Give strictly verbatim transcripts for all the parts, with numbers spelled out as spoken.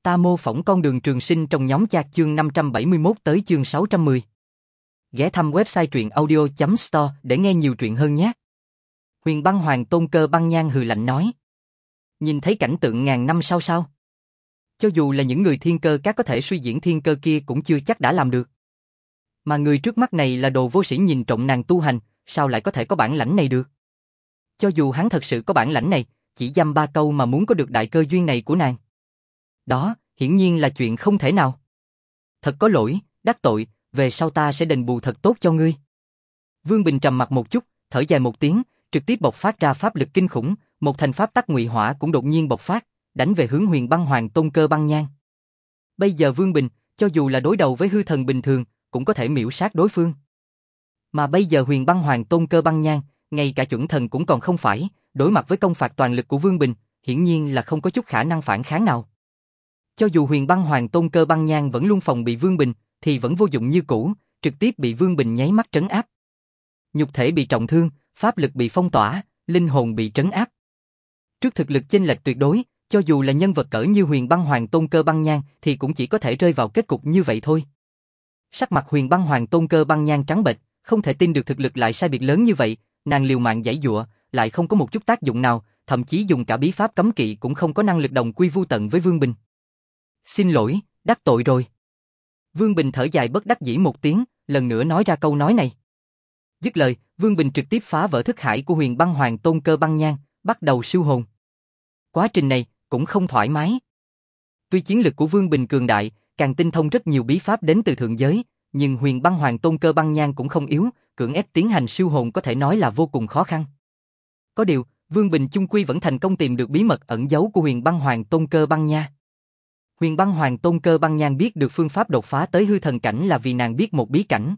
Ta mô phỏng con đường trường sinh trong nhóm chat chương năm trăm bảy mươi mốt tới chương sáu trăm mười. Ghé thăm website truyện audio chấm store để nghe nhiều truyện hơn nhé. Huyền Băng Hoàng Tôn Cơ Băng Nhan hừ lạnh nói. Nhìn thấy cảnh tượng ngàn năm sau sao? Cho dù là những người thiên cơ các có thể suy diễn thiên cơ kia cũng chưa chắc đã làm được. Mà người trước mắt này là đồ vô sĩ nhìn trộm nàng tu hành, sao lại có thể có bản lãnh này được? Cho dù hắn thật sự có bản lãnh này, chỉ dăm ba câu mà muốn có được đại cơ duyên này của nàng. Đó, hiển nhiên là chuyện không thể nào. Thật có lỗi, đắc tội, về sau ta sẽ đền bù thật tốt cho ngươi. Vương Bình trầm mặt một chút, thở dài một tiếng, trực tiếp bộc phát ra pháp lực kinh khủng, một thành pháp tắc ngụy hỏa cũng đột nhiên bộc phát, đánh về hướng Huyền Băng Hoàng Tôn Cơ Băng Nhan. Bây giờ Vương Bình, cho dù là đối đầu với hư thần bình thường, cũng có thể miễu sát đối phương. Mà bây giờ Huyền Băng Hoàng Tôn Cơ Băng Nhan, ngay cả chuẩn thần cũng còn không phải, đối mặt với công phạt toàn lực của Vương Bình, hiển nhiên là không có chút khả năng phản kháng nào. Cho dù Huyền Băng Hoàng Tôn Cơ Băng Nhan vẫn luôn phòng bị Vương Bình, thì vẫn vô dụng như cũ, trực tiếp bị Vương Bình nháy mắt trấn áp. Nhục thể bị trọng thương, pháp lực bị phong tỏa, linh hồn bị trấn áp. Trước thực lực chênh lệch tuyệt đối, cho dù là nhân vật cỡ như Huyền Băng Hoàng Tôn Cơ Băng Nhan thì cũng chỉ có thể rơi vào kết cục như vậy thôi. Sắc mặt Huyền Băng Hoàng Tôn Cơ Băng Nhan trắng bệch, không thể tin được thực lực lại sai biệt lớn như vậy, nàng liều mạng giãy giụa, lại không có một chút tác dụng nào, thậm chí dùng cả bí pháp cấm kỵ cũng không có năng lực đồng quy vu tận với Vương Bình. Xin lỗi, đắc tội rồi. Vương Bình thở dài bất đắc dĩ một tiếng, lần nữa nói ra câu nói này. Dứt lời, Vương Bình trực tiếp phá vỡ thức hải của Huyền Băng Hoàng Tôn Cơ Băng Nhan, bắt đầu siêu hồn. Quá trình này cũng không thoải mái. Tuy chiến lực của Vương Bình cường đại, càng tinh thông rất nhiều bí pháp đến từ thượng giới, nhưng Huyền Băng Hoàng Tôn Cơ Băng Nhan cũng không yếu, cưỡng ép tiến hành siêu hồn có thể nói là vô cùng khó khăn. Có điều, Vương Bình chung quy vẫn thành công tìm được bí mật ẩn giấu của Huyền Băng Hoàng Tôn Cơ Băng Nha. Huyền Băng Hoàng Tôn Cơ Băng Nhan biết được phương pháp đột phá tới hư thần cảnh là vì nàng biết một bí cảnh.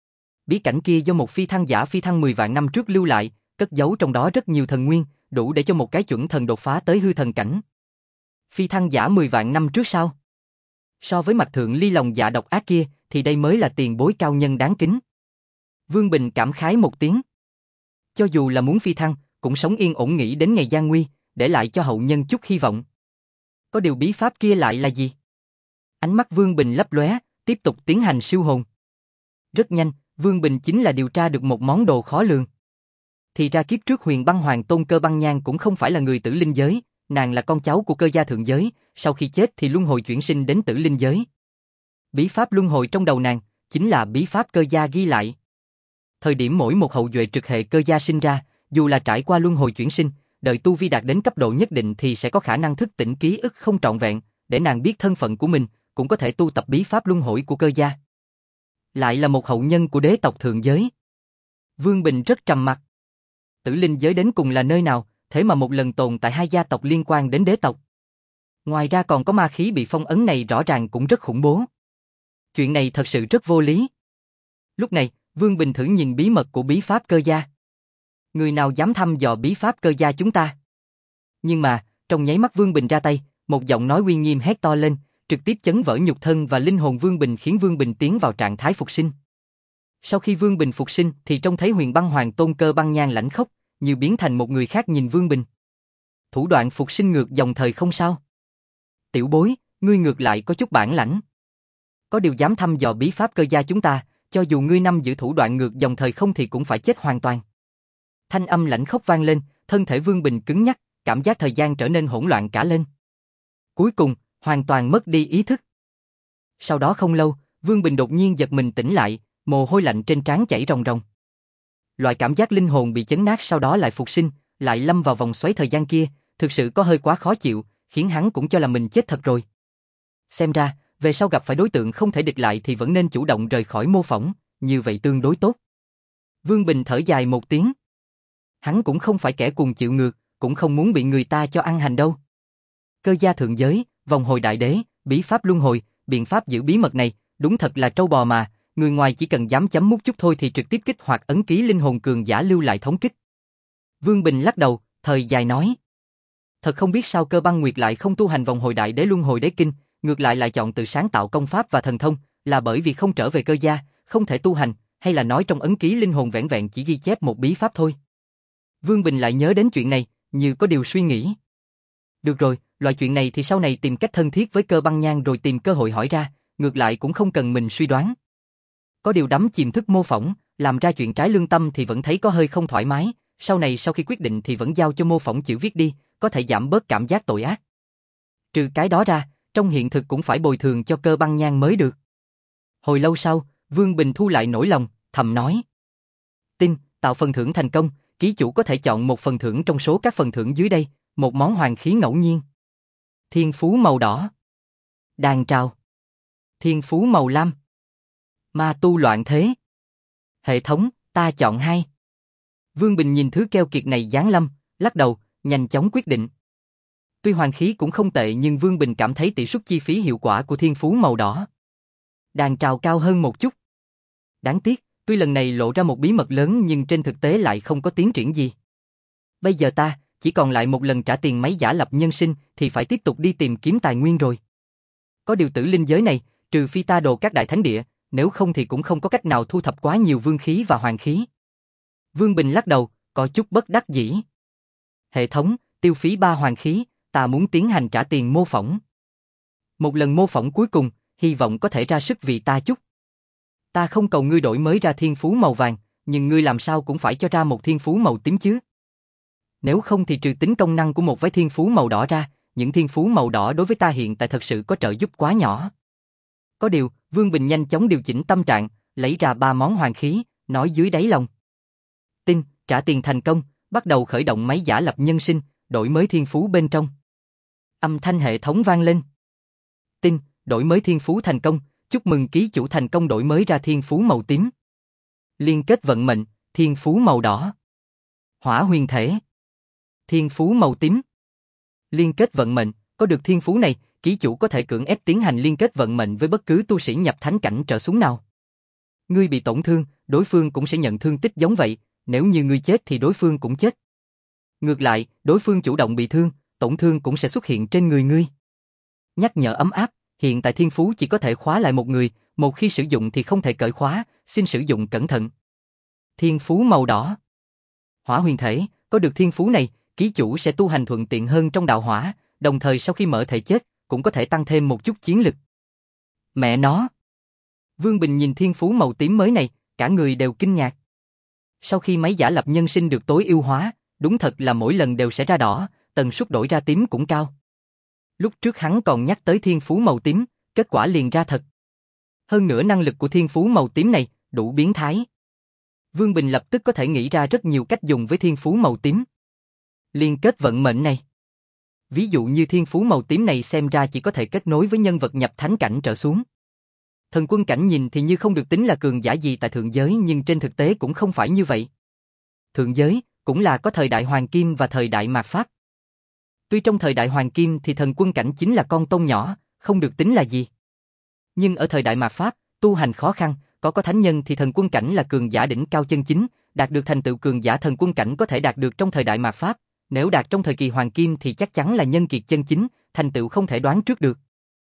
Bí cảnh kia do một phi thăng giả phi thăng mười vạn năm trước lưu lại, cất giấu trong đó rất nhiều thần nguyên, đủ để cho một cái chuẩn thần đột phá tới hư thần cảnh. Phi thăng giả mười vạn năm trước sao? So với Mạch Thượng Ly lòng dạ độc ác kia, thì đây mới là tiền bối cao nhân đáng kính. Vương Bình cảm khái một tiếng. Cho dù là muốn phi thăng, cũng sống yên ổn nghĩ đến ngày gian nguy, để lại cho hậu nhân chút hy vọng. Có điều bí pháp kia lại là gì? Ánh mắt Vương Bình lấp lóe, tiếp tục tiến hành siêu hồn. Rất nhanh, Vương Bình chính là điều tra được một món đồ khó lường. Thì ra kiếp trước Huyền Băng Hoàng Tôn Cơ Băng Nhan cũng không phải là người tử linh giới, nàng là con cháu của cơ gia thượng giới, sau khi chết thì luân hồi chuyển sinh đến tử linh giới. Bí pháp luân hồi trong đầu nàng, chính là bí pháp cơ gia ghi lại. Thời điểm mỗi một hậu duệ trực hệ cơ gia sinh ra, dù là trải qua luân hồi chuyển sinh, đợi tu vi đạt đến cấp độ nhất định thì sẽ có khả năng thức tỉnh ký ức không trọn vẹn, để nàng biết thân phận của mình, cũng có thể tu tập bí pháp luân hồi của cơ gia. Lại là một hậu nhân của đế tộc thượng giới. Vương Bình rất trầm mặc. Tử linh giới đến cùng là nơi nào, thế mà một lần tồn tại hai gia tộc liên quan đến đế tộc. Ngoài ra còn có ma khí bị phong ấn này rõ ràng cũng rất khủng bố. Chuyện này thật sự rất vô lý. Lúc này, Vương Bình thử nhìn bí mật của bí pháp cơ gia. Người nào dám thăm dò bí pháp cơ gia chúng ta? Nhưng mà, trong nháy mắt Vương Bình ra tay, một giọng nói uy nghiêm hét to lên, trực tiếp chấn vỡ nhục thân và linh hồn Vương Bình khiến Vương Bình tiến vào trạng thái phục sinh. Sau khi Vương Bình phục sinh thì trông thấy Huyền Băng Hoàng Tôn Cơ Băng Nhan lãnh khốc, như biến thành một người khác nhìn Vương Bình. Thủ đoạn phục sinh ngược dòng thời không sao? Tiểu bối, ngươi ngược lại có chút bản lãnh. Có điều dám thăm dò bí pháp cơ gia chúng ta, cho dù ngươi nắm giữ thủ đoạn ngược dòng thời không thì cũng phải chết hoàn toàn. Thanh âm lãnh khốc vang lên, thân thể Vương Bình cứng nhắc, cảm giác thời gian trở nên hỗn loạn cả lên. Cuối cùng, hoàn toàn mất đi ý thức. Sau đó không lâu, Vương Bình đột nhiên giật mình tỉnh lại, mồ hôi lạnh trên trán chảy ròng ròng. Loại cảm giác linh hồn bị chấn nát sau đó lại phục sinh, lại lâm vào vòng xoáy thời gian kia, thực sự có hơi quá khó chịu, khiến hắn cũng cho là mình chết thật rồi. Xem ra, về sau gặp phải đối tượng không thể địch lại thì vẫn nên chủ động rời khỏi mô phỏng, như vậy tương đối tốt. Vương Bình thở dài một tiếng. Hắn cũng không phải kẻ cuồng chịu ngược, cũng không muốn bị người ta cho ăn hành đâu. Cơ gia thượng giới, vòng hồi đại đế, bí pháp luân hồi, biện pháp giữ bí mật này, đúng thật là trâu bò mà, người ngoài chỉ cần dám chấm mút chút thôi thì trực tiếp kích hoạt ấn ký linh hồn cường giả lưu lại thống kích. Vương Bình lắc đầu, thời dài nói. Thật không biết sao Cơ Băng Nguyệt lại không tu hành vòng hồi đại đế luân hồi đế kinh, ngược lại lại chọn tự sáng tạo công pháp và thần thông, là bởi vì không trở về cơ gia, không thể tu hành, hay là nói trong ấn ký linh hồn vẻn vẹn chỉ ghi chép một bí pháp thôi. Vương Bình lại nhớ đến chuyện này, như có điều suy nghĩ. Được rồi, loại chuyện này thì sau này tìm cách thân thiết với Cơ Băng Nhan rồi tìm cơ hội hỏi ra, ngược lại cũng không cần mình suy đoán. Có điều đắm chìm thức mô phỏng, làm ra chuyện trái lương tâm thì vẫn thấy có hơi không thoải mái, sau này sau khi quyết định thì vẫn giao cho mô phỏng chữ viết đi, có thể giảm bớt cảm giác tội ác. Trừ cái đó ra, trong hiện thực cũng phải bồi thường cho Cơ Băng Nhan mới được. Hồi lâu sau, Vương Bình thu lại nỗi lòng, thầm nói. Tin, tạo phần thưởng thành công, ký chủ có thể chọn một phần thưởng trong số các phần thưởng dưới đây, một món hoàng khí ngẫu nhiên. Thiên phú màu đỏ. Đàn trào. Thiên phú màu lam. Ma tu loạn thế. Hệ thống, ta chọn hai. Vương Bình nhìn thứ keo kiệt này giáng lâm, lắc đầu, nhanh chóng quyết định. Tuy hoàng khí cũng không tệ nhưng Vương Bình cảm thấy tỷ suất chi phí hiệu quả của thiên phú màu đỏ đàn trào cao hơn một chút. Đáng tiếc, tuy lần này lộ ra một bí mật lớn nhưng trên thực tế lại không có tiến triển gì. Bây giờ ta, chỉ còn lại một lần trả tiền máy giả lập nhân sinh thì phải tiếp tục đi tìm kiếm tài nguyên rồi. Có điều tử linh giới này, trừ phi ta đồ các đại thánh địa, nếu không thì cũng không có cách nào thu thập quá nhiều vương khí và hoàng khí. Vương Bình lắc đầu, có chút bất đắc dĩ. Hệ thống, tiêu phí ba hoàng khí, ta muốn tiến hành trả tiền mô phỏng. Một lần mô phỏng cuối cùng, hy vọng có thể ra sức vì ta chút. Ta không cầu ngươi đổi mới ra thiên phú màu vàng, nhưng ngươi làm sao cũng phải cho ra một thiên phú màu tím chứ. Nếu không thì trừ tính công năng của một vài thiên phú màu đỏ ra, những thiên phú màu đỏ đối với ta hiện tại thật sự có trợ giúp quá nhỏ. Có điều, Vương Bình nhanh chóng điều chỉnh tâm trạng, lấy ra ba món hoàng khí, nói dưới đáy lòng. Tin, trả tiền thành công, bắt đầu khởi động máy giả lập nhân sinh, đổi mới thiên phú bên trong. Âm thanh hệ thống vang lên. Tin, đổi mới thiên phú thành công, chúc mừng ký chủ thành công đổi mới ra thiên phú màu tím. Liên kết vận mệnh, thiên phú màu đỏ. Hỏa huyền thể. Thiên phú màu tím. Liên kết vận mệnh, có được thiên phú này, ký chủ có thể cưỡng ép tiến hành liên kết vận mệnh với bất cứ tu sĩ nhập thánh cảnh trở xuống nào. Ngươi bị tổn thương, đối phương cũng sẽ nhận thương tích giống vậy, nếu như ngươi chết thì đối phương cũng chết. Ngược lại, đối phương chủ động bị thương, tổn thương cũng sẽ xuất hiện trên người ngươi. Nhắc nhở ấm áp, hiện tại thiên phú chỉ có thể khóa lại một người, một khi sử dụng thì không thể cởi khóa, xin sử dụng cẩn thận. Thiên phú màu đỏ. Hỏa huyền thể, có được thiên phú này, ký chủ sẽ tu hành thuận tiện hơn trong đạo hỏa, đồng thời sau khi mở thể chết, cũng có thể tăng thêm một chút chiến lực. Mẹ nó! Vương Bình nhìn thiên phú màu tím mới này, cả người đều kinh ngạc. Sau khi máy giả lập nhân sinh được tối ưu hóa, đúng thật là mỗi lần đều sẽ ra đỏ, tần suất đổi ra tím cũng cao. Lúc trước hắn còn nhắc tới thiên phú màu tím, kết quả liền ra thật. Hơn nữa năng lực của thiên phú màu tím này, đủ biến thái. Vương Bình lập tức có thể nghĩ ra rất nhiều cách dùng với thiên phú màu tím. Liên kết vận mệnh này. Ví dụ như thiên phú màu tím này xem ra chỉ có thể kết nối với nhân vật nhập thánh cảnh trở xuống. Thần quân cảnh nhìn thì như không được tính là cường giả gì tại thượng giới nhưng trên thực tế cũng không phải như vậy. Thượng giới cũng là có thời đại Hoàng Kim và thời đại Mạt Pháp. Tuy trong thời đại Hoàng Kim thì thần quân cảnh chính là con tôm nhỏ, không được tính là gì. Nhưng ở thời đại Mạt Pháp, tu hành khó khăn, có có thánh nhân thì thần quân cảnh là cường giả đỉnh cao chân chính, đạt được thành tựu cường giả thần quân cảnh có thể đạt được trong thời đại Mạt Pháp, nếu đạt trong thời kỳ Hoàng Kim thì chắc chắn là nhân kiệt chân chính, thành tựu không thể đoán trước được.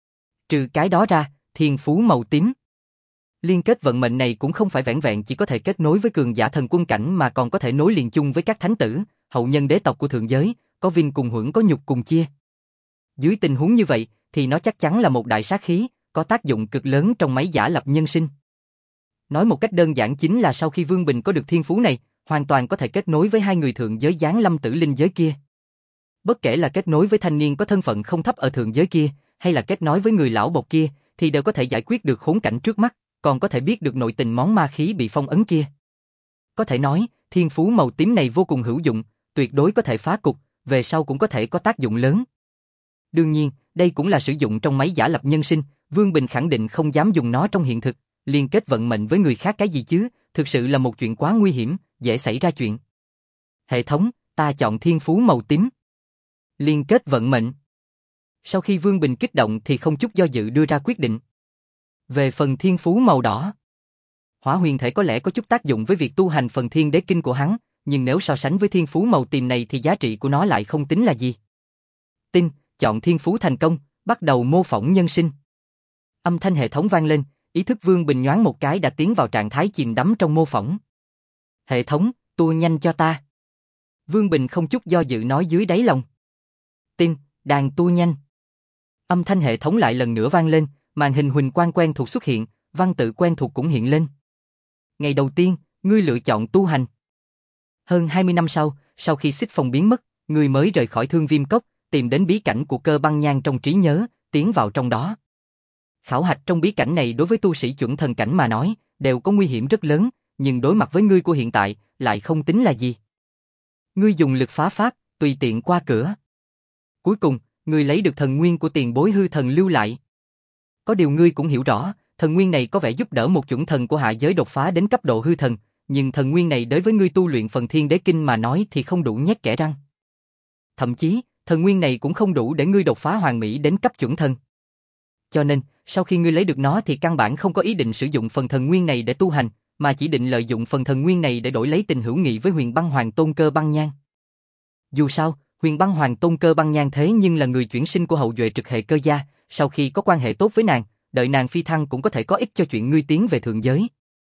Trừ cái đó ra, thiên phú màu tím. Liên kết vận mệnh này cũng không phải vẻn vẹn chỉ có thể kết nối với cường giả thần quân cảnh mà còn có thể nối liền chung với các thánh tử, hậu nhân đế tộc của thượng giới, có vinh cùng hưởng có nhục cùng chia. Dưới tình huống như vậy thì nó chắc chắn là một đại sát khí, có tác dụng cực lớn trong máy giả lập nhân sinh. Nói một cách đơn giản chính là sau khi Vương Bình có được thiên phú này, hoàn toàn có thể kết nối với hai người thượng giới giáng lâm tử linh giới kia. Bất kể là kết nối với thanh niên có thân phận không thấp ở thượng giới kia, hay là kết nối với người lão bộc kia, thì đều có thể giải quyết được khốn cảnh trước mắt, còn có thể biết được nội tình món ma khí bị phong ấn kia. Có thể nói, thiên phú màu tím này vô cùng hữu dụng, tuyệt đối có thể phá cục, về sau cũng có thể có tác dụng lớn. Đương nhiên, đây cũng là sử dụng trong máy giả lập nhân sinh, Vương Bình khẳng định không dám dùng nó trong hiện thực, liên kết vận mệnh với người khác cái gì chứ, thực sự là một chuyện quá nguy hiểm, dễ xảy ra chuyện. Hệ thống, ta chọn thiên phú màu tím. Liên kết vận mệnh. Sau khi Vương Bình kích động thì không chút do dự đưa ra quyết định. Về phần thiên phú màu đỏ, hỏa huyền thể có lẽ có chút tác dụng với việc tu hành phần thiên đế kinh của hắn, nhưng nếu so sánh với thiên phú màu tím này thì giá trị của nó lại không tính là gì. Tin, chọn thiên phú thành công, bắt đầu mô phỏng nhân sinh. Âm thanh hệ thống vang lên, ý thức Vương Bình nhoáng một cái đã tiến vào trạng thái chìm đắm trong mô phỏng. Hệ thống, tua nhanh cho ta. Vương Bình không chút do dự nói dưới đáy lòng. Tin, Đàn tua nhanh. Âm thanh hệ thống lại lần nữa vang lên, màn hình huỳnh quang quen thuộc xuất hiện, văn tự quen thuộc cũng hiện lên. Ngày đầu tiên, ngươi lựa chọn tu hành. Hơn hai mươi năm sau, sau khi Xích Phong biến mất, ngươi mới rời khỏi Thương Viêm Cốc, tìm đến bí cảnh của Cơ Băng Nhang trong trí nhớ, tiến vào trong đó. Khảo hạch trong bí cảnh này đối với tu sĩ chuẩn thần cảnh mà nói, đều có nguy hiểm rất lớn, nhưng đối mặt với ngươi của hiện tại, lại không tính là gì. Ngươi dùng lực phá pháp, tùy tiện qua cửa. Cuối cùng, ngươi lấy được thần nguyên của tiền bối hư thần lưu lại. Có điều ngươi cũng hiểu rõ, thần nguyên này có vẻ giúp đỡ một chuẩn thần của hạ giới đột phá đến cấp độ hư thần, nhưng thần nguyên này đối với ngươi tu luyện phần Thiên Đế Kinh mà nói thì không đủ nhét kẽ răng. Thậm chí, thần nguyên này cũng không đủ để ngươi đột phá hoàn mỹ đến cấp chuẩn thần. Cho nên, sau khi ngươi lấy được nó thì căn bản không có ý định sử dụng phần thần nguyên này để tu hành, mà chỉ định lợi dụng phần thần nguyên này để đổi lấy tình hữu nghị với Huyền Băng Hoàng Tôn Cơ Băng Nhang. Dù sao, Huyền Băng Hoàng Tôn Cơ Băng Nhang thế nhưng là người chuyển sinh của hậu duệ trực hệ Cơ gia, sau khi có quan hệ tốt với nàng, đợi nàng phi thăng cũng có thể có ích cho chuyện ngươi tiến về thượng giới.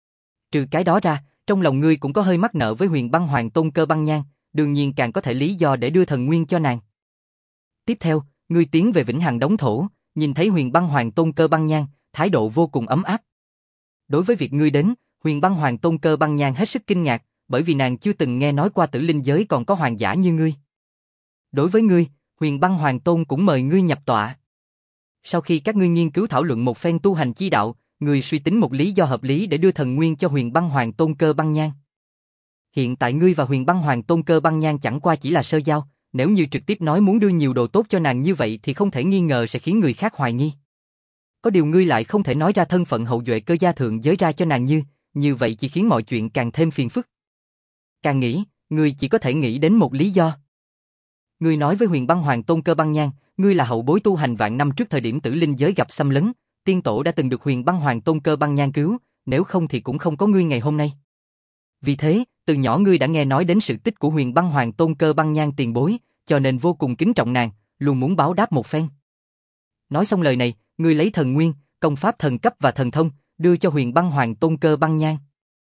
Trừ cái đó ra, trong lòng ngươi cũng có hơi mắc nợ với Huyền Băng Hoàng Tôn Cơ Băng Nhang, đương nhiên càng có thể lý do để đưa thần nguyên cho nàng. Tiếp theo, ngươi tiến về Vĩnh Hằng Đống Thổ, nhìn thấy Huyền Băng Hoàng Tôn Cơ Băng Nhang, thái độ vô cùng ấm áp. Đối với việc ngươi đến, Huyền Băng Hoàng Tôn Cơ Băng Nhang hết sức kinh ngạc, bởi vì nàng chưa từng nghe nói qua Tử Linh giới còn có hoàng giả như ngươi. Đối với ngươi, Huyền Băng Hoàng Tôn cũng mời ngươi nhập tọa. Sau khi các ngươi nghiên cứu thảo luận một phen tu hành chi đạo, ngươi suy tính một lý do hợp lý để đưa thần nguyên cho Huyền Băng Hoàng Tôn Cơ Băng Nhang. Hiện tại ngươi và Huyền Băng Hoàng Tôn Cơ Băng Nhang chẳng qua chỉ là sơ giao, nếu như trực tiếp nói muốn đưa nhiều đồ tốt cho nàng như vậy thì không thể nghi ngờ sẽ khiến người khác hoài nghi. Có điều ngươi lại không thể nói ra thân phận hậu duệ Cơ gia thượng giới ra cho nàng như, như vậy chỉ khiến mọi chuyện càng thêm phiền phức. Càng nghĩ, ngươi chỉ có thể nghĩ đến một lý do. Ngươi nói với Huyền Băng Hoàng Tôn Cơ Băng Nhang, ngươi là hậu bối tu hành vạn năm trước thời điểm Tử Linh giới gặp xâm lấn, tiên tổ đã từng được Huyền Băng Hoàng Tôn Cơ Băng Nhang cứu, nếu không thì cũng không có ngươi ngày hôm nay. Vì thế, từ nhỏ ngươi đã nghe nói đến sự tích của Huyền Băng Hoàng Tôn Cơ Băng Nhang tiền bối, cho nên vô cùng kính trọng nàng, luôn muốn báo đáp một phen. Nói xong lời này, ngươi lấy thần nguyên, công pháp thần cấp và thần thông, đưa cho Huyền Băng Hoàng Tôn Cơ Băng Nhang.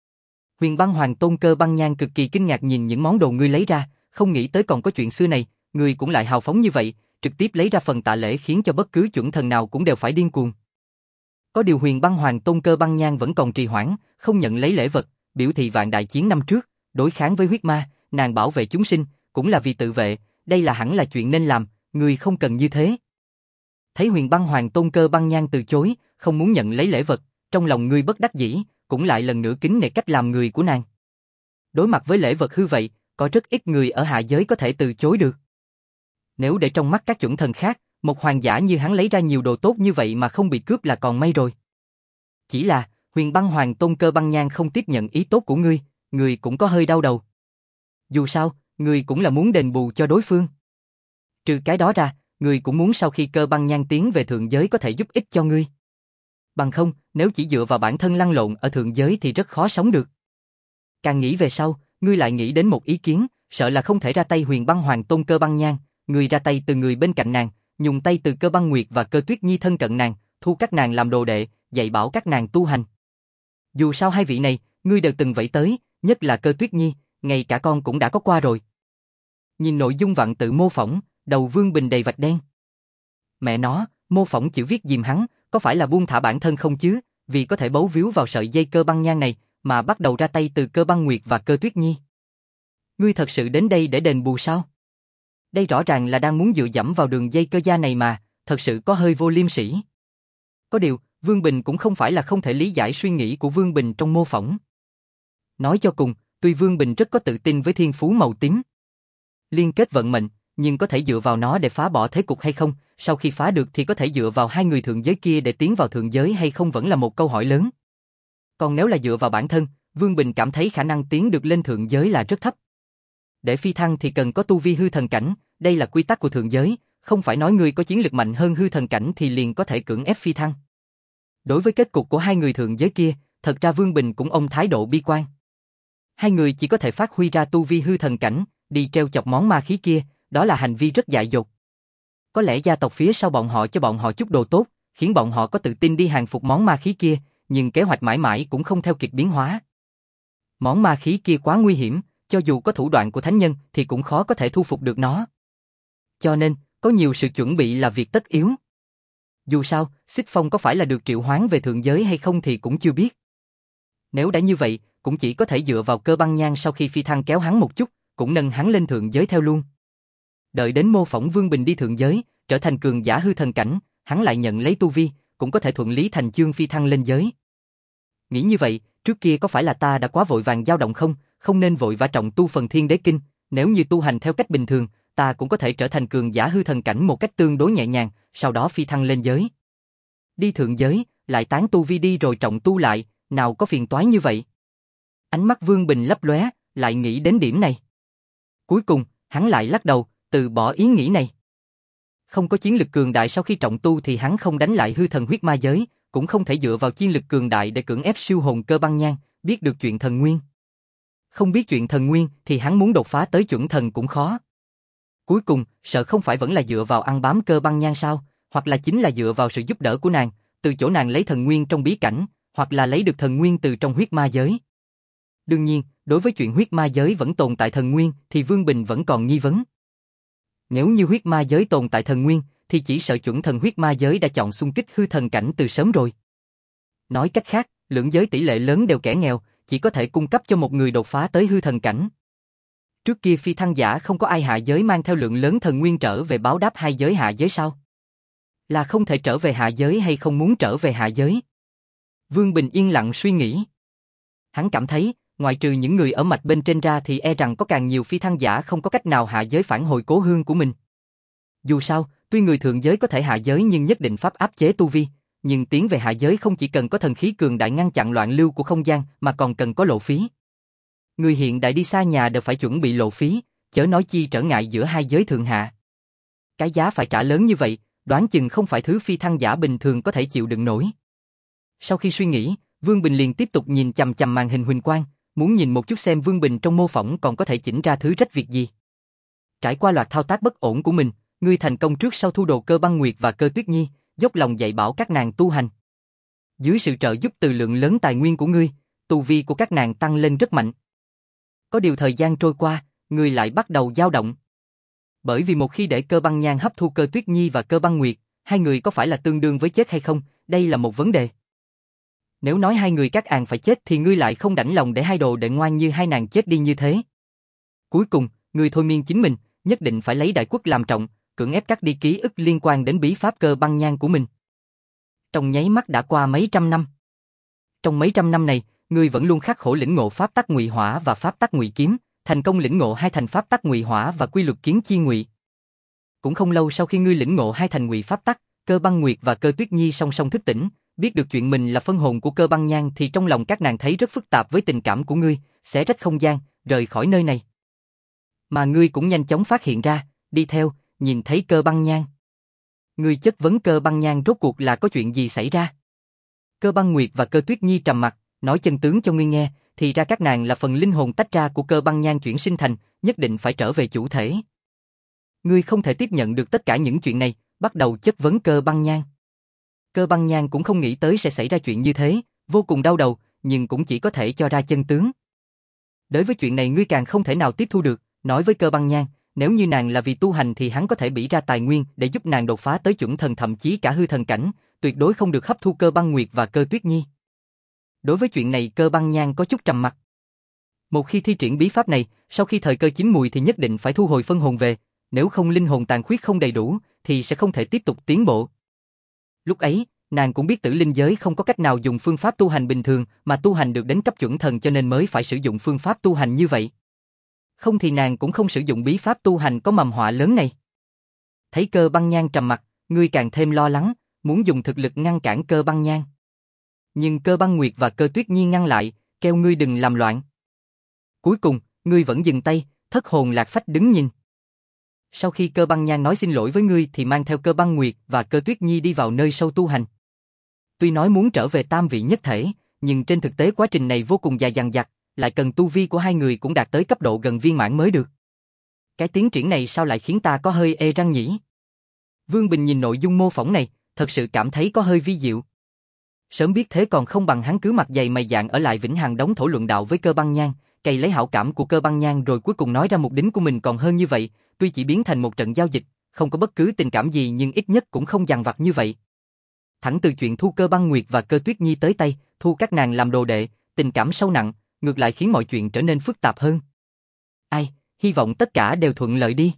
Huyền Băng Hoàng Tôn Cơ Băng Nhang cực kỳ kinh ngạc nhìn những món đồ ngươi lấy ra, không nghĩ tới còn có chuyện xưa này, ngươi cũng lại hào phóng như vậy, trực tiếp lấy ra phần tạ lễ khiến cho bất cứ chuẩn thần nào cũng đều phải điên cuồng. Có điều Huyền Băng Hoàng Tôn Cơ Băng Nhang vẫn còn trì hoãn, không nhận lấy lễ vật, biểu thị vạn đại chiến năm trước, đối kháng với huyết ma, nàng bảo vệ chúng sinh, cũng là vì tự vệ, đây là hẳn là chuyện nên làm, ngươi không cần như thế. Thấy Huyền Băng Hoàng Tôn Cơ Băng Nhang từ chối, không muốn nhận lấy lễ vật, trong lòng ngươi bất đắc dĩ, cũng lại lần nữa kính nể cách làm người của nàng. Đối mặt với lễ vật hư vậy, có rất ít người ở hạ giới có thể từ chối được. Nếu để trong mắt các chuẩn thần khác, một hoàng giả như hắn lấy ra nhiều đồ tốt như vậy mà không bị cướp là còn may rồi. Chỉ là, Huyền Băng Hoàng Tôn Cơ Băng Nhang không tiếp nhận ý tốt của ngươi, ngươi cũng có hơi đau đầu. Dù sao, ngươi cũng là muốn đền bù cho đối phương. Trừ cái đó ra, ngươi cũng muốn sau khi Cơ Băng Nhang tiến về thượng giới có thể giúp ích cho ngươi. Bằng không, nếu chỉ dựa vào bản thân lăn lộn ở thượng giới thì rất khó sống được. Càng nghĩ về sau, ngươi lại nghĩ đến một ý kiến, sợ là không thể ra tay Huyền Băng Hoàng Tôn Cơ Băng Nhang, ngươi ra tay từ người bên cạnh nàng, dùng tay từ Cơ Băng Nguyệt và Cơ Tuyết Nhi thân cận nàng, thu các nàng làm đồ đệ, dạy bảo các nàng tu hành. Dù sao hai vị này, ngươi đều từng vẫy tới, nhất là Cơ Tuyết Nhi, ngay cả con cũng đã có qua rồi. Nhìn nội dung vặn tự mô phỏng, đầu Vương Bình đầy vạch đen. Mẹ nó, mô phỏng chữ viết dìm hắn, có phải là buông thả bản thân không chứ, vì có thể bấu víu vào sợi dây Cơ Băng Nhang này, mà bắt đầu ra tay từ Cơ Băng Nguyệt và Cơ Tuyết Nhi. Ngươi thật sự đến đây để đền bù sao? Đây rõ ràng là đang muốn dựa dẫm vào đường dây Cơ gia này mà, thật sự có hơi vô liêm sỉ. Có điều, Vương Bình cũng không phải là không thể lý giải suy nghĩ của Vương Bình trong mô phỏng. Nói cho cùng, tuy Vương Bình rất có tự tin với thiên phú màu tím, liên kết vận mệnh, nhưng có thể dựa vào nó để phá bỏ thế cục hay không, sau khi phá được thì có thể dựa vào hai người thượng giới kia để tiến vào thượng giới hay không vẫn là một câu hỏi lớn. Còn nếu là dựa vào bản thân, Vương Bình cảm thấy khả năng tiến được lên thượng giới là rất thấp. Để phi thăng thì cần có tu vi hư thần cảnh, đây là quy tắc của thượng giới, không phải nói người có chiến lực mạnh hơn hư thần cảnh thì liền có thể cưỡng ép phi thăng. Đối với kết cục của hai người thượng giới kia, thật ra Vương Bình cũng ôm thái độ bi quan. Hai người chỉ có thể phát huy ra tu vi hư thần cảnh, đi treo chọc món ma khí kia, đó là hành vi rất dại dột. Có lẽ gia tộc phía sau bọn họ cho bọn họ chút đồ tốt, khiến bọn họ có tự tin đi hàng phục món ma khí kia, nhưng kế hoạch mãi mãi cũng không theo kịp biến hóa. Món ma khí kia quá nguy hiểm, cho dù có thủ đoạn của thánh nhân thì cũng khó có thể thu phục được nó. Cho nên, có nhiều sự chuẩn bị là việc tất yếu. Dù sao, Xích Phong có phải là được triệu hoán về thượng giới hay không thì cũng chưa biết. Nếu đã như vậy, cũng chỉ có thể dựa vào Cơ Băng Nhang sau khi phi thăng kéo hắn một chút, cũng nâng hắn lên thượng giới theo luôn. Đợi đến mô phỏng Vương Bình đi thượng giới, trở thành cường giả hư thần cảnh, hắn lại nhận lấy tu vi, cũng có thể thuận lý thành chương phi thăng lên giới. Nghĩ như vậy, trước kia có phải là ta đã quá vội vàng dao động không, không nên vội vã trọng tu phần Thiên Đế Kinh, nếu như tu hành theo cách bình thường, ta cũng có thể trở thành cường giả hư thần cảnh một cách tương đối nhẹ nhàng, sau đó phi thăng lên giới. Đi thượng giới, lại tán tu vi đi rồi trọng tu lại, nào có phiền toái như vậy. Ánh mắt Vương Bình lấp lóe, lại nghĩ đến điểm này. Cuối cùng, hắn lại lắc đầu, từ bỏ ý nghĩ này. Không có chiến lực cường đại sau khi trọng tu thì hắn không đánh lại hư thần huyết ma giới, cũng không thể dựa vào chiến lực cường đại để cưỡng ép siêu hồn Cơ Băng Nhang, biết được chuyện thần nguyên. Không biết chuyện thần nguyên thì hắn muốn đột phá tới chuẩn thần cũng khó. Cuối cùng, sợ không phải vẫn là dựa vào ăn bám Cơ Băng Nhang sao, hoặc là chính là dựa vào sự giúp đỡ của nàng, từ chỗ nàng lấy thần nguyên trong bí cảnh, hoặc là lấy được thần nguyên từ trong huyết ma giới. Đương nhiên, đối với chuyện huyết ma giới vẫn tồn tại thần nguyên thì Vương Bình vẫn còn nghi vấn. Nếu như huyết ma giới tồn tại thần nguyên, thì chỉ sợ chuẩn thần huyết ma giới đã chọn xung kích hư thần cảnh từ sớm rồi. Nói cách khác, lưỡng giới tỷ lệ lớn đều kẻ nghèo, chỉ có thể cung cấp cho một người đột phá tới hư thần cảnh. Trước kia phi thăng giả không có ai hạ giới mang theo lượng lớn thần nguyên trở về báo đáp hai giới hạ giới sao? Là không thể trở về hạ giới hay không muốn trở về hạ giới? Vương Bình yên lặng suy nghĩ. Hắn cảm thấy, ngoại trừ những người ở mạch bên trên ra thì e rằng có càng nhiều phi thăng giả không có cách nào hạ giới phản hồi cố hương của mình. Dù sao, tuy người thượng giới có thể hạ giới nhưng nhất định pháp áp chế tu vi, nhưng tiến về hạ giới không chỉ cần có thần khí cường đại ngăn chặn loạn lưu của không gian mà còn cần có lộ phí. Người hiện đại đi xa nhà đều phải chuẩn bị lộ phí, chớ nói chi trở ngại giữa hai giới thượng hạ. Cái giá phải trả lớn như vậy, đoán chừng không phải thứ phi thăng giả bình thường có thể chịu đựng nổi. Sau khi suy nghĩ, Vương Bình liền tiếp tục nhìn chằm chằm màn hình huỳnh quang, muốn nhìn một chút xem Vương Bình trong mô phỏng còn có thể chỉnh ra thứ rách việc gì. Trải qua loạt thao tác bất ổn của mình, ngươi thành công trước sau thu đồ Cơ Băng Nguyệt và Cơ Tuyết Nhi, dốc lòng dạy bảo các nàng tu hành. Dưới sự trợ giúp từ lượng lớn tài nguyên của ngươi, tu vi của các nàng tăng lên rất mạnh. Có điều thời gian trôi qua, ngươi lại bắt đầu dao động. Bởi vì một khi để Cơ Băng Nhang hấp thu Cơ Tuyết Nhi và Cơ Băng Nguyệt, hai người có phải là tương đương với chết hay không, đây là một vấn đề. Nếu nói hai người các àng phải chết thì ngươi lại không đảnh lòng để hai đồ đệ ngoan như hai nàng chết đi như thế. Cuối cùng, ngươi thôi miên chính mình, nhất định phải lấy đại quốc làm trọng, cưỡng ép cắt đi ký ức liên quan đến bí pháp Cơ Băng Nhang của mình. Trong nháy mắt đã qua mấy trăm năm. Trong mấy trăm năm này, ngươi vẫn luôn khắc khổ lĩnh ngộ pháp tắc Ngụy Hỏa và pháp tắc Ngụy Kiếm, thành công lĩnh ngộ hai thành pháp tắc Ngụy Hỏa và quy luật kiến chi ngụy. Cũng không lâu sau khi ngươi lĩnh ngộ hai thành ngụy pháp tắc, Cơ Băng Nguyệt và Cơ Tuyết Nhi song song thức tỉnh, biết được chuyện mình là phân hồn của Cơ Băng Nhang thì trong lòng các nàng thấy rất phức tạp với tình cảm của ngươi, xé rách không gian, rời khỏi nơi này. Mà ngươi cũng nhanh chóng phát hiện ra, đi theo, nhìn thấy Cơ Băng Nhang. Ngươi chất vấn Cơ Băng Nhang rốt cuộc là có chuyện gì xảy ra. Cơ Băng Nguyệt và Cơ Tuyết Nhi trầm mặt, nói chân tướng cho ngươi nghe, thì ra các nàng là phần linh hồn tách ra của Cơ Băng Nhang chuyển sinh thành, nhất định phải trở về chủ thể. Ngươi không thể tiếp nhận được tất cả những chuyện này, bắt đầu chất vấn Cơ Băng Nhang. Cơ Băng Nhang cũng không nghĩ tới sẽ xảy ra chuyện như thế, vô cùng đau đầu, nhưng cũng chỉ có thể cho ra chân tướng. Đối với chuyện này ngươi càng không thể nào tiếp thu được, nói với Cơ Băng Nhang, nếu như nàng là vì tu hành thì hắn có thể bỉ ra tài nguyên để giúp nàng đột phá tới chuẩn thần thậm chí cả hư thần cảnh, tuyệt đối không được hấp thu Cơ Băng Nguyệt và Cơ Tuyết Nhi. Đối với chuyện này Cơ Băng Nhang có chút trầm mặc. Một khi thi triển bí pháp này, sau khi thời cơ chín mùi thì nhất định phải thu hồi phân hồn về, nếu không linh hồn tàn khuyết không đầy đủ thì sẽ không thể tiếp tục tiến bộ. Lúc ấy, nàng cũng biết tử linh giới không có cách nào dùng phương pháp tu hành bình thường mà tu hành được đến cấp chuẩn thần cho nên mới phải sử dụng phương pháp tu hành như vậy. Không thì nàng cũng không sử dụng bí pháp tu hành có mầm họa lớn này. Thấy Cơ Băng Nhang trầm mặc, ngươi càng thêm lo lắng, muốn dùng thực lực ngăn cản Cơ Băng Nhang. Nhưng Cơ Băng Nguyệt và Cơ Tuyết Nhi ngăn lại, kêu ngươi đừng làm loạn. Cuối cùng, ngươi vẫn dừng tay, thất hồn lạc phách đứng nhìn. Sau khi Cơ Băng Nhang nói xin lỗi với ngươi thì mang theo Cơ Băng Nguyệt và Cơ Tuyết Nhi đi vào nơi sâu tu hành. Tuy nói muốn trở về tam vị nhất thể, nhưng trên thực tế quá trình này vô cùng dài dằng dặc, lại cần tu vi của hai người cũng đạt tới cấp độ gần viên mãn mới được. Cái tiến triển này sao lại khiến ta có hơi ê răng nhỉ? Vương Bình nhìn nội dung mô phỏng này, thật sự cảm thấy có hơi vi diệu. Sớm biết thế còn không bằng hắn cứ mặt dày mày dạn ở lại Vĩnh Hằng đóng thổ luận đạo với Cơ Băng Nhang, cày lấy hảo cảm của Cơ Băng Nhang rồi cuối cùng nói ra mục đích của mình còn hơn như vậy, tuy chỉ biến thành một trận giao dịch, không có bất cứ tình cảm gì nhưng ít nhất cũng không dằn vặt như vậy. Thẳng từ chuyện thu Cơ Băng Nguyệt và Cơ Tuyết Nhi tới tay, thu các nàng làm đồ đệ, tình cảm sâu nặng, ngược lại khiến mọi chuyện trở nên phức tạp hơn. Ai, hy vọng tất cả đều thuận lợi đi.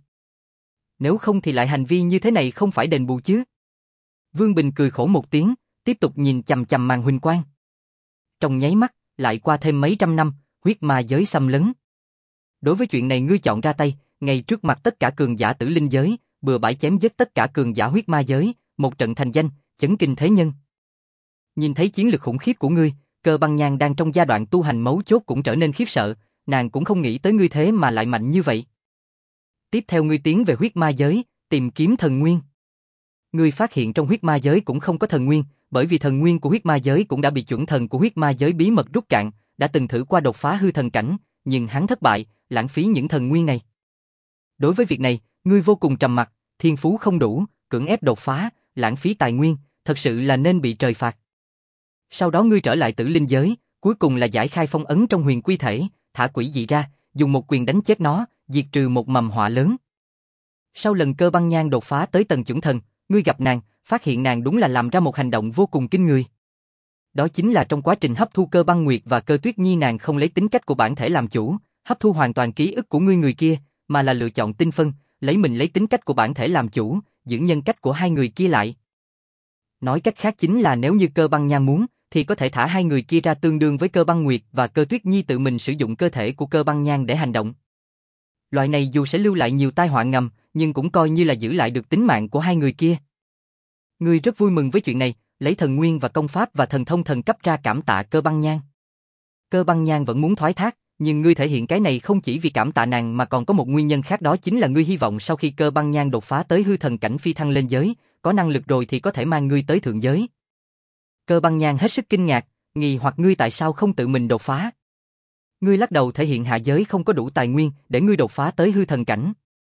Nếu không thì lại hành vi như thế này không phải đền bù chứ. Vương Bình cười khổ một tiếng, tiếp tục nhìn chằm chằm màn huỳnh quang. Trong nháy mắt, lại qua thêm mấy trăm năm, huyết ma giới xâm lấn. Đối với chuyện này ngươi chọn ra tay, ngay trước mặt tất cả cường giả tử linh giới, bừa bãi chém giết tất cả cường giả huyết ma giới, một trận thành danh, chấn kinh thế nhân. Nhìn thấy chiến lực khủng khiếp của ngươi, Cơ Băng Nhan đang trong giai đoạn tu hành mấu chốt cũng trở nên khiếp sợ, nàng cũng không nghĩ tới ngươi thế mà lại mạnh như vậy. Tiếp theo ngươi tiến về huyết ma giới, tìm kiếm thần nguyên. Ngươi phát hiện trong huyết ma giới cũng không có thần nguyên, bởi vì thần nguyên của huyết ma giới cũng đã bị chuẩn thần của huyết ma giới bí mật rút cạn, đã từng thử qua đột phá hư thần cảnh, nhưng hắn thất bại, lãng phí những thần nguyên này. Đối với việc này, ngươi vô cùng trầm mặc, thiên phú không đủ, cưỡng ép đột phá, lãng phí tài nguyên, thật sự là nên bị trời phạt. Sau đó ngươi trở lại tử linh giới, cuối cùng là giải khai phong ấn trong huyền quy thể, thả quỷ dị ra, dùng một quyền đánh chết nó, diệt trừ một mầm họa lớn. Sau lần Cơ Băng Nhan đột phá tới tầng chuẩn thần, ngươi gặp nàng, phát hiện nàng đúng là làm ra một hành động vô cùng kinh người. Đó chính là trong quá trình hấp thu Cơ Băng Nguyệt và Cơ Tuyết Nhi, nàng không lấy tính cách của bản thể làm chủ, hấp thu hoàn toàn ký ức của ngươi người kia, mà là lựa chọn tinh phân, lấy mình lấy tính cách của bản thể làm chủ, giữ nhân cách của hai người kia lại. Nói cách khác chính là nếu như Cơ Băng Nhan muốn, thì có thể thả hai người kia ra tương đương với Cơ Băng Nguyệt và Cơ Tuyết Nhi tự mình sử dụng cơ thể của Cơ Băng Nhan để hành động. Loại này dù sẽ lưu lại nhiều tai họa ngầm, nhưng cũng coi như là giữ lại được tính mạng của hai người kia. Ngươi rất vui mừng với chuyện này, lấy thần nguyên và công pháp và thần thông thần cấp ra cảm tạ Cơ Băng Nhan. Cơ Băng Nhan vẫn muốn thoái thác, nhưng ngươi thể hiện cái này không chỉ vì cảm tạ nàng mà còn có một nguyên nhân khác, đó chính là ngươi hy vọng sau khi Cơ Băng Nhan đột phá tới hư thần cảnh phi thăng lên giới, có năng lực rồi thì có thể mang ngươi tới thượng giới. Cơ Băng Nhan hết sức kinh ngạc, nghi hoặc ngươi tại sao không tự mình đột phá. Ngươi lắc đầu thể hiện hạ giới không có đủ tài nguyên để ngươi đột phá tới hư thần cảnh.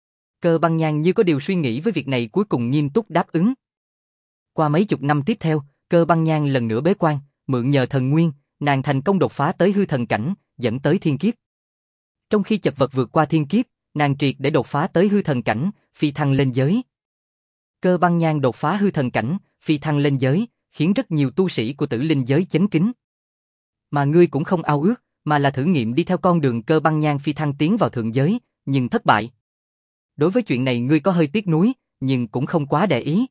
Cơ Băng Nhan như có điều suy nghĩ với việc này, cuối cùng nghiêm túc đáp ứng. Qua mấy chục năm tiếp theo, Cơ Băng Nhan lần nữa bế quan, mượn nhờ thần nguyên, nàng thành công đột phá tới hư thần cảnh, dẫn tới thiên kiếp. Trong khi chật vật vượt qua thiên kiếp, nàng triệt để đột phá tới hư thần cảnh, phi thăng lên giới. Cơ Băng Nhan đột phá hư thần cảnh, phi thăng lên giới, khiến rất nhiều tu sĩ của tử linh giới chấn kính. Mà ngươi cũng không ao ước, mà là thử nghiệm đi theo con đường Cơ Băng Nhan phi thăng tiến vào thượng giới, nhưng thất bại. Đối với chuyện này ngươi có hơi tiếc nuối, nhưng cũng không quá để ý.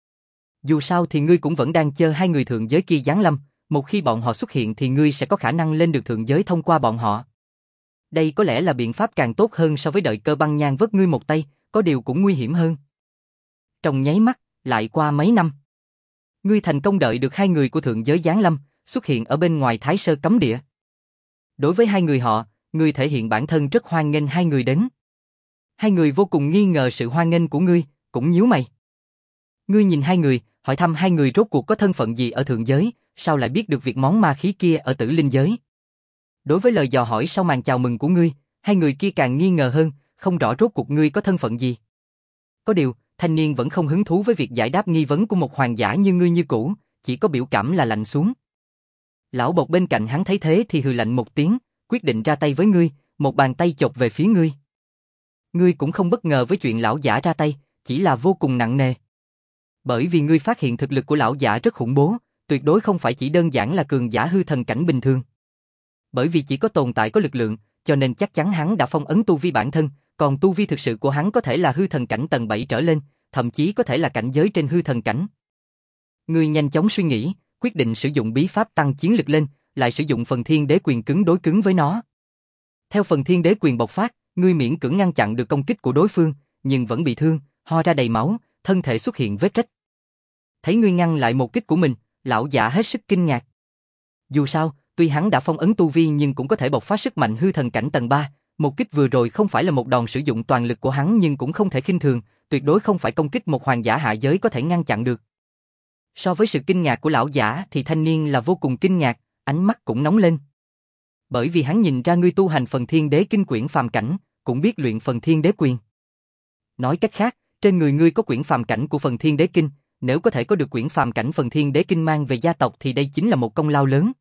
Dù sao thì ngươi cũng vẫn đang chờ hai người thượng giới kia giáng lâm, một khi bọn họ xuất hiện thì ngươi sẽ có khả năng lên được thượng giới thông qua bọn họ. Đây có lẽ là biện pháp càng tốt hơn so với đợi Cơ Băng Nhan vớt ngươi một tay, có điều cũng nguy hiểm hơn. Trong nháy mắt, lại qua mấy năm. Ngươi thành công đợi được hai người của thượng giới giáng lâm, xuất hiện ở bên ngoài Thái Sơ cấm địa. Đối với hai người họ, ngươi thể hiện bản thân rất hoan nghênh hai người đến. Hai người vô cùng nghi ngờ sự hoan nghênh của ngươi, cũng nhíu mày. Ngươi nhìn hai người, hỏi thăm hai người rốt cuộc có thân phận gì ở thượng giới, sao lại biết được việc món ma khí kia ở tử linh giới. Đối với lời dò hỏi sau màn chào mừng của ngươi, hai người kia càng nghi ngờ hơn, không rõ rốt cuộc ngươi có thân phận gì. Có điều, thanh niên vẫn không hứng thú với việc giải đáp nghi vấn của một hoàng giả như ngươi như cũ, chỉ có biểu cảm là lạnh xuống. Lão bộc bên cạnh hắn thấy thế thì hừ lạnh một tiếng, quyết định ra tay với ngươi, một bàn tay chộp về phía ngươi. Ngươi cũng không bất ngờ với chuyện lão giả ra tay, chỉ là vô cùng nặng nề. Bởi vì ngươi phát hiện thực lực của lão giả rất khủng bố, tuyệt đối không phải chỉ đơn giản là cường giả hư thần cảnh bình thường. Bởi vì chỉ có tồn tại có lực lượng, cho nên chắc chắn hắn đã phong ấn tu vi bản thân, còn tu vi thực sự của hắn có thể là hư thần cảnh tầng bảy trở lên, thậm chí có thể là cảnh giới trên hư thần cảnh. Ngươi nhanh chóng suy nghĩ, quyết định sử dụng bí pháp tăng chiến lực lên, lại sử dụng phần thiên đế quyền cứng đối cứng với nó. Theo phần thiên đế quyền bộc phát, ngươi miễn cưỡng ngăn chặn được công kích của đối phương, nhưng vẫn bị thương, ho ra đầy máu, thân thể xuất hiện vết rách. Thấy ngươi ngăn lại một kích của mình, lão giả hết sức kinh ngạc. Dù sao, tuy hắn đã phong ấn tu vi nhưng cũng có thể bộc phát sức mạnh hư thần cảnh tầng ba, một kích vừa rồi không phải là một đòn sử dụng toàn lực của hắn nhưng cũng không thể khinh thường, tuyệt đối không phải công kích một hoàng giả hạ giới có thể ngăn chặn được. So với sự kinh ngạc của lão giả thì thanh niên là vô cùng kinh ngạc, ánh mắt cũng nóng lên. Bởi vì hắn nhìn ra ngươi tu hành phần thiên đế kinh quyển phàm cảnh, cũng biết luyện phần thiên đế quyền. Nói cách khác, trên người ngươi có quyển phàm cảnh của phần thiên đế kinh, nếu có thể có được quyển phàm cảnh phần thiên đế kinh mang về gia tộc thì đây chính là một công lao lớn.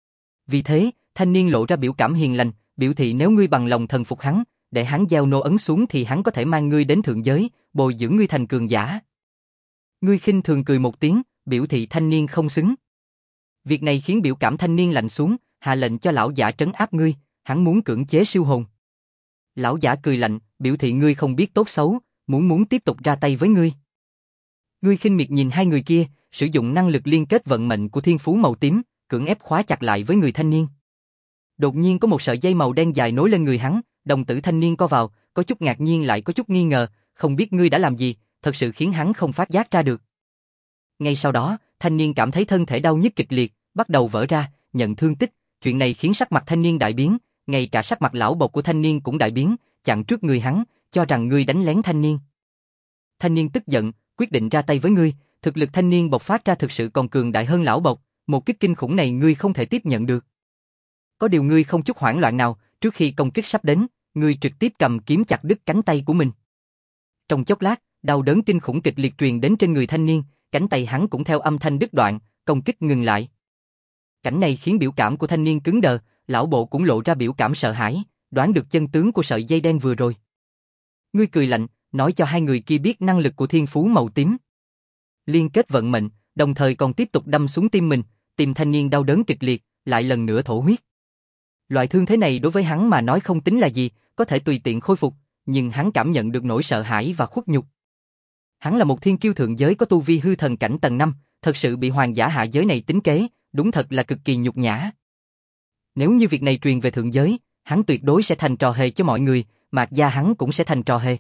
Vì thế, thanh niên lộ ra biểu cảm hiền lành, biểu thị nếu ngươi bằng lòng thần phục hắn, để hắn gieo nô ấn xuống thì hắn có thể mang ngươi đến thượng giới, bồi dưỡng ngươi thành cường giả. Ngươi khinh thường cười một tiếng, biểu thị thanh niên không xứng. Việc này khiến biểu cảm thanh niên lạnh xuống, hạ lệnh cho lão giả trấn áp ngươi, hắn muốn cưỡng chế siêu hồn. Lão giả cười lạnh, biểu thị ngươi không biết tốt xấu, muốn muốn tiếp tục ra tay với ngươi. Ngươi khinh miệt nhìn hai người kia, sử dụng năng lực liên kết vận mệnh của thiên phú màu tím, cưỡng ép khóa chặt lại với người thanh niên. Đột nhiên có một sợi dây màu đen dài nối lên người hắn, đồng tử thanh niên co vào, có chút ngạc nhiên lại có chút nghi ngờ, không biết ngươi đã làm gì, thật sự khiến hắn không phát giác ra được. Ngay sau đó, thanh niên cảm thấy thân thể đau nhức kịch liệt, bắt đầu vỡ ra, nhận thương tích, chuyện này khiến sắc mặt thanh niên đại biến, ngay cả sắc mặt lão bộc của thanh niên cũng đại biến, chặn trước người hắn, cho rằng ngươi đánh lén thanh niên. Thanh niên tức giận, quyết định ra tay với ngươi, thực lực thanh niên bộc phát ra thực sự còn cường đại hơn lão bộc, một kích kinh khủng này ngươi không thể tiếp nhận được. Có điều ngươi không chút hoảng loạn nào, trước khi công kích sắp đến, ngươi trực tiếp cầm kiếm chặt đứt cánh tay của mình. Trong chốc lát, đau đớn kinh khủng kịch liệt truyền đến trên người thanh niên, cánh tay hắn cũng theo âm thanh đứt đoạn, công kích ngừng lại. Cảnh này khiến biểu cảm của thanh niên cứng đờ, lão bộ cũng lộ ra biểu cảm sợ hãi, đoán được chân tướng của sợi dây đen vừa rồi. Ngươi cười lạnh, nói cho hai người kia biết năng lực của thiên phú màu tím. Liên kết vận mệnh, đồng thời còn tiếp tục đâm xuống tim mình, tim thanh niên đau đớn kịch liệt, lại lần nữa thổ huyết. Loại thương thế này đối với hắn mà nói không tính là gì, có thể tùy tiện khôi phục, nhưng hắn cảm nhận được nỗi sợ hãi và khuất nhục. Hắn là một thiên kiêu thượng giới có tu vi hư thần cảnh tầng năm, thật sự bị hoàng giả hạ giới này tính kế, đúng thật là cực kỳ nhục nhã. Nếu như việc này truyền về thượng giới, hắn tuyệt đối sẽ thành trò hề cho mọi người, Mạc gia hắn cũng sẽ thành trò hề.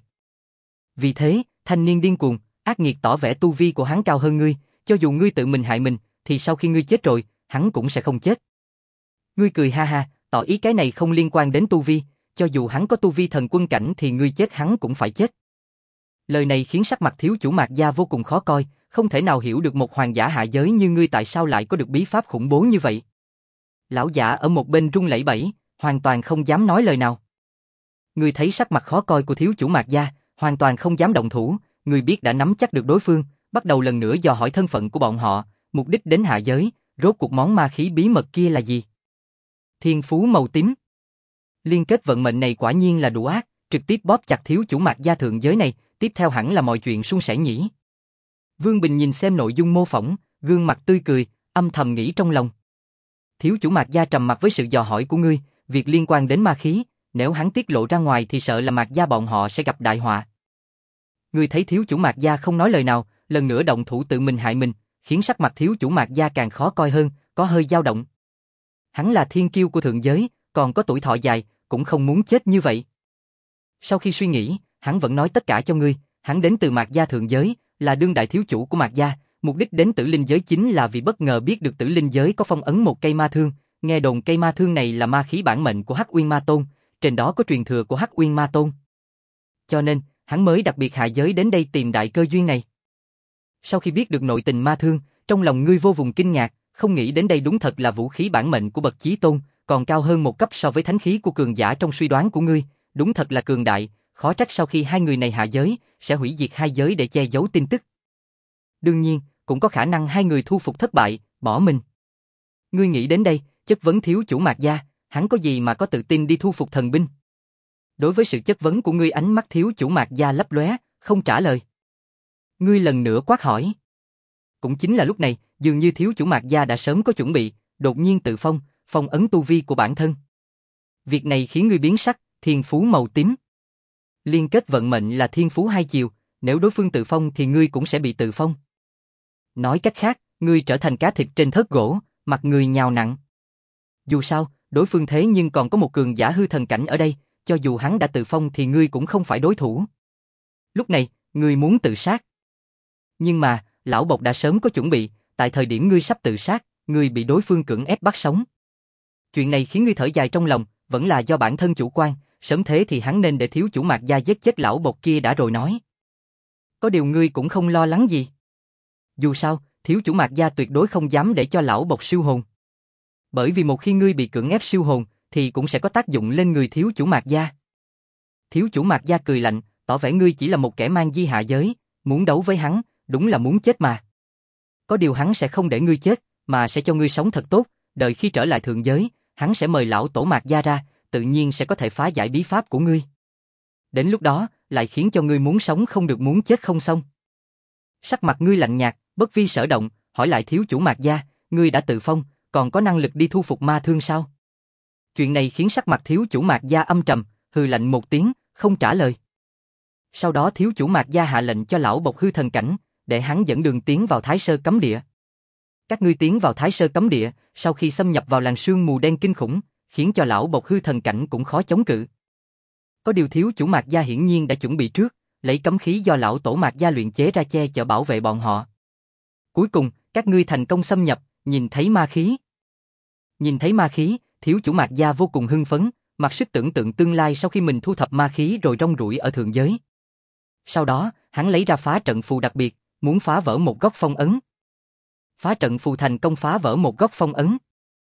Vì thế, thanh niên điên cuồng, ác nghiệt tỏ vẻ tu vi của hắn cao hơn ngươi, cho dù ngươi tự mình hại mình, thì sau khi ngươi chết rồi, hắn cũng sẽ không chết. Ngươi cười ha ha, tỏ ý cái này không liên quan đến tu vi, cho dù hắn có tu vi thần quân cảnh thì ngươi chết hắn cũng phải chết. Lời này khiến sắc mặt thiếu chủ Mạc gia vô cùng khó coi, không thể nào hiểu được một hoàng giả hạ giới như ngươi tại sao lại có được bí pháp khủng bố như vậy. Lão giả ở một bên run lẩy bẩy, hoàn toàn không dám nói lời nào. Ngươi thấy sắc mặt khó coi của thiếu chủ Mạc gia, hoàn toàn không dám động thủ, ngươi biết đã nắm chắc được đối phương, bắt đầu lần nữa dò hỏi thân phận của bọn họ, mục đích đến hạ giới, rốt cuộc món ma khí bí mật kia là gì? Thiên phú màu tím. Liên kết vận mệnh này quả nhiên là đủ ác, trực tiếp bóp chặt thiếu chủ Mạc gia thượng giới này, tiếp theo hẳn là mọi chuyện suôn sẻ nhỉ. Vương Bình nhìn xem nội dung mô phỏng, gương mặt tươi cười, âm thầm nghĩ trong lòng. Thiếu chủ Mạc gia trầm mặc với sự dò hỏi của ngươi, việc liên quan đến ma khí, nếu hắn tiết lộ ra ngoài thì sợ là Mạc gia bọn họ sẽ gặp đại họa. Ngươi thấy thiếu chủ Mạc gia không nói lời nào, lần nữa động thủ tự mình hại mình, khiến sắc mặt thiếu chủ Mạc gia càng khó coi hơn, có hơi dao động. Hắn là thiên kiêu của thượng giới, còn có tuổi thọ dài, cũng không muốn chết như vậy. Sau khi suy nghĩ, hắn vẫn nói tất cả cho ngươi, hắn đến từ Mạc gia thượng giới, là đương đại thiếu chủ của Mạc gia, mục đích đến Tử Linh giới chính là vì bất ngờ biết được Tử Linh giới có phong ấn một cây ma thương, nghe đồn cây ma thương này là ma khí bản mệnh của Hắc Uyên Ma Tôn, trên đó có truyền thừa của Hắc Uyên Ma Tôn. Cho nên, hắn mới đặc biệt hạ giới đến đây tìm đại cơ duyên này. Sau khi biết được nội tình ma thương, trong lòng ngươi vô cùng kinh ngạc, không nghĩ đến đây đúng thật là vũ khí bản mệnh của bậc chí tôn, còn cao hơn một cấp so với thánh khí của cường giả trong suy đoán của ngươi, đúng thật là cường đại, khó trách sau khi hai người này hạ giới, sẽ hủy diệt hai giới để che giấu tin tức. Đương nhiên, cũng có khả năng hai người thu phục thất bại, bỏ mình. Ngươi nghĩ đến đây, chất vấn thiếu chủ Mạc gia, hắn có gì mà có tự tin đi thu phục thần binh? Đối với sự chất vấn của ngươi, ánh mắt thiếu chủ Mạc gia lấp lóe, không trả lời. Ngươi lần nữa quát hỏi. Cũng chính là lúc này, dường như thiếu chủ Mạc gia đã sớm có chuẩn bị, đột nhiên tự phong, phong ấn tu vi của bản thân. Việc này khiến ngươi biến sắc, thiên phú màu tím. Liên kết vận mệnh là thiên phú hai chiều, nếu đối phương tự phong thì ngươi cũng sẽ bị tự phong. Nói cách khác, ngươi trở thành cá thịt trên thớt gỗ, mặt người nhào nặng. Dù sao, đối phương thế nhưng còn có một cường giả hư thần cảnh ở đây, cho dù hắn đã tự phong thì ngươi cũng không phải đối thủ. Lúc này, ngươi muốn tự sát. Nhưng mà, lão bộc đã sớm có chuẩn bị, tại thời điểm ngươi sắp tự sát, ngươi bị đối phương cưỡng ép bắt sống. Chuyện này khiến ngươi thở dài trong lòng, vẫn là do bản thân chủ quan, sớm thế thì hắn nên để thiếu chủ Mạc gia giết chết lão bộc kia đã rồi nói. Có điều ngươi cũng không lo lắng gì. Dù sao, thiếu chủ Mạc gia tuyệt đối không dám để cho lão bộc siêu hồn. Bởi vì một khi ngươi bị cưỡng ép siêu hồn, thì cũng sẽ có tác dụng lên người thiếu chủ Mạc gia. Thiếu chủ Mạc gia cười lạnh, tỏ vẻ ngươi chỉ là một kẻ mang di hạ giới, muốn đấu với hắn, đúng là muốn chết mà. Có điều hắn sẽ không để ngươi chết, mà sẽ cho ngươi sống thật tốt, đợi khi trở lại thượng giới, hắn sẽ mời lão tổ Mạc gia ra, tự nhiên sẽ có thể phá giải bí pháp của ngươi. Đến lúc đó, lại khiến cho ngươi muốn sống không được muốn chết không xong. Sắc mặt ngươi lạnh nhạt, bất vi sở động, hỏi lại thiếu chủ Mạc gia, ngươi đã tự phong, còn có năng lực đi thu phục ma thương sao? Chuyện này khiến sắc mặt thiếu chủ Mạc gia âm trầm, hừ lạnh một tiếng, không trả lời. Sau đó thiếu chủ Mạc gia hạ lệnh cho lão bộc hư thần cảnh, để hắn dẫn đường tiến vào Thái Sơ cấm địa. Các ngươi tiến vào Thái Sơ cấm địa, sau khi xâm nhập vào làn sương mù đen kinh khủng, khiến cho lão bộc hư thần cảnh cũng khó chống cự. Có điều thiếu chủ Mạc gia hiển nhiên đã chuẩn bị trước, lấy cấm khí do lão tổ Mạc gia luyện chế ra che chở bảo vệ bọn họ. Cuối cùng, các ngươi thành công xâm nhập, nhìn thấy ma khí. Nhìn thấy ma khí, thiếu chủ Mạc gia vô cùng hưng phấn, mặc sức tưởng tượng tương lai sau khi mình thu thập ma khí rồi rong ruổi ở thượng giới. Sau đó, hắn lấy ra phá trận phù đặc biệt, muốn phá vỡ một góc phong ấn. Phá trận phù thành công phá vỡ một góc phong ấn.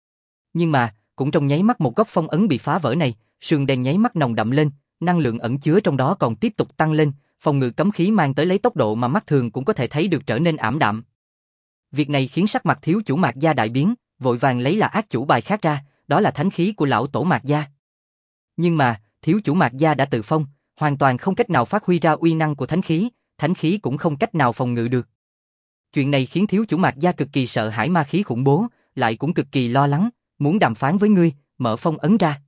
Nhưng mà, cũng trong nháy mắt một góc phong ấn bị phá vỡ này, sương đen nháy mắt nồng đậm lên, năng lượng ẩn chứa trong đó còn tiếp tục tăng lên, phòng ngự cấm khí mang tới lấy tốc độ mà mắt thường cũng có thể thấy được trở nên ảm đạm. Việc này khiến sắc mặt thiếu chủ Mạc gia đại biến, vội vàng lấy là ác chủ bài khác ra, đó là thánh khí của lão tổ Mạc gia. Nhưng mà, thiếu chủ Mạc gia đã tự phong, hoàn toàn không cách nào phát huy ra uy năng của thánh khí, thánh khí cũng không cách nào phòng ngự được. Chuyện này khiến thiếu chủ Mạc gia cực kỳ sợ hãi ma khí khủng bố, lại cũng cực kỳ lo lắng, muốn đàm phán với ngươi, mở phong ấn ra.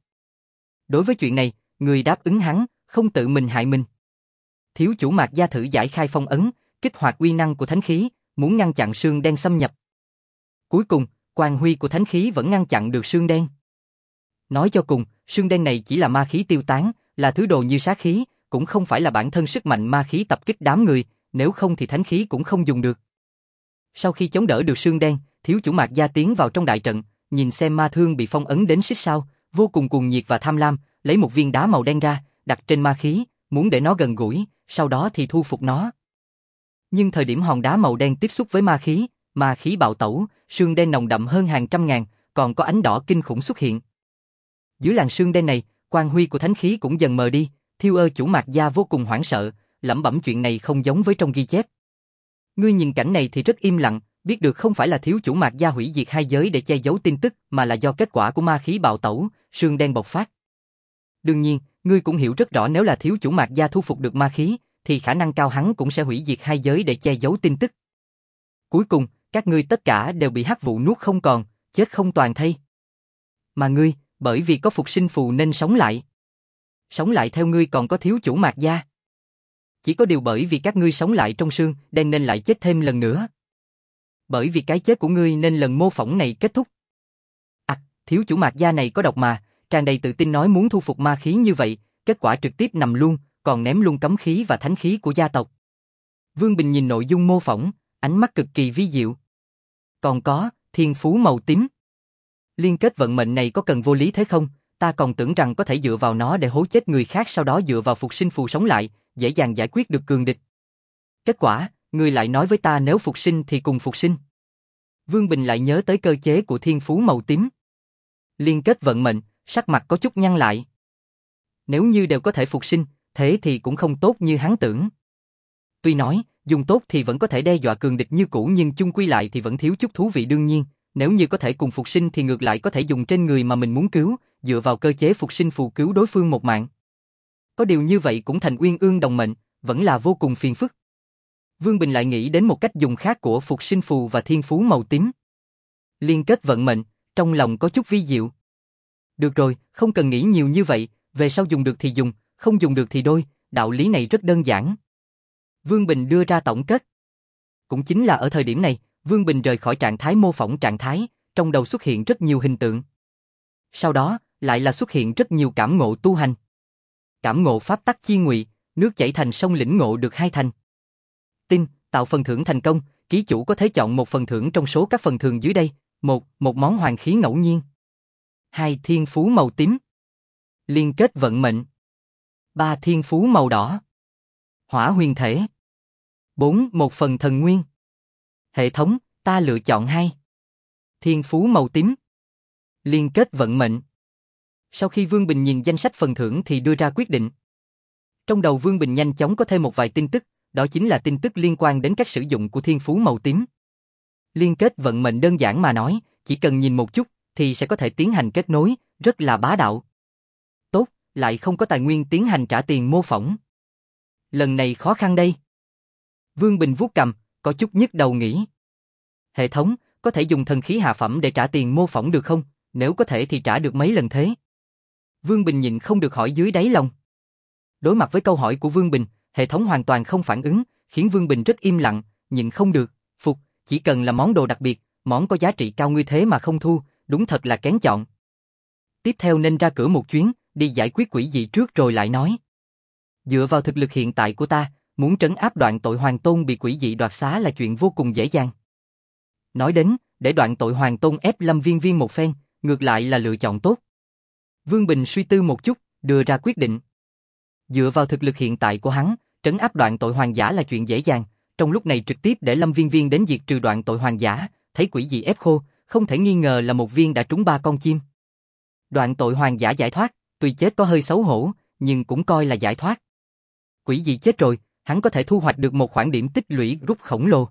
Đối với chuyện này, người đáp ứng hắn, không tự mình hại mình. Thiếu chủ Mạc gia thử giải khai phong ấn, kích hoạt uy năng của thánh khí, muốn ngăn chặn sương đen xâm nhập. Cuối cùng, quang huy của thánh khí vẫn ngăn chặn được sương đen. Nói cho cùng, sương đen này chỉ là ma khí tiêu tán, là thứ đồ như sát khí, cũng không phải là bản thân sức mạnh ma khí tập kích đám người, nếu không thì thánh khí cũng không dùng được. Sau khi chống đỡ được sương đen, thiếu chủ Mạc gia tiến vào trong đại trận, nhìn xem ma thương bị phong ấn đến xích sao, vô cùng cuồng nhiệt và tham lam, lấy một viên đá màu đen ra, đặt trên ma khí, muốn để nó gần gũi, sau đó thì thu phục nó. Nhưng thời điểm hòn đá màu đen tiếp xúc với ma khí, ma khí bạo tẩu, sương đen nồng đậm hơn hàng trăm ngàn, còn có ánh đỏ kinh khủng xuất hiện. Dưới làn sương đen này, quang huy của thánh khí cũng dần mờ đi, Thiêu Ơ chủ Mạc gia vô cùng hoảng sợ, lẩm bẩm chuyện này không giống với trong ghi chép. Ngươi nhìn cảnh này thì rất im lặng, biết được không phải là thiếu chủ Mạc gia hủy diệt hai giới để che giấu tin tức, mà là do kết quả của ma khí bạo tẩu, sương đen bộc phát. Đương nhiên, ngươi cũng hiểu rất rõ nếu là thiếu chủ Mạc gia thu phục được ma khí, thì khả năng cao hắn cũng sẽ hủy diệt hai giới để che giấu tin tức. Cuối cùng, các ngươi tất cả đều bị hắc vụ nuốt không còn, chết không toàn thây. Mà ngươi, bởi vì có phục sinh phù nên sống lại. Sống lại theo ngươi còn có thiếu chủ Mạc gia. Chỉ có điều bởi vì các ngươi sống lại trong sương đen nên lại chết thêm lần nữa. Bởi vì cái chết của ngươi nên lần mô phỏng này kết thúc. À, thiếu chủ Mạc gia này có độc mà, tràn đầy tự tin nói muốn thu phục ma khí như vậy, kết quả trực tiếp nằm luôn, còn ném luôn cấm khí và thánh khí của gia tộc. Vương Bình nhìn nội dung mô phỏng, ánh mắt cực kỳ vi diệu. Còn có, thiên phú màu tím. Liên kết vận mệnh này có cần vô lý thế không? Ta còn tưởng rằng có thể dựa vào nó để hố chết người khác sau đó dựa vào phục sinh phù sống lại, dễ dàng giải quyết được cường địch. Kết quả, ngươi lại nói với ta nếu phục sinh thì cùng phục sinh. Vương Bình lại nhớ tới cơ chế của thiên phú màu tím. Liên kết vận mệnh, sắc mặt có chút nhăn lại. Nếu như đều có thể phục sinh, thế thì cũng không tốt như hắn tưởng. Tuy nói, dùng tốt thì vẫn có thể đe dọa cường địch như cũ nhưng chung quy lại thì vẫn thiếu chút thú vị đương nhiên, nếu như có thể cùng phục sinh thì ngược lại có thể dùng trên người mà mình muốn cứu, dựa vào cơ chế phục sinh phù cứu đối phương một mạng. Có điều như vậy cũng thành uyên ương đồng mệnh, vẫn là vô cùng phiền phức. Vương Bình lại nghĩ đến một cách dùng khác của phục sinh phù và thiên phú màu tím. Liên kết vận mệnh, trong lòng có chút vi diệu. Được rồi, không cần nghĩ nhiều như vậy, về sau dùng được thì dùng, không dùng được thì đôi, đạo lý này rất đơn giản. Vương Bình đưa ra tổng kết. Cũng chính là ở thời điểm này, Vương Bình rời khỏi trạng thái mô phỏng trạng thái, trong đầu xuất hiện rất nhiều hình tượng. Sau đó, lại là xuất hiện rất nhiều cảm ngộ tu hành. Cảm ngộ pháp tắc chi ngụy, nước chảy thành sông lĩnh ngộ được hai thành. Tin, tạo phần thưởng thành công, ký chủ có thể chọn một phần thưởng trong số các phần thưởng dưới đây. Một, một món hoàng khí ngẫu nhiên. Hai, thiên phú màu tím. Liên kết vận mệnh. Ba, thiên phú màu đỏ. Hỏa huyền thể. Bốn, một phần thần nguyên. Hệ thống, ta lựa chọn hai. Thiên phú màu tím. Liên kết vận mệnh. Sau khi Vương Bình nhìn danh sách phần thưởng thì đưa ra quyết định. Trong đầu Vương Bình nhanh chóng có thêm một vài tin tức, đó chính là tin tức liên quan đến các sử dụng của thiên phú màu tím. Liên kết vận mệnh đơn giản mà nói, chỉ cần nhìn một chút thì sẽ có thể tiến hành kết nối, rất là bá đạo. Tốt, lại không có tài nguyên tiến hành trả tiền mô phỏng. Lần này khó khăn đây. Vương Bình vuốt cằm, có chút nhức đầu nghĩ. Hệ thống, có thể dùng thần khí hạ phẩm để trả tiền mô phỏng được không? Nếu có thể thì trả được mấy lần thế? Vương Bình nhịn không được hỏi dưới đáy lòng. Đối mặt với câu hỏi của Vương Bình, hệ thống hoàn toàn không phản ứng, khiến Vương Bình rất im lặng, nhịn không được, phục, chỉ cần là món đồ đặc biệt, món có giá trị cao như thế mà không thu, đúng thật là kén chọn. Tiếp theo nên ra cửa một chuyến, đi giải quyết quỷ dị trước rồi lại nói. Dựa vào thực lực hiện tại của ta, muốn trấn áp Đoạn Tội Hoàng Tôn bị quỷ dị đoạt xá là chuyện vô cùng dễ dàng. Nói đến, để Đoạn Tội Hoàng Tôn ép Lâm Viên Viên một phen, ngược lại là lựa chọn tốt. Vương Bình suy tư một chút, đưa ra quyết định. Dựa vào thực lực hiện tại của hắn, trấn áp Đoạn Tội Hoàng Giả là chuyện dễ dàng, trong lúc này trực tiếp để Lâm Viên Viên đến diệt trừ Đoạn Tội Hoàng Giả, thấy quỷ dị ép khô, không thể nghi ngờ là một viên đã trúng ba con chim. Đoạn Tội Hoàng Giả giải thoát, tuy chết có hơi xấu hổ, nhưng cũng coi là giải thoát. Quỷ dị chết rồi, hắn có thể thu hoạch được một khoản điểm tích lũy rút khổng lồ.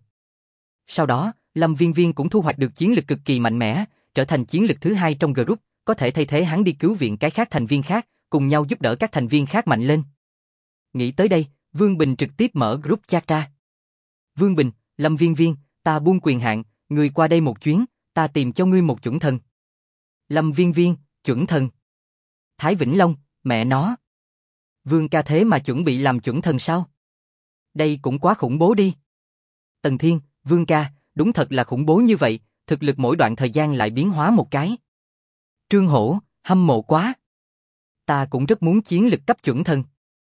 Sau đó, Lâm Viên Viên cũng thu hoạch được chiến lực cực kỳ mạnh mẽ, trở thành chiến lực thứ hai trong group, có thể thay thế hắn đi cứu viện cái khác thành viên khác, cùng nhau giúp đỡ các thành viên khác mạnh lên. Nghĩ tới đây, Vương Bình trực tiếp mở group chat ra. Vương Bình, Lâm Viên Viên, ta buông quyền hạn, ngươi qua đây một chuyến, ta tìm cho ngươi một chuẩn thần. Lâm Viên Viên, chuẩn thần. Thái Vĩnh Long, mẹ nó. Vương ca thế mà chuẩn bị làm chuẩn thần sao? Đây cũng quá khủng bố đi. Tần Thiên, Vương ca, đúng thật là khủng bố như vậy, thực lực mỗi đoạn thời gian lại biến hóa một cái. Trương Hổ, hâm mộ quá. Ta cũng rất muốn chiến lực cấp chuẩn thần.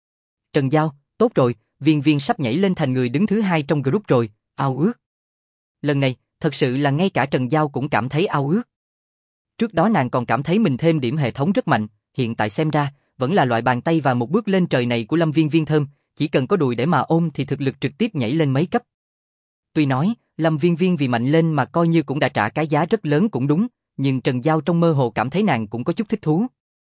Trần Giao, tốt rồi, Viên Viên sắp nhảy lên thành người đứng thứ hai trong group rồi, ao ước. Lần này, thật sự là ngay cả Trần Giao cũng cảm thấy ao ước. Trước đó nàng còn cảm thấy mình thêm điểm hệ thống rất mạnh, hiện tại xem ra, vẫn là loại bàn tay và một bước lên trời này của Lâm Viên Viên thơm, chỉ cần có đùi để mà ôm thì thực lực trực tiếp nhảy lên mấy cấp. Tuy nói, Lâm Viên Viên vì mạnh lên mà coi như cũng đã trả cái giá rất lớn cũng đúng, nhưng Trần Giao trong mơ hồ cảm thấy nàng cũng có chút thích thú.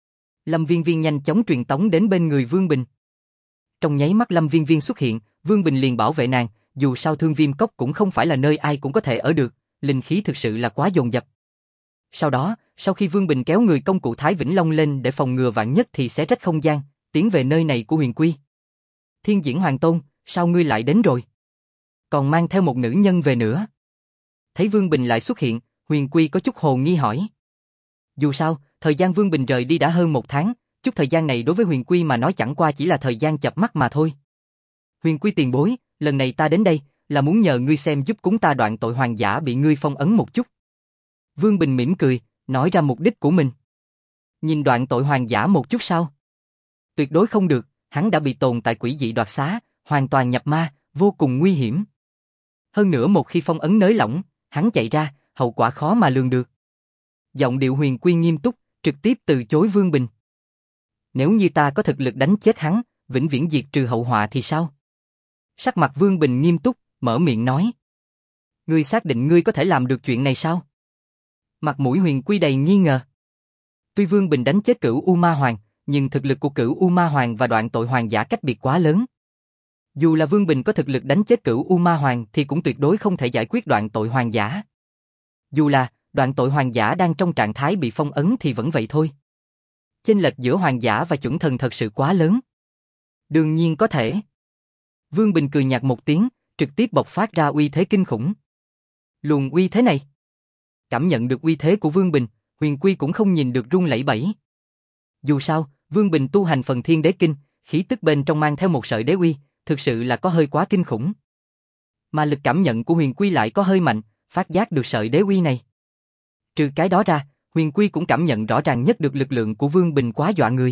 Lâm Viên Viên nhanh chóng truyền tống đến bên người Vương Bình. Trong nháy mắt Lâm Viên Viên xuất hiện, Vương Bình liền bảo vệ nàng, dù sao Thương Viêm Cốc cũng không phải là nơi ai cũng có thể ở được, linh khí thực sự là quá dồn dập. Sau đó, sau khi Vương Bình kéo người công cụ Thái Vĩnh Long lên để phòng ngừa vạn nhất thì xé rách không gian, tiến về nơi này của Huyền Quy. Thiên Diễn Hoàng Tôn, sao ngươi lại đến rồi? Còn mang theo một nữ nhân về nữa. Thấy Vương Bình lại xuất hiện, Huyền Quy có chút hồ nghi hỏi. Dù sao, thời gian Vương Bình rời đi đã hơn một tháng, chút thời gian này đối với Huyền Quy mà nói chẳng qua chỉ là thời gian chập mắt mà thôi. Huyền Quy tiền bối, lần này ta đến đây là muốn nhờ ngươi xem giúp cúng ta Đoạn Tội Hoàng Giả bị ngươi phong ấn một chút. Vương Bình mỉm cười, nói ra mục đích của mình. Nhìn Đoạn Tội Hoàng Giả một chút sao? Tuyệt đối không được, hắn đã bị tồn tại quỷ dị đoạt xá, hoàn toàn nhập ma, vô cùng nguy hiểm. Hơn nữa một khi phong ấn nới lỏng, hắn chạy ra, hậu quả khó mà lường được. Giọng điệu Huyền Quy nghiêm túc, trực tiếp từ chối Vương Bình. Nếu như ta có thực lực đánh chết hắn, vĩnh viễn diệt trừ hậu họa thì sao? Sắc mặt Vương Bình nghiêm túc, mở miệng nói. Ngươi xác định ngươi có thể làm được chuyện này sao? Mặt mũi Huyền Quy đầy nghi ngờ. Tuy Vương Bình đánh chết Cửu U Ma Hoàng, nhưng thực lực của Cửu U Ma Hoàng và Đoạn Tội Hoàng Giả cách biệt quá lớn. Dù là Vương Bình có thực lực đánh chết Cửu U Ma Hoàng thì cũng tuyệt đối không thể giải quyết Đoạn Tội Hoàng Giả. Dù là Đoạn Tội Hoàng Giả đang trong trạng thái bị phong ấn thì vẫn vậy thôi. Chênh lệch giữa Hoàng Giả và chuẩn thần thật sự quá lớn. Đương nhiên có thể. Vương Bình cười nhạt một tiếng, trực tiếp bộc phát ra uy thế kinh khủng. Luồng uy thế này. Cảm nhận được uy thế của Vương Bình, Huyền Quy cũng không nhìn được run lẩy bẩy. Dù sao, Vương Bình tu hành phần Thiên Đế Kinh, khí tức bên trong mang theo một sợi đế uy, thực sự là có hơi quá kinh khủng. Mà lực cảm nhận của Huyền Quy lại có hơi mạnh, phát giác được sợi đế uy này. Trừ cái đó ra, Huyền Quy cũng cảm nhận rõ ràng nhất được lực lượng của Vương Bình quá dọa người.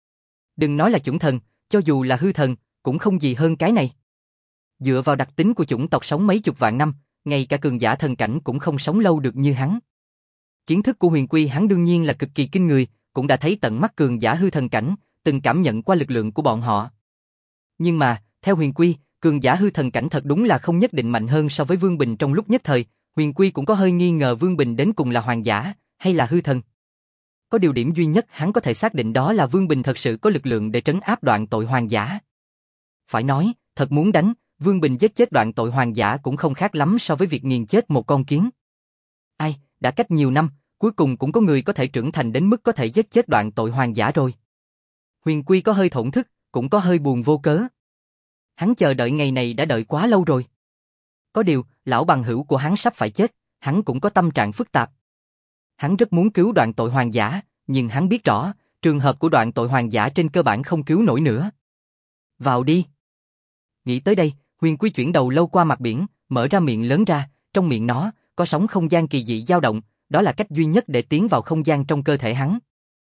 Đừng nói là chuẩn thần, cho dù là hư thần, cũng không gì hơn cái này. Dựa vào đặc tính của chủng tộc sống mấy chục vạn năm, ngay cả cường giả thần cảnh cũng không sống lâu được như hắn. Kiến thức của Huyền Quy hắn đương nhiên là cực kỳ kinh người, cũng đã thấy tận mắt cường giả hư thần cảnh, từng cảm nhận qua lực lượng của bọn họ. Nhưng mà, theo Huyền Quy, cường giả hư thần cảnh thật đúng là không nhất định mạnh hơn so với Vương Bình trong lúc nhất thời, Huyền Quy cũng có hơi nghi ngờ Vương Bình đến cùng là hoàng giả, hay là hư thần. Có điều điểm duy nhất hắn có thể xác định đó là Vương Bình thật sự có lực lượng để trấn áp Đoạn Tội Hoàng Giả. Phải nói, thật muốn đánh, Vương Bình giết chết Đoạn Tội Hoàng Giả cũng không khác lắm so với việc nghiền chết một con kiến. Ai, đã cách nhiều năm, cuối cùng cũng có người có thể trưởng thành đến mức có thể giết chết Đoạn Tội Hoàng Giả rồi. Huyền Quy có hơi thổn thức, cũng có hơi buồn vô cớ. Hắn chờ đợi ngày này đã đợi quá lâu rồi. Có điều, lão bằng hữu của hắn sắp phải chết, hắn cũng có tâm trạng phức tạp. Hắn rất muốn cứu Đoạn Tội Hoàng giả, nhưng hắn biết rõ, trường hợp của Đoạn Tội Hoàng giả trên cơ bản không cứu nổi nữa. Vào đi. Nghĩ tới đây, Huyền Quy chuyển đầu lâu qua mặt biển, mở ra miệng lớn ra, trong miệng nó, có sóng không gian kỳ dị dao động, đó là cách duy nhất để tiến vào không gian trong cơ thể hắn.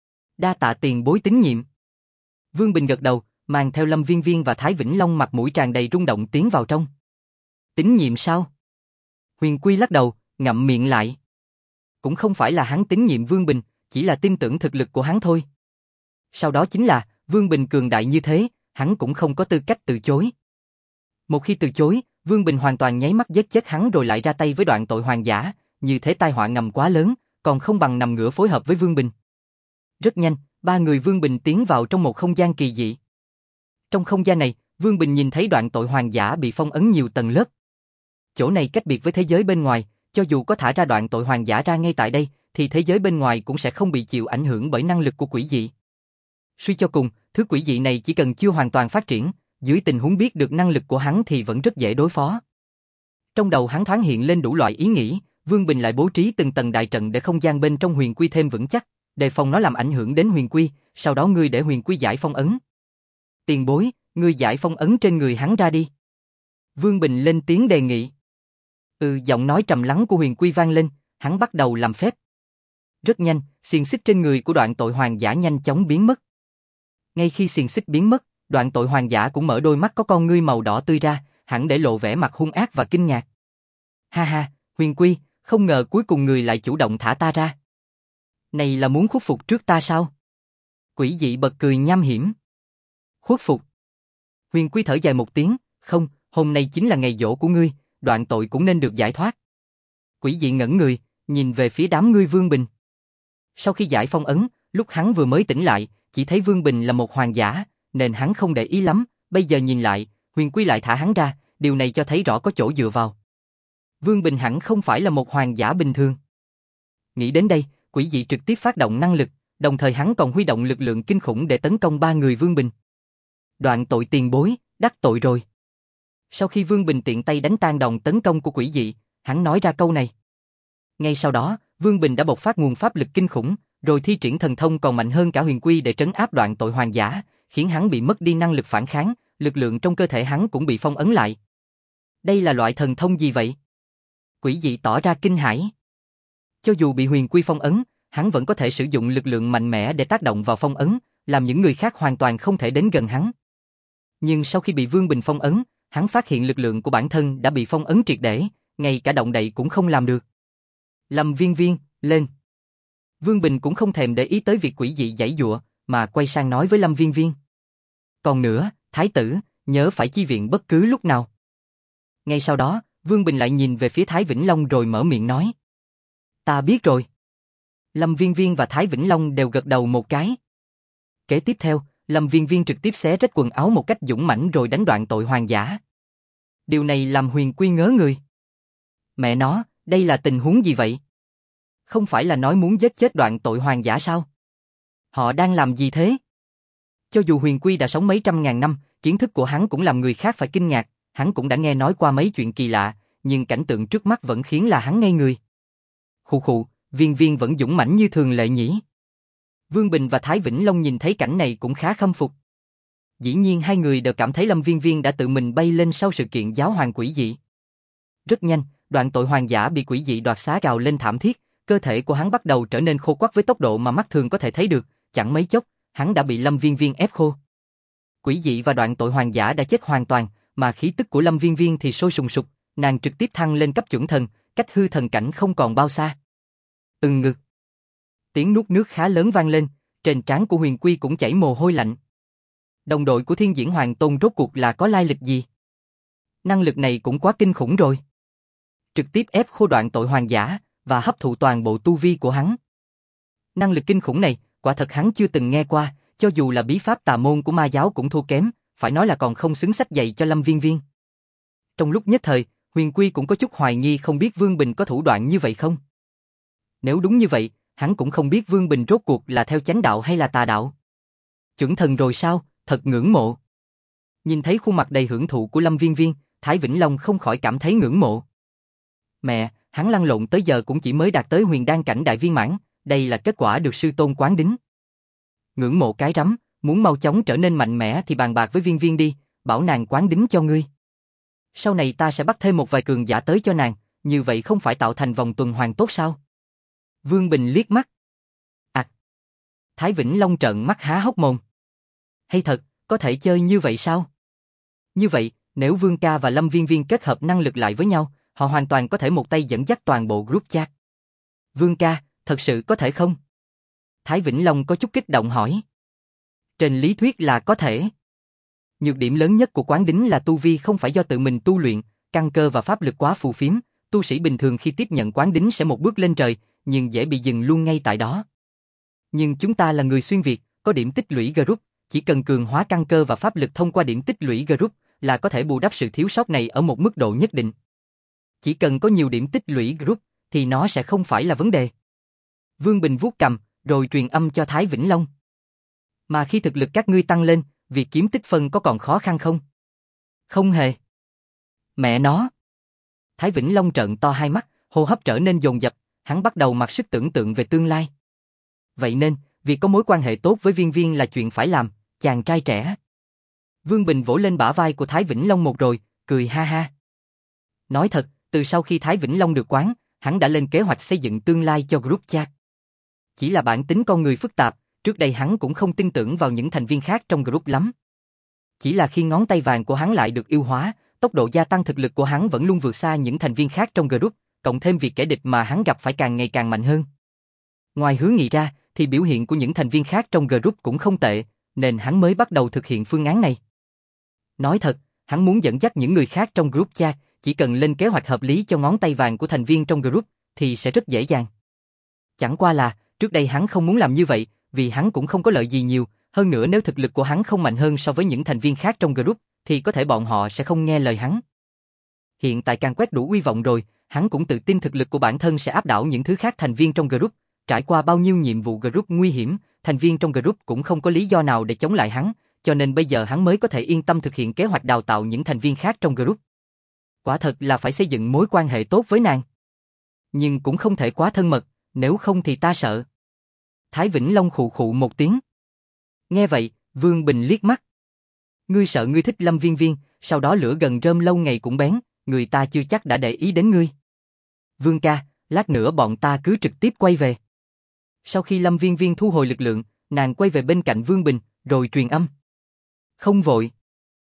Đa tạ tiền bối tín nhiệm. Vương Bình gật đầu, mang theo Lâm Viên Viên và Thái Vĩnh Long mặt mũi tràn đầy rung động tiến vào trong. Tín nhiệm sao? Huyền Quy lắc đầu, ngậm miệng lại. Cũng không phải là hắn tín nhiệm Vương Bình, chỉ là tin tưởng thực lực của hắn thôi. Sau đó chính là, Vương Bình cường đại như thế, hắn cũng không có tư cách từ chối. Một khi từ chối, Vương Bình hoàn toàn nháy mắt giết chết hắn rồi lại ra tay với Đoạn Tội Hoàng giả, như thế tai họa ngầm quá lớn, còn không bằng nằm ngửa phối hợp với Vương Bình. Rất nhanh, ba người Vương Bình tiến vào trong một không gian kỳ dị. Trong không gian này, Vương Bình nhìn thấy Đoạn Tội Hoàng giả bị phong ấn nhiều tầng lớp. Chỗ này cách biệt với thế giới bên ngoài, cho dù có thả ra Đoạn Tội Hoàng giả ra ngay tại đây, thì thế giới bên ngoài cũng sẽ không bị chịu ảnh hưởng bởi năng lực của quỷ dị. Suy cho cùng, thứ quỷ dị này chỉ cần chưa hoàn toàn phát triển, dưới tình huống biết được năng lực của hắn thì vẫn rất dễ đối phó. Trong đầu hắn thoáng hiện lên đủ loại ý nghĩ, Vương Bình lại bố trí từng tầng đại trận để không gian bên trong huyền quy thêm vững chắc, đề phòng nó làm ảnh hưởng đến huyền quy, sau đó ngươi để huyền quy giải phong ấn. Tiền bối, ngươi giải phong ấn trên người hắn ra đi. Vương Bình lên tiếng đề nghị. Ừ, giọng nói trầm lắng của huyền quy vang lên, hắn bắt đầu làm phép. Rất nhanh, xiềng xích trên người của Đoạn Tội Hoàng giả nhanh chóng biến mất. Ngay khi xiềng xích biến mất, Đoạn Tội Hoàng giả cũng mở đôi mắt có con ngươi màu đỏ tươi ra, hẳn để lộ vẻ mặt hung ác và kinh ngạc. Ha ha, Huyền Quy, không ngờ cuối cùng người lại chủ động thả ta ra. Này là muốn khuất phục trước ta sao? Quỷ dị bật cười nham hiểm. Khuất phục. Huyền Quy thở dài một tiếng, không, hôm nay chính là ngày giỗ của ngươi, Đoạn Tội cũng nên được giải thoát. Quỷ dị ngẩn người, nhìn về phía đám ngươi Vương Bình. Sau khi giải phong ấn, lúc hắn vừa mới tỉnh lại, chỉ thấy Vương Bình là một hoàng giả, nên hắn không để ý lắm, bây giờ nhìn lại, Huyền Quy lại thả hắn ra, điều này cho thấy rõ có chỗ dựa vào. Vương Bình hẳn không phải là một hoàng giả bình thường. Nghĩ đến đây, quỷ dị trực tiếp phát động năng lực, đồng thời hắn còn huy động lực lượng kinh khủng để tấn công ba người Vương Bình. Đoạn Tội tiền bối, đắc tội rồi. Sau khi Vương Bình tiện tay đánh tan đòn tấn công của quỷ dị, hắn nói ra câu này. Ngay sau đó, Vương Bình đã bộc phát nguồn pháp lực kinh khủng, rồi thi triển thần thông còn mạnh hơn cả Huyền Quy để trấn áp Đoạn Tội hoàng giả, khiến hắn bị mất đi năng lực phản kháng, lực lượng trong cơ thể hắn cũng bị phong ấn lại. Đây là loại thần thông gì vậy? Quỷ dị tỏ ra kinh hãi. Cho dù bị Huyền Quy phong ấn, hắn vẫn có thể sử dụng lực lượng mạnh mẽ để tác động vào phong ấn, làm những người khác hoàn toàn không thể đến gần hắn. Nhưng sau khi bị Vương Bình phong ấn, hắn phát hiện lực lượng của bản thân đã bị phong ấn triệt để, ngay cả động đậy cũng không làm được. Lâm Viên Viên, lên. Vương Bình cũng không thèm để ý tới việc quỷ dị giãy giụa, mà quay sang nói với Lâm Viên Viên. Còn nữa, Thái tử, nhớ phải chi viện bất cứ lúc nào. Ngay sau đó, Vương Bình lại nhìn về phía Thái Vĩnh Long rồi mở miệng nói. Ta biết rồi. Lâm Viên Viên và Thái Vĩnh Long đều gật đầu một cái. Kế tiếp theo, Lâm Viên Viên trực tiếp xé rách quần áo một cách dũng mãnh rồi đánh Đoạn Tội hoàng giả. Điều này làm Huyền Quy ngớ người. Mẹ nó, đây là tình huống gì vậy? Không phải là nói muốn giết chết Đoạn Tội hoàng giả sao? Họ đang làm gì thế? Cho dù Huyền Quy đã sống mấy trăm ngàn năm, kiến thức của hắn cũng làm người khác phải kinh ngạc, hắn cũng đã nghe nói qua mấy chuyện kỳ lạ, nhưng cảnh tượng trước mắt vẫn khiến là hắn ngây người. Khụ khụ, Viên Viên vẫn dũng mãnh như thường lệ nhỉ? Vương Bình và Thái Vĩnh Long nhìn thấy cảnh này cũng khá khâm phục. Dĩ nhiên hai người đều cảm thấy Lâm Viên Viên đã tự mình bay lên sau sự kiện giáo hoàng quỷ dị. Rất nhanh, Đoạn Tội hoàng giả bị quỷ dị đoạt xá gào lên thảm thiết, cơ thể của hắn bắt đầu trở nên khô quắt với tốc độ mà mắt thường có thể thấy được, chẳng mấy chốc, hắn đã bị Lâm Viên Viên ép khô. Quỷ dị và Đoạn Tội hoàng giả đã chết hoàn toàn, mà khí tức của Lâm Viên Viên thì sôi sùng sục, nàng trực tiếp thăng lên cấp chuẩn thần, cách hư thần cảnh không còn bao xa. Ừng ngực. Tiếng nuốt nước khá lớn vang lên, trên trán của Huyền Quy cũng chảy mồ hôi lạnh. Đồng đội của Thiên Diễn Hoàng Tôn rốt cuộc là có lai lịch gì? Năng lực này cũng quá kinh khủng rồi. Trực tiếp ép khô Đoạn Tội hoàng giả và hấp thụ toàn bộ tu vi của hắn. Năng lực kinh khủng này, quả thật hắn chưa từng nghe qua, cho dù là bí pháp tà môn của ma giáo cũng thua kém, phải nói là còn không xứng sách dạy cho Lâm Viên Viên. Trong lúc nhất thời, Huyền Quy cũng có chút hoài nghi không biết Vương Bình có thủ đoạn như vậy không. Nếu đúng như vậy, hắn cũng không biết Vương Bình rốt cuộc là theo chánh đạo hay là tà đạo. Chuẩn thần rồi sao, thật ngưỡng mộ. Nhìn thấy khuôn mặt đầy hưởng thụ của Lâm Viên Viên, Thái Vĩnh Long không khỏi cảm thấy ngưỡng mộ. Mẹ, hắn lăn lộn tới giờ cũng chỉ mới đạt tới huyền đan cảnh đại viên mãn, đây là kết quả được sư tôn quán đính. Ngưỡng mộ cái rắm, muốn mau chóng trở nên mạnh mẽ thì bàn bạc với Viên Viên đi, bảo nàng quán đính cho ngươi. Sau này ta sẽ bắt thêm một vài cường giả tới cho nàng, như vậy không phải tạo thành vòng tuần hoàn tốt sao? Vương Bình liếc mắt. À. Thái Vĩnh Long trợn mắt há hốc mồm. Hay thật, có thể chơi như vậy sao? Như vậy, nếu Vương ca và Lâm Viên Viên kết hợp năng lực lại với nhau, họ hoàn toàn có thể một tay dẫn dắt toàn bộ group chat. Vương ca, thật sự có thể không? Thái Vĩnh Long có chút kích động hỏi. Trên lý thuyết là có thể. Nhược điểm lớn nhất của quán đính là tu vi không phải do tự mình tu luyện, căn cơ và pháp lực quá phù phiếm, tu sĩ bình thường khi tiếp nhận quán đính sẽ một bước lên trời, nhưng dễ bị dừng luôn ngay tại đó. Nhưng chúng ta là người xuyên Việt, có điểm tích lũy group, chỉ cần cường hóa căn cơ và pháp lực thông qua điểm tích lũy group là có thể bù đắp sự thiếu sót này ở một mức độ nhất định. Chỉ cần có nhiều điểm tích lũy group thì nó sẽ không phải là vấn đề. Vương Bình vuốt cằm, rồi truyền âm cho Thái Vĩnh Long. Mà khi thực lực các ngươi tăng lên, việc kiếm tích phân có còn khó khăn không? Không hề. Mẹ nó. Thái Vĩnh Long trợn to hai mắt, hô hấp trở nên dồn dập, hắn bắt đầu mặc sức tưởng tượng về tương lai. Vậy nên, việc có mối quan hệ tốt với Viên Viên là chuyện phải làm, chàng trai trẻ. Vương Bình vỗ lên bả vai của Thái Vĩnh Long một rồi, cười ha ha. Nói thật, từ sau khi Thái Vĩnh Long được quán, hắn đã lên kế hoạch xây dựng tương lai cho group chat. Chỉ là bản tính con người phức tạp, trước đây hắn cũng không tin tưởng vào những thành viên khác trong group lắm. Chỉ là khi ngón tay vàng của hắn lại được yêu hóa, tốc độ gia tăng thực lực của hắn vẫn luôn vượt xa những thành viên khác trong group, cộng thêm việc kẻ địch mà hắn gặp phải càng ngày càng mạnh hơn. Ngoài Hứa Nghị ra, thì biểu hiện của những thành viên khác trong group cũng không tệ, nên hắn mới bắt đầu thực hiện phương án này. Nói thật, hắn muốn dẫn dắt những người khác trong group chat, chỉ cần lên kế hoạch hợp lý cho ngón tay vàng của thành viên trong group, thì sẽ rất dễ dàng. Chẳng qua là, trước đây hắn không muốn làm như vậy, vì hắn cũng không có lợi gì nhiều, hơn nữa nếu thực lực của hắn không mạnh hơn so với những thành viên khác trong group, thì có thể bọn họ sẽ không nghe lời hắn. Hiện tại càng quét đủ uy vọng rồi, hắn cũng tự tin thực lực của bản thân sẽ áp đảo những thứ khác thành viên trong group, trải qua bao nhiêu nhiệm vụ group nguy hiểm, thành viên trong group cũng không có lý do nào để chống lại hắn, cho nên bây giờ hắn mới có thể yên tâm thực hiện kế hoạch đào tạo những thành viên khác trong group. Quả thật là phải xây dựng mối quan hệ tốt với nàng. Nhưng cũng không thể quá thân mật, nếu không thì ta sợ. Thái Vĩnh Long khụ khụ một tiếng. Nghe vậy, Vương Bình liếc mắt. Ngươi sợ ngươi thích Lâm Viên Viên, sau đó lửa gần rơm lâu ngày cũng bén, người ta chưa chắc đã để ý đến ngươi. Vương ca, lát nữa bọn ta cứ trực tiếp quay về. Sau khi Lâm Viên Viên thu hồi lực lượng, nàng quay về bên cạnh Vương Bình, rồi truyền âm. Không vội.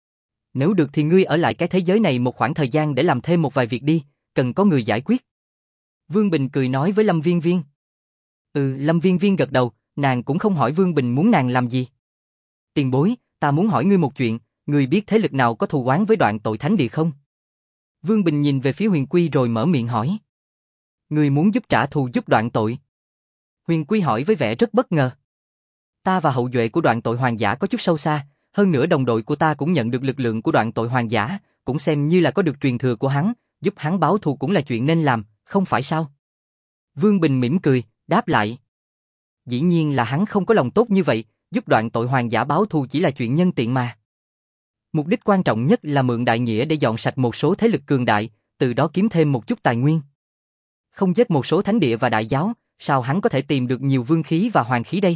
Nếu được thì ngươi ở lại cái thế giới này một khoảng thời gian để làm thêm một vài việc đi, cần có người giải quyết. Vương Bình cười nói với Lâm Viên Viên. Ừ, Lâm Viên Viên gật đầu, nàng cũng không hỏi Vương Bình muốn nàng làm gì. Tiền bối, ta muốn hỏi ngươi một chuyện, ngươi biết thế lực nào có thù oán với Đoạn Tội Thánh Địa không? Vương Bình nhìn về phía Huyền Quy rồi mở miệng hỏi. Ngươi muốn giúp trả thù giúp Đoạn Tội? Huyền Quy hỏi với vẻ rất bất ngờ. Ta và hậu duệ của Đoạn Tội Hoàng Giả có chút sâu xa, hơn nữa đồng đội của ta cũng nhận được lực lượng của Đoạn Tội Hoàng Giả, cũng xem như là có được truyền thừa của hắn, giúp hắn báo thù cũng là chuyện nên làm, không phải sao? Vương Bình mỉm cười, đáp lại. Dĩ nhiên là hắn không có lòng tốt như vậy, giúp Đoạn Tội Hoàng Giả báo thù chỉ là chuyện nhân tiện mà. Mục đích quan trọng nhất là mượn đại nghĩa để dọn sạch một số thế lực cường đại, từ đó kiếm thêm một chút tài nguyên. Không giết một số thánh địa và đại giáo, sao hắn có thể tìm được nhiều vương khí và hoàng khí đây?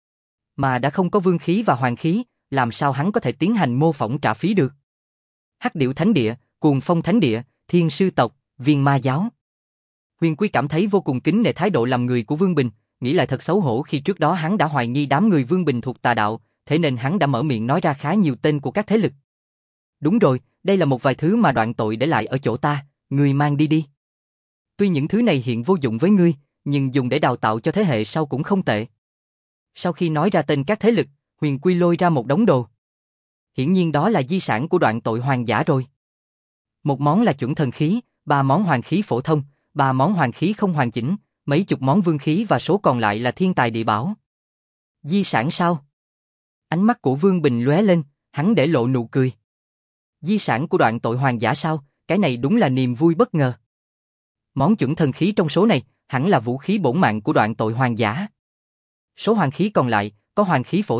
Mà đã không có vương khí và hoàng khí, làm sao hắn có thể tiến hành mô phỏng trả phí được? Hắc Điểu Thánh Địa, Cuồng Phong Thánh Địa, Thiên Sư Tộc, Viên Ma Giáo. Huyền Quy cảm thấy vô cùng kính nể thái độ làm người của Vương Bình, nghĩ lại thật xấu hổ khi trước đó hắn đã hoài nghi đám người Vương Bình thuộc tà đạo, thế nên hắn đã mở miệng nói ra khá nhiều tên của các thế lực. Đúng rồi, đây là một vài thứ mà Đoạn Tội để lại ở chỗ ta, ngươi mang đi đi. Tuy những thứ này hiện vô dụng với ngươi, nhưng dùng để đào tạo cho thế hệ sau cũng không tệ. Sau khi nói ra tên các thế lực, Huyền Quy lôi ra một đống đồ. Hiển nhiên đó là di sản của Đoạn Tội Hoàng Giả rồi. Một món là chuẩn thần khí, ba món hoàng khí phổ thông, ba món hoàng khí không hoàn chỉnh, mấy chục món vương khí và số còn lại là thiên tài địa bảo. Di sản sao? Ánh mắt của Vương Bình lóe lên, hắn để lộ nụ cười. Di sản của Đoạn Tội Hoàng Giả sao? Cái này đúng là niềm vui bất ngờ. Món chuẩn thần khí trong số này hẳn là vũ khí bổn mạng của Đoạn Tội Hoàng Giả. Số hoàng khí còn lại có hoàng khí phổ thông,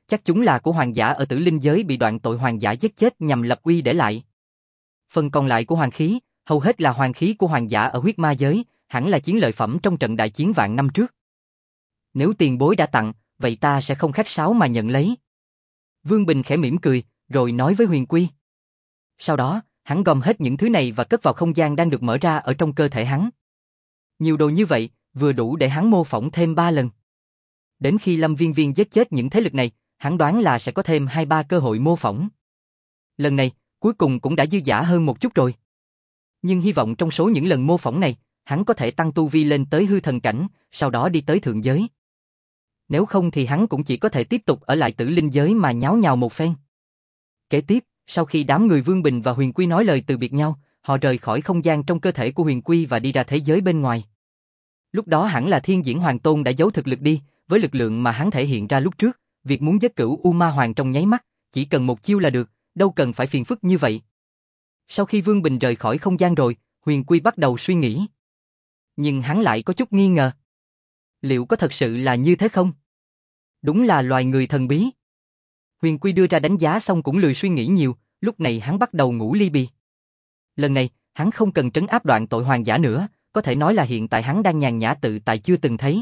chắc chúng là của hoàng giả ở Tử Linh giới bị đoạn tội hoàng giả giết chết nhằm lập uy để lại. Phần còn lại của hoàng khí, hầu hết là hoàng khí của hoàng giả ở huyết ma giới, hẳn là chiến lợi phẩm trong trận đại chiến vạn năm trước. Nếu tiền bối đã tặng, vậy ta sẽ không khách sáo mà nhận lấy. Vương Bình khẽ mỉm cười, rồi nói với Huyền Quy. Sau đó, hắn gom hết những thứ này và cất vào không gian đang được mở ra ở trong cơ thể hắn. Nhiều đồ như vậy, vừa đủ để hắn mô phỏng thêm ba lần. Đến khi Lâm Viên Viên giết chết những thế lực này, hắn đoán là sẽ có thêm hai ba cơ hội mô phỏng. Lần này, cuối cùng cũng đã dư dả hơn một chút rồi. Nhưng hy vọng trong số những lần mô phỏng này, hắn có thể tăng tu vi lên tới hư thần cảnh, sau đó đi tới thượng giới. Nếu không thì hắn cũng chỉ có thể tiếp tục ở lại Tử Linh giới mà nháo nhào một phen. Kế tiếp, sau khi đám người Vương Bình và Huyền Quy nói lời từ biệt nhau, họ rời khỏi không gian trong cơ thể của Huyền Quy và đi ra thế giới bên ngoài. Lúc đó hẳn là Thiên Diễn Hoàng Tôn đã giấu thực lực đi, với lực lượng mà hắn thể hiện ra lúc trước, việc muốn giết cửu U Ma Hoàng trong nháy mắt, chỉ cần một chiêu là được, đâu cần phải phiền phức như vậy. Sau khi Vương Bình rời khỏi không gian rồi, Huyền Quy bắt đầu suy nghĩ. Nhưng hắn lại có chút nghi ngờ. Liệu có thật sự là như thế không? Đúng là loài người thần bí. Huyền Quy đưa ra đánh giá xong cũng lười suy nghĩ nhiều, lúc này hắn bắt đầu ngủ li bì. Lần này, hắn không cần trấn áp đoạn tội hoàng giả nữa, có thể nói là hiện tại hắn đang nhàn nhã tự tại chưa từng thấy.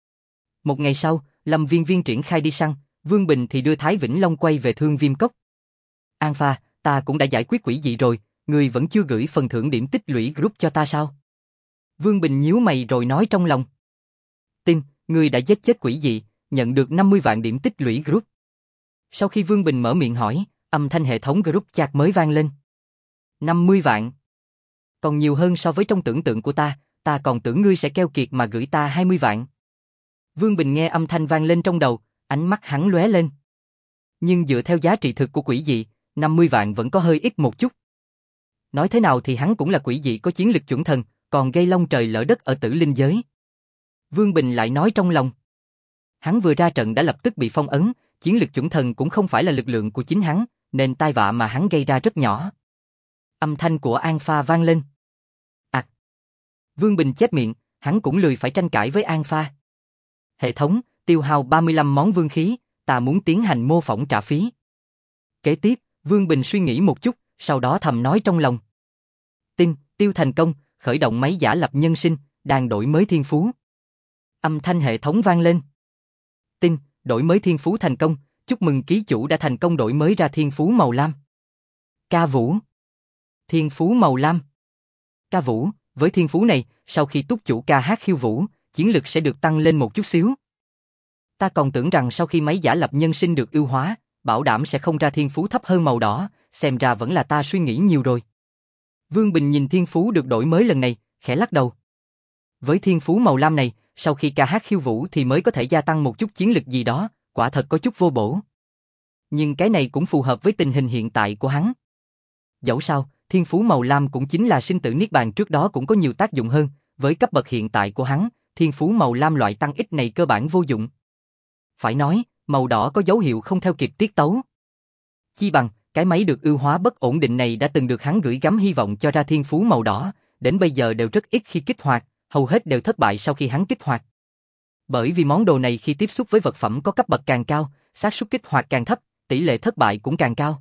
Một ngày sau, Lâm Viên Viên triển khai đi săn, Vương Bình thì đưa Thái Vĩnh Long quay về Thương Viêm Cốc. An Pha, ta cũng đã giải quyết quỷ dị rồi, ngươi vẫn chưa gửi phần thưởng điểm tích lũy group cho ta sao? Vương Bình nhíu mày rồi nói trong lòng. Tin, ngươi đã giết chết quỷ dị, nhận được năm mươi vạn điểm tích lũy group. Sau khi Vương Bình mở miệng hỏi, âm thanh hệ thống group chat mới vang lên. năm mươi vạn. Còn nhiều hơn so với trong tưởng tượng của ta, ta còn tưởng ngươi sẽ keo kiệt mà gửi ta hai mươi vạn. Vương Bình nghe âm thanh vang lên trong đầu, ánh mắt hắn lóe lên. Nhưng dựa theo giá trị thực của quỷ dị, năm mươi vạn vẫn có hơi ít một chút. Nói thế nào thì hắn cũng là quỷ dị có chiến lực chuẩn thần, còn gây long trời lỡ đất ở Tử Linh giới. Vương Bình lại nói trong lòng. Hắn vừa ra trận đã lập tức bị phong ấn, chiến lực chuẩn thần cũng không phải là lực lượng của chính hắn, nên tai vạ mà hắn gây ra rất nhỏ. Âm thanh của An Pha vang lên. Ảc! Vương Bình chép miệng, hắn cũng lười phải tranh cãi với An Pha. Hệ thống, tiêu hao ba mươi lăm món vương khí, ta muốn tiến hành mô phỏng trả phí. Kế tiếp, Vương Bình suy nghĩ một chút, sau đó thầm nói trong lòng. Tin, tiêu thành công, khởi động máy giả lập nhân sinh, đang đổi mới thiên phú. Âm thanh hệ thống vang lên. Tin, đổi mới thiên phú thành công, chúc mừng ký chủ đã thành công đổi mới ra thiên phú màu lam. Ca Vũ. Thiên phú màu lam. Ca Vũ, với thiên phú này, sau khi túc chủ ca hát khiêu vũ, chiến lực sẽ được tăng lên một chút xíu. Ta còn tưởng rằng sau khi máy giả lập nhân sinh được ưu hóa, bảo đảm sẽ không ra thiên phú thấp hơn màu đỏ, xem ra vẫn là ta suy nghĩ nhiều rồi. Vương Bình nhìn thiên phú được đổi mới lần này, khẽ lắc đầu. Với thiên phú màu lam này, sau khi ca hát khiêu vũ thì mới có thể gia tăng một chút chiến lực gì đó, quả thật có chút vô bổ. Nhưng cái này cũng phù hợp với tình hình hiện tại của hắn. Dẫu sao, thiên phú màu lam cũng chính là sinh tử niết bàn trước đó cũng có nhiều tác dụng hơn, với cấp bậc hiện tại của hắn, thiên phú màu lam loại tăng ít này cơ bản vô dụng. Phải nói, màu đỏ có dấu hiệu không theo kịp tiết tấu. Chi bằng, cái máy được ưu hóa bất ổn định này đã từng được hắn gửi gắm hy vọng cho ra thiên phú màu đỏ, đến bây giờ đều rất ít khi kích hoạt, hầu hết đều thất bại sau khi hắn kích hoạt. Bởi vì món đồ này khi tiếp xúc với vật phẩm có cấp bậc càng cao, xác suất kích hoạt càng thấp, tỷ lệ thất bại cũng càng cao.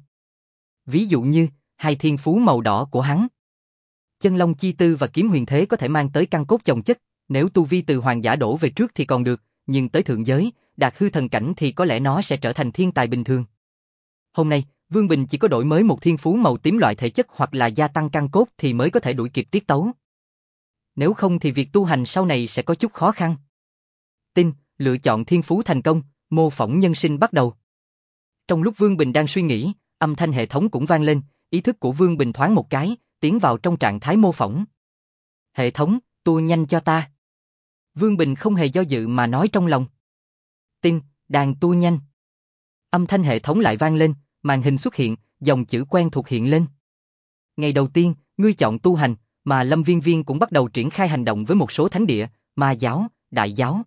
Ví dụ như, hai thiên phú màu đỏ của hắn. Chân Long Chi Tư và Kiếm Huyền Thế có thể mang tới căn cốt chồng chất, nếu tu vi từ hoàng giả đổ về trước thì còn được, nhưng tới thượng giới, đạt hư thần cảnh thì có lẽ nó sẽ trở thành thiên tài bình thường. Hôm nay, Vương Bình chỉ có đổi mới một thiên phú màu tím loại thể chất hoặc là gia tăng căn cốt thì mới có thể đuổi kịp tiết tấu. Nếu không thì việc tu hành sau này sẽ có chút khó khăn. Tin, lựa chọn thiên phú thành công, mô phỏng nhân sinh bắt đầu. Trong lúc Vương Bình đang suy nghĩ, âm thanh hệ thống cũng vang lên, ý thức của Vương Bình thoáng một cái, tiến vào trong trạng thái mô phỏng. Hệ thống, tua nhanh cho ta. Vương Bình không hề do dự mà nói trong lòng. Tin, đang tua nhanh. Âm thanh hệ thống lại vang lên, màn hình xuất hiện, dòng chữ quen thuộc hiện lên. Ngày đầu tiên, ngươi chọn tu hành, mà Lâm Viên Viên cũng bắt đầu triển khai hành động với một số thánh địa, ma giáo, đại giáo.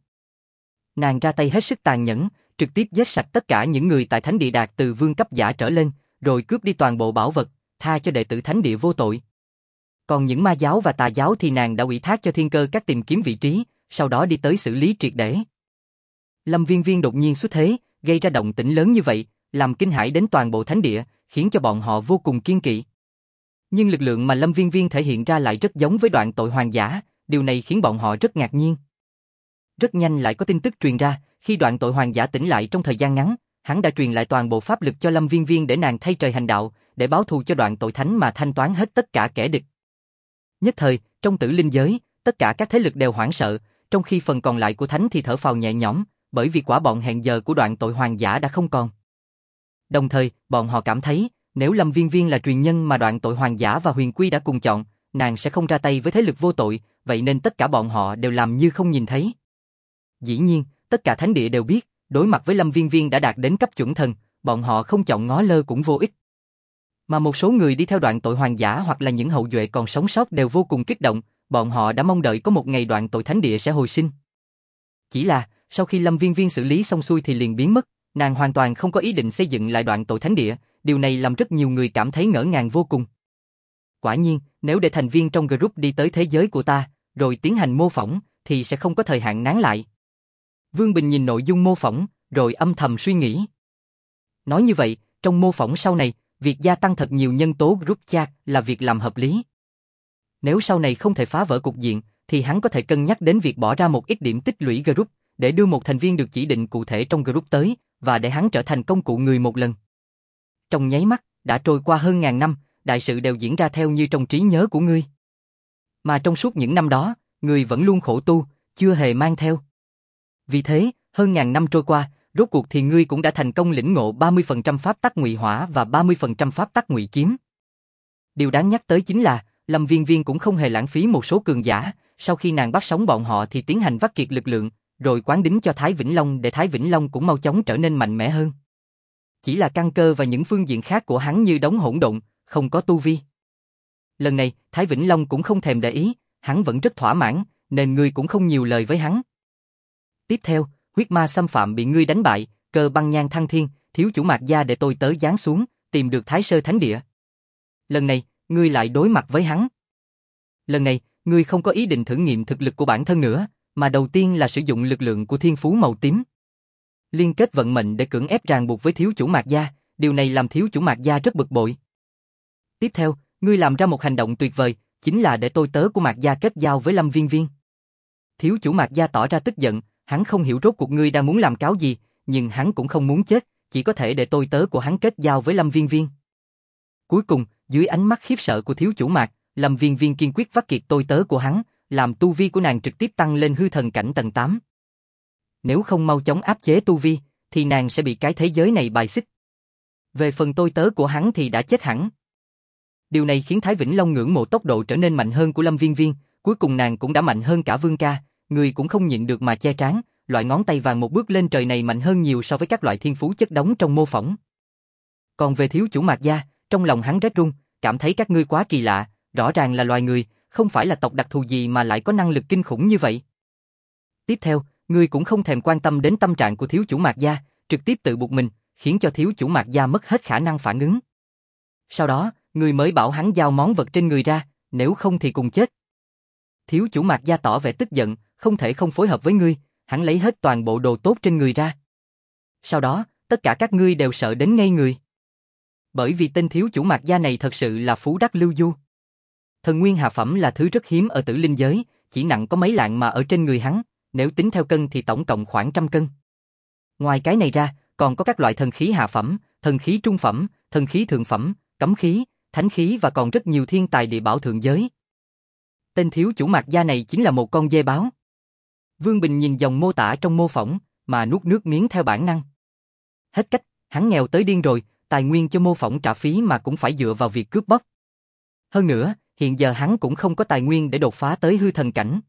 Nàng ra tay hết sức tàn nhẫn, trực tiếp giết sạch tất cả những người tại thánh địa đạt từ vương cấp giả trở lên, rồi cướp đi toàn bộ bảo vật, tha cho đệ tử thánh địa vô tội. Còn những ma giáo và tà giáo thì nàng đã ủy thác cho thiên cơ các tìm kiếm vị trí, sau đó đi tới xử lý triệt để. Lâm Viên Viên đột nhiên xuất thế, gây ra động tĩnh lớn như vậy, làm kinh hãi đến toàn bộ thánh địa, khiến cho bọn họ vô cùng kiêng kỵ. Nhưng lực lượng mà Lâm Viên Viên thể hiện ra lại rất giống với Đoạn Tội Hoàng Giả, điều này khiến bọn họ rất ngạc nhiên. Rất nhanh lại có tin tức truyền ra, khi Đoạn Tội Hoàng Giả tỉnh lại trong thời gian ngắn, hắn đã truyền lại toàn bộ pháp lực cho Lâm Viên Viên để nàng thay trời hành đạo, để báo thù cho Đoạn Tội Thánh mà thanh toán hết tất cả kẻ địch. Nhất thời, trong Tử Linh giới, tất cả các thế lực đều hoảng sợ, trong khi phần còn lại của Thánh thì thở phào nhẹ nhõm, bởi vì quả bọn hẹn giờ của Đoạn Tội Hoàng Giả đã không còn. Đồng thời, bọn họ cảm thấy, nếu Lâm Viên Viên là truyền nhân mà Đoạn Tội Hoàng Giả và Huyền Quy đã cùng chọn, nàng sẽ không ra tay với thế lực vô tội, vậy nên tất cả bọn họ đều làm như không nhìn thấy. Dĩ nhiên, tất cả thánh địa đều biết, đối mặt với Lâm Viên Viên đã đạt đến cấp chuẩn thần, bọn họ không chọn ngó lơ cũng vô ích. Mà một số người đi theo Đoạn Tội Hoàng Giả hoặc là những hậu duệ còn sống sót đều vô cùng kích động, bọn họ đã mong đợi có một ngày Đoạn Tội Thánh Địa sẽ hồi sinh. Chỉ là, sau khi Lâm Viên Viên xử lý xong xuôi thì liền biến mất, nàng hoàn toàn không có ý định xây dựng lại Đoạn Tội Thánh Địa, điều này làm rất nhiều người cảm thấy ngỡ ngàng vô cùng. Quả nhiên, nếu để thành viên trong group đi tới thế giới của ta, rồi tiến hành mô phỏng, thì sẽ không có thời hạn nán lại. Vương Bình nhìn nội dung mô phỏng, rồi âm thầm suy nghĩ. Nói như vậy, trong mô phỏng sau này, việc gia tăng thật nhiều nhân tố group chat là việc làm hợp lý. Nếu sau này không thể phá vỡ cục diện, thì hắn có thể cân nhắc đến việc bỏ ra một ít điểm tích lũy group, để đưa một thành viên được chỉ định cụ thể trong group tới, và để hắn trở thành công cụ người một lần. Trong nháy mắt, đã trôi qua hơn ngàn năm, đại sự đều diễn ra theo như trong trí nhớ của ngươi. Mà trong suốt những năm đó, ngươi vẫn luôn khổ tu, chưa hề mang theo. Vì thế, hơn ngàn năm trôi qua, rốt cuộc thì ngươi cũng đã thành công lĩnh ngộ ba mươi phần trăm pháp tắc ngụy hỏa và ba mươi phần trăm pháp tắc ngụy kiếm. Điều đáng nhắc tới chính là, Lâm Viên Viên cũng không hề lãng phí một số cường giả, sau khi nàng bắt sống bọn họ thì tiến hành vắt kiệt lực lượng, rồi quán đính cho Thái Vĩnh Long để Thái Vĩnh Long cũng mau chóng trở nên mạnh mẽ hơn. Chỉ là căn cơ và những phương diện khác của hắn như đống hỗn độn, không có tu vi. Lần này, Thái Vĩnh Long cũng không thèm để ý, hắn vẫn rất thỏa mãn, nên ngươi cũng không nhiều lời với hắn. Tiếp theo, huyết ma xâm phạm bị ngươi đánh bại, Cơ Băng Nhan thăng thiên, thiếu chủ Mạc gia để tôi tới giáng xuống, tìm được Thái Sơ Thánh Địa. Lần này, ngươi lại đối mặt với hắn. Lần này, ngươi không có ý định thử nghiệm thực lực của bản thân nữa, mà đầu tiên là sử dụng lực lượng của thiên phú màu tím. Liên kết vận mệnh để cưỡng ép ràng buộc với thiếu chủ Mạc gia, điều này làm thiếu chủ Mạc gia rất bực bội. Tiếp theo, ngươi làm ra một hành động tuyệt vời, chính là để tôi tớ của Mạc gia kết giao với Lâm Viên Viên. Thiếu chủ Mạc gia tỏ ra tức giận, hắn không hiểu rốt cuộc ngươi đang muốn làm cáo gì, nhưng hắn cũng không muốn chết, chỉ có thể để tôi tớ của hắn kết giao với Lâm Viên Viên. Cuối cùng, dưới ánh mắt khiếp sợ của thiếu chủ Mạc, Lâm Viên Viên kiên quyết vắt kiệt tôi tớ của hắn, làm tu vi của nàng trực tiếp tăng lên hư thần cảnh tầng tám. Nếu không mau chóng áp chế tu vi, thì nàng sẽ bị cái thế giới này bài xích. Về phần tôi tớ của hắn thì đã chết hẳn. Điều này khiến Thái Vĩnh Long ngưỡng mộ tốc độ trở nên mạnh hơn của Lâm Viên Viên, cuối cùng nàng cũng đã mạnh hơn cả Vương ca, người cũng không nhịn được mà che trán, loại ngón tay vàng một bước lên trời này mạnh hơn nhiều so với các loại thiên phú chất đống trong mô phỏng. Còn về thiếu chủ Mạc gia, trong lòng hắn rét run, cảm thấy các ngươi quá kỳ lạ, rõ ràng là loài người, không phải là tộc đặc thù gì mà lại có năng lực kinh khủng như vậy. Tiếp theo, ngươi cũng không thèm quan tâm đến tâm trạng của thiếu chủ Mạc gia, trực tiếp tự buộc mình, khiến cho thiếu chủ Mạc gia mất hết khả năng phản ứng. Sau đó, ngươi mới bảo hắn giao món vật trên người ra, nếu không thì cùng chết. Thiếu chủ Mạc gia tỏ vẻ tức giận, không thể không phối hợp với ngươi, hắn lấy hết toàn bộ đồ tốt trên người ra. Sau đó, tất cả các ngươi đều sợ đến ngây người. Bởi vì tên thiếu chủ Mạc gia này thật sự là phú đắc lưu du. Thần nguyên hạ phẩm là thứ rất hiếm ở Tử Linh giới, chỉ nặng có mấy lạng mà ở trên người hắn, nếu tính theo cân thì tổng cộng khoảng trăm cân. Ngoài cái này ra, còn có các loại thần khí hạ phẩm, thần khí trung phẩm, thần khí thượng phẩm, cấm khí, thánh khí và còn rất nhiều thiên tài địa bảo thượng giới. Tên thiếu chủ Mạc gia này chính là một con dê báo. Vương Bình nhìn dòng mô tả trong mô phỏng, mà nuốt nước miếng theo bản năng. Hết cách, hắn nghèo tới điên rồi, tài nguyên cho mô phỏng trả phí mà cũng phải dựa vào việc cướp bóc. Hơn nữa, hiện giờ hắn cũng không có tài nguyên để đột phá tới hư thần cảnh.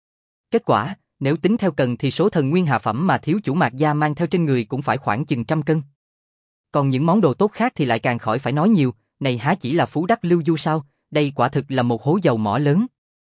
Kết quả, nếu tính theo cần thì số thần nguyên hạ phẩm mà thiếu chủ Mạc gia mang theo trên người cũng phải khoảng chừng trăm cân. Còn những món đồ tốt khác thì lại càng khỏi phải nói nhiều, này há chỉ là phú đắc lưu du sao, đây quả thực là một hố dầu mỏ lớn.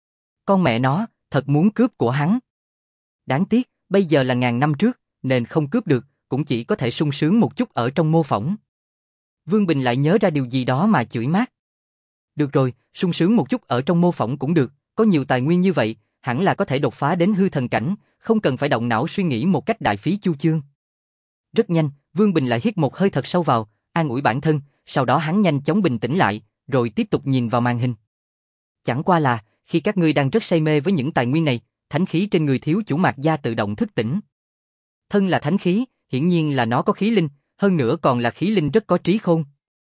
Con mẹ nó, thật muốn cướp của hắn. Đáng tiếc, bây giờ là ngàn năm trước, nên không cướp được, cũng chỉ có thể sung sướng một chút ở trong mô phỏng. Vương Bình lại nhớ ra điều gì đó mà chửi mát. Được rồi, sung sướng một chút ở trong mô phỏng cũng được, có nhiều tài nguyên như vậy, hẳn là có thể đột phá đến hư thần cảnh, không cần phải động não suy nghĩ một cách đại phí chu chương. Rất nhanh, Vương Bình lại hít một hơi thật sâu vào, an ủi bản thân, sau đó hắn nhanh chóng bình tĩnh lại, rồi tiếp tục nhìn vào màn hình. Chẳng qua là, khi các ngươi đang rất say mê với những tài nguyên này, thánh khí trên người thiếu chủ Mạc Gia tự động thức tỉnh. Thân là thánh khí, hiển nhiên là nó có khí linh, hơn nữa còn là khí linh rất có trí khôn.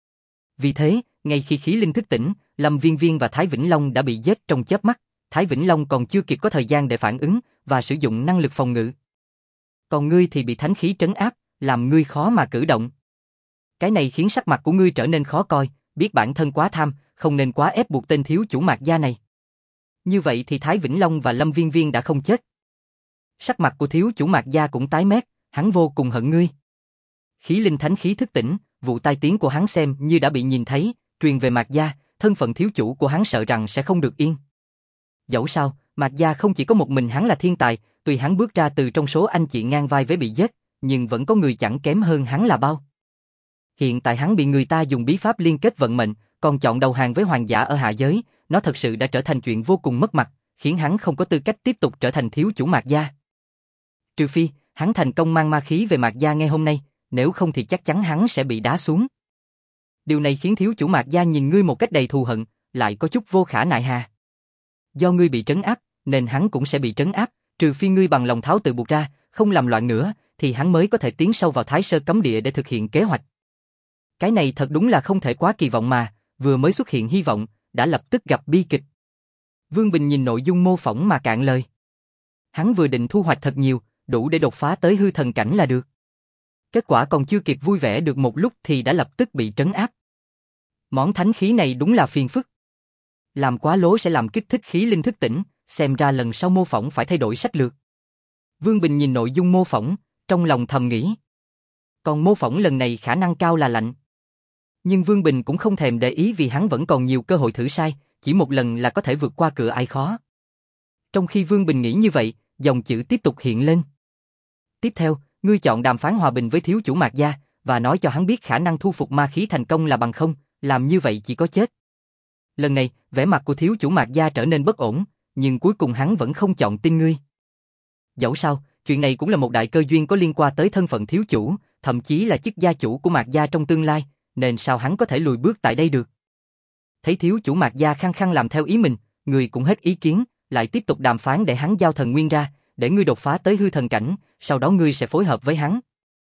Vì thế, ngay khi khí linh thức tỉnh, Lâm Viên Viên và Thái Vĩnh Long đã bị giết trong chớp mắt, Thái Vĩnh Long còn chưa kịp có thời gian để phản ứng và sử dụng năng lực phòng ngự. Còn ngươi thì bị thánh khí trấn áp, làm ngươi khó mà cử động. Cái này khiến sắc mặt của ngươi trở nên khó coi, biết bản thân quá tham, không nên quá ép buộc tên thiếu chủ Mạc Gia này. Như vậy thì Thái Vĩnh Long và Lâm Viên Viên đã không chết. Sắc mặt của thiếu chủ Mạc Gia cũng tái mét, hắn vô cùng hận ngươi. Khí linh thánh khí thức tỉnh, vụ tai tiếng của hắn xem như đã bị nhìn thấy, truyền về Mạc Gia, thân phận thiếu chủ của hắn sợ rằng sẽ không được yên. Dẫu sao, Mạc Gia không chỉ có một mình hắn là thiên tài, tuy hắn bước ra từ trong số anh chị ngang vai với bị giết, nhưng vẫn có người chẳng kém hơn hắn là bao. Hiện tại hắn bị người ta dùng bí pháp liên kết vận mệnh, còn chọn đầu hàng với hoàng giả ở hạ giới, nó thật sự đã trở thành chuyện vô cùng mất mặt, khiến hắn không có tư cách tiếp tục trở thành thiếu chủ Mạc Gia. Trừ phi, hắn thành công mang ma khí về Mạc Gia ngay hôm nay, nếu không thì chắc chắn hắn sẽ bị đá xuống. Điều này khiến thiếu chủ Mạc Gia nhìn ngươi một cách đầy thù hận, lại có chút vô khả nại hà. Do ngươi bị trấn áp, nên hắn cũng sẽ bị trấn áp, trừ phi ngươi bằng lòng tháo tự buộc ra, không làm loạn nữa, thì hắn mới có thể tiến sâu vào Thái Sơ Cấm Địa để thực hiện kế hoạch. Cái này thật đúng là không thể quá kỳ vọng mà, vừa mới xuất hiện hy vọng, đã lập tức gặp bi kịch. Vương Bình nhìn nội dung mô phỏng mà cạn lời. Hắn vừa định thu hoạch thật nhiều, đủ để đột phá tới hư thần cảnh là được. Kết quả còn chưa kịp vui vẻ được một lúc thì đã lập tức bị trấn áp. Món thánh khí này đúng là phiền phức. Làm quá lố sẽ làm kích thích khí linh thức tỉnh, xem ra lần sau mô phỏng phải thay đổi sách lược. Vương Bình nhìn nội dung mô phỏng, trong lòng thầm nghĩ. Còn mô phỏng lần này khả năng cao là lạnh. Nhưng Vương Bình cũng không thèm để ý vì hắn vẫn còn nhiều cơ hội thử sai, chỉ một lần là có thể vượt qua cửa ải khó. Trong khi Vương Bình nghĩ như vậy, dòng chữ tiếp tục hiện lên. Tiếp theo, ngươi chọn đàm phán hòa bình với thiếu chủ Mạc Gia, và nói cho hắn biết khả năng thu phục ma khí thành công là bằng không, làm như vậy chỉ có chết. Lần này, vẻ mặt của thiếu chủ Mạc Gia trở nên bất ổn, nhưng cuối cùng hắn vẫn không chọn tin ngươi. Dẫu sao, chuyện này cũng là một đại cơ duyên có liên quan tới thân phận thiếu chủ, thậm chí là chức gia chủ của Mạc Gia trong tương lai, nên sao hắn có thể lùi bước tại đây được. Thấy thiếu chủ Mạc Gia khăng khăng làm theo ý mình, người cũng hết ý kiến, lại tiếp tục đàm phán để hắn giao thần nguyên ra, để ngươi đột phá tới hư thần cảnh, sau đó ngươi sẽ phối hợp với hắn.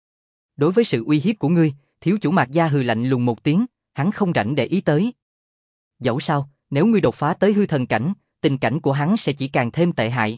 Đối với sự uy hiếp của ngươi, thiếu chủ Mạc Gia hừ lạnh lùng một tiếng, hắn không rảnh để ý tới. Dẫu sao, nếu ngươi đột phá tới hư thần cảnh, tình cảnh của hắn sẽ chỉ càng thêm tệ hại.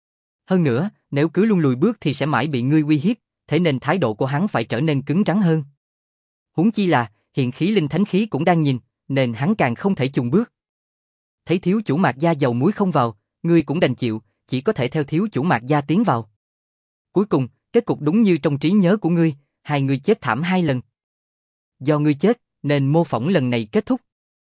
Hơn nữa, nếu cứ luôn lùi bước thì sẽ mãi bị ngươi uy hiếp, thế nên thái độ của hắn phải trở nên cứng rắn hơn. Huống chi là, hiện khí linh thánh khí cũng đang nhìn, nên hắn càng không thể chùng bước. Thấy thiếu chủ Mạc Gia dầu muối không vào, ngươi cũng đành chịu, chỉ có thể theo thiếu chủ Mạc Gia tiến vào. Cuối cùng, kết cục đúng như trong trí nhớ của ngươi, hai người chết thảm hai lần. Do ngươi chết, nên mô phỏng lần này kết thúc.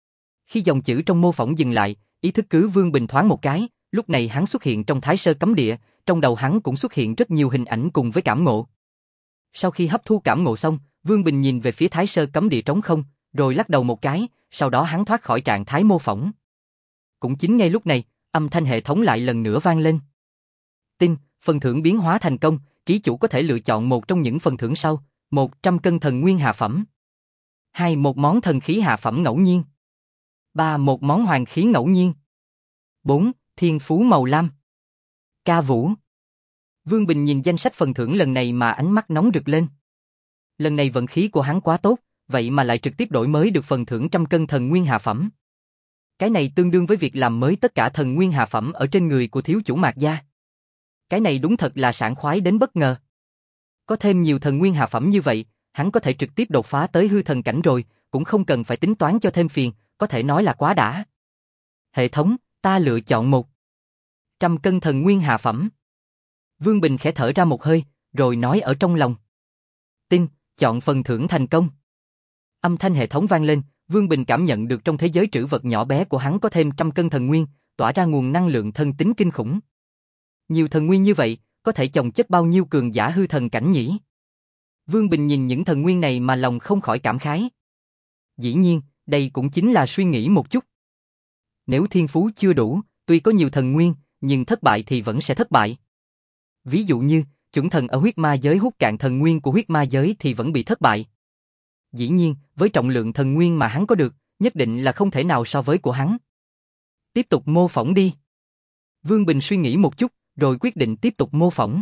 Khi dòng chữ trong mô phỏng dừng lại, ý thức cứ Vương Bình thoáng một cái, lúc này hắn xuất hiện trong Thái Sơ Cấm Địa, trong đầu hắn cũng xuất hiện rất nhiều hình ảnh cùng với cảm ngộ. Sau khi hấp thu cảm ngộ xong, Vương Bình nhìn về phía Thái Sơ Cấm Địa trống không, rồi lắc đầu một cái, sau đó hắn thoát khỏi trạng thái mô phỏng. Cũng chính ngay lúc này, âm thanh hệ thống lại lần nữa vang lên. Tin, phần thưởng biến hóa thành công, ký chủ có thể lựa chọn một trong những phần thưởng sau: một trăm cân thần nguyên hạ phẩm, hai một món thần khí hạ phẩm ngẫu nhiên, ba một món hoàng khí ngẫu nhiên, bốn thiên phú màu lam. Ca vũ. Vương Bình nhìn danh sách phần thưởng lần này mà ánh mắt nóng rực lên. Lần này vận khí của hắn quá tốt, vậy mà lại trực tiếp đổi mới được phần thưởng trăm cân thần nguyên hạ phẩm. Cái này tương đương với việc làm mới tất cả thần nguyên hạ phẩm ở trên người của thiếu chủ Mạc Gia. Cái này đúng thật là sảng khoái đến bất ngờ. Có thêm nhiều thần nguyên hạ phẩm như vậy, hắn có thể trực tiếp đột phá tới hư thần cảnh rồi, cũng không cần phải tính toán cho thêm phiền, có thể nói là quá đã. Hệ thống, ta lựa chọn một trăm cân thần nguyên hạ phẩm. Vương Bình khẽ thở ra một hơi, rồi nói ở trong lòng. Tin, chọn phần thưởng thành công. Âm thanh hệ thống vang lên, Vương Bình cảm nhận được trong thế giới trữ vật nhỏ bé của hắn có thêm trăm cân thần nguyên, tỏa ra nguồn năng lượng thân tính kinh khủng. Nhiều thần nguyên như vậy, có thể chồng chất bao nhiêu cường giả hư thần cảnh nhỉ? Vương Bình nhìn những thần nguyên này mà lòng không khỏi cảm khái. Dĩ nhiên, đây cũng chính là suy nghĩ một chút. Nếu thiên phú chưa đủ, tuy có nhiều thần nguyên, nhưng thất bại thì vẫn sẽ thất bại. Ví dụ như, chuẩn thần ở huyết ma giới hút cạn thần nguyên của huyết ma giới thì vẫn bị thất bại. Dĩ nhiên, với trọng lượng thần nguyên mà hắn có được, nhất định là không thể nào so với của hắn. Tiếp tục mô phỏng đi. Vương Bình suy nghĩ một chút, rồi quyết định tiếp tục mô phỏng.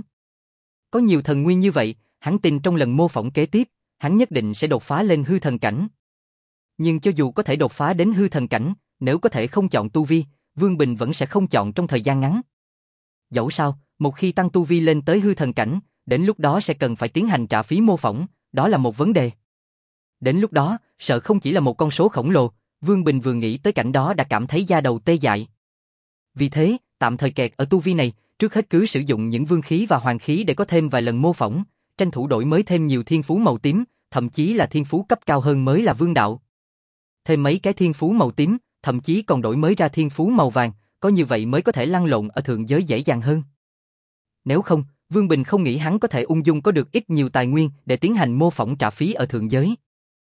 Có nhiều thần nguyên như vậy, hắn tin trong lần mô phỏng kế tiếp, hắn nhất định sẽ đột phá lên hư thần cảnh. Nhưng cho dù có thể đột phá đến hư thần cảnh, nếu có thể không chọn tu vi, Vương Bình vẫn sẽ không chọn trong thời gian ngắn. Dẫu sao, một khi tăng tu vi lên tới hư thần cảnh, đến lúc đó sẽ cần phải tiến hành trả phí mô phỏng, đó là một vấn đề. Đến lúc đó, sợ không chỉ là một con số khổng lồ, Vương Bình vừa nghĩ tới cảnh đó đã cảm thấy da đầu tê dại. Vì thế, tạm thời kẹt ở tu vi này, trước hết cứ sử dụng những vương khí và hoàng khí để có thêm vài lần mô phỏng, tranh thủ đổi mới thêm nhiều thiên phú màu tím, thậm chí là thiên phú cấp cao hơn mới là vương đạo. Thêm mấy cái thiên phú màu tím, thậm chí còn đổi mới ra thiên phú màu vàng, có như vậy mới có thể lăn lộn ở thượng giới dễ dàng hơn. Nếu không, Vương Bình không nghĩ hắn có thể ung dung có được ít nhiều tài nguyên để tiến hành mô phỏng trả phí ở thượng giới.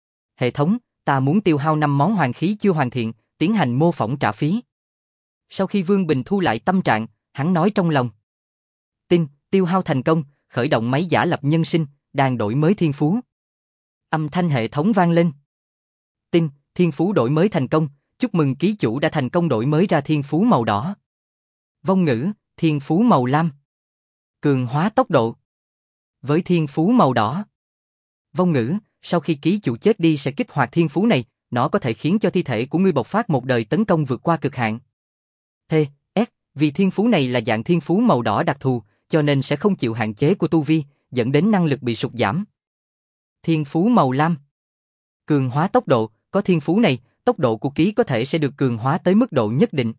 Hệ thống, ta muốn tiêu hao năm món hoàng khí chưa hoàn thiện, tiến hành mô phỏng trả phí. Sau khi Vương Bình thu lại tâm trạng, hắn nói trong lòng. Tin, tiêu hao thành công, khởi động máy giả lập nhân sinh, đang đổi mới thiên phú. Âm thanh hệ thống vang lên. Tin, thiên phú đổi mới thành công, chúc mừng ký chủ đã thành công đổi mới ra thiên phú màu đỏ. Vong ngữ, thiên phú màu lam. Cường hóa tốc độ. Với thiên phú màu đỏ. Vong ngữ, sau khi ký chủ chết đi sẽ kích hoạt thiên phú này, nó có thể khiến cho thi thể của ngươi bộc phát một đời tấn công vượt qua cực hạn. T, S, vì thiên phú này là dạng thiên phú màu đỏ đặc thù, cho nên sẽ không chịu hạn chế của tu vi, dẫn đến năng lực bị sụt giảm. Thiên phú màu lam. Cường hóa tốc độ, có thiên phú này, tốc độ của ký có thể sẽ được cường hóa tới mức độ nhất định.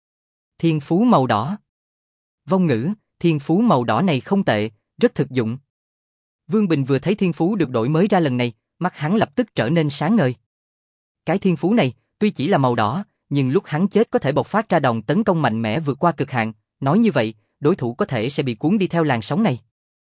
Thiên phú màu đỏ. Vong ngữ, thiên phú màu đỏ này không tệ, rất thực dụng. Vương Bình vừa thấy thiên phú được đổi mới ra lần này, mắt hắn lập tức trở nên sáng ngời. Cái thiên phú này, tuy chỉ là màu đỏ, nhưng lúc hắn chết có thể bộc phát ra đòn tấn công mạnh mẽ vượt qua cực hạn, nói như vậy, đối thủ có thể sẽ bị cuốn đi theo làn sóng này.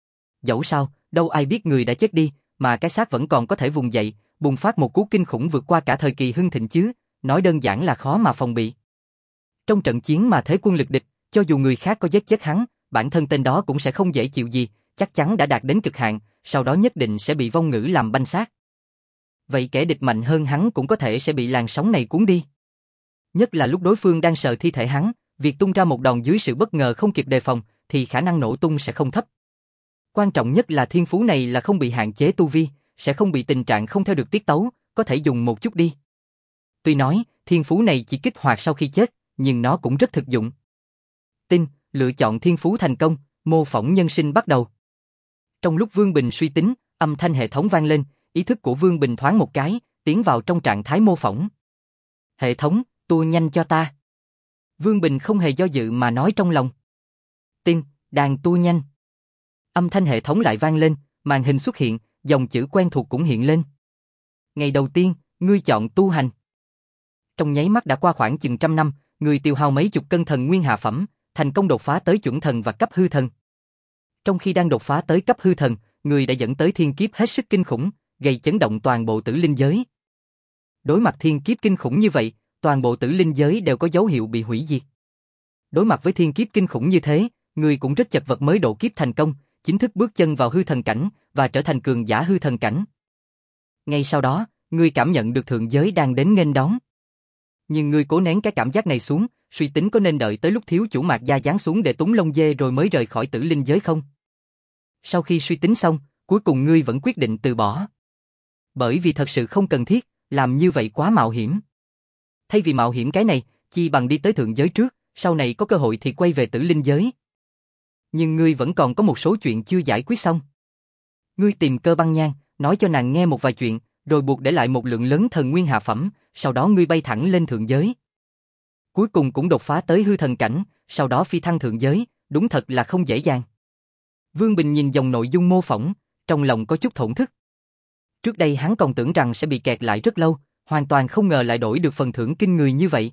Dẫu sao, đâu ai biết người đã chết đi, mà cái xác vẫn còn có thể vùng dậy, bùng phát một cú kinh khủng vượt qua cả thời kỳ hưng thịnh chứ, nói đơn giản là khó mà phòng bị. Trong trận chiến mà thế quân lực địch, cho dù người khác có giết chết hắn, bản thân tên đó cũng sẽ không dễ chịu gì, chắc chắn đã đạt đến cực hạn, sau đó nhất định sẽ bị vong ngữ làm banh xác. Vậy kẻ địch mạnh hơn hắn cũng có thể sẽ bị làn sóng này cuốn đi. Nhất là lúc đối phương đang sờ thi thể hắn, việc tung ra một đòn dưới sự bất ngờ không kịp đề phòng, thì khả năng nổ tung sẽ không thấp. Quan trọng nhất là thiên phú này là không bị hạn chế tu vi, sẽ không bị tình trạng không theo được tiết tấu, có thể dùng một chút đi. Tuy nói, thiên phú này chỉ kích hoạt sau khi chết, nhưng nó cũng rất thực dụng. Tin, lựa chọn thiên phú thành công, mô phỏng nhân sinh bắt đầu. Trong lúc Vương Bình suy tính, âm thanh hệ thống vang lên, ý thức của Vương Bình thoáng một cái, tiến vào trong trạng thái mô phỏng. Hệ thống, tua nhanh cho ta. Vương Bình không hề do dự mà nói trong lòng. Tin, đang tua nhanh. Âm thanh hệ thống lại vang lên, màn hình xuất hiện, dòng chữ quen thuộc cũng hiện lên. Ngày đầu tiên, ngươi chọn tu hành. Trong nháy mắt đã qua khoảng chừng trăm năm, người tiêu hao mấy chục cân thần nguyên hạ phẩm, thành công đột phá tới chuẩn thần và cấp hư thần. Trong khi đang đột phá tới cấp hư thần, người đã dẫn tới thiên kiếp hết sức kinh khủng, gây chấn động toàn bộ tử linh giới. Đối mặt thiên kiếp kinh khủng như vậy, toàn bộ tử linh giới đều có dấu hiệu bị hủy diệt. Đối mặt với thiên kiếp kinh khủng như thế, người cũng rất chật vật mới độ kiếp thành công, chính thức bước chân vào hư thần cảnh và trở thành cường giả hư thần cảnh. Ngay sau đó, người cảm nhận được thượng giới đang đến nghênh đón. Nhưng người cố nén cái cảm giác này xuống, suy tính có nên đợi tới lúc thiếu chủ Mạc Gia giáng xuống để túng lông dê rồi mới rời khỏi tử linh giới không? Sau khi suy tính xong, cuối cùng ngươi vẫn quyết định từ bỏ. Bởi vì thật sự không cần thiết, làm như vậy quá mạo hiểm. Thay vì mạo hiểm cái này, chi bằng đi tới thượng giới trước, sau này có cơ hội thì quay về tử linh giới. Nhưng ngươi vẫn còn có một số chuyện chưa giải quyết xong. Ngươi tìm Cơ Băng Nhan, nói cho nàng nghe một vài chuyện, rồi buộc để lại một lượng lớn thần nguyên hạ phẩm, sau đó ngươi bay thẳng lên thượng giới. Cuối cùng cũng đột phá tới hư thần cảnh, sau đó phi thăng thượng giới, đúng thật là không dễ dàng. Vương Bình nhìn dòng nội dung mô phỏng, trong lòng có chút thổn thức. Trước đây hắn còn tưởng rằng sẽ bị kẹt lại rất lâu, hoàn toàn không ngờ lại đổi được phần thưởng kinh người như vậy.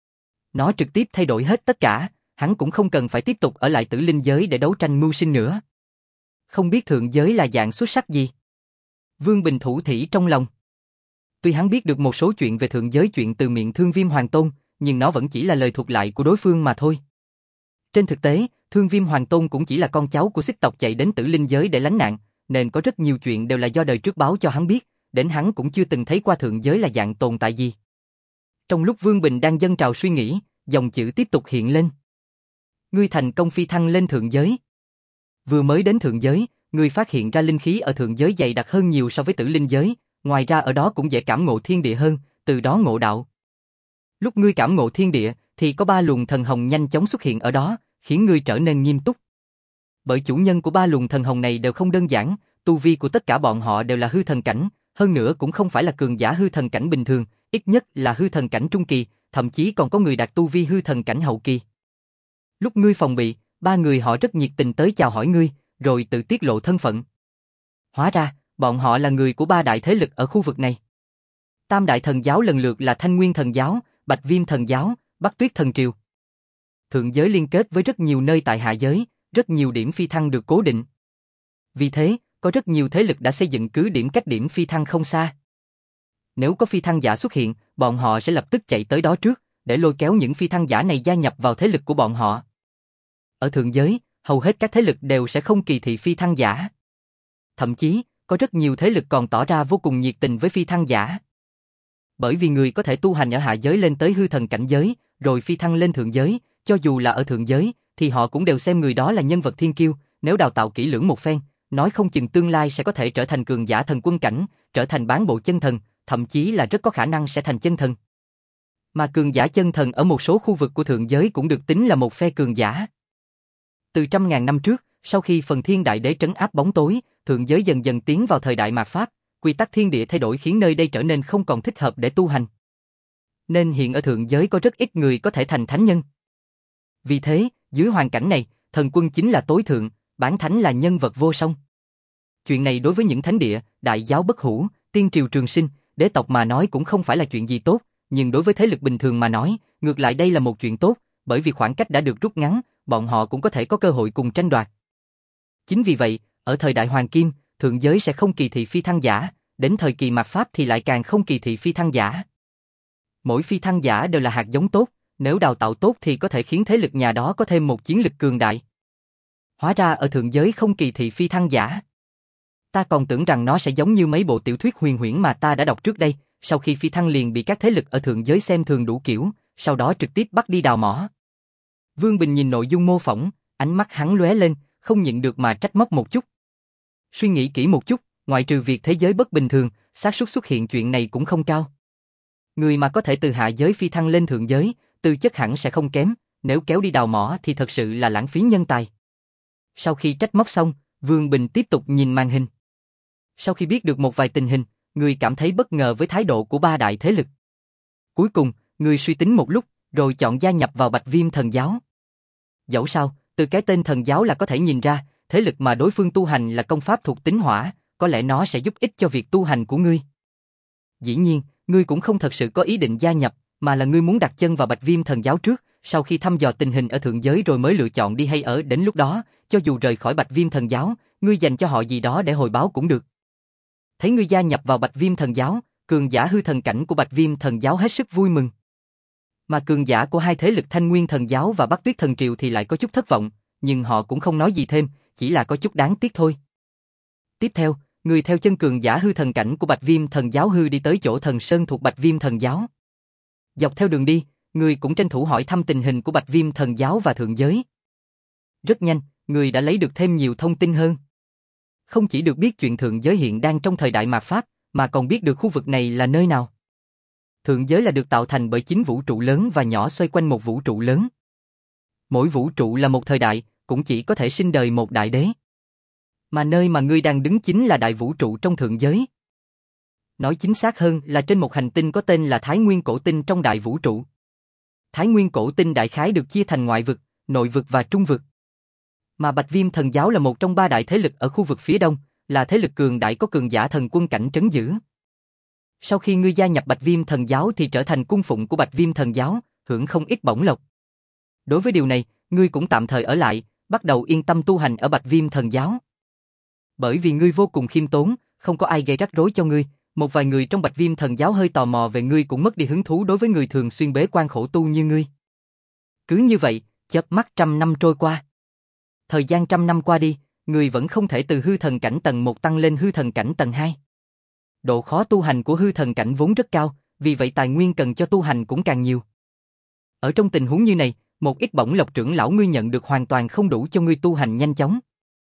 Nó trực tiếp thay đổi hết tất cả, hắn cũng không cần phải tiếp tục ở lại tử linh giới để đấu tranh mưu sinh nữa. Không biết thượng giới là dạng xuất sắc gì? Vương Bình thủ thỉ trong lòng. Tuy hắn biết được một số chuyện về thượng giới chuyện từ miệng Thương Viêm Hoàng Tôn, nhưng nó vẫn chỉ là lời thuật lại của đối phương mà thôi. Trên thực tế, Thương Viêm Hoàng Tôn cũng chỉ là con cháu của Xích tộc chạy đến Tử Linh giới để lánh nạn, nên có rất nhiều chuyện đều là do đời trước báo cho hắn biết, đến hắn cũng chưa từng thấy qua thượng giới là dạng tồn tại gì. Trong lúc Vương Bình đang dâng trào suy nghĩ, dòng chữ tiếp tục hiện lên. Ngươi thành công phi thăng lên thượng giới. Vừa mới đến thượng giới, ngươi phát hiện ra linh khí ở thượng giới dày đặc hơn nhiều so với Tử Linh giới, ngoài ra ở đó cũng dễ cảm ngộ thiên địa hơn, từ đó ngộ đạo. Lúc ngươi cảm ngộ thiên địa, thì có ba luồng thần hồng nhanh chóng xuất hiện ở đó, khiến ngươi trở nên nghiêm túc. Bởi chủ nhân của ba luồng thần hồng này đều không đơn giản, tu vi của tất cả bọn họ đều là hư thần cảnh, hơn nữa cũng không phải là cường giả hư thần cảnh bình thường, ít nhất là hư thần cảnh trung kỳ, thậm chí còn có người đạt tu vi hư thần cảnh hậu kỳ. Lúc ngươi phòng bị, ba người họ rất nhiệt tình tới chào hỏi ngươi, rồi tự tiết lộ thân phận. Hóa ra, bọn họ là người của ba đại thế lực ở khu vực này. Tam đại thần giáo lần lượt là Thanh Nguyên thần giáo, Bạch Viêm thần giáo, Bắc Tuyết thần triều. Thượng giới liên kết với rất nhiều nơi tại hạ giới, rất nhiều điểm phi thăng được cố định. Vì thế, có rất nhiều thế lực đã xây dựng cứ điểm cách điểm phi thăng không xa. Nếu có phi thăng giả xuất hiện, bọn họ sẽ lập tức chạy tới đó trước, để lôi kéo những phi thăng giả này gia nhập vào thế lực của bọn họ. Ở thượng giới, hầu hết các thế lực đều sẽ không kỳ thị phi thăng giả. Thậm chí, có rất nhiều thế lực còn tỏ ra vô cùng nhiệt tình với phi thăng giả. Bởi vì người có thể tu hành ở hạ giới lên tới hư thần cảnh giới, rồi phi thăng lên thượng giới, cho dù là ở thượng giới, thì họ cũng đều xem người đó là nhân vật thiên kiêu, nếu đào tạo kỹ lưỡng một phen, nói không chừng tương lai sẽ có thể trở thành cường giả thần quân cảnh, trở thành bán bộ chân thần, thậm chí là rất có khả năng sẽ thành chân thần. Mà cường giả chân thần ở một số khu vực của thượng giới cũng được tính là một phe cường giả. Từ trăm ngàn năm trước, sau khi phần thiên đại đế trấn áp bóng tối, thượng giới dần dần tiến vào thời đại mạt Pháp, quy tắc thiên địa thay đổi khiến nơi đây trở nên không còn thích hợp để tu hành. Nên hiện ở thượng giới có rất ít người có thể thành thánh nhân. Vì thế, dưới hoàn cảnh này, thần quân chính là tối thượng, bán thánh là nhân vật vô song. Chuyện này đối với những thánh địa, đại giáo bất hủ, tiên triều trường sinh, đế tộc mà nói cũng không phải là chuyện gì tốt, nhưng đối với thế lực bình thường mà nói, ngược lại đây là một chuyện tốt, bởi vì khoảng cách đã được rút ngắn, bọn họ cũng có thể có cơ hội cùng tranh đoạt. Chính vì vậy, ở thời đại Hoàng Kim, thượng giới sẽ không kỳ thị phi thăng giả, đến thời kỳ mạt Pháp thì lại càng không kỳ thị phi thăng giả. Mỗi phi thăng giả đều là hạt giống tốt, nếu đào tạo tốt thì có thể khiến thế lực nhà đó có thêm một chiến lực cường đại. Hóa ra ở thượng giới không kỳ thị phi thăng giả. Ta còn tưởng rằng nó sẽ giống như mấy bộ tiểu thuyết huyền huyễn mà ta đã đọc trước đây, sau khi phi thăng liền bị các thế lực ở thượng giới xem thường đủ kiểu, sau đó trực tiếp bắt đi đào mỏ. Vương Bình nhìn nội dung mô phỏng, ánh mắt hắn lóe lên, không nhịn được mà trách móc một chút. Suy nghĩ kỹ một chút, ngoại trừ việc thế giới bất bình thường, xác suất xuất hiện chuyện này cũng không cao. Người mà có thể từ hạ giới phi thăng lên thượng giới, tư chất hẳn sẽ không kém, nếu kéo đi đào mỏ thì thật sự là lãng phí nhân tài. Sau khi trách móc xong, Vương Bình tiếp tục nhìn màn hình. Sau khi biết được một vài tình hình, người cảm thấy bất ngờ với thái độ của ba đại thế lực. Cuối cùng, người suy tính một lúc, rồi chọn gia nhập vào Bạch Viêm thần giáo. Dẫu sao, từ cái tên thần giáo là có thể nhìn ra, thế lực mà đối phương tu hành là công pháp thuộc tính hỏa, có lẽ nó sẽ giúp ích cho việc tu hành của ngươi. Dĩ nhiên, ngươi cũng không thật sự có ý định gia nhập, mà là ngươi muốn đặt chân vào Bạch Viêm thần giáo trước, sau khi thăm dò tình hình ở thượng giới rồi mới lựa chọn đi hay ở, đến lúc đó, cho dù rời khỏi Bạch Viêm thần giáo, ngươi dành cho họ gì đó để hồi báo cũng được. Thấy ngươi gia nhập vào Bạch Viêm thần giáo, cường giả hư thần cảnh của Bạch Viêm thần giáo hết sức vui mừng. Mà cường giả của hai thế lực Thanh Nguyên thần giáo và Bắc Tuyết thần triều thì lại có chút thất vọng, nhưng họ cũng không nói gì thêm, chỉ là có chút đáng tiếc thôi. Tiếp theo, người theo chân cường giả hư thần cảnh của Bạch Viêm thần giáo hư đi tới chỗ thần sơn thuộc Bạch Viêm thần giáo. Dọc theo đường đi, người cũng tranh thủ hỏi thăm tình hình của Bạch Viêm thần giáo và thượng giới. Rất nhanh, người đã lấy được thêm nhiều thông tin hơn. Không chỉ được biết chuyện thượng giới hiện đang trong thời đại mạt Pháp, mà còn biết được khu vực này là nơi nào. Thượng giới là được tạo thành bởi chín vũ trụ lớn và nhỏ xoay quanh một vũ trụ lớn. Mỗi vũ trụ là một thời đại, cũng chỉ có thể sinh đời một đại đế. Mà nơi mà ngươi đang đứng chính là đại vũ trụ trong thượng giới. Nói chính xác hơn là trên một hành tinh có tên là Thái Nguyên cổ tinh trong đại vũ trụ. Thái Nguyên cổ tinh đại khái được chia thành ngoại vực, nội vực và trung vực. Mà Bạch Viêm thần giáo là một trong ba đại thế lực ở khu vực phía đông, là thế lực cường đại có cường giả thần quân cảnh trấn giữ. Sau khi ngươi gia nhập Bạch Viêm thần giáo thì trở thành cung phụng của Bạch Viêm thần giáo, hưởng không ít bổng lộc. Đối với điều này, ngươi cũng tạm thời ở lại, bắt đầu yên tâm tu hành ở Bạch Viêm thần giáo. Bởi vì ngươi vô cùng khiêm tốn, không có ai gây rắc rối cho ngươi, một vài người trong Bạch Viêm thần giáo hơi tò mò về ngươi cũng mất đi hứng thú đối với người thường xuyên bế quan khổ tu như ngươi. Cứ như vậy, chớp mắt trăm năm trôi qua. Thời gian trăm năm qua đi, người vẫn không thể từ hư thần cảnh tầng một tăng lên hư thần cảnh tầng hai. Độ khó tu hành của hư thần cảnh vốn rất cao, vì vậy tài nguyên cần cho tu hành cũng càng nhiều. Ở trong tình huống như này, một ít bổng lộc trưởng lão ngươi nhận được hoàn toàn không đủ cho ngươi tu hành nhanh chóng.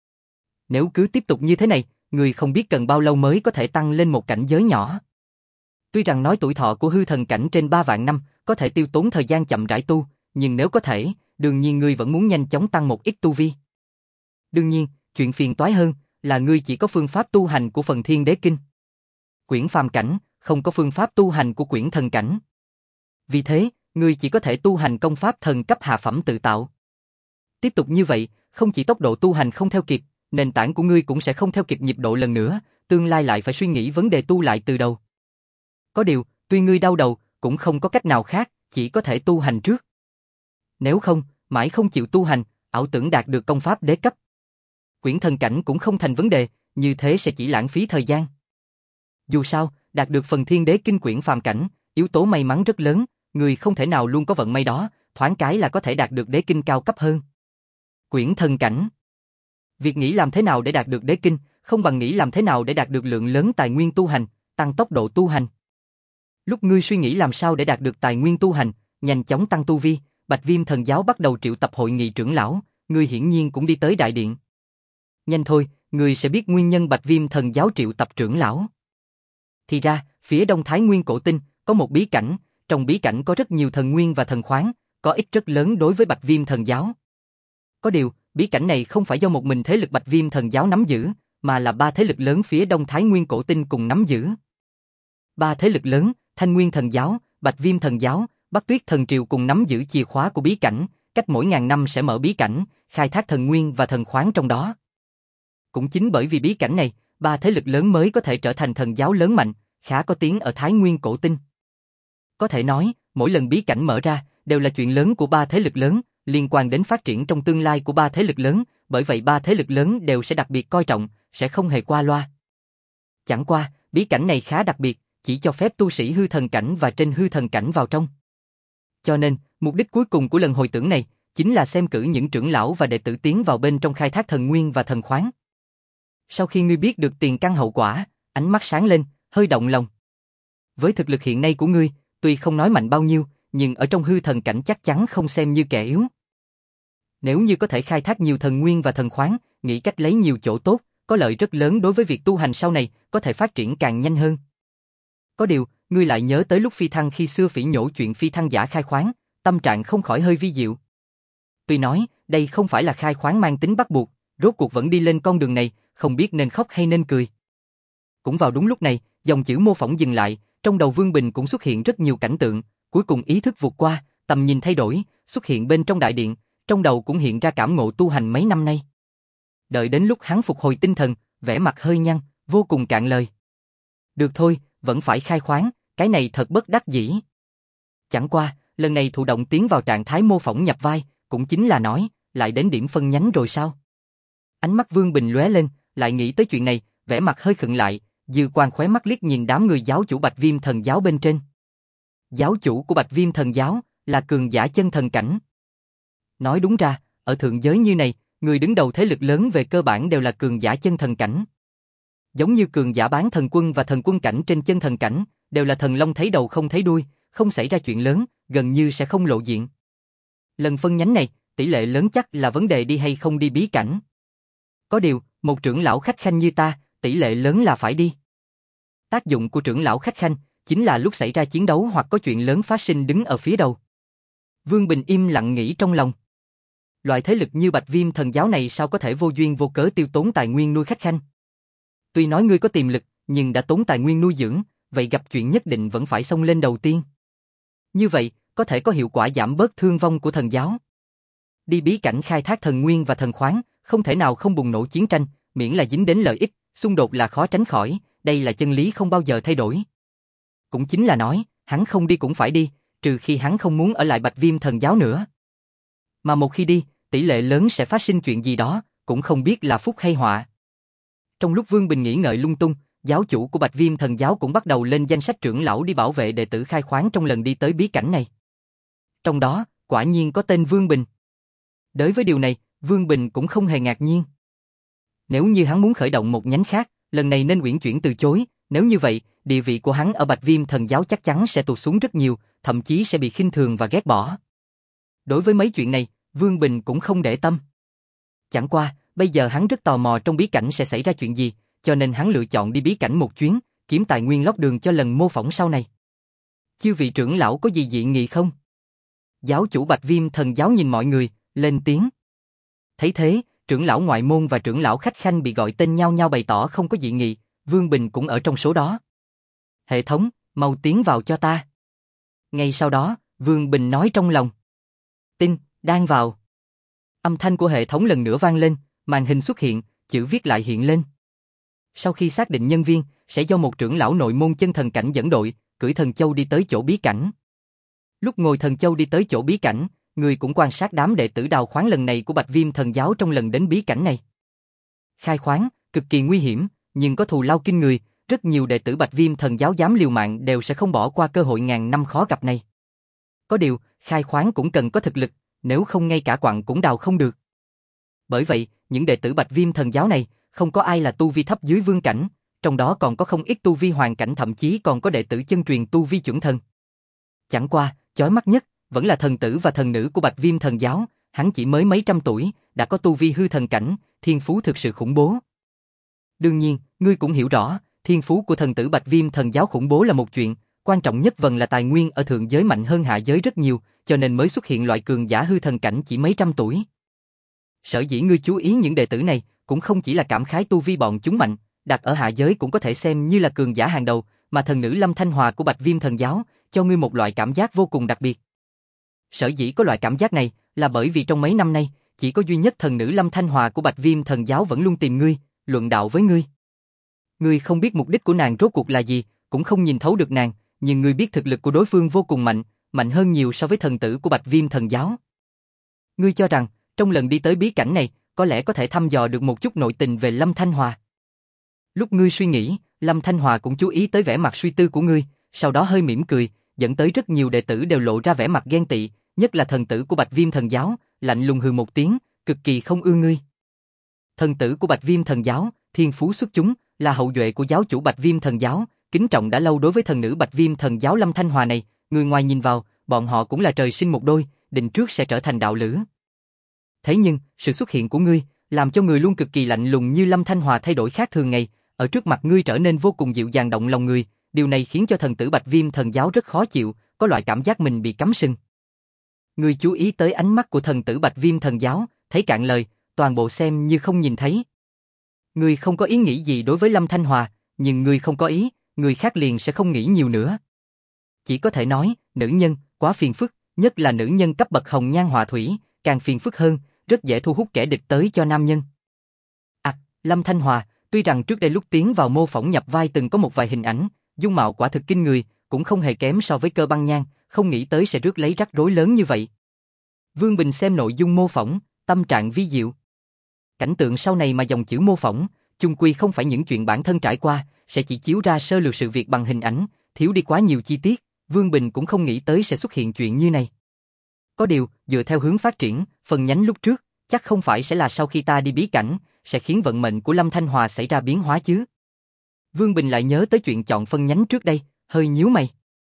Nếu cứ tiếp tục như thế này, ngươi không biết cần bao lâu mới có thể tăng lên một cảnh giới nhỏ. Tuy rằng nói tuổi thọ của hư thần cảnh trên ba vạn năm, có thể tiêu tốn thời gian chậm rãi tu, nhưng nếu có thể, đương nhiên ngươi vẫn muốn nhanh chóng tăng một ít tu vi. Đương nhiên, chuyện phiền toái hơn là ngươi chỉ có phương pháp tu hành của phần Thiên Đế Kinh. Quyển phàm cảnh, không có phương pháp tu hành của quyển thần cảnh. Vì thế, ngươi chỉ có thể tu hành công pháp thần cấp hạ phẩm tự tạo. Tiếp tục như vậy, không chỉ tốc độ tu hành không theo kịp, nền tảng của ngươi cũng sẽ không theo kịp nhịp độ lần nữa, tương lai lại phải suy nghĩ vấn đề tu lại từ đầu. Có điều, tuy ngươi đau đầu, cũng không có cách nào khác, chỉ có thể tu hành trước. Nếu không, mãi không chịu tu hành, ảo tưởng đạt được công pháp đế cấp. Quyển thần cảnh cũng không thành vấn đề, như thế sẽ chỉ lãng phí thời gian. Dù sao, đạt được phần Thiên Đế Kinh quyển phàm cảnh, yếu tố may mắn rất lớn, người không thể nào luôn có vận may đó, thoáng cái là có thể đạt được đế kinh cao cấp hơn. Quyển thần cảnh. Việc nghĩ làm thế nào để đạt được đế kinh, không bằng nghĩ làm thế nào để đạt được lượng lớn tài nguyên tu hành, tăng tốc độ tu hành. Lúc ngươi suy nghĩ làm sao để đạt được tài nguyên tu hành, nhanh chóng tăng tu vi, Bạch Viêm Thần Giáo bắt đầu triệu tập hội nghị trưởng lão, ngươi hiển nhiên cũng đi tới đại điện. Nhanh thôi, ngươi sẽ biết nguyên nhân Bạch Viêm Thần Giáo triệu tập trưởng lão. Thì ra, phía đông Thái Nguyên cổ tinh, có một bí cảnh, trong bí cảnh có rất nhiều thần nguyên và thần khoáng, có ích rất lớn đối với Bạch Viêm Thần Giáo. Có điều, bí cảnh này không phải do một mình thế lực Bạch Viêm Thần Giáo nắm giữ, mà là ba thế lực lớn phía đông Thái Nguyên cổ tinh cùng nắm giữ. Ba thế lực lớn, Thanh Nguyên Thần Giáo, Bạch Viêm Thần Giáo, Bắc Tuyết Thần Triều cùng nắm giữ chìa khóa của bí cảnh, cách mỗi ngàn năm sẽ mở bí cảnh, khai thác thần nguyên và thần khoáng trong đó. Cũng chính bởi vì bí cảnh này, ba thế lực lớn mới có thể trở thành thần giáo lớn mạnh, khá có tiếng ở Thái Nguyên cổ tinh. Có thể nói, mỗi lần bí cảnh mở ra, đều là chuyện lớn của ba thế lực lớn, liên quan đến phát triển trong tương lai của ba thế lực lớn, bởi vậy ba thế lực lớn đều sẽ đặc biệt coi trọng, sẽ không hề qua loa. Chẳng qua, bí cảnh này khá đặc biệt, chỉ cho phép tu sĩ hư thần cảnh và trên hư thần cảnh vào trong. Cho nên, mục đích cuối cùng của lần hồi tưởng này, chính là xem cử những trưởng lão và đệ tử tiến vào bên trong khai thác thần nguyên và thần khoáng. Sau khi ngươi biết được tiền căn hậu quả, ánh mắt sáng lên, hơi động lòng. Với thực lực hiện nay của ngươi, tuy không nói mạnh bao nhiêu, nhưng ở trong hư thần cảnh chắc chắn không xem như kẻ yếu. Nếu như có thể khai thác nhiều thần nguyên và thần khoáng, nghĩ cách lấy nhiều chỗ tốt, có lợi rất lớn đối với việc tu hành sau này, có thể phát triển càng nhanh hơn. Có điều, ngươi lại nhớ tới lúc phi thăng khi xưa phỉ nhổ chuyện phi thăng giả khai khoáng, tâm trạng không khỏi hơi vi diệu. Tuy nói, đây không phải là khai khoáng mang tính bắt buộc, rốt cuộc vẫn đi lên con đường này, không biết nên khóc hay nên cười. Cũng vào đúng lúc này, dòng chữ mô phỏng dừng lại, trong đầu Vương Bình cũng xuất hiện rất nhiều cảnh tượng, cuối cùng ý thức vụt qua, tầm nhìn thay đổi, xuất hiện bên trong đại điện, trong đầu cũng hiện ra cảm ngộ tu hành mấy năm nay. Đợi đến lúc hắn phục hồi tinh thần, vẻ mặt hơi nhăn, vô cùng cạn lời. Được thôi, vẫn phải khai khoáng, cái này thật bất đắc dĩ. Chẳng qua, lần này thụ động tiến vào trạng thái mô phỏng nhập vai, cũng chính là nói, lại đến điểm phân nhánh rồi sao? Ánh mắt Vương Bình lóe lên, lại nghĩ tới chuyện này, vẻ mặt hơi khựng lại, dư quang khóe mắt liếc nhìn đám người giáo chủ Bạch Viêm Thần Giáo bên trên. Giáo chủ của Bạch Viêm Thần Giáo là cường giả chân thần cảnh. Nói đúng ra, ở thượng giới như này, người đứng đầu thế lực lớn về cơ bản đều là cường giả chân thần cảnh. Giống như cường giả bán thần quân và thần quân cảnh trên chân thần cảnh, đều là thần long thấy đầu không thấy đuôi, không xảy ra chuyện lớn, gần như sẽ không lộ diện. Lần phân nhánh này, tỷ lệ lớn chắc là vấn đề đi hay không đi bí cảnh. Có điều, một trưởng lão khách khanh như ta, tỷ lệ lớn là phải đi. Tác dụng của trưởng lão khách khanh chính là lúc xảy ra chiến đấu hoặc có chuyện lớn phát sinh đứng ở phía đầu. Vương Bình im lặng nghĩ trong lòng. Loại thế lực như Bạch Viêm Thần Giáo này sao có thể vô duyên vô cớ tiêu tốn tài nguyên nuôi khách khanh? Tuy nói ngươi có tiềm lực, nhưng đã tốn tài nguyên nuôi dưỡng, vậy gặp chuyện nhất định vẫn phải xông lên đầu tiên. Như vậy, có thể có hiệu quả giảm bớt thương vong của thần giáo. Đi bí cảnh khai thác thần nguyên và thần khoáng, không thể nào không bùng nổ chiến tranh, miễn là dính đến lợi ích, xung đột là khó tránh khỏi, đây là chân lý không bao giờ thay đổi. Cũng chính là nói, hắn không đi cũng phải đi, trừ khi hắn không muốn ở lại Bạch Viêm Thần Giáo nữa. Mà một khi đi, tỷ lệ lớn sẽ phát sinh chuyện gì đó, cũng không biết là phúc hay họa. Trong lúc Vương Bình nghĩ ngợi lung tung, giáo chủ của Bạch Viêm Thần Giáo cũng bắt đầu lên danh sách trưởng lão đi bảo vệ đệ tử khai khoáng trong lần đi tới bí cảnh này. Trong đó, quả nhiên có tên Vương Bình. Đối với điều này, Vương Bình cũng không hề ngạc nhiên. Nếu như hắn muốn khởi động một nhánh khác, lần này nên uyển chuyển từ chối, nếu như vậy, địa vị của hắn ở Bạch Viêm Thần giáo chắc chắn sẽ tụt xuống rất nhiều, thậm chí sẽ bị khinh thường và ghét bỏ. Đối với mấy chuyện này, Vương Bình cũng không để tâm. Chẳng qua, bây giờ hắn rất tò mò trong bí cảnh sẽ xảy ra chuyện gì, cho nên hắn lựa chọn đi bí cảnh một chuyến, kiếm tài nguyên lót đường cho lần mô phỏng sau này. Chư vị trưởng lão có gì dị nghị không? Giáo chủ Bạch Viêm Thần giáo nhìn mọi người, lên tiếng. Thấy thế, trưởng lão ngoại môn và trưởng lão khách khanh bị gọi tên nhau nhau bày tỏ không có dị nghị, Vương Bình cũng ở trong số đó. Hệ thống, mau tiến vào cho ta. Ngay sau đó, Vương Bình nói trong lòng. Tin, đang vào. Âm thanh của hệ thống lần nữa vang lên, màn hình xuất hiện, chữ viết lại hiện lên. Sau khi xác định nhân viên, sẽ do một trưởng lão nội môn chân thần cảnh dẫn đội, cưỡi thần châu đi tới chỗ bí cảnh. Lúc ngồi thần châu đi tới chỗ bí cảnh, người cũng quan sát đám đệ tử đào khoáng lần này của Bạch Viêm Thần giáo trong lần đến bí cảnh này. Khai khoáng, cực kỳ nguy hiểm, nhưng có thù lao kinh người, rất nhiều đệ tử Bạch Viêm Thần giáo dám liều mạng đều sẽ không bỏ qua cơ hội ngàn năm khó gặp này. Có điều, khai khoáng cũng cần có thực lực, nếu không ngay cả quặng cũng đào không được. Bởi vậy, những đệ tử Bạch Viêm Thần giáo này, không có ai là tu vi thấp dưới vương cảnh, trong đó còn có không ít tu vi hoàng cảnh, thậm chí còn có đệ tử chân truyền tu vi chuẩn thần. Chẳng qua, chói mắt nhất, vẫn là thần tử và thần nữ của Bạch Viêm Thần giáo, hắn chỉ mới mấy trăm tuổi, đã có tu vi hư thần cảnh, thiên phú thực sự khủng bố. Đương nhiên, ngươi cũng hiểu rõ, thiên phú của thần tử Bạch Viêm Thần giáo khủng bố là một chuyện, quan trọng nhất vẫn là tài nguyên ở thượng giới mạnh hơn hạ giới rất nhiều, cho nên mới xuất hiện loại cường giả hư thần cảnh chỉ mấy trăm tuổi. Sở dĩ ngươi chú ý những đệ tử này, cũng không chỉ là cảm khái tu vi bọn chúng mạnh, đặt ở hạ giới cũng có thể xem như là cường giả hàng đầu, mà thần nữ Lâm Thanh Hòa của Bạch Viêm Thần giáo, cho ngươi một loại cảm giác vô cùng đặc biệt. Sở dĩ có loại cảm giác này, là bởi vì trong mấy năm nay, chỉ có duy nhất thần nữ Lâm Thanh Hòa của Bạch Viêm Thần giáo vẫn luôn tìm ngươi, luận đạo với ngươi. Ngươi không biết mục đích của nàng rốt cuộc là gì, cũng không nhìn thấu được nàng, nhưng ngươi biết thực lực của đối phương vô cùng mạnh, mạnh hơn nhiều so với thần tử của Bạch Viêm Thần giáo. Ngươi cho rằng, trong lần đi tới bí cảnh này, có lẽ có thể thăm dò được một chút nội tình về Lâm Thanh Hòa. Lúc ngươi suy nghĩ, Lâm Thanh Hòa cũng chú ý tới vẻ mặt suy tư của ngươi, sau đó hơi mỉm cười, dẫn tới rất nhiều đệ tử đều lộ ra vẻ mặt ghen tị, nhất là thần tử của Bạch Viêm Thần giáo, lạnh lùng hừ một tiếng, cực kỳ không ưa ngươi. Thần tử của Bạch Viêm Thần giáo, thiên phú xuất chúng, là hậu duệ của giáo chủ Bạch Viêm Thần giáo, kính trọng đã lâu đối với thần nữ Bạch Viêm Thần giáo Lâm Thanh Hòa này, người ngoài nhìn vào, bọn họ cũng là trời sinh một đôi, định trước sẽ trở thành đạo lữ. Thế nhưng, sự xuất hiện của ngươi, làm cho người luôn cực kỳ lạnh lùng như Lâm Thanh Hòa thay đổi khác thường ngày, ở trước mặt ngươi trở nên vô cùng dịu dàng động lòng người, điều này khiến cho thần tử Bạch Viêm Thần giáo rất khó chịu, có loại cảm giác mình bị cắm sừng. Ngươi chú ý tới ánh mắt của thần tử Bạch Viêm Thần giáo, thấy cạn lời, toàn bộ xem như không nhìn thấy. Ngươi không có ý nghĩ gì đối với Lâm Thanh Hòa, nhưng ngươi không có ý, người khác liền sẽ không nghĩ nhiều nữa. Chỉ có thể nói, nữ nhân, quá phiền phức, nhất là nữ nhân cấp bậc hồng nhan họa thủy, càng phiền phức hơn, rất dễ thu hút kẻ địch tới cho nam nhân. À, Lâm Thanh Hòa, tuy rằng trước đây lúc tiến vào mô phỏng nhập vai từng có một vài hình ảnh, dung mạo quả thực kinh người, cũng không hề kém so với Cơ Băng Nhan, không nghĩ tới sẽ rước lấy rắc rối lớn như vậy. Vương Bình xem nội dung mô phỏng, tâm trạng vi diệu. Cảnh tượng sau này mà dòng chữ mô phỏng, chung quy không phải những chuyện bản thân trải qua, sẽ chỉ chiếu ra sơ lược sự việc bằng hình ảnh, thiếu đi quá nhiều chi tiết, Vương Bình cũng không nghĩ tới sẽ xuất hiện chuyện như này. Có điều, dựa theo hướng phát triển, phần nhánh lúc trước, chắc không phải sẽ là sau khi ta đi bí cảnh, sẽ khiến vận mệnh của Lâm Thanh Hòa xảy ra biến hóa chứ. Vương Bình lại nhớ tới chuyện chọn phân nhánh trước đây, hơi nhíu mày.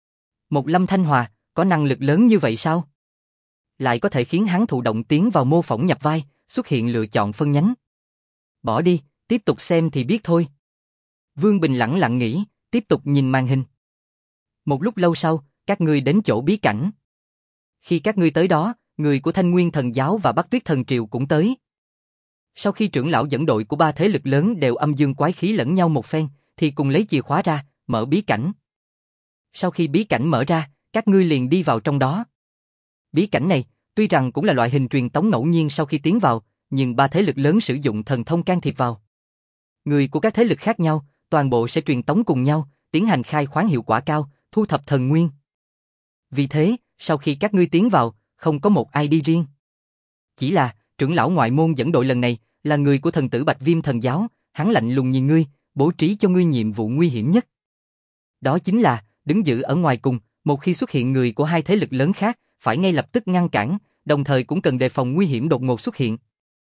Một Lâm Thanh Hòa, có năng lực lớn như vậy sao? Lại có thể khiến hắn thụ động tiến vào mô phỏng nhập vai, xuất hiện lựa chọn phân nhánh. Bỏ đi, tiếp tục xem thì biết thôi. Vương Bình lẳng lặng nghĩ, tiếp tục nhìn màn hình. Một lúc lâu sau, các ngươi đến chỗ bí cảnh. Khi các ngươi tới đó, người của Thanh Nguyên Thần giáo và Bắc Tuyết Thần triều cũng tới. Sau khi trưởng lão dẫn đội của ba thế lực lớn đều âm dương quái khí lẫn nhau một phen, thì cùng lấy chìa khóa ra, mở bí cảnh. Sau khi bí cảnh mở ra, các ngươi liền đi vào trong đó. Bí cảnh này, tuy rằng cũng là loại hình truyền tống ngẫu nhiên sau khi tiến vào, nhưng ba thế lực lớn sử dụng thần thông can thiệp vào. Người của các thế lực khác nhau, toàn bộ sẽ truyền tống cùng nhau, tiến hành khai khoáng hiệu quả cao, thu thập thần nguyên. Vì thế, sau khi các ngươi tiến vào, không có một ai đi riêng. Chỉ là, trưởng lão ngoại môn dẫn đội lần này, là người của thần tử Bạch Viêm Thần giáo, hắn lạnh lùng nhìn ngươi, bố trí cho ngươi nhiệm vụ nguy hiểm nhất. Đó chính là, đứng giữ ở ngoài cùng, một khi xuất hiện người của hai thế lực lớn khác, phải ngay lập tức ngăn cản, đồng thời cũng cần đề phòng nguy hiểm đột ngột xuất hiện.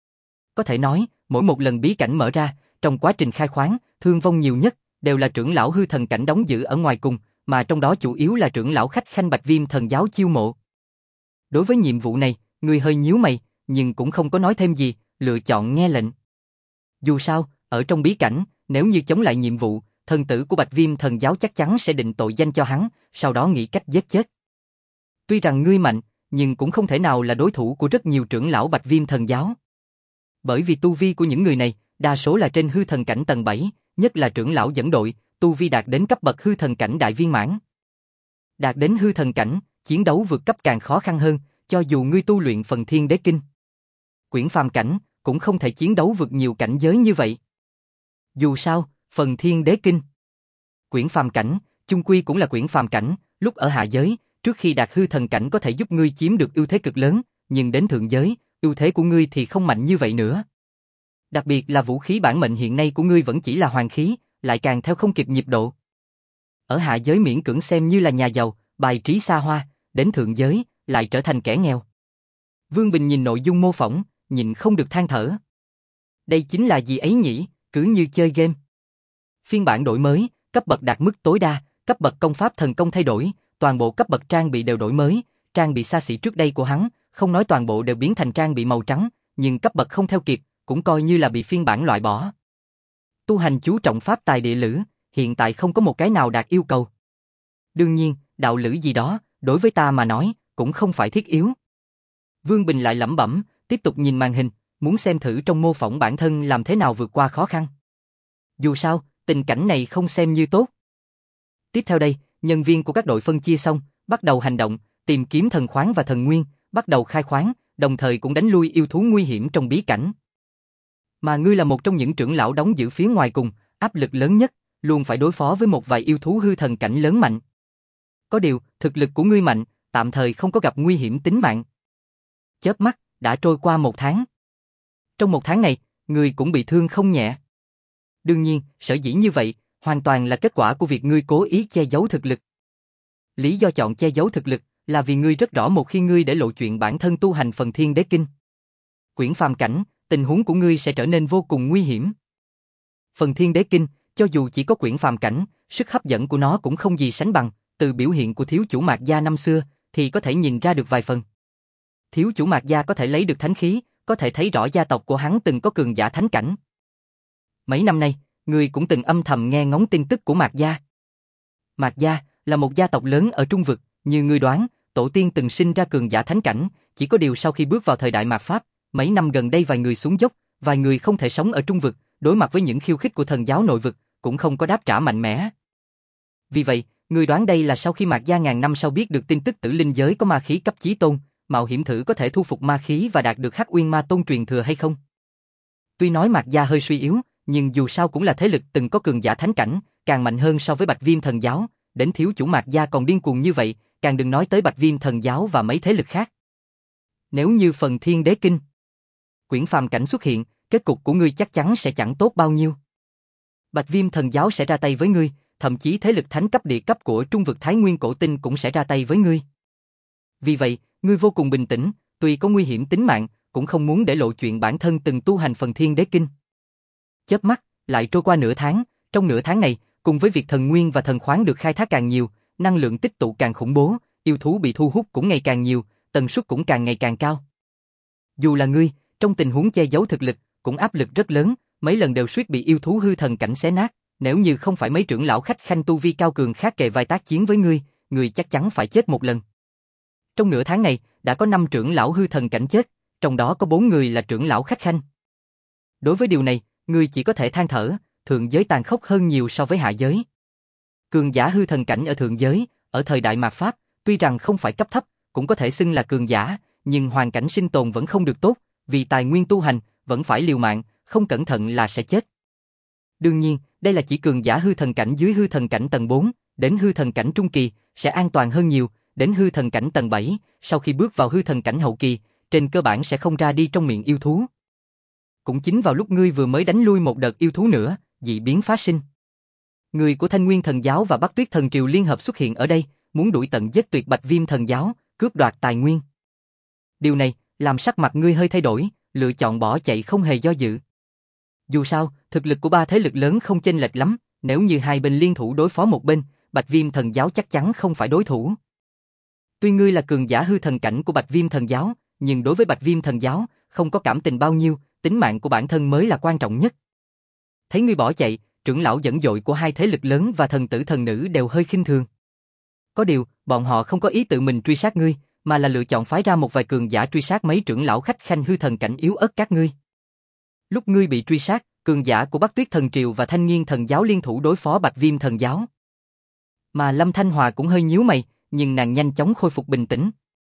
có thể nói, mỗi một lần bí cảnh mở ra, trong quá trình khai khoáng, thương vong nhiều nhất, đều là trưởng lão hư thần cảnh đóng giữ ở ngoài cùng, mà trong đó chủ yếu là trưởng lão khách khanh Bạch Viêm thần giáo chiêu mộ. Đối với nhiệm vụ này, ngươi hơi nhíu mày, nhưng cũng không có nói thêm gì, lựa chọn nghe lệnh. Dù sao, ở trong bí cảnh, nếu như chống lại nhiệm vụ, thần tử của Bạch Viêm thần giáo chắc chắn sẽ định tội danh cho hắn, sau đó nghĩ cách giết chết. Tuy rằng ngươi mạnh, nhưng cũng không thể nào là đối thủ của rất nhiều trưởng lão Bạch Viêm thần giáo. Bởi vì tu vi của những người này, đa số là trên hư thần cảnh tầng bảy, nhất là trưởng lão dẫn đội, tu vi đạt đến cấp bậc hư thần cảnh đại viên mãn. Đạt đến hư thần cảnh, chiến đấu vượt cấp càng khó khăn hơn, cho dù ngươi tu luyện phần thiên đế kinh. Quyển phàm cảnh, cũng không thể chiến đấu vượt nhiều cảnh giới như vậy. Dù sao, phần thiên đế kinh, quyển phàm cảnh, chung quy cũng là quyển phàm cảnh, lúc ở hạ giới, trước khi đạt hư thần cảnh có thể giúp ngươi chiếm được ưu thế cực lớn, nhưng đến thượng giới, ưu thế của ngươi thì không mạnh như vậy nữa. Đặc biệt là vũ khí bản mệnh hiện nay của ngươi vẫn chỉ là hoàng khí, lại càng theo không kịp nhịp độ. Ở hạ giới miễn cưỡng xem như là nhà giàu, bài trí xa hoa, đến thượng giới, lại trở thành kẻ nghèo. Vương Bình nhìn nội dung mô phỏng, nhịn không được than thở. Đây chính là gì ấy nhỉ, cứ như chơi game. Phiên bản đổi mới, cấp bậc đạt mức tối đa, cấp bậc công pháp thần công thay đổi, toàn bộ cấp bậc trang bị đều đổi mới, trang bị xa xỉ trước đây của hắn, không nói toàn bộ đều biến thành trang bị màu trắng, nhưng cấp bậc không theo kịp, cũng coi như là bị phiên bản loại bỏ. Tu hành chú trọng pháp tài địa lữ, hiện tại không có một cái nào đạt yêu cầu. Đương nhiên, đạo lữ gì đó, đối với ta mà nói, cũng không phải thiết yếu. Vương Bình lại lẩm bẩm, tiếp tục nhìn màn hình, muốn xem thử trong mô phỏng bản thân làm thế nào vượt qua khó khăn. Dù sao, tình cảnh này không xem như tốt. Tiếp theo đây, nhân viên của các đội phân chia xong, bắt đầu hành động, tìm kiếm thần khoáng và thần nguyên, bắt đầu khai khoáng, đồng thời cũng đánh lui yêu thú nguy hiểm trong bí cảnh. Mà ngươi là một trong những trưởng lão đóng giữ phía ngoài cùng, áp lực lớn nhất, luôn phải đối phó với một vài yêu thú hư thần cảnh lớn mạnh. Có điều, thực lực của ngươi mạnh, tạm thời không có gặp nguy hiểm tính mạng. Chớp mắt, đã trôi qua một tháng. Trong một tháng này, ngươi cũng bị thương không nhẹ. Đương nhiên, sở dĩ như vậy, hoàn toàn là kết quả của việc ngươi cố ý che giấu thực lực. Lý do chọn che giấu thực lực là vì ngươi rất rõ một khi ngươi để lộ chuyện bản thân tu hành phần thiên đế kinh, quyển phàm cảnh, tình huống của ngươi sẽ trở nên vô cùng nguy hiểm. Phần thiên đế kinh, cho dù chỉ có quyển phàm cảnh, sức hấp dẫn của nó cũng không gì sánh bằng, từ biểu hiện của thiếu chủ Mạc Gia năm xưa, thì có thể nhìn ra được vài phần. Thiếu chủ Mạc Gia có thể lấy được thánh khí, có thể thấy rõ gia tộc của hắn từng có cường giả thánh cảnh. Mấy năm nay, ngươi cũng từng âm thầm nghe ngóng tin tức của Mạc Gia. Mạc Gia là một gia tộc lớn ở Trung Vực, như ngươi đoán, tổ tiên từng sinh ra cường giả thánh cảnh, chỉ có điều sau khi bước vào thời đại mạt Pháp, mấy năm gần đây vài người xuống dốc, vài người không thể sống ở Trung Vực, đối mặt với những khiêu khích của thần giáo nội vực, cũng không có đáp trả mạnh mẽ. Vì vậy, ngươi đoán đây là sau khi Mạc Gia ngàn năm sau biết được tin tức tử linh giới có ma khí cấp chí tôn, mạo hiểm thử có thể thu phục ma khí và đạt được Hắc Uyên Ma Tôn truyền thừa hay không? Tuy nói Mạc Gia hơi suy yếu, nhưng dù sao cũng là thế lực từng có cường giả thánh cảnh, càng mạnh hơn so với Bạch Viêm thần giáo, đến thiếu chủ Mạc Gia còn điên cuồng như vậy, càng đừng nói tới Bạch Viêm thần giáo và mấy thế lực khác. Nếu như phần thiên đế kinh, quyển phàm cảnh xuất hiện, kết cục của ngươi chắc chắn sẽ chẳng tốt bao nhiêu. Bạch Viêm thần giáo sẽ ra tay với ngươi, thậm chí thế lực thánh cấp địa cấp của Trung Vực Thái Nguyên cổ tinh cũng sẽ ra tay với ngươi. Vì vậy, ngươi vô cùng bình tĩnh, tuy có nguy hiểm tính mạng, cũng không muốn để lộ chuyện bản thân từng tu hành phần thiên đế kinh. Chớp mắt, lại trôi qua nửa tháng, trong nửa tháng này, cùng với việc thần nguyên và thần khoáng được khai thác càng nhiều, năng lượng tích tụ càng khủng bố, yêu thú bị thu hút cũng ngày càng nhiều, tần suất cũng càng ngày càng cao. Dù là ngươi, trong tình huống che giấu thực lực, cũng áp lực rất lớn, mấy lần đều suýt bị yêu thú hư thần cảnh xé nát, nếu như không phải mấy trưởng lão khách khanh tu vi cao cường khác kề vai tác chiến với ngươi, ngươi chắc chắn phải chết một lần. Trong nửa tháng này, đã có năm trưởng lão hư thần cảnh chết, trong đó có bốn người là trưởng lão khách khanh. Đối với điều này, ngươi chỉ có thể than thở, thượng giới tàn khốc hơn nhiều so với hạ giới. Cường giả hư thần cảnh ở thượng giới, ở thời đại mạt Pháp, tuy rằng không phải cấp thấp, cũng có thể xưng là cường giả, nhưng hoàn cảnh sinh tồn vẫn không được tốt, vì tài nguyên tu hành, vẫn phải liều mạng, không cẩn thận là sẽ chết. Đương nhiên, đây là chỉ cường giả hư thần cảnh dưới hư thần cảnh tầng bốn, đến hư thần cảnh trung kỳ, sẽ an toàn hơn nhiều, đến hư thần cảnh tầng bảy, sau khi bước vào hư thần cảnh hậu kỳ, trên cơ bản sẽ không ra đi trong miệng yêu thú. Cũng chính vào lúc ngươi vừa mới đánh lui một đợt yêu thú nữa, dị biến phát sinh. Người của Thanh Nguyên thần giáo và Bắc Tuyết thần triều liên hợp xuất hiện ở đây, muốn đuổi tận giết tuyệt Bạch Viêm thần giáo, cướp đoạt tài nguyên. Điều này, làm sắc mặt ngươi hơi thay đổi, lựa chọn bỏ chạy không hề do dự. Dù sao, thực lực của ba thế lực lớn không chênh lệch lắm, nếu như hai bên liên thủ đối phó một bên, Bạch Viêm Thần Giáo chắc chắn không phải đối thủ. Tuy ngươi là cường giả hư thần cảnh của Bạch Viêm Thần Giáo, nhưng đối với Bạch Viêm Thần Giáo, không có cảm tình bao nhiêu, tính mạng của bản thân mới là quan trọng nhất. Thấy ngươi bỏ chạy, trưởng lão dẫn dội của hai thế lực lớn và thần tử thần nữ đều hơi khinh thường. Có điều, bọn họ không có ý tự mình truy sát ngươi, mà là lựa chọn phái ra một vài cường giả truy sát mấy trưởng lão khách khanh hư thần cảnh yếu ớt các ngươi. Lúc ngươi bị truy sát, cường giả của Bắc Tuyết Thần Triều và Thanh Nghiên Thần Giáo liên thủ đối phó Bạch Viêm Thần Giáo. Mà Lâm Thanh Hòa cũng hơi nhíu mày, nhưng nàng nhanh chóng khôi phục bình tĩnh.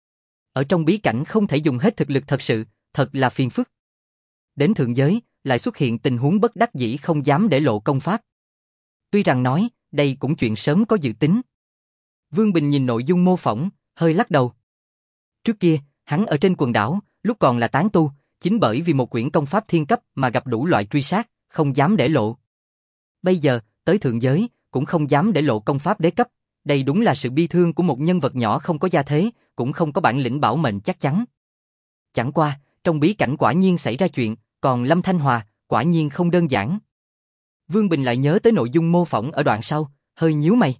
Ở trong bí cảnh không thể dùng hết thực lực thật sự, thật là phiền phức. Đến thượng giới, lại xuất hiện tình huống bất đắc dĩ không dám để lộ công pháp. Tuy rằng nói, đây cũng chuyện sớm có dự tính. Vương Bình nhìn nội dung mô phỏng, hơi lắc đầu. Trước kia, hắn ở trên quần đảo, lúc còn là tán tu, chính bởi vì một quyển công pháp thiên cấp mà gặp đủ loại truy sát, không dám để lộ. Bây giờ, tới thượng giới, cũng không dám để lộ công pháp đế cấp. Đây đúng là sự bi thương của một nhân vật nhỏ không có gia thế, cũng không có bản lĩnh bảo mệnh chắc chắn. Chẳng qua, trong bí cảnh quả nhiên xảy ra chuyện, còn Lâm Thanh Hòa, quả nhiên không đơn giản. Vương Bình lại nhớ tới nội dung mô phỏng ở đoạn sau, hơi nhíu mày.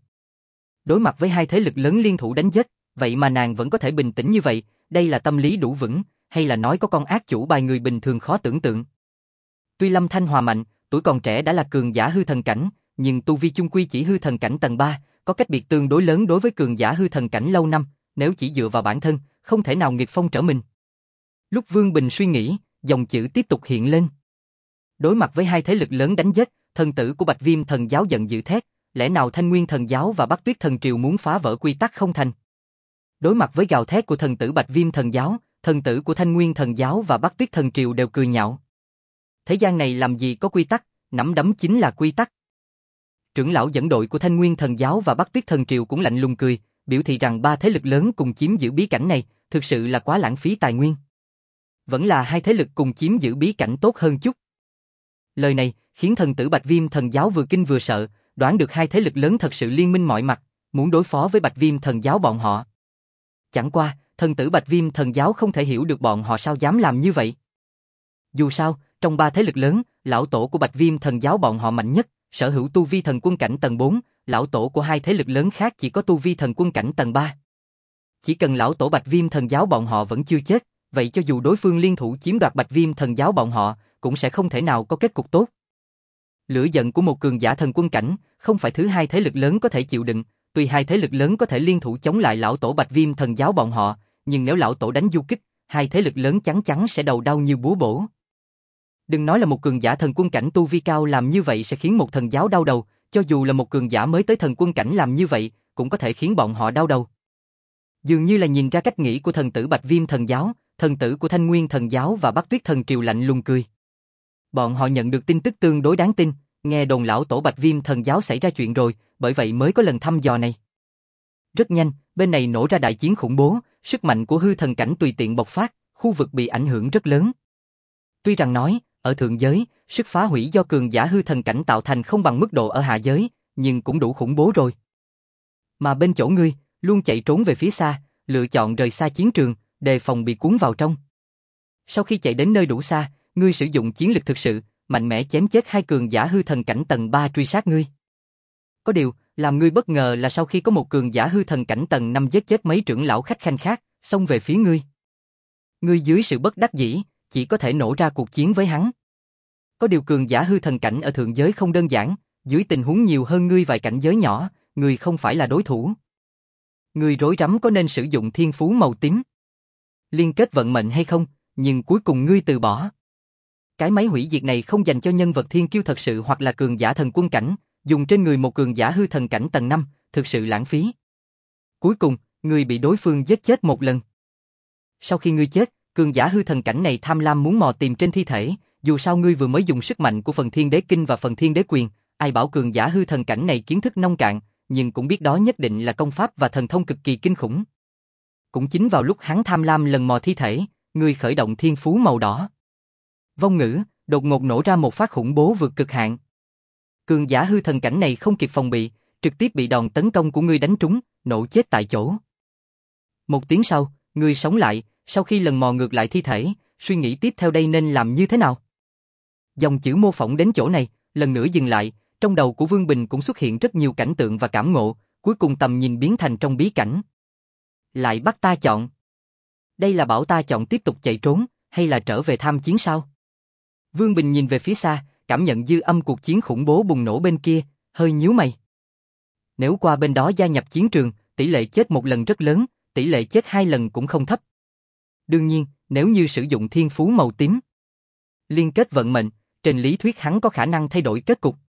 Đối mặt với hai thế lực lớn liên thủ đánh giết, vậy mà nàng vẫn có thể bình tĩnh như vậy, đây là tâm lý đủ vững, hay là nói có con ác chủ bài người bình thường khó tưởng tượng. Tuy Lâm Thanh Hòa mạnh, tuổi còn trẻ đã là cường giả hư thần cảnh, nhưng tu vi chung quy chỉ hư thần cảnh tầng ba, có cách biệt tương đối lớn đối với cường giả hư thần cảnh lâu năm, nếu chỉ dựa vào bản thân, không thể nào nghịch phong trở mình. Lúc Vương Bình suy nghĩ, dòng chữ tiếp tục hiện lên. Đối mặt với hai thế lực lớn đánh giết, thần tử của Bạch Viêm Thần Giáo giận dữ thét, lẽ nào Thanh Nguyên Thần Giáo và Bắc Tuyết Thần Triều muốn phá vỡ quy tắc không thành? Đối mặt với gào thét của thần tử Bạch Viêm Thần Giáo, thần tử của Thanh Nguyên Thần Giáo và Bắc Tuyết Thần Triều đều cười nhạo. Thế gian này làm gì có quy tắc, nắm đấm chính là quy tắc. Trưởng lão dẫn đội của Thanh Nguyên Thần Giáo và Bắc Tuyết Thần Triều cũng lạnh lùng cười, biểu thị rằng ba thế lực lớn cùng chiếm giữ bí cảnh này, thực sự là quá lãng phí tài nguyên. Vẫn là hai thế lực cùng chiếm giữ bí cảnh tốt hơn chút. Lời này khiến thần tử Bạch Viêm Thần Giáo vừa kinh vừa sợ, đoán được hai thế lực lớn thật sự liên minh mọi mặt, muốn đối phó với Bạch Viêm Thần Giáo bọn họ. Chẳng qua, thần tử Bạch Viêm Thần Giáo không thể hiểu được bọn họ sao dám làm như vậy. Dù sao, trong ba thế lực lớn, lão tổ của Bạch Viêm Thần Giáo bọn họ mạnh nhất, sở hữu tu vi thần quân cảnh tầng bốn, lão tổ của hai thế lực lớn khác chỉ có tu vi thần quân cảnh tầng ba. Chỉ cần lão tổ Bạch Viêm Thần Giáo bọn họ vẫn chưa chết, vậy cho dù đối phương liên thủ chiếm đoạt Bạch Viêm Thần Giáo bọn họ, cũng sẽ không thể nào có kết cục tốt. Lửa giận của một cường giả thần quân cảnh, không phải thứ hai thế lực lớn có thể chịu đựng, tuy hai thế lực lớn có thể liên thủ chống lại lão tổ Bạch Viêm Thần Giáo bọn họ, nhưng nếu lão tổ đánh du kích, hai thế lực lớn chắn chắn sẽ đầu đau như búa bổ. Đừng nói là một cường giả thần quân cảnh tu vi cao làm như vậy sẽ khiến một thần giáo đau đầu, cho dù là một cường giả mới tới thần quân cảnh làm như vậy, cũng có thể khiến bọn họ đau đầu. Dường như là nhìn ra cách nghĩ của thần tử Bạch Viêm Thần Giáo, thần tử của Thanh Nguyên Thần Giáo và Bắc Tuyết Thần Triều lạnh lùng cười. Bọn họ nhận được tin tức tương đối đáng tin, nghe đồn lão tổ Bạch Viêm Thần Giáo xảy ra chuyện rồi, bởi vậy mới có lần thăm dò này. Rất nhanh, bên này nổ ra đại chiến khủng bố, sức mạnh của hư thần cảnh tùy tiện bộc phát, khu vực bị ảnh hưởng rất lớn. Tuy rằng nói, ở thượng giới, sức phá hủy do cường giả hư thần cảnh tạo thành không bằng mức độ ở hạ giới, nhưng cũng đủ khủng bố rồi. Mà bên chỗ ngươi, luôn chạy trốn về phía xa, lựa chọn rời xa chiến trường, đề phòng bị cuốn vào trong. Sau khi chạy đến nơi đủ xa, ngươi sử dụng chiến lực thực sự, mạnh mẽ chém chết hai cường giả hư thần cảnh tầng ba truy sát ngươi. Có điều, làm ngươi bất ngờ là sau khi có một cường giả hư thần cảnh tầng năm giết chết mấy trưởng lão khách khanh khác, xông về phía ngươi. Ngươi dưới sự bất đắc dĩ, chỉ có thể nổ ra cuộc chiến với hắn. Có điều cường giả hư thần cảnh ở thượng giới không đơn giản, dưới tình huống nhiều hơn ngươi vài cảnh giới nhỏ, ngươi không phải là đối thủ. Ngươi rối rắm có nên sử dụng thiên phú màu tím, liên kết vận mệnh hay không, nhưng cuối cùng ngươi từ bỏ. Cái máy hủy diệt này không dành cho nhân vật thiên kiêu thật sự hoặc là cường giả thần quân cảnh, dùng trên người một cường giả hư thần cảnh tầng năm, thực sự lãng phí. Cuối cùng, ngươi bị đối phương giết chết một lần. Sau khi ngươi chết, cường giả hư thần cảnh này tham lam muốn mò tìm trên thi thể, dù sao ngươi vừa mới dùng sức mạnh của phần Thiên Đế Kinh và phần Thiên Đế Quyền, ai bảo cường giả hư thần cảnh này kiến thức nông cạn, nhưng cũng biết đó nhất định là công pháp và thần thông cực kỳ kinh khủng. Cũng chính vào lúc hắn tham lam lần mò thi thể, ngươi khởi động thiên phú màu đỏ. Vong ngữ, đột ngột nổ ra một phát khủng bố vượt cực hạn. Cường giả hư thần cảnh này không kịp phòng bị, trực tiếp bị đòn tấn công của ngươi đánh trúng, nổ chết tại chỗ. Một tiếng sau, ngươi sống lại, sau khi lần mò ngược lại thi thể, suy nghĩ tiếp theo đây nên làm như thế nào. Dòng chữ mô phỏng đến chỗ này, lần nữa dừng lại, trong đầu của Vương Bình cũng xuất hiện rất nhiều cảnh tượng và cảm ngộ, cuối cùng tầm nhìn biến thành trong bí cảnh. Lại bắt ta chọn. Đây là bảo ta chọn tiếp tục chạy trốn, hay là trở về tham chiến sao? Vương Bình nhìn về phía xa, cảm nhận dư âm cuộc chiến khủng bố bùng nổ bên kia, hơi nhíu mày. Nếu qua bên đó gia nhập chiến trường, tỷ lệ chết một lần rất lớn, tỷ lệ chết hai lần cũng không thấp. Đương nhiên, nếu như sử dụng thiên phú màu tím, liên kết vận mệnh, trên lý thuyết hắn có khả năng thay đổi kết cục.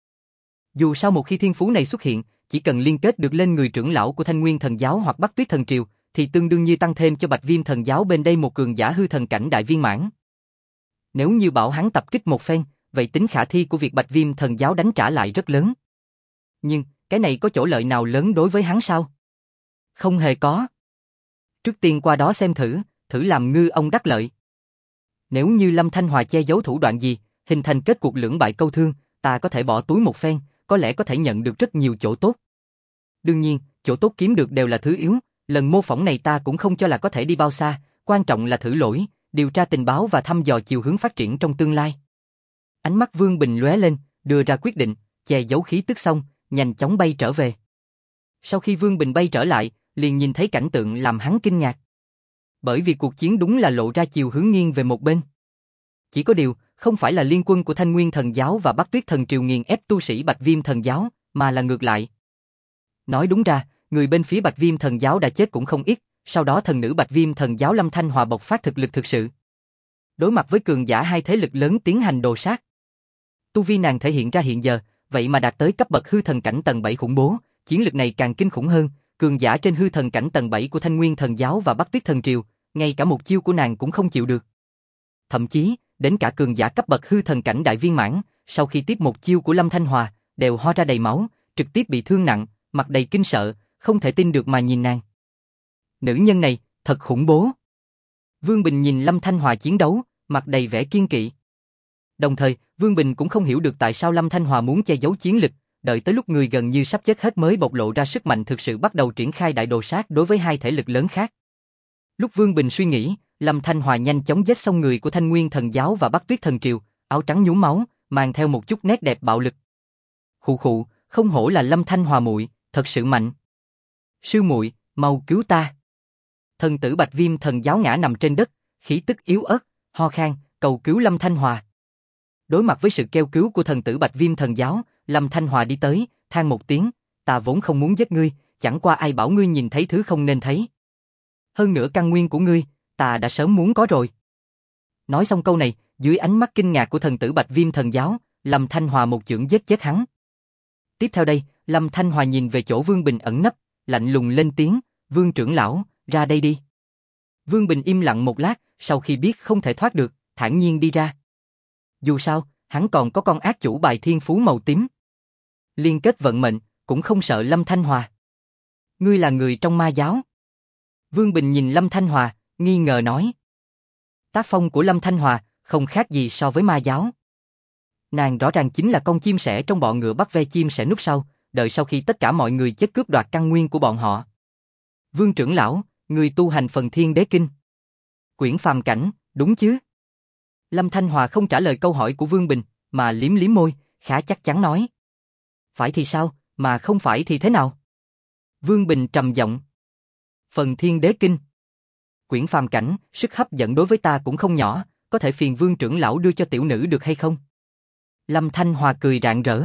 Dù sao một khi thiên phú này xuất hiện, chỉ cần liên kết được lên người trưởng lão của Thanh Nguyên Thần Giáo hoặc Bắc Tuyết Thần Triều, thì tương đương như tăng thêm cho Bạch Viêm Thần Giáo bên đây một cường giả hư thần cảnh đại viên mãn. Nếu như bảo hắn tập kích một phen, vậy tính khả thi của việc Bạch Viêm Thần Giáo đánh trả lại rất lớn. Nhưng, cái này có chỗ lợi nào lớn đối với hắn sao? Không hề có. Trước tiên qua đó xem thử, thử làm ngư ông đắc lợi. Nếu như Lâm Thanh Hòa che giấu thủ đoạn gì, hình thành kết cuộc lưỡng bại câu thương, ta có thể bỏ túi một phen, có lẽ có thể nhận được rất nhiều chỗ tốt. Đương nhiên, chỗ tốt kiếm được đều là thứ yếu, lần mô phỏng này ta cũng không cho là có thể đi bao xa, quan trọng là thử lỗi, điều tra tình báo và thăm dò chiều hướng phát triển trong tương lai. Ánh mắt Vương Bình lóe lên, đưa ra quyết định, che giấu khí tức xong, nhanh chóng bay trở về. Sau khi Vương Bình bay trở lại, liền nhìn thấy cảnh tượng làm hắn kinh ngạc. Bởi vì cuộc chiến đúng là lộ ra chiều hướng nghiêng về một bên. Chỉ có điều, không phải là liên quân của Thanh Nguyên Thần Giáo và Bắc Tuyết Thần Triều nghiền ép tu sĩ Bạch Viêm Thần Giáo, mà là ngược lại. Nói đúng ra, người bên phía Bạch Viêm Thần Giáo đã chết cũng không ít, sau đó thần nữ Bạch Viêm Thần Giáo Lâm Thanh Hòa bộc phát thực lực thực sự. Đối mặt với cường giả hai thế lực lớn tiến hành đồ sát. Tu vi nàng thể hiện ra hiện giờ, vậy mà đạt tới cấp bậc hư thần cảnh tầng bảy khủng bố, chiến lực này càng kinh khủng hơn, cường giả trên hư thần cảnh tầng bảy của Thanh Nguyên Thần Giáo và Bắc Tuyết Thần Triều, ngay cả một chiêu của nàng cũng không chịu được. Thậm chí, đến cả cường giả cấp bậc hư thần cảnh đại viên mãn, sau khi tiếp một chiêu của Lâm Thanh Hòa, đều ho ra đầy máu, trực tiếp bị thương nặng, mặt đầy kinh sợ, không thể tin được mà nhìn nàng. Nữ nhân này, thật khủng bố. Vương Bình nhìn Lâm Thanh Hòa chiến đấu, mặt đầy vẻ kiên kỵ. Đồng thời, Vương Bình cũng không hiểu được tại sao Lâm Thanh Hòa muốn che giấu chiến lực, đợi tới lúc người gần như sắp chết hết mới bộc lộ ra sức mạnh thực sự bắt đầu triển khai đại đồ sát đối với hai thể lực lớn khác. Lúc Vương Bình suy nghĩ, Lâm Thanh Hòa nhanh chóng giết xong người của Thanh Nguyên Thần Giáo và Bắc Tuyết Thần Triều, áo trắng nhuốm máu, mang theo một chút nét đẹp bạo lực. Khụ khụ, không hổ là Lâm Thanh Hòa muội, thật sự mạnh. Sư muội, mau cứu ta. Thần tử Bạch Viêm Thần Giáo ngã nằm trên đất, khí tức yếu ớt, ho khan, cầu cứu Lâm Thanh Hòa. Đối mặt với sự kêu cứu của thần tử Bạch Viêm Thần Giáo, Lâm Thanh Hòa đi tới, than một tiếng, ta vốn không muốn giết ngươi, chẳng qua ai bảo ngươi nhìn thấy thứ không nên thấy. Hơn nữa căn nguyên của ngươi, ta đã sớm muốn có rồi. Nói xong câu này, dưới ánh mắt kinh ngạc của thần tử Bạch Viêm Thần Giáo, Lâm Thanh Hòa một chưởng giết chết hắn. Tiếp theo đây, Lâm Thanh Hòa nhìn về chỗ Vương Bình ẩn nấp, lạnh lùng lên tiếng, Vương trưởng lão, ra đây đi. Vương Bình im lặng một lát, sau khi biết không thể thoát được, thản nhiên đi ra. Dù sao, hắn còn có con ác chủ bài thiên phú màu tím. Liên kết vận mệnh, cũng không sợ Lâm Thanh Hòa. Ngươi là người trong ma giáo. Vương Bình nhìn Lâm Thanh Hòa, nghi ngờ nói. Tác phong của Lâm Thanh Hòa không khác gì so với ma giáo. Nàng rõ ràng chính là con chim sẻ trong bọn ngựa bắt ve chim sẻ núp sau, đợi sau khi tất cả mọi người chết cướp đoạt căn nguyên của bọn họ. Vương trưởng lão, người tu hành phần thiên đế kinh. Quyển phàm cảnh, đúng chứ? Lâm Thanh Hòa không trả lời câu hỏi của Vương Bình, mà liếm liếm môi, khá chắc chắn nói. Phải thì sao, mà không phải thì thế nào? Vương Bình trầm giọng. Phần thiên đế kinh. Quyển phàm cảnh, sức hấp dẫn đối với ta cũng không nhỏ, có thể phiền Vương trưởng lão đưa cho tiểu nữ được hay không? Lâm Thanh Hòa cười rạng rỡ.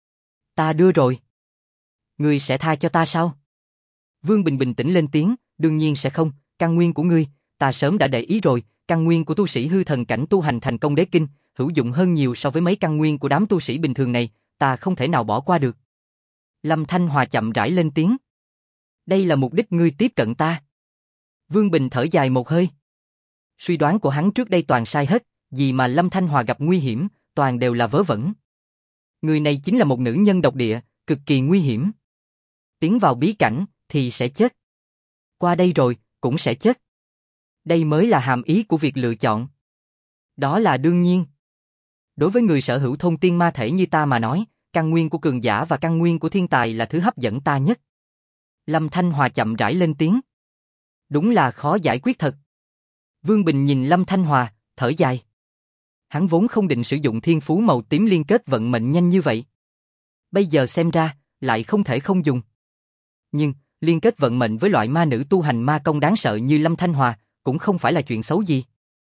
Ta đưa rồi. Ngươi sẽ tha cho ta sao? Vương Bình bình tĩnh lên tiếng, đương nhiên sẽ không, căn nguyên của ngươi, ta sớm đã để ý rồi, căn nguyên của tu sĩ hư thần cảnh tu hành thành công đế kinh, hữu dụng hơn nhiều so với mấy căn nguyên của đám tu sĩ bình thường này, ta không thể nào bỏ qua được. Lâm Thanh Hòa chậm rãi lên tiếng. Đây là mục đích ngươi tiếp cận ta. Vương Bình thở dài một hơi. Suy đoán của hắn trước đây toàn sai hết, vì mà Lâm Thanh Hòa gặp nguy hiểm, toàn đều là vớ vẩn. Người này chính là một nữ nhân độc địa, cực kỳ nguy hiểm. Tiến vào bí cảnh, thì sẽ chết. Qua đây rồi, cũng sẽ chết. Đây mới là hàm ý của việc lựa chọn. Đó là đương nhiên. Đối với người sở hữu thôn tiên ma thể như ta mà nói, căn nguyên của cường giả và căn nguyên của thiên tài là thứ hấp dẫn ta nhất. Lâm Thanh Hòa chậm rãi lên tiếng. Đúng là khó giải quyết thật. Vương Bình nhìn Lâm Thanh Hòa, thở dài. Hắn vốn không định sử dụng thiên phú màu tím liên kết vận mệnh nhanh như vậy. Bây giờ xem ra, lại không thể không dùng. Nhưng, liên kết vận mệnh với loại ma nữ tu hành ma công đáng sợ như Lâm Thanh Hòa, cũng không phải là chuyện xấu gì.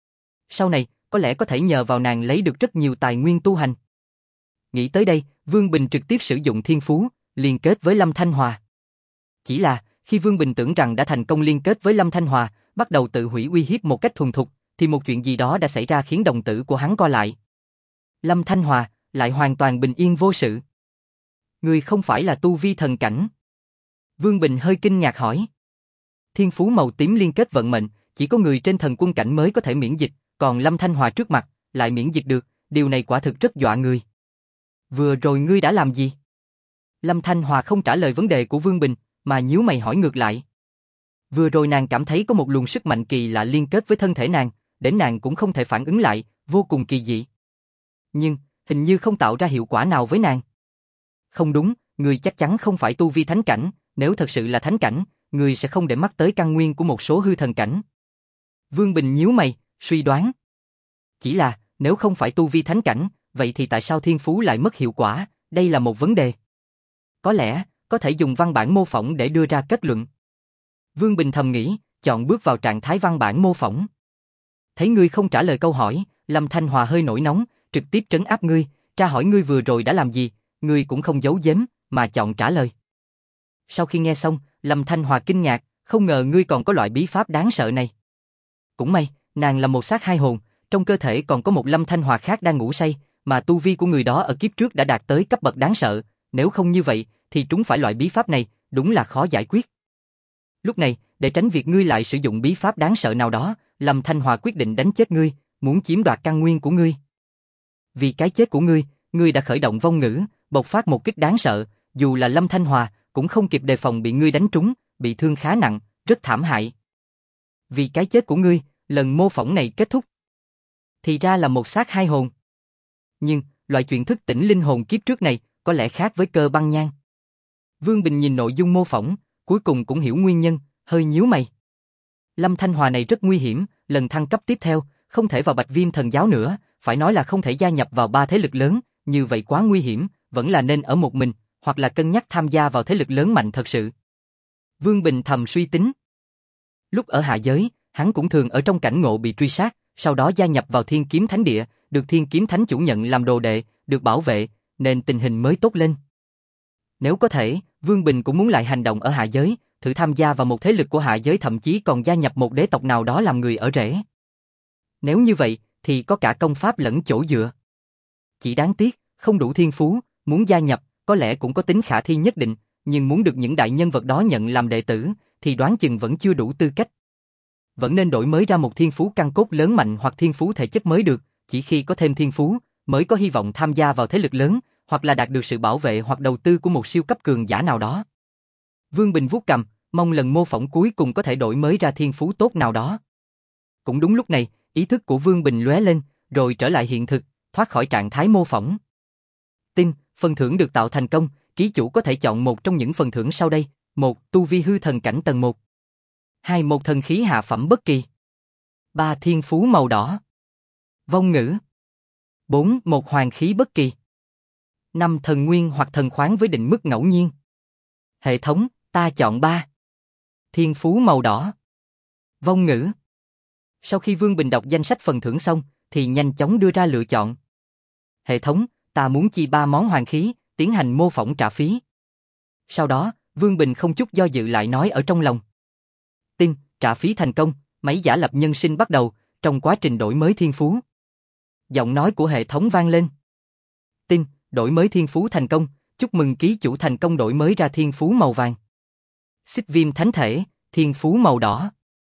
Sau này, có lẽ có thể nhờ vào nàng lấy được rất nhiều tài nguyên tu hành. Nghĩ tới đây, Vương Bình trực tiếp sử dụng thiên phú, liên kết với Lâm Thanh Hòa. Chỉ là, khi Vương Bình tưởng rằng đã thành công liên kết với Lâm Thanh Hòa, bắt đầu tự hủy uy hiếp một cách thuần thục, thì một chuyện gì đó đã xảy ra khiến đồng tử của hắn co lại. Lâm Thanh Hòa lại hoàn toàn bình yên vô sự. Người không phải là tu vi thần cảnh. Vương Bình hơi kinh ngạc hỏi. Thiên phú màu tím liên kết vận mệnh, chỉ có người trên thần quân cảnh mới có thể miễn dịch, còn Lâm Thanh Hòa trước mặt, lại miễn dịch được, điều này quả thực rất dọa người. Vừa rồi ngươi đã làm gì? Lâm Thanh Hòa không trả lời vấn đề của Vương Bình, mà nhíu mày hỏi ngược lại. Vừa rồi nàng cảm thấy có một luồng sức mạnh kỳ lạ liên kết với thân thể nàng, đến nàng cũng không thể phản ứng lại, vô cùng kỳ dị. Nhưng, hình như không tạo ra hiệu quả nào với nàng. Không đúng, người chắc chắn không phải tu vi thánh cảnh, nếu thật sự là thánh cảnh, người sẽ không để mắt tới căn nguyên của một số hư thần cảnh. Vương Bình nhíu mày, suy đoán. Chỉ là, nếu không phải tu vi thánh cảnh, vậy thì tại sao thiên phú lại mất hiệu quả, đây là một vấn đề. Có lẽ, có thể dùng văn bản mô phỏng để đưa ra kết luận. Vương Bình thầm nghĩ, chọn bước vào trạng thái văn bản mô phỏng. Thấy ngươi không trả lời câu hỏi, Lâm Thanh Hòa hơi nổi nóng, trực tiếp trấn áp ngươi, tra hỏi ngươi vừa rồi đã làm gì, ngươi cũng không giấu giếm, mà chọn trả lời. Sau khi nghe xong, Lâm Thanh Hòa kinh ngạc, không ngờ ngươi còn có loại bí pháp đáng sợ này. Cũng may, nàng là một xác hai hồn, trong cơ thể còn có một Lâm Thanh Hòa khác đang ngủ say, mà tu vi của người đó ở kiếp trước đã đạt tới cấp bậc đáng sợ, nếu không như vậy, thì trúng phải loại bí pháp này, đúng là khó giải quyết. Lúc này, để tránh việc ngươi lại sử dụng bí pháp đáng sợ nào đó, Lâm Thanh Hòa quyết định đánh chết ngươi, muốn chiếm đoạt căn nguyên của ngươi. Vì cái chết của ngươi, ngươi đã khởi động vong ngữ, bộc phát một kích đáng sợ, dù là Lâm Thanh Hòa, cũng không kịp đề phòng bị ngươi đánh trúng, bị thương khá nặng, rất thảm hại. Vì cái chết của ngươi, lần mô phỏng này kết thúc. Thì ra là một xác hai hồn. Nhưng, loại chuyện thức tỉnh linh hồn kiếp trước này, có lẽ khác với Cơ Băng Nhan. Vương Bình nhìn nội dung mô phỏng, cuối cùng cũng hiểu nguyên nhân, hơi nhíu mày. Lâm Thanh Hòa này rất nguy hiểm, lần thăng cấp tiếp theo, không thể vào Bạch Viêm Thần Giáo nữa, phải nói là không thể gia nhập vào ba thế lực lớn, như vậy quá nguy hiểm, vẫn là nên ở một mình, hoặc là cân nhắc tham gia vào thế lực lớn mạnh thật sự. Vương Bình thầm suy tính. Lúc ở hạ giới, hắn cũng thường ở trong cảnh ngộ bị truy sát, sau đó gia nhập vào Thiên Kiếm Thánh Địa, được Thiên Kiếm Thánh chủ nhận làm đồ đệ, được bảo vệ, nên tình hình mới tốt lên. Nếu có thể, Vương Bình cũng muốn lại hành động ở hạ giới, thử tham gia vào một thế lực của hạ giới, thậm chí còn gia nhập một đế tộc nào đó làm người ở rễ. Nếu như vậy, thì có cả công pháp lẫn chỗ dựa. Chỉ đáng tiếc, không đủ thiên phú, muốn gia nhập, có lẽ cũng có tính khả thi nhất định, nhưng muốn được những đại nhân vật đó nhận làm đệ tử, thì đoán chừng vẫn chưa đủ tư cách. Vẫn nên đổi mới ra một thiên phú căn cốt lớn mạnh hoặc thiên phú thể chất mới được, chỉ khi có thêm thiên phú, mới có hy vọng tham gia vào thế lực lớn, hoặc là đạt được sự bảo vệ hoặc đầu tư của một siêu cấp cường giả nào đó. Vương Bình vuốt cằm, mong lần mô phỏng cuối cùng có thể đổi mới ra thiên phú tốt nào đó. Cũng đúng lúc này, ý thức của Vương Bình lóe lên, rồi trở lại hiện thực, thoát khỏi trạng thái mô phỏng. Tin, phần thưởng được tạo thành công, ký chủ có thể chọn một trong những phần thưởng sau đây. Một, tu vi hư thần cảnh tầng một. Hai, một thần khí hạ phẩm bất kỳ. Ba, thiên phú màu đỏ. Vong ngữ. Bốn, một hoàng khí bất kỳ. Năm, thần nguyên hoặc thần khoáng với định mức ngẫu nhiên. Hệ thống, ta chọn ba. Thiên phú màu đỏ. Vong ngữ. Sau khi Vương Bình đọc danh sách phần thưởng xong, thì nhanh chóng đưa ra lựa chọn. Hệ thống, ta muốn chi ba món hoàng khí, tiến hành mô phỏng trả phí. Sau đó, Vương Bình không chút do dự lại nói ở trong lòng. Tin, trả phí thành công, máy giả lập nhân sinh bắt đầu, trong quá trình đổi mới thiên phú. Giọng nói của hệ thống vang lên. Tin, đổi mới thiên phú thành công, chúc mừng ký chủ thành công đổi mới ra thiên phú màu vàng. Xích viêm thánh thể, thiên phú màu đỏ.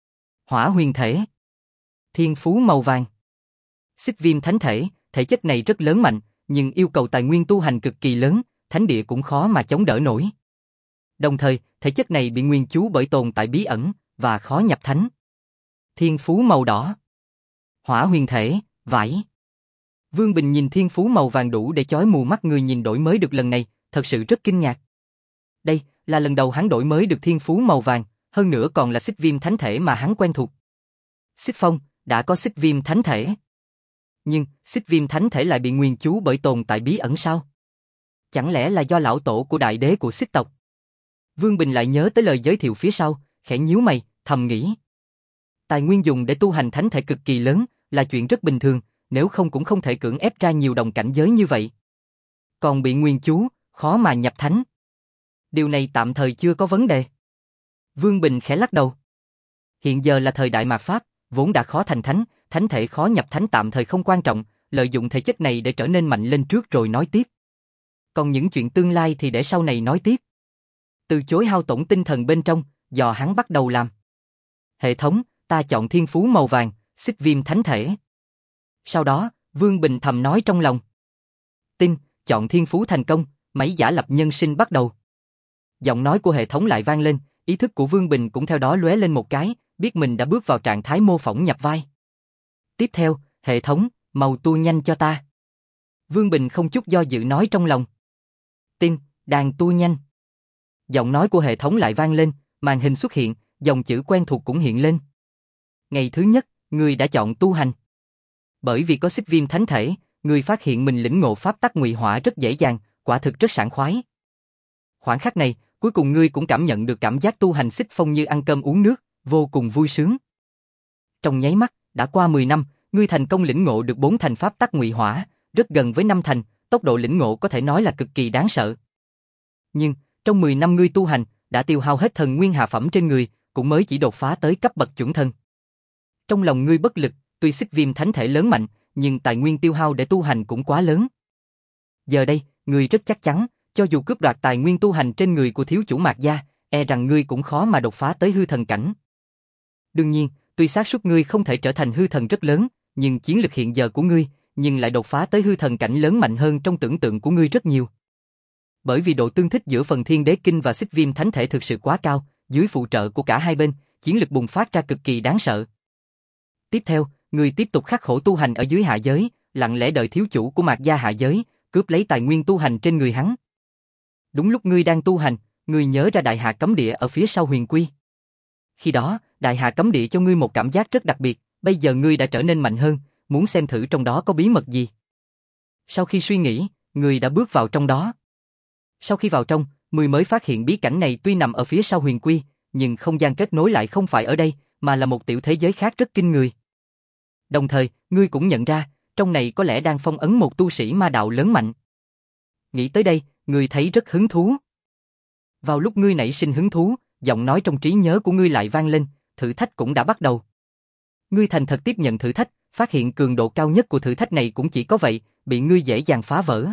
Hỏa huyền thể, thiên phú màu vàng. Xích viêm thánh thể, thể chất này rất lớn mạnh, nhưng yêu cầu tài nguyên tu hành cực kỳ lớn, thánh địa cũng khó mà chống đỡ nổi. Đồng thời, thể chất này bị nguyên chú bởi tồn tại bí ẩn, và khó nhập thánh. Thiên phú màu đỏ. Hỏa huyền thể, vải. Vương Bình nhìn thiên phú màu vàng đủ để chói mù mắt người nhìn đổi mới được lần này, thật sự rất kinh ngạc. Đây, là lần đầu hắn đổi mới được thiên phú màu vàng, hơn nữa còn là xích viêm thánh thể mà hắn quen thuộc. Xích phong, đã có xích viêm thánh thể. Nhưng, Xích Viêm Thánh Thể lại bị nguyền chú bởi tồn tại bí ẩn sao? Chẳng lẽ là do lão tổ của đại đế của Xích tộc? Vương Bình lại nhớ tới lời giới thiệu phía sau, khẽ nhíu mày, thầm nghĩ. Tài nguyên dùng để tu hành thánh thể cực kỳ lớn, là chuyện rất bình thường, nếu không cũng không thể cưỡng ép ra nhiều đồng cảnh giới như vậy. Còn bị nguyền chú, khó mà nhập thánh. Điều này tạm thời chưa có vấn đề. Vương Bình khẽ lắc đầu. Hiện giờ là thời đại mạt Pháp, vốn đã khó thành thánh, thánh thể khó nhập thánh tạm thời không quan trọng, lợi dụng thể chất này để trở nên mạnh lên trước rồi nói tiếp. Còn những chuyện tương lai thì để sau này nói tiếp. Từ chối hao tổn tinh thần bên trong, dò hắn bắt đầu làm. Hệ thống, ta chọn thiên phú màu vàng, Xích Viêm Thánh Thể. Sau đó, Vương Bình thầm nói trong lòng. Tin, chọn thiên phú thành công, máy giả lập nhân sinh bắt đầu. Giọng nói của hệ thống lại vang lên, ý thức của Vương Bình cũng theo đó lóe lên một cái, biết mình đã bước vào trạng thái mô phỏng nhập vai. Tiếp theo, hệ thống, màu tua nhanh cho ta. Vương Bình không chút do dự nói trong lòng. Tin, đàn tua nhanh. Giọng nói của hệ thống lại vang lên, màn hình xuất hiện, dòng chữ quen thuộc cũng hiện lên. Ngày thứ nhất, người đã chọn tu hành. Bởi vì có Xích Viêm Thánh Thể, người phát hiện mình lĩnh ngộ pháp tắc ngụy hỏa rất dễ dàng, quả thực rất sảng khoái. Khoảnh khắc này, cuối cùng ngươi cũng cảm nhận được cảm giác tu hành xích phong như ăn cơm uống nước, vô cùng vui sướng. Trong nháy mắt, đã qua mười năm, ngươi thành công lĩnh ngộ được bốn thành pháp tắc ngụy hỏa, rất gần với năm thành, tốc độ lĩnh ngộ có thể nói là cực kỳ đáng sợ. Nhưng, trong mười năm ngươi tu hành, đã tiêu hao hết thần nguyên hạ phẩm trên người, cũng mới chỉ đột phá tới cấp bậc chuẩn thần. Trong lòng ngươi bất lực, tuy Xích Viêm Thánh Thể lớn mạnh, nhưng tài nguyên tiêu hao để tu hành cũng quá lớn. Giờ đây, ngươi rất chắc chắn, cho dù cướp đoạt tài nguyên tu hành trên người của thiếu chủ Mạc gia, e rằng ngươi cũng khó mà đột phá tới hư thần cảnh. Đương nhiên, tuy xác suất ngươi không thể trở thành hư thần rất lớn, nhưng chiến lực hiện giờ của ngươi, nhưng lại đột phá tới hư thần cảnh lớn mạnh hơn trong tưởng tượng của ngươi rất nhiều. Bởi vì độ tương thích giữa phần Thiên Đế Kinh và Xích Viêm Thánh Thể thực sự quá cao, dưới phụ trợ của cả hai bên, chiến lực bùng phát ra cực kỳ đáng sợ. Tiếp theo, ngươi tiếp tục khắc khổ tu hành ở dưới hạ giới, lặng lẽ đợi thiếu chủ của Mạc gia hạ giới, cướp lấy tài nguyên tu hành trên người hắn. Đúng lúc ngươi đang tu hành, ngươi nhớ ra Đại Hạ Cấm Địa ở phía sau Huyền Quy. Khi đó, Đại Hạ Cấm Địa cho ngươi một cảm giác rất đặc biệt, bây giờ ngươi đã trở nên mạnh hơn, muốn xem thử trong đó có bí mật gì. Sau khi suy nghĩ, ngươi đã bước vào trong đó. Sau khi vào trong, ngươi mới phát hiện bí cảnh này tuy nằm ở phía sau Huyền Quy, nhưng không gian kết nối lại không phải ở đây, mà là một tiểu thế giới khác rất kinh người. Đồng thời, ngươi cũng nhận ra, trong này có lẽ đang phong ấn một tu sĩ ma đạo lớn mạnh. Nghĩ tới đây, ngươi thấy rất hứng thú. Vào lúc ngươi nảy sinh hứng thú, giọng nói trong trí nhớ của ngươi lại vang lên, thử thách cũng đã bắt đầu. Ngươi thành thật tiếp nhận thử thách, phát hiện cường độ cao nhất của thử thách này cũng chỉ có vậy, bị ngươi dễ dàng phá vỡ.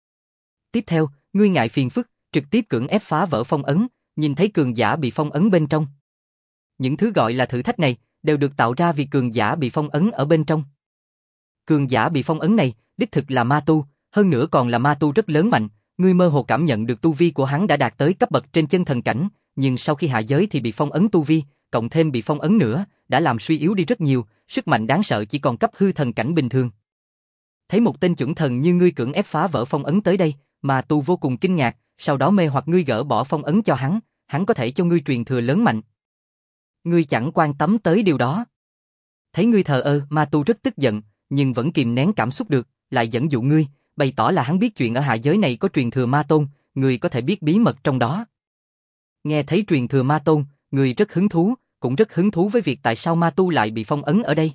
Tiếp theo, ngươi ngại phiền phức, trực tiếp cưỡng ép phá vỡ phong ấn, nhìn thấy cường giả bị phong ấn bên trong. Những thứ gọi là thử thách này, đều được tạo ra vì cường giả bị phong ấn ở bên trong. Cường giả bị phong ấn này, đích thực là ma tu, hơn nữa còn là ma tu rất lớn mạnh, ngươi mơ hồ cảm nhận được tu vi của hắn đã đạt tới cấp bậc trên chân thần cảnh, nhưng sau khi hạ giới thì bị phong ấn tu vi, cộng thêm bị phong ấn nữa, đã làm suy yếu đi rất nhiều, sức mạnh đáng sợ chỉ còn cấp hư thần cảnh bình thường. Thấy một tên chuẩn thần như ngươi cưỡng ép phá vỡ phong ấn tới đây, mà tu vô cùng kinh ngạc, sau đó mê hoặc ngươi gỡ bỏ phong ấn cho hắn, hắn có thể cho ngươi truyền thừa lớn mạnh. Ngươi chẳng quan tâm tới điều đó. Thấy ngươi thờ ơ, ma tu rất tức giận, nhưng vẫn kìm nén cảm xúc được, lại dẫn dụ ngươi, bày tỏ là hắn biết chuyện ở hạ giới này có truyền thừa ma tôn, ngươi có thể biết bí mật trong đó. Nghe thấy truyền thừa ma tôn, ngươi rất hứng thú, cũng rất hứng thú với việc tại sao ma tu lại bị phong ấn ở đây.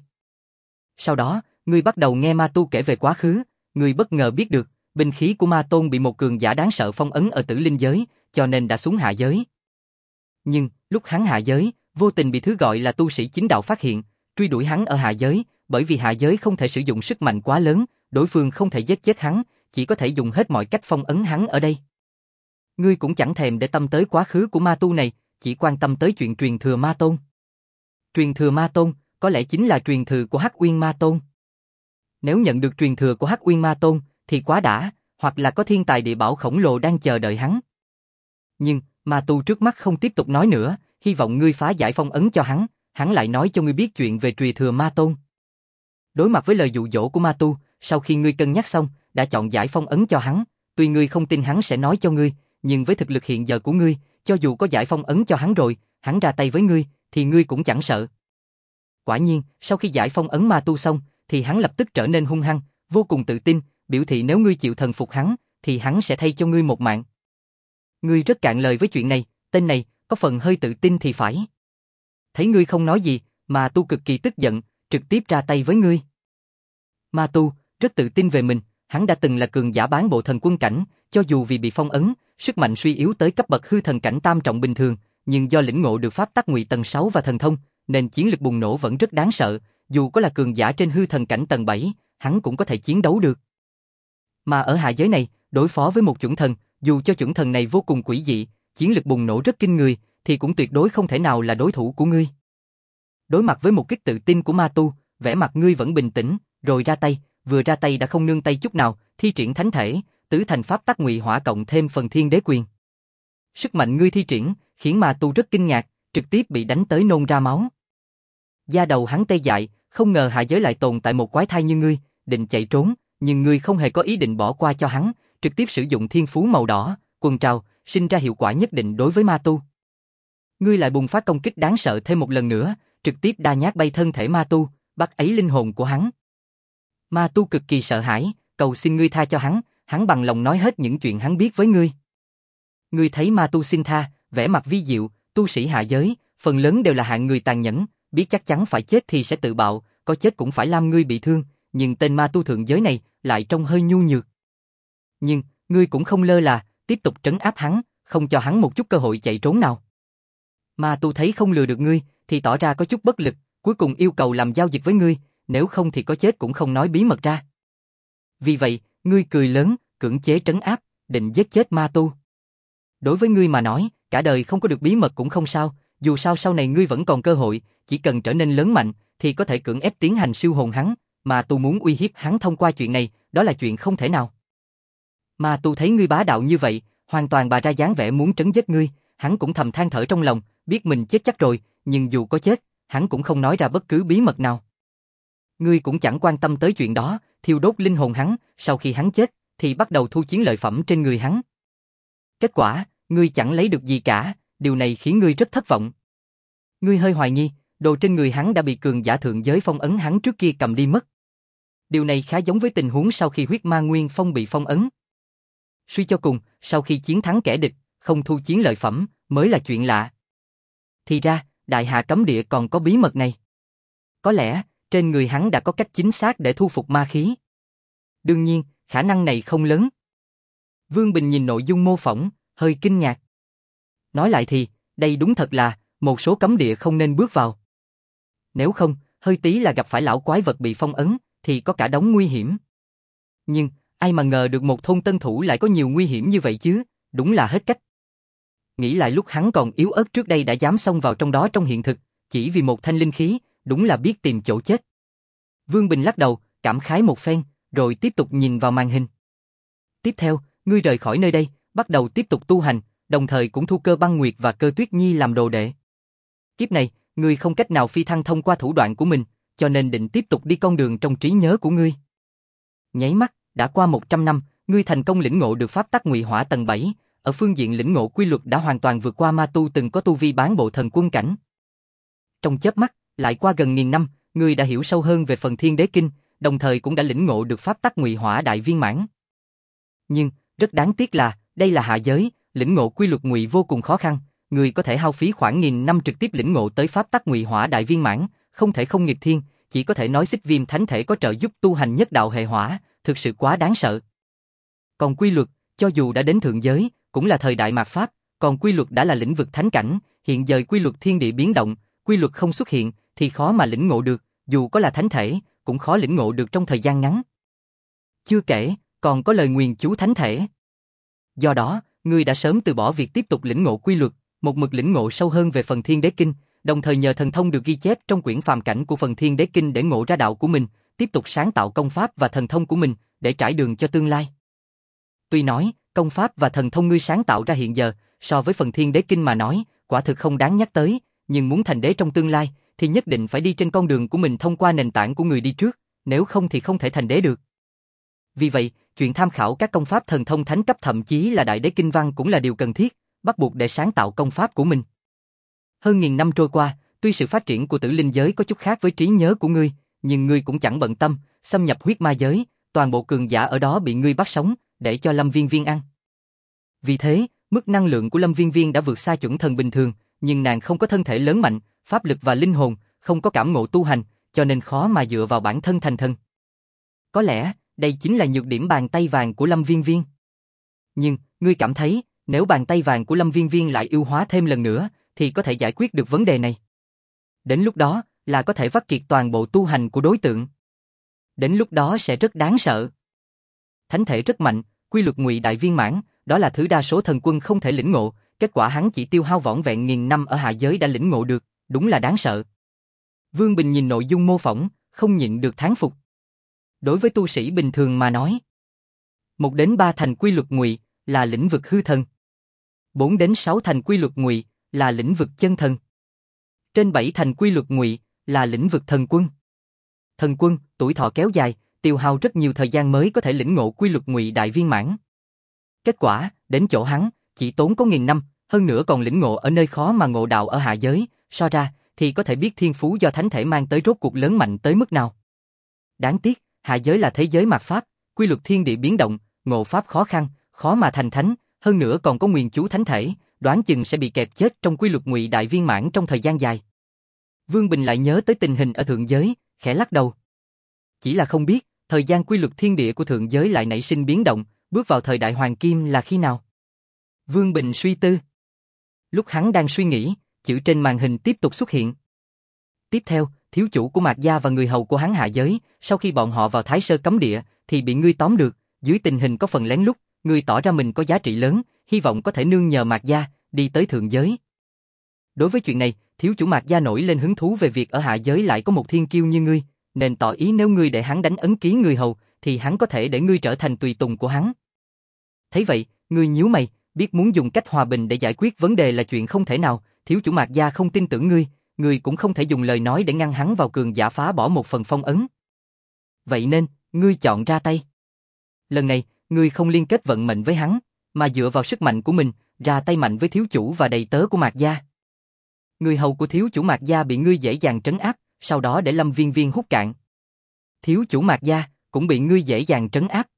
Sau đó, ngươi bắt đầu nghe ma tu kể về quá khứ, ngươi bất ngờ biết được, binh khí của ma tôn bị một cường giả đáng sợ phong ấn ở tử linh giới, cho nên đã xuống hạ giới. Nhưng, lúc hắn hạ giới, vô tình bị thứ gọi là tu sĩ chính đạo phát hiện, truy đuổi hắn ở hạ giới, bởi vì hạ giới không thể sử dụng sức mạnh quá lớn, đối phương không thể giết chết hắn, chỉ có thể dùng hết mọi cách phong ấn hắn ở đây. Ngươi cũng chẳng thèm để tâm tới quá khứ của ma tu này, chỉ quan tâm tới chuyện truyền thừa ma tôn. Truyền thừa ma tôn, có lẽ chính là truyền thừa của Hắc Uyên ma tôn. Nếu nhận được truyền thừa của Hắc Uyên ma tôn, thì quá đã, hoặc là có thiên tài địa bảo khổng lồ đang chờ đợi hắn. Nhưng, ma tu trước mắt không tiếp tục nói nữa, hy vọng ngươi phá giải phong ấn cho hắn, hắn lại nói cho ngươi biết chuyện về truyền thừa ma tôn. Đối mặt với lời dụ dỗ của ma tu, sau khi ngươi cân nhắc xong, đã chọn giải phong ấn cho hắn, tuy ngươi không tin hắn sẽ nói cho ngươi, nhưng với thực lực hiện giờ của ngươi, cho dù có giải phong ấn cho hắn rồi, hắn ra tay với ngươi, thì ngươi cũng chẳng sợ. Quả nhiên, sau khi giải phong ấn ma tu xong, thì hắn lập tức trở nên hung hăng, vô cùng tự tin, biểu thị nếu ngươi chịu thần phục hắn, thì hắn sẽ thay cho ngươi một mạng. Ngươi rất cạn lời với chuyện này, tên này, có phần hơi tự tin thì phải. Thấy ngươi không nói gì, Ma Tu cực kỳ tức giận, trực tiếp ra tay với ngươi. Ma Tu, rất tự tin về mình, hắn đã từng là cường giả bán bộ thần quân cảnh, cho dù vì bị phong ấn, sức mạnh suy yếu tới cấp bậc hư thần cảnh tam trọng bình thường, nhưng do lĩnh ngộ được pháp tắc ngụy tầng sáu và thần thông, nên chiến lực bùng nổ vẫn rất đáng sợ, dù có là cường giả trên hư thần cảnh tầng bảy, hắn cũng có thể chiến đấu được. Mà ở hạ giới này, đối phó với một chuẩn thần, dù cho chuẩn thần này vô cùng quỷ dị, chiến lực bùng nổ rất kinh người, thì cũng tuyệt đối không thể nào là đối thủ của ngươi. Đối mặt với một kích tự tin của Ma Tu, vẻ mặt ngươi vẫn bình tĩnh, rồi ra tay, vừa ra tay đã không nương tay chút nào, thi triển thánh thể, tứ thành pháp tắc ngụy hỏa cộng thêm phần thiên đế quyền. Sức mạnh ngươi thi triển, khiến Ma Tu rất kinh ngạc, trực tiếp bị đánh tới nôn ra máu. Da đầu hắn tê dại, không ngờ hạ giới lại tồn tại một quái thai như ngươi, định chạy trốn, nhưng ngươi không hề có ý định bỏ qua cho hắn, trực tiếp sử dụng thiên phú màu đỏ, quần trào, sinh ra hiệu quả nhất định đối với Ma Tu. Ngươi lại bùng phát công kích đáng sợ thêm một lần nữa, trực tiếp đa nhát bay thân thể Ma Tu, bắt ấy linh hồn của hắn. Ma Tu cực kỳ sợ hãi, cầu xin ngươi tha cho hắn, hắn bằng lòng nói hết những chuyện hắn biết với ngươi. Ngươi thấy Ma Tu xin tha, vẻ mặt vi diệu, tu sĩ hạ giới, phần lớn đều là hạng người tàn nhẫn, biết chắc chắn phải chết thì sẽ tự bạo, có chết cũng phải làm ngươi bị thương, nhưng tên Ma Tu thượng giới này lại trông hơi nhu nhược. Nhưng, ngươi cũng không lơ là, tiếp tục trấn áp hắn, không cho hắn một chút cơ hội chạy trốn nào. Ma Tu thấy không lừa được ngươi, thì tỏ ra có chút bất lực, cuối cùng yêu cầu làm giao dịch với ngươi, nếu không thì có chết cũng không nói bí mật ra. Vì vậy, ngươi cười lớn, cưỡng chế trấn áp, định giết chết Ma Tu. Đối với ngươi mà nói, cả đời không có được bí mật cũng không sao, dù sao sau này ngươi vẫn còn cơ hội, chỉ cần trở nên lớn mạnh, thì có thể cưỡng ép tiến hành siêu hồn hắn, mà Tu muốn uy hiếp hắn thông qua chuyện này, đó là chuyện không thể nào. Ma Tu thấy ngươi bá đạo như vậy, hoàn toàn bày ra dáng vẻ muốn trấn giết ngươi, hắn cũng thầm than thở trong lòng, biết mình chết chắc rồi, nhưng dù có chết, hắn cũng không nói ra bất cứ bí mật nào. Ngươi cũng chẳng quan tâm tới chuyện đó, thiêu đốt linh hồn hắn, sau khi hắn chết, thì bắt đầu thu chiến lợi phẩm trên người hắn. Kết quả, ngươi chẳng lấy được gì cả, điều này khiến ngươi rất thất vọng. Ngươi hơi hoài nghi, đồ trên người hắn đã bị cường giả thượng giới phong ấn hắn trước kia cầm đi mất. Điều này khá giống với tình huống sau khi huyết ma nguyên phong bị phong ấn. Suy cho cùng, sau khi chiến thắng kẻ địch, không thu chiến lợi phẩm, mới là chuyện lạ. Thì ra, Đại Hạ cấm địa còn có bí mật này. Có lẽ, trên người hắn đã có cách chính xác để thu phục ma khí. Đương nhiên, khả năng này không lớn. Vương Bình nhìn nội dung mô phỏng, hơi kinh ngạc. Nói lại thì, đây đúng thật là, một số cấm địa không nên bước vào. Nếu không, hơi tí là gặp phải lão quái vật bị phong ấn, thì có cả đống nguy hiểm. Nhưng, ai mà ngờ được một thôn tân thủ lại có nhiều nguy hiểm như vậy chứ, đúng là hết cách. Nghĩ lại lúc hắn còn yếu ớt trước đây đã dám xông vào trong đó trong hiện thực, chỉ vì một thanh linh khí, đúng là biết tìm chỗ chết. Vương Bình lắc đầu, cảm khái một phen, rồi tiếp tục nhìn vào màn hình. Tiếp theo, ngươi rời khỏi nơi đây, bắt đầu tiếp tục tu hành, đồng thời cũng thu Cơ Băng Nguyệt và Cơ Tuyết Nhi làm đồ đệ. Kiếp này, ngươi không cách nào phi thăng thông qua thủ đoạn của mình, cho nên định tiếp tục đi con đường trong trí nhớ của ngươi. Nháy mắt, đã qua một trăm năm, ngươi thành công lĩnh ngộ được pháp tắc ngụy hỏa tầng bảy, ở phương diện lĩnh ngộ quy luật đã hoàn toàn vượt qua Ma Tu từng có tu vi bán bộ thần quân cảnh. Trong chớp mắt, lại qua gần nghìn năm, ngươi đã hiểu sâu hơn về phần Thiên Đế Kinh, đồng thời cũng đã lĩnh ngộ được pháp tắc ngụy hỏa đại viên mãn. Nhưng, rất đáng tiếc là, đây là hạ giới, lĩnh ngộ quy luật ngụy vô cùng khó khăn, ngươi có thể hao phí khoảng nghìn năm trực tiếp lĩnh ngộ tới pháp tắc ngụy hỏa đại viên mãn, không thể không nghịch thiên, chỉ có thể nói Xích Viêm Thánh Thể có trợ giúp tu hành nhất đạo hệ hỏa, thực sự quá đáng sợ. Còn quy luật, cho dù đã đến thượng giới, cũng là thời đại mạt Pháp, còn quy luật đã là lĩnh vực thánh cảnh, hiện giờ quy luật thiên địa biến động, quy luật không xuất hiện, thì khó mà lĩnh ngộ được, dù có là thánh thể, cũng khó lĩnh ngộ được trong thời gian ngắn. Chưa kể, còn có lời nguyền chú thánh thể. Do đó, ngươi đã sớm từ bỏ việc tiếp tục lĩnh ngộ quy luật, một mực lĩnh ngộ sâu hơn về phần Thiên Đế Kinh, đồng thời nhờ thần thông được ghi chép trong quyển phàm cảnh của phần Thiên Đế Kinh để ngộ ra đạo của mình, tiếp tục sáng tạo công pháp và thần thông của mình, để trải đường cho tương lai. Tuy nói, công pháp và thần thông ngươi sáng tạo ra hiện giờ, so với phần Thiên Đế Kinh mà nói, quả thực không đáng nhắc tới, nhưng muốn thành đế trong tương lai, thì nhất định phải đi trên con đường của mình thông qua nền tảng của người đi trước, nếu không thì không thể thành đế được. Vì vậy, chuyện tham khảo các công pháp thần thông thánh cấp thậm chí là đại đế kinh văn cũng là điều cần thiết, bắt buộc để sáng tạo công pháp của mình. Hơn nghìn năm trôi qua, tuy sự phát triển của tử linh giới có chút khác với trí nhớ của ngươi, nhưng ngươi cũng chẳng bận tâm, xâm nhập huyết ma giới, toàn bộ cường giả ở đó bị ngươi bắt sống, để cho Lâm Viên Viên ăn. Vì thế, mức năng lượng của Lâm Viên Viên đã vượt xa chuẩn thần bình thường, nhưng nàng không có thân thể lớn mạnh, pháp lực và linh hồn, không có cảm ngộ tu hành, cho nên khó mà dựa vào bản thân thành thần. Có lẽ, đây chính là nhược điểm bàn tay vàng của Lâm Viên Viên. Nhưng, ngươi cảm thấy, nếu bàn tay vàng của Lâm Viên Viên lại ưu hóa thêm lần nữa, thì có thể giải quyết được vấn đề này. Đến lúc đó, là có thể vắt kiệt toàn bộ tu hành của đối tượng. Đến lúc đó sẽ rất đáng sợ. Thánh thể rất mạnh, quy luật ngụy đại viên mãn, đó là thứ đa số thần quân không thể lĩnh ngộ, kết quả hắn chỉ tiêu hao vỏn vẹn nghìn năm ở hạ giới đã lĩnh ngộ được, đúng là đáng sợ. Vương Bình nhìn nội dung mô phỏng, không nhịn được thán phục. Đối với tu sĩ bình thường mà nói, một đến ba thành quy luật ngụy là lĩnh vực hư thần. Bốn đến sáu thành quy luật ngụy là lĩnh vực chân thần. Trên bảy thành quy luật ngụy là lĩnh vực thần quân. Thần quân, tuổi thọ kéo dài, tiêu hao rất nhiều thời gian mới có thể lĩnh ngộ quy luật ngụy đại viên mãn. Kết quả, đến chỗ hắn, chỉ tốn có nghìn năm, hơn nữa còn lĩnh ngộ ở nơi khó mà ngộ đạo ở hạ giới, so ra, thì có thể biết thiên phú do thánh thể mang tới rốt cuộc lớn mạnh tới mức nào. Đáng tiếc, hạ giới là thế giới mạt pháp, quy luật thiên địa biến động, ngộ pháp khó khăn, khó mà thành thánh, hơn nữa còn có nguyền chú thánh thể, đoán chừng sẽ bị kẹp chết trong quy luật ngụy đại viên mãn trong thời gian dài. Vương Bình lại nhớ tới tình hình ở thượng giới, khẽ lắc đầu. Chỉ là không biết, thời gian quy luật thiên địa của thượng giới lại nảy sinh biến động, bước vào thời đại hoàng kim là khi nào? Vương Bình suy tư. Lúc hắn đang suy nghĩ, chữ trên màn hình tiếp tục xuất hiện. Tiếp theo, thiếu chủ của Mạc Gia và người hầu của hắn hạ giới, sau khi bọn họ vào Thái Sơ cấm địa, thì bị ngươi tóm được, dưới tình hình có phần lén lút, ngươi tỏ ra mình có giá trị lớn, hy vọng có thể nương nhờ Mạc Gia, đi tới thượng giới. Đối với chuyện này, thiếu chủ Mạc Gia nổi lên hứng thú về việc ở hạ giới lại có một thiên kiêu như ngươi, nên tỏ ý nếu ngươi để hắn đánh ấn ký người hầu, thì hắn có thể để ngươi trở thành tùy tùng của hắn. Thấy vậy, ngươi nhíu mày, biết muốn dùng cách hòa bình để giải quyết vấn đề là chuyện không thể nào, thiếu chủ Mạc Gia không tin tưởng ngươi, ngươi cũng không thể dùng lời nói để ngăn hắn vào cường giả phá bỏ một phần phong ấn. Vậy nên, ngươi chọn ra tay. Lần này, ngươi không liên kết vận mệnh với hắn, mà dựa vào sức mạnh của mình, ra tay mạnh với thiếu chủ và đầy tớ của Mạc Gia. Người hầu của thiếu chủ Mạc Gia bị ngươi dễ dàng trấn áp, sau đó để Lâm Viên Viên hút cạn. Thiếu chủ Mạc Gia cũng bị ngươi dễ dàng trấn áp.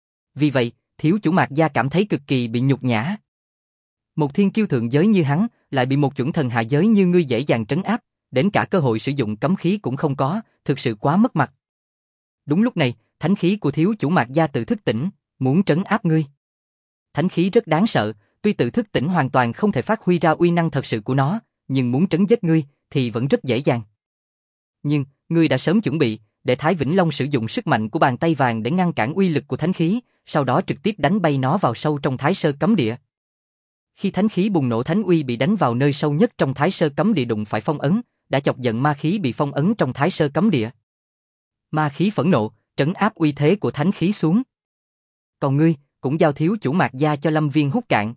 Vì vậy, thiếu chủ Mạc Gia cảm thấy cực kỳ bị nhục nhã. Một thiên kiêu thượng giới như hắn, lại bị một chuẩn thần hạ giới như ngươi dễ dàng trấn áp, đến cả cơ hội sử dụng cấm khí cũng không có, thực sự quá mất mặt. Đúng lúc này, thánh khí của thiếu chủ Mạc Gia tự thức tỉnh, muốn trấn áp ngươi. Thánh khí rất đáng sợ, tuy tự thức tỉnh hoàn toàn không thể phát huy ra uy năng thật sự của nó, nhưng muốn trấn giết ngươi thì vẫn rất dễ dàng. Nhưng, ngươi đã sớm chuẩn bị, để Thái Vĩnh Long sử dụng sức mạnh của bàn tay vàng để ngăn cản uy lực của thánh khí, sau đó trực tiếp đánh bay nó vào sâu trong Thái Sơ cấm địa. Khi thánh khí bùng nổ, thánh uy bị đánh vào nơi sâu nhất trong Thái Sơ cấm địa đụng phải phong ấn, đã chọc giận ma khí bị phong ấn trong Thái Sơ cấm địa. Ma khí phẫn nộ, trấn áp uy thế của thánh khí xuống. Còn ngươi, cũng giao thiếu chủ Mạc Gia cho Lâm Viên hút cạn.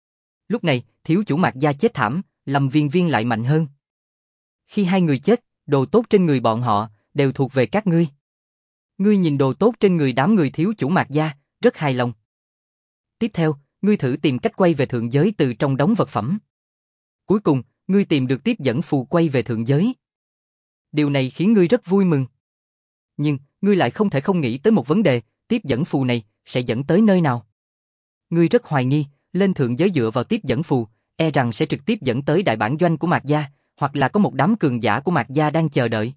Lúc này, thiếu chủ Mạc Gia chết thảm, Lâm Viên Viên lại mạnh hơn. Khi hai người chết, đồ tốt trên người bọn họ đều thuộc về các ngươi. Ngươi nhìn đồ tốt trên người đám người thiếu chủ Mạc Gia, rất hài lòng. Tiếp theo, ngươi thử tìm cách quay về thượng giới từ trong đống vật phẩm. Cuối cùng, ngươi tìm được tiếp dẫn phù quay về thượng giới. Điều này khiến ngươi rất vui mừng. Nhưng, ngươi lại không thể không nghĩ tới một vấn đề, tiếp dẫn phù này sẽ dẫn tới nơi nào. Ngươi rất hoài nghi, lên thượng giới dựa vào tiếp dẫn phù, e rằng sẽ trực tiếp dẫn tới đại bản doanh của Mạc Gia, hoặc là có một đám cường giả của Mạc Gia đang chờ đợi.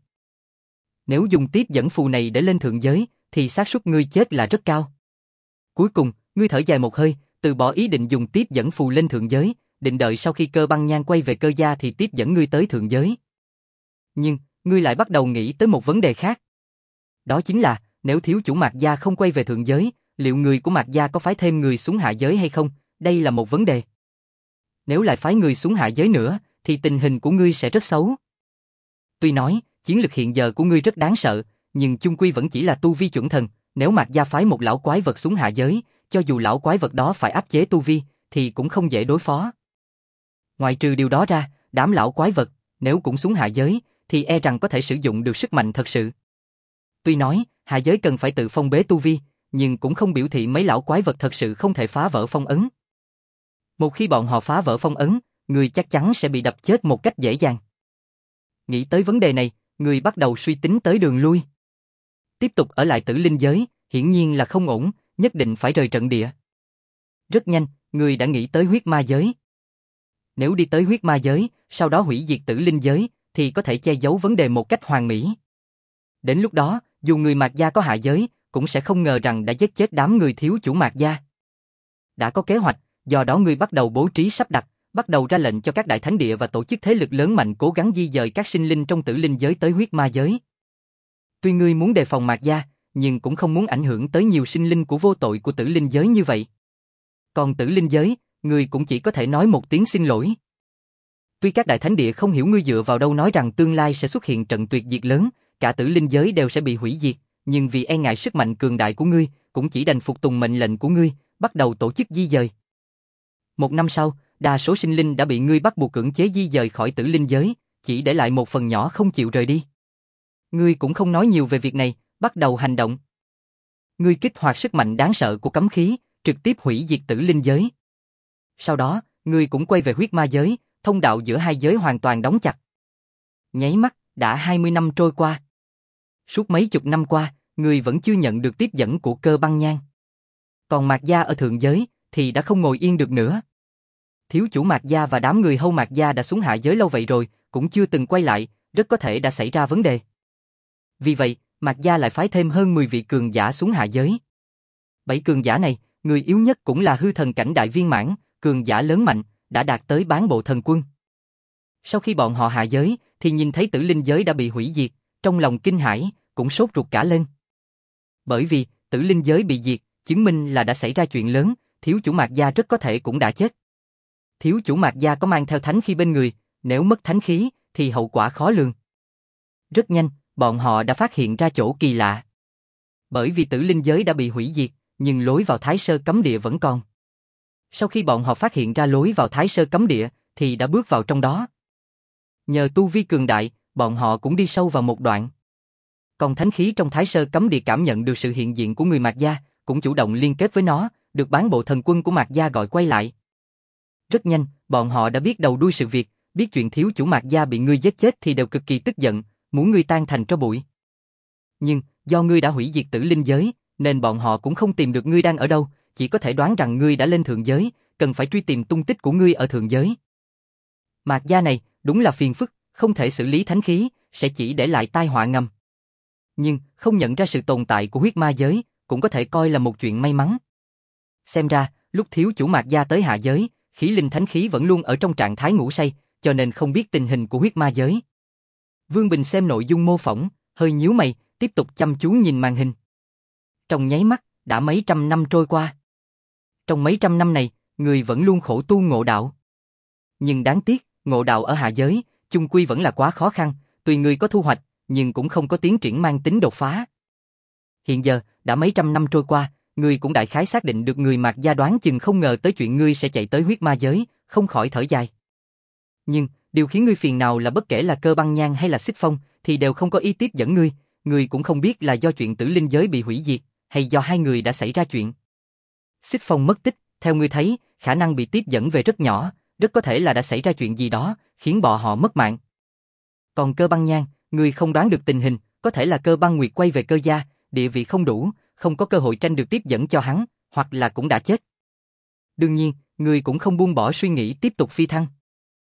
Nếu dùng tiếp dẫn phù này để lên thượng giới, thì xác suất ngươi chết là rất cao. Cuối cùng, ngươi thở dài một hơi, từ bỏ ý định dùng tiếp dẫn phù lên thượng giới, định đợi sau khi Cơ Băng Nhan quay về Cơ gia thì tiếp dẫn ngươi tới thượng giới. Nhưng, ngươi lại bắt đầu nghĩ tới một vấn đề khác. Đó chính là, nếu thiếu chủ Mạc Gia không quay về thượng giới, liệu người của Mạc Gia có phái thêm người xuống hạ giới hay không? Đây là một vấn đề. Nếu lại phái người xuống hạ giới nữa, thì tình hình của ngươi sẽ rất xấu. Tuy nói, chiến lực hiện giờ của ngươi rất đáng sợ, nhưng chung quy vẫn chỉ là tu vi chuẩn thần, nếu Mạc Gia phái một lão quái vật xuống hạ giới, cho dù lão quái vật đó phải áp chế tu vi, thì cũng không dễ đối phó. Ngoài trừ điều đó ra, đám lão quái vật, nếu cũng xuống hạ giới, thì e rằng có thể sử dụng được sức mạnh thật sự. Tuy nói, hạ giới cần phải tự phong bế tu vi, nhưng cũng không biểu thị mấy lão quái vật thật sự không thể phá vỡ phong ấn. Một khi bọn họ phá vỡ phong ấn, người chắc chắn sẽ bị đập chết một cách dễ dàng. Nghĩ tới vấn đề này, ngươi bắt đầu suy tính tới đường lui. Tiếp tục ở lại tử linh giới, hiển nhiên là không ổn, nhất định phải rời trận địa. Rất nhanh, ngươi đã nghĩ tới huyết ma giới. Nếu đi tới huyết ma giới, sau đó hủy diệt tử linh giới, thì có thể che giấu vấn đề một cách hoàn mỹ. Đến lúc đó, dù người Mạc gia có hạ giới, cũng sẽ không ngờ rằng đã giết chết đám người thiếu chủ Mạc gia. Đã có kế hoạch, do đó ngươi bắt đầu bố trí sắp đặt, bắt đầu ra lệnh cho các đại thánh địa và tổ chức thế lực lớn mạnh cố gắng di dời các sinh linh trong tử linh giới tới huyết ma giới. Tuy ngươi muốn đề phòng Mạc gia, nhưng cũng không muốn ảnh hưởng tới nhiều sinh linh của vô tội của tử linh giới như vậy. Còn tử linh giới, ngươi cũng chỉ có thể nói một tiếng xin lỗi. Tuy các đại thánh địa không hiểu ngươi dựa vào đâu nói rằng tương lai sẽ xuất hiện trận tuyệt diệt lớn, cả tử linh giới đều sẽ bị hủy diệt, nhưng vì e ngại sức mạnh cường đại của ngươi, cũng chỉ đành phục tùng mệnh lệnh của ngươi, bắt đầu tổ chức di dời. Một năm sau, đa số sinh linh đã bị ngươi bắt buộc cưỡng chế di dời khỏi tử linh giới, chỉ để lại một phần nhỏ không chịu rời đi. Ngươi cũng không nói nhiều về việc này, bắt đầu hành động. Ngươi kích hoạt sức mạnh đáng sợ của cấm khí, trực tiếp hủy diệt tử linh giới. Sau đó, ngươi cũng quay về huyết ma giới, thông đạo giữa hai giới hoàn toàn đóng chặt. Nháy mắt, đã hai mươi năm trôi qua. Suốt mấy chục năm qua, ngươi vẫn chưa nhận được tiếp dẫn của Cơ Băng Nhan. Còn Mạc gia ở thượng giới, thì đã không ngồi yên được nữa. Thiếu chủ Mạc gia và đám người hâu Mạc gia đã xuống hạ giới lâu vậy rồi, cũng chưa từng quay lại, rất có thể đã xảy ra vấn đề. Vì vậy, Mạc gia lại phái thêm hơn mười vị cường giả xuống hạ giới. Bảy cường giả này, người yếu nhất cũng là hư thần cảnh đại viên mãn, cường giả lớn mạnh, đã đạt tới bán bộ thần quân. Sau khi bọn họ hạ giới, thì nhìn thấy tử linh giới đã bị hủy diệt, trong lòng kinh hãi, cũng sốt ruột cả lên. Bởi vì, tử linh giới bị diệt, chứng minh là đã xảy ra chuyện lớn, thiếu chủ Mạc gia rất có thể cũng đã chết. Thiếu chủ Mạc gia có mang theo thánh khí bên người, nếu mất thánh khí, thì hậu quả khó lường. Rất nhanh, bọn họ đã phát hiện ra chỗ kỳ lạ. Bởi vì tử linh giới đã bị hủy diệt, nhưng lối vào Thái Sơ cấm địa vẫn còn. Sau khi bọn họ phát hiện ra lối vào Thái Sơ cấm địa, thì đã bước vào trong đó. Nhờ tu vi cường đại, bọn họ cũng đi sâu vào một đoạn. Còn thánh khí trong Thái Sơ cấm địa cảm nhận được sự hiện diện của người Mạc gia, cũng chủ động liên kết với nó, được bán bộ thần quân của Mạc gia gọi quay lại. Rất nhanh, bọn họ đã biết đầu đuôi sự việc, biết chuyện thiếu chủ Mạc gia bị ngươi giết chết thì đều cực kỳ tức giận, muốn ngươi tan thành tro bụi. Nhưng, do ngươi đã hủy diệt tử linh giới, nên bọn họ cũng không tìm được ngươi đang ở đâu, chỉ có thể đoán rằng ngươi đã lên thượng giới, cần phải truy tìm tung tích của ngươi ở thượng giới. Mạc gia này, đúng là phiền phức, không thể xử lý thánh khí, sẽ chỉ để lại tai họa ngầm. Nhưng, không nhận ra sự tồn tại của huyết ma giới, cũng có thể coi là một chuyện may mắn. Xem ra, lúc thiếu chủ Mạc gia tới hạ giới, khí linh thánh khí vẫn luôn ở trong trạng thái ngủ say, cho nên không biết tình hình của huyết ma giới. Vương Bình xem nội dung mô phỏng, hơi nhíu mày, tiếp tục chăm chú nhìn màn hình. Trong nháy mắt, đã mấy trăm năm trôi qua. Trong mấy trăm năm này, người vẫn luôn khổ tu ngộ đạo. Nhưng đáng tiếc, ngộ đạo ở hạ giới, chung quy vẫn là quá khó khăn, tuy người có thu hoạch, nhưng cũng không có tiến triển mang tính đột phá. Hiện giờ, đã mấy trăm năm trôi qua, ngươi cũng đại khái xác định được người Mạc gia đoán chừng không ngờ tới chuyện ngươi sẽ chạy tới huyết ma giới, không khỏi thở dài. Nhưng, điều khiến ngươi phiền nào là bất kể là Cơ Băng Nhan hay là Xích Phong, thì đều không có ý tiếp dẫn ngươi, ngươi cũng không biết là do chuyện tử linh giới bị hủy diệt, hay do hai người đã xảy ra chuyện. Xích Phong mất tích, theo ngươi thấy, khả năng bị tiếp dẫn về rất nhỏ, rất có thể là đã xảy ra chuyện gì đó, khiến bọn họ mất mạng. Còn Cơ Băng Nhan, ngươi không đoán được tình hình, có thể là Cơ Băng Nguyệt quay về Cơ gia, địa vị không đủ, không có cơ hội tranh được tiếp dẫn cho hắn, hoặc là cũng đã chết. Đương nhiên, ngươi cũng không buông bỏ suy nghĩ tiếp tục phi thăng.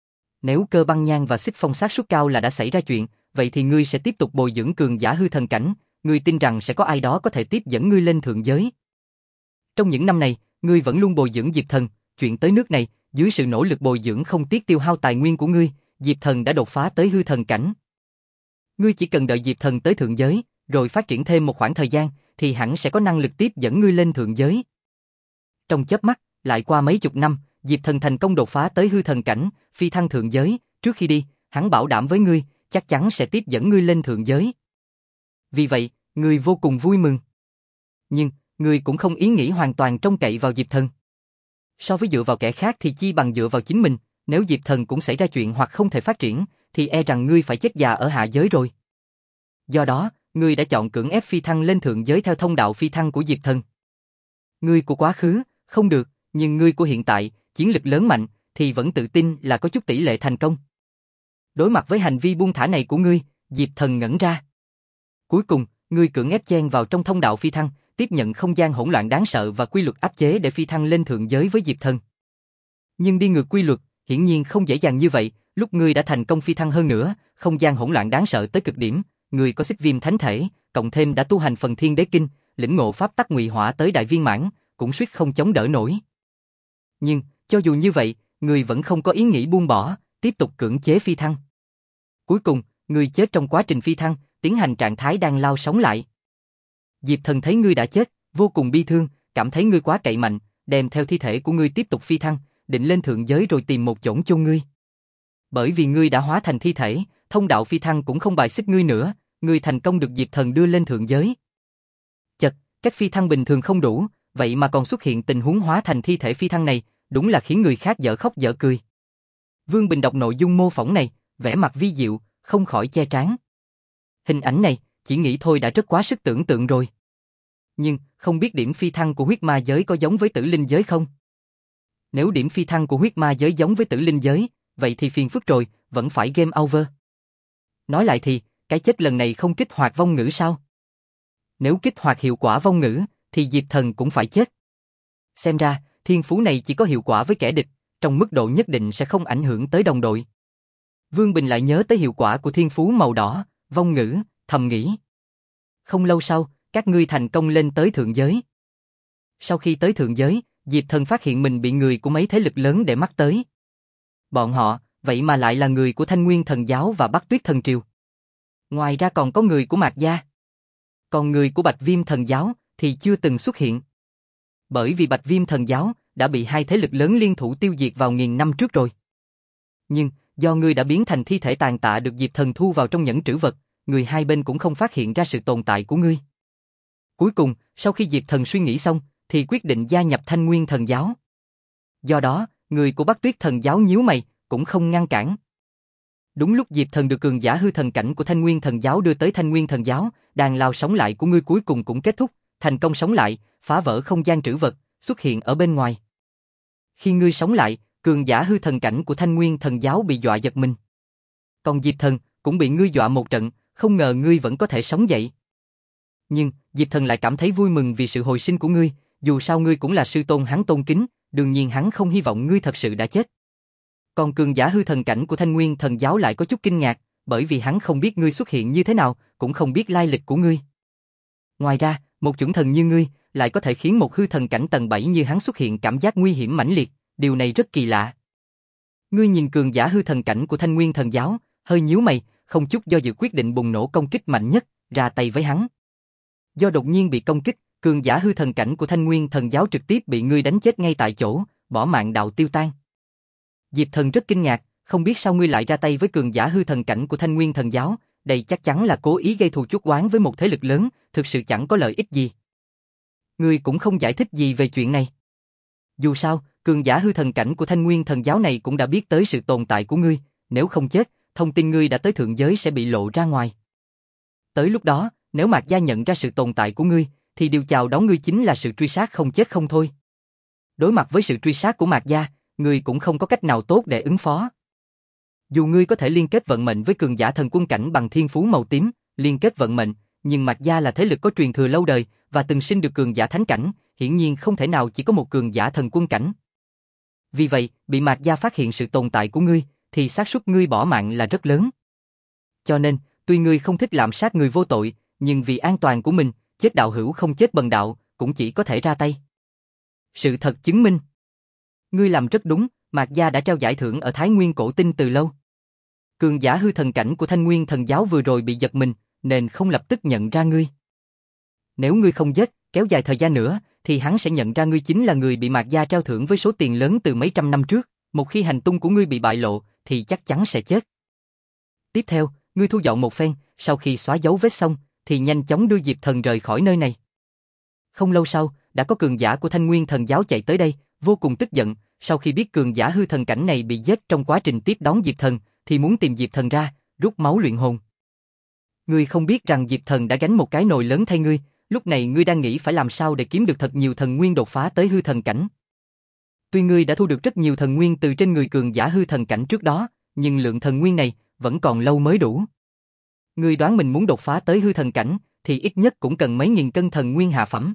Nếu Cơ Băng Nhan và Xích Phong xác suất cao là đã xảy ra chuyện, vậy thì ngươi sẽ tiếp tục bồi dưỡng cường giả hư thần cảnh, ngươi tin rằng sẽ có ai đó có thể tiếp dẫn ngươi lên thượng giới. Trong những năm này, ngươi vẫn luôn bồi dưỡng Diệp Thần, chuyện tới nước này, dưới sự nỗ lực bồi dưỡng không tiếc tiêu hao tài nguyên của ngươi, Diệp Thần đã đột phá tới hư thần cảnh. Ngươi chỉ cần đợi Diệp Thần tới thượng giới, rồi phát triển thêm một khoảng thời gian, thì hẳn sẽ có năng lực tiếp dẫn ngươi lên thượng giới. Trong chớp mắt, lại qua mấy chục năm, Diệp Thần thành công đột phá tới hư thần cảnh, phi thăng thượng giới, trước khi đi, hắn bảo đảm với ngươi, chắc chắn sẽ tiếp dẫn ngươi lên thượng giới. Vì vậy, ngươi vô cùng vui mừng. Nhưng, ngươi cũng không ý nghĩ hoàn toàn trông cậy vào Diệp Thần. So với dựa vào kẻ khác thì chi bằng dựa vào chính mình, nếu Diệp Thần cũng xảy ra chuyện hoặc không thể phát triển, thì e rằng ngươi phải chết già ở hạ giới rồi. Do đó, ngươi đã chọn cưỡng ép phi thăng lên thượng giới theo thông đạo phi thăng của Diệp Thần. Ngươi của quá khứ, không được, nhưng ngươi của hiện tại, chiến lực lớn mạnh, thì vẫn tự tin là có chút tỷ lệ thành công. Đối mặt với hành vi buông thả này của ngươi, Diệp Thần ngẩn ra. Cuối cùng, ngươi cưỡng ép chen vào trong thông đạo phi thăng, tiếp nhận không gian hỗn loạn đáng sợ và quy luật áp chế để phi thăng lên thượng giới với Diệp Thần. Nhưng đi ngược quy luật, hiển nhiên không dễ dàng như vậy, lúc ngươi đã thành công phi thăng hơn nữa, không gian hỗn loạn đáng sợ tới cực điểm, ngươi có xích viêm thánh thể, cộng thêm đã tu hành phần thiên đế kinh, lĩnh ngộ pháp tắc ngụy hỏa tới đại viên mãn, cũng suýt không chống đỡ nổi. Nhưng, cho dù như vậy, ngươi vẫn không có ý nghĩ buông bỏ, tiếp tục cưỡng chế phi thăng. Cuối cùng, ngươi chết trong quá trình phi thăng, tiến hành trạng thái đang lao sống lại. Diệp Thần thấy ngươi đã chết, vô cùng bi thương, cảm thấy ngươi quá cậy mạnh, đem theo thi thể của ngươi tiếp tục phi thăng, định lên thượng giới rồi tìm một chốn chôn ngươi. Bởi vì ngươi đã hóa thành thi thể, thông đạo phi thăng cũng không bài xích ngươi nữa, ngươi thành công được Diệp Thần đưa lên thượng giới. Chật, cách phi thăng bình thường không đủ, vậy mà còn xuất hiện tình huống hóa thành thi thể phi thăng này, đúng là khiến người khác dở khóc dở cười. Vương Bình đọc nội dung mô phỏng này, vẻ mặt vi diệu, không khỏi che trán. Hình ảnh này, chỉ nghĩ thôi đã rất quá sức tưởng tượng rồi. Nhưng, không biết điểm phi thăng của huyết ma giới có giống với tử linh giới không? Nếu điểm phi thăng của huyết ma giới giống với tử linh giới, vậy thì phiền phức rồi, vẫn phải game over. Nói lại thì, cái chết lần này không kích hoạt vong ngữ sao? Nếu kích hoạt hiệu quả vong ngữ, thì Diệp Thần cũng phải chết. Xem ra, thiên phú này chỉ có hiệu quả với kẻ địch, trong mức độ nhất định sẽ không ảnh hưởng tới đồng đội. Vương Bình lại nhớ tới hiệu quả của thiên phú màu đỏ, vong ngữ, thầm nghĩ. Không lâu sau, các ngươi thành công lên tới thượng giới. Sau khi tới thượng giới, Diệp Thần phát hiện mình bị người của mấy thế lực lớn để mắt tới. Bọn họ, vậy mà lại là người của Thanh Nguyên Thần Giáo và Bắc Tuyết Thần Triều. Ngoài ra còn có người của Mạc Gia. Còn người của Bạch Viêm Thần Giáo thì chưa từng xuất hiện. Bởi vì Bạch Viêm Thần Giáo đã bị hai thế lực lớn liên thủ tiêu diệt vào nghìn năm trước rồi. Nhưng, do ngươi đã biến thành thi thể tàn tạ được Diệp Thần thu vào trong nhẫn trữ vật, người hai bên cũng không phát hiện ra sự tồn tại của ngươi. Cuối cùng, sau khi Diệp Thần suy nghĩ xong, thì quyết định gia nhập Thanh Nguyên Thần Giáo. Do đó, người của Bắc Tuyết Thần Giáo nhíu mày, cũng không ngăn cản. Đúng lúc Diệp Thần được cường giả hư thần cảnh của Thanh Nguyên Thần Giáo đưa tới Thanh Nguyên Thần Giáo, đàn lao sống lại của ngươi cuối cùng cũng kết thúc, thành công sống lại, phá vỡ không gian trữ vật, xuất hiện ở bên ngoài. Khi ngươi sống lại, cường giả hư thần cảnh của Thanh Nguyên Thần Giáo bị dọa giật mình. Còn Diệp Thần cũng bị ngươi dọa một trận, không ngờ ngươi vẫn có thể sống dậy. Nhưng, Diệp Thần lại cảm thấy vui mừng vì sự hồi sinh của ngươi, dù sao ngươi cũng là sư tôn hắn tôn kính, đương nhiên hắn không hy vọng ngươi thật sự đã chết. Còn cường giả hư thần cảnh của Thanh Nguyên Thần Giáo lại có chút kinh ngạc, bởi vì hắn không biết ngươi xuất hiện như thế nào, cũng không biết lai lịch của ngươi. Ngoài ra, một chuẩn thần như ngươi, lại có thể khiến một hư thần cảnh tầng bảy như hắn xuất hiện cảm giác nguy hiểm mãnh liệt, điều này rất kỳ lạ. Ngươi nhìn cường giả hư thần cảnh của Thanh Nguyên Thần Giáo, hơi nhíu mày, không chút do dự quyết định bùng nổ công kích mạnh nhất, ra tay với hắn. Do đột nhiên bị công kích, cường giả hư thần cảnh của Thanh Nguyên Thần Giáo trực tiếp bị ngươi đánh chết ngay tại chỗ, bỏ mạng đạo tiêu tan. Diệp Thần rất kinh ngạc, không biết sao ngươi lại ra tay với cường giả hư thần cảnh của Thanh Nguyên Thần Giáo, đây chắc chắn là cố ý gây thù chuốc oán với một thế lực lớn, thực sự chẳng có lợi ích gì. Ngươi cũng không giải thích gì về chuyện này. Dù sao, cường giả hư thần cảnh của Thanh Nguyên Thần Giáo này cũng đã biết tới sự tồn tại của ngươi, nếu không chết, thông tin ngươi đã tới thượng giới sẽ bị lộ ra ngoài. Tới lúc đó, nếu Mạc Gia nhận ra sự tồn tại của ngươi, thì điều chào đón ngươi chính là sự truy sát không chết không thôi. Đối mặt với sự truy sát của Mạc Gia, ngươi cũng không có cách nào tốt để ứng phó. Dù ngươi có thể liên kết vận mệnh với cường giả thần quân cảnh bằng thiên phú màu tím, liên kết vận mệnh, nhưng Mạc Gia là thế lực có truyền thừa lâu đời và từng sinh được cường giả thánh cảnh, hiển nhiên không thể nào chỉ có một cường giả thần quân cảnh. Vì vậy, bị Mạc Gia phát hiện sự tồn tại của ngươi, thì xác suất ngươi bỏ mạng là rất lớn. Cho nên, tuy ngươi không thích lạm sát người vô tội, nhưng vì an toàn của mình, chết đạo hữu không chết bần đạo, cũng chỉ có thể ra tay. Sự thật chứng minh, ngươi làm rất đúng, Mạc Gia đã trao giải thưởng ở Thái Nguyên Cổ Tinh từ lâu. Cường giả hư thần cảnh của Thanh Nguyên Thần Giáo vừa rồi bị giật mình, nên không lập tức nhận ra ngươi. Nếu ngươi không giết, kéo dài thời gian nữa, thì hắn sẽ nhận ra ngươi chính là người bị Mạc Gia trao thưởng với số tiền lớn từ mấy trăm năm trước, một khi hành tung của ngươi bị bại lộ, thì chắc chắn sẽ chết. Tiếp theo, ngươi thu dọn một phen, sau khi xóa dấu vết xong, thì nhanh chóng đưa Diệp Thần rời khỏi nơi này. Không lâu sau, đã có cường giả của Thanh Nguyên Thần Giáo chạy tới đây, vô cùng tức giận, sau khi biết cường giả hư thần cảnh này bị giết trong quá trình tiếp đón Diệp Thần, thì muốn tìm Diệp Thần ra, rút máu luyện hồn. Ngươi không biết rằng Diệp Thần đã gánh một cái nồi lớn thay ngươi, lúc này ngươi đang nghĩ phải làm sao để kiếm được thật nhiều thần nguyên đột phá tới hư thần cảnh. Tuy ngươi đã thu được rất nhiều thần nguyên từ trên người cường giả hư thần cảnh trước đó, nhưng lượng thần nguyên này vẫn còn lâu mới đủ. Ngươi đoán mình muốn đột phá tới hư thần cảnh, thì ít nhất cũng cần mấy nghìn cân thần nguyên hạ phẩm.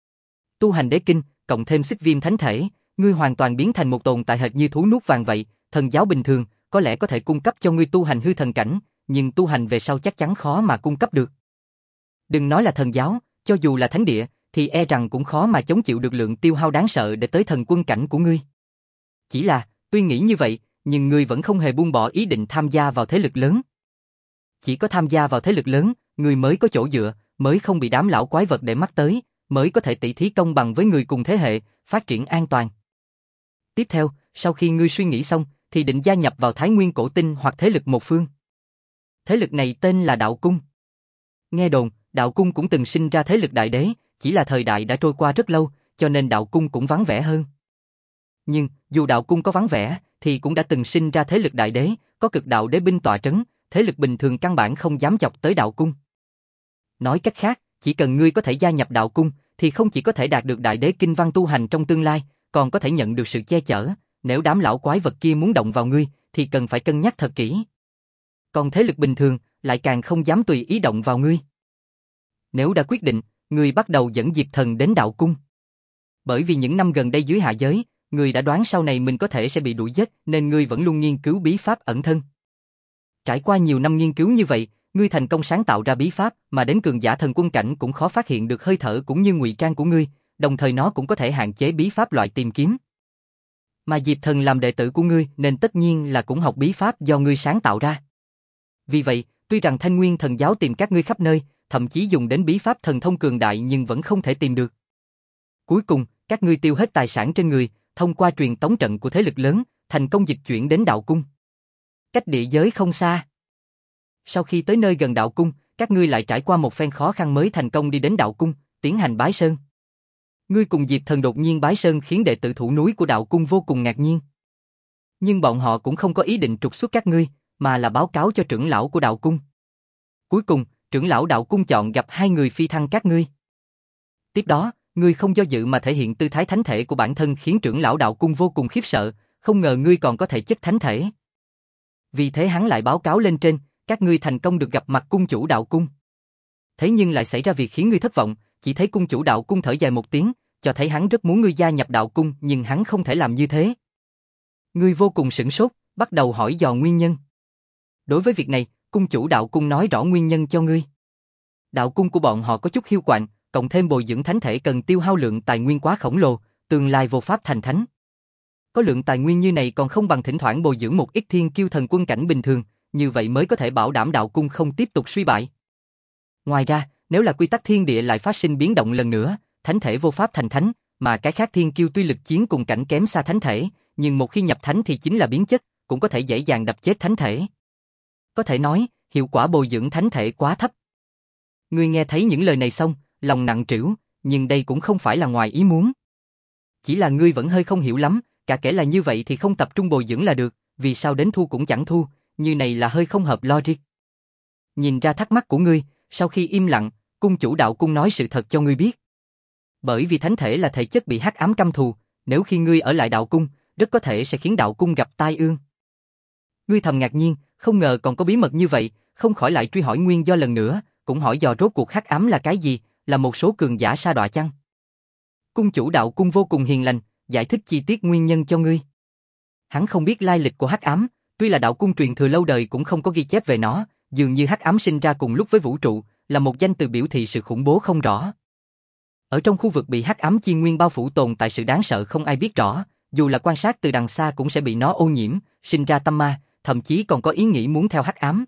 Tu hành đế kinh, cộng thêm xích viêm thánh thể, ngươi hoàn toàn biến thành một tồn tại hệt như thú nuốt vàng vậy. Thần giáo bình thường, có lẽ có thể cung cấp cho ngươi tu hành hư thần cảnh, nhưng tu hành về sau chắc chắn khó mà cung cấp được. Đừng nói là thần giáo, cho dù là thánh địa, thì e rằng cũng khó mà chống chịu được lượng tiêu hao đáng sợ để tới thần quân cảnh của ngươi. Chỉ là, tuy nghĩ như vậy, nhưng ngươi vẫn không hề buông bỏ ý định tham gia vào thế lực lớn. Chỉ có tham gia vào thế lực lớn, ngươi mới có chỗ dựa, mới không bị đám lão quái vật để mắt tới, mới có thể tỷ thí công bằng với người cùng thế hệ, phát triển an toàn. Tiếp theo, sau khi ngươi suy nghĩ xong, thì định gia nhập vào Thái Nguyên Cổ Tinh hoặc thế lực một phương. Thế lực này tên là Đạo Cung. Nghe đồn, Đạo Cung cũng từng sinh ra thế lực đại đế, chỉ là thời đại đã trôi qua rất lâu, cho nên Đạo Cung cũng vắng vẻ hơn. Nhưng, dù Đạo Cung có vắng vẻ, thì cũng đã từng sinh ra thế lực đại đế, có cực đạo đế binh tọa trấn, thế lực bình thường căn bản không dám chọc tới Đạo Cung. Nói cách khác, chỉ cần ngươi có thể gia nhập Đạo Cung, thì không chỉ có thể đạt được đại đế kinh văn tu hành trong tương lai, còn có thể nhận được sự che chở. Nếu đám lão quái vật kia muốn động vào ngươi, thì cần phải cân nhắc thật kỹ. Còn thế lực bình thường, lại càng không dám tùy ý động vào ngươi. Nếu đã quyết định, ngươi bắt đầu dẫn Diệp Thần đến Đạo Cung. Bởi vì những năm gần đây dưới hạ giới, ngươi đã đoán sau này mình có thể sẽ bị đuổi giết, nên ngươi vẫn luôn nghiên cứu bí pháp ẩn thân. Trải qua nhiều năm nghiên cứu như vậy, ngươi thành công sáng tạo ra bí pháp, mà đến cường giả thần quân cảnh cũng khó phát hiện được hơi thở cũng như ngụy trang của ngươi, đồng thời nó cũng có thể hạn chế bí pháp loại tìm kiếm. Mà Diệp Thần làm đệ tử của ngươi nên tất nhiên là cũng học bí pháp do ngươi sáng tạo ra. Vì vậy, tuy rằng Thanh Nguyên Thần giáo tìm các ngươi khắp nơi, thậm chí dùng đến bí pháp thần thông cường đại nhưng vẫn không thể tìm được. Cuối cùng, các ngươi tiêu hết tài sản trên người, thông qua truyền tống trận của thế lực lớn, thành công dịch chuyển đến Đạo Cung. Cách địa giới không xa. Sau khi tới nơi gần Đạo Cung, các ngươi lại trải qua một phen khó khăn mới thành công đi đến Đạo Cung, tiến hành bái sơn. Ngươi cùng Diệp Thần đột nhiên bái sơn khiến đệ tử thủ núi của Đạo Cung vô cùng ngạc nhiên. Nhưng bọn họ cũng không có ý định trục xuất các ngươi, mà là báo cáo cho trưởng lão của Đạo Cung. Cuối cùng, trưởng lão Đạo Cung chọn gặp hai người phi thăng các ngươi. Tiếp đó, ngươi không do dự mà thể hiện tư thái thánh thể của bản thân khiến trưởng lão Đạo Cung vô cùng khiếp sợ, không ngờ ngươi còn có thể chất thánh thể. Vì thế hắn lại báo cáo lên trên, các ngươi thành công được gặp mặt cung chủ Đạo Cung. Thế nhưng lại xảy ra việc khiến ngươi thất vọng, chỉ thấy cung chủ Đạo Cung thở dài một tiếng, cho thấy hắn rất muốn ngươi gia nhập Đạo Cung nhưng hắn không thể làm như thế. Ngươi vô cùng sửng sốt, bắt đầu hỏi dò nguyên nhân. Đối với việc này, cung chủ Đạo Cung nói rõ nguyên nhân cho ngươi. Đạo Cung của bọn họ có chút hiu quạnh, cộng thêm bồi dưỡng thánh thể cần tiêu hao lượng tài nguyên quá khổng lồ, tương lai vô pháp thành thánh. Có lượng tài nguyên như này còn không bằng thỉnh thoảng bồi dưỡng một ít thiên kiêu thần quân cảnh bình thường, như vậy mới có thể bảo đảm Đạo Cung không tiếp tục suy bại. Ngoài ra, nếu là quy tắc thiên địa lại phát sinh biến động lần nữa, thánh thể vô pháp thành thánh, mà cái khác thiên kiêu tuy lực chiến cùng cảnh kém xa thánh thể, nhưng một khi nhập thánh thì chính là biến chất, cũng có thể dễ dàng đập chết thánh thể. Có thể nói, hiệu quả bồi dưỡng thánh thể quá thấp. Ngươi nghe thấy những lời này xong, lòng nặng trĩu, nhưng đây cũng không phải là ngoài ý muốn. Chỉ là ngươi vẫn hơi không hiểu lắm, cả kể là như vậy thì không tập trung bồi dưỡng là được, vì sao đến thu cũng chẳng thu, như này là hơi không hợp logic. Nhìn ra thắc mắc của ngươi, sau khi im lặng, cung chủ Đạo Cung nói sự thật cho ngươi biết. Bởi vì thánh thể là thể chất bị hắc ám căm thù, nếu khi ngươi ở lại Đạo Cung, rất có thể sẽ khiến Đạo Cung gặp tai ương. Ngươi thầm ngạc nhiên, không ngờ còn có bí mật như vậy, không khỏi lại truy hỏi nguyên do lần nữa, cũng hỏi dò rốt cuộc hắc ám là cái gì, là một số cường giả sa đọa chăng? Cung chủ Đạo Cung vô cùng hiền lành, giải thích chi tiết nguyên nhân cho ngươi. Hắn không biết lai lịch của hắc ám, tuy là Đạo Cung truyền thừa lâu đời cũng không có ghi chép về nó, dường như hắc ám sinh ra cùng lúc với vũ trụ, là một danh từ biểu thị sự khủng bố không rõ. Ở trong khu vực bị hắc ám chi nguyên bao phủ tồn tại sự đáng sợ không ai biết rõ, dù là quan sát từ đằng xa cũng sẽ bị nó ô nhiễm, sinh ra tâm ma, thậm chí còn có ý nghĩ muốn theo hắc ám.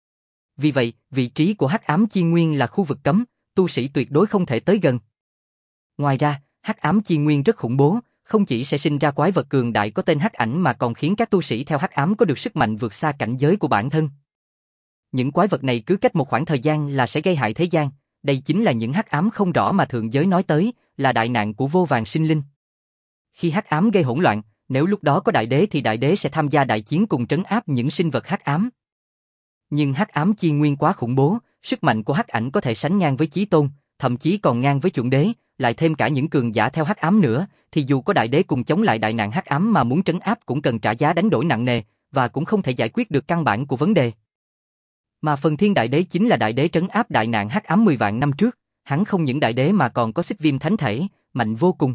Vì vậy, vị trí của hắc ám chi nguyên là khu vực cấm, tu sĩ tuyệt đối không thể tới gần. Ngoài ra, hắc ám chi nguyên rất khủng bố, không chỉ sẽ sinh ra quái vật cường đại có tên hắc ảnh mà còn khiến các tu sĩ theo hắc ám có được sức mạnh vượt xa cảnh giới của bản thân. Những quái vật này cứ cách một khoảng thời gian là sẽ gây hại thế gian, đây chính là những hắc ám không rõ mà thượng giới nói tới, là đại nạn của vô vàn sinh linh. Khi hắc ám gây hỗn loạn, nếu lúc đó có đại đế thì đại đế sẽ tham gia đại chiến cùng trấn áp những sinh vật hắc ám. Nhưng hắc ám chi nguyên quá khủng bố, sức mạnh của hắc ảnh có thể sánh ngang với chí tôn, thậm chí còn ngang với chuẩn đế, lại thêm cả những cường giả theo hắc ám nữa, thì dù có đại đế cùng chống lại đại nạn hắc ám mà muốn trấn áp cũng cần trả giá đánh đổi nặng nề, và cũng không thể giải quyết được căn bản của vấn đề. Mà phần thiên đại đế chính là đại đế trấn áp đại nạn hắc ám mười vạn năm trước, hắn không những đại đế mà còn có xích viêm thánh thể, mạnh vô cùng.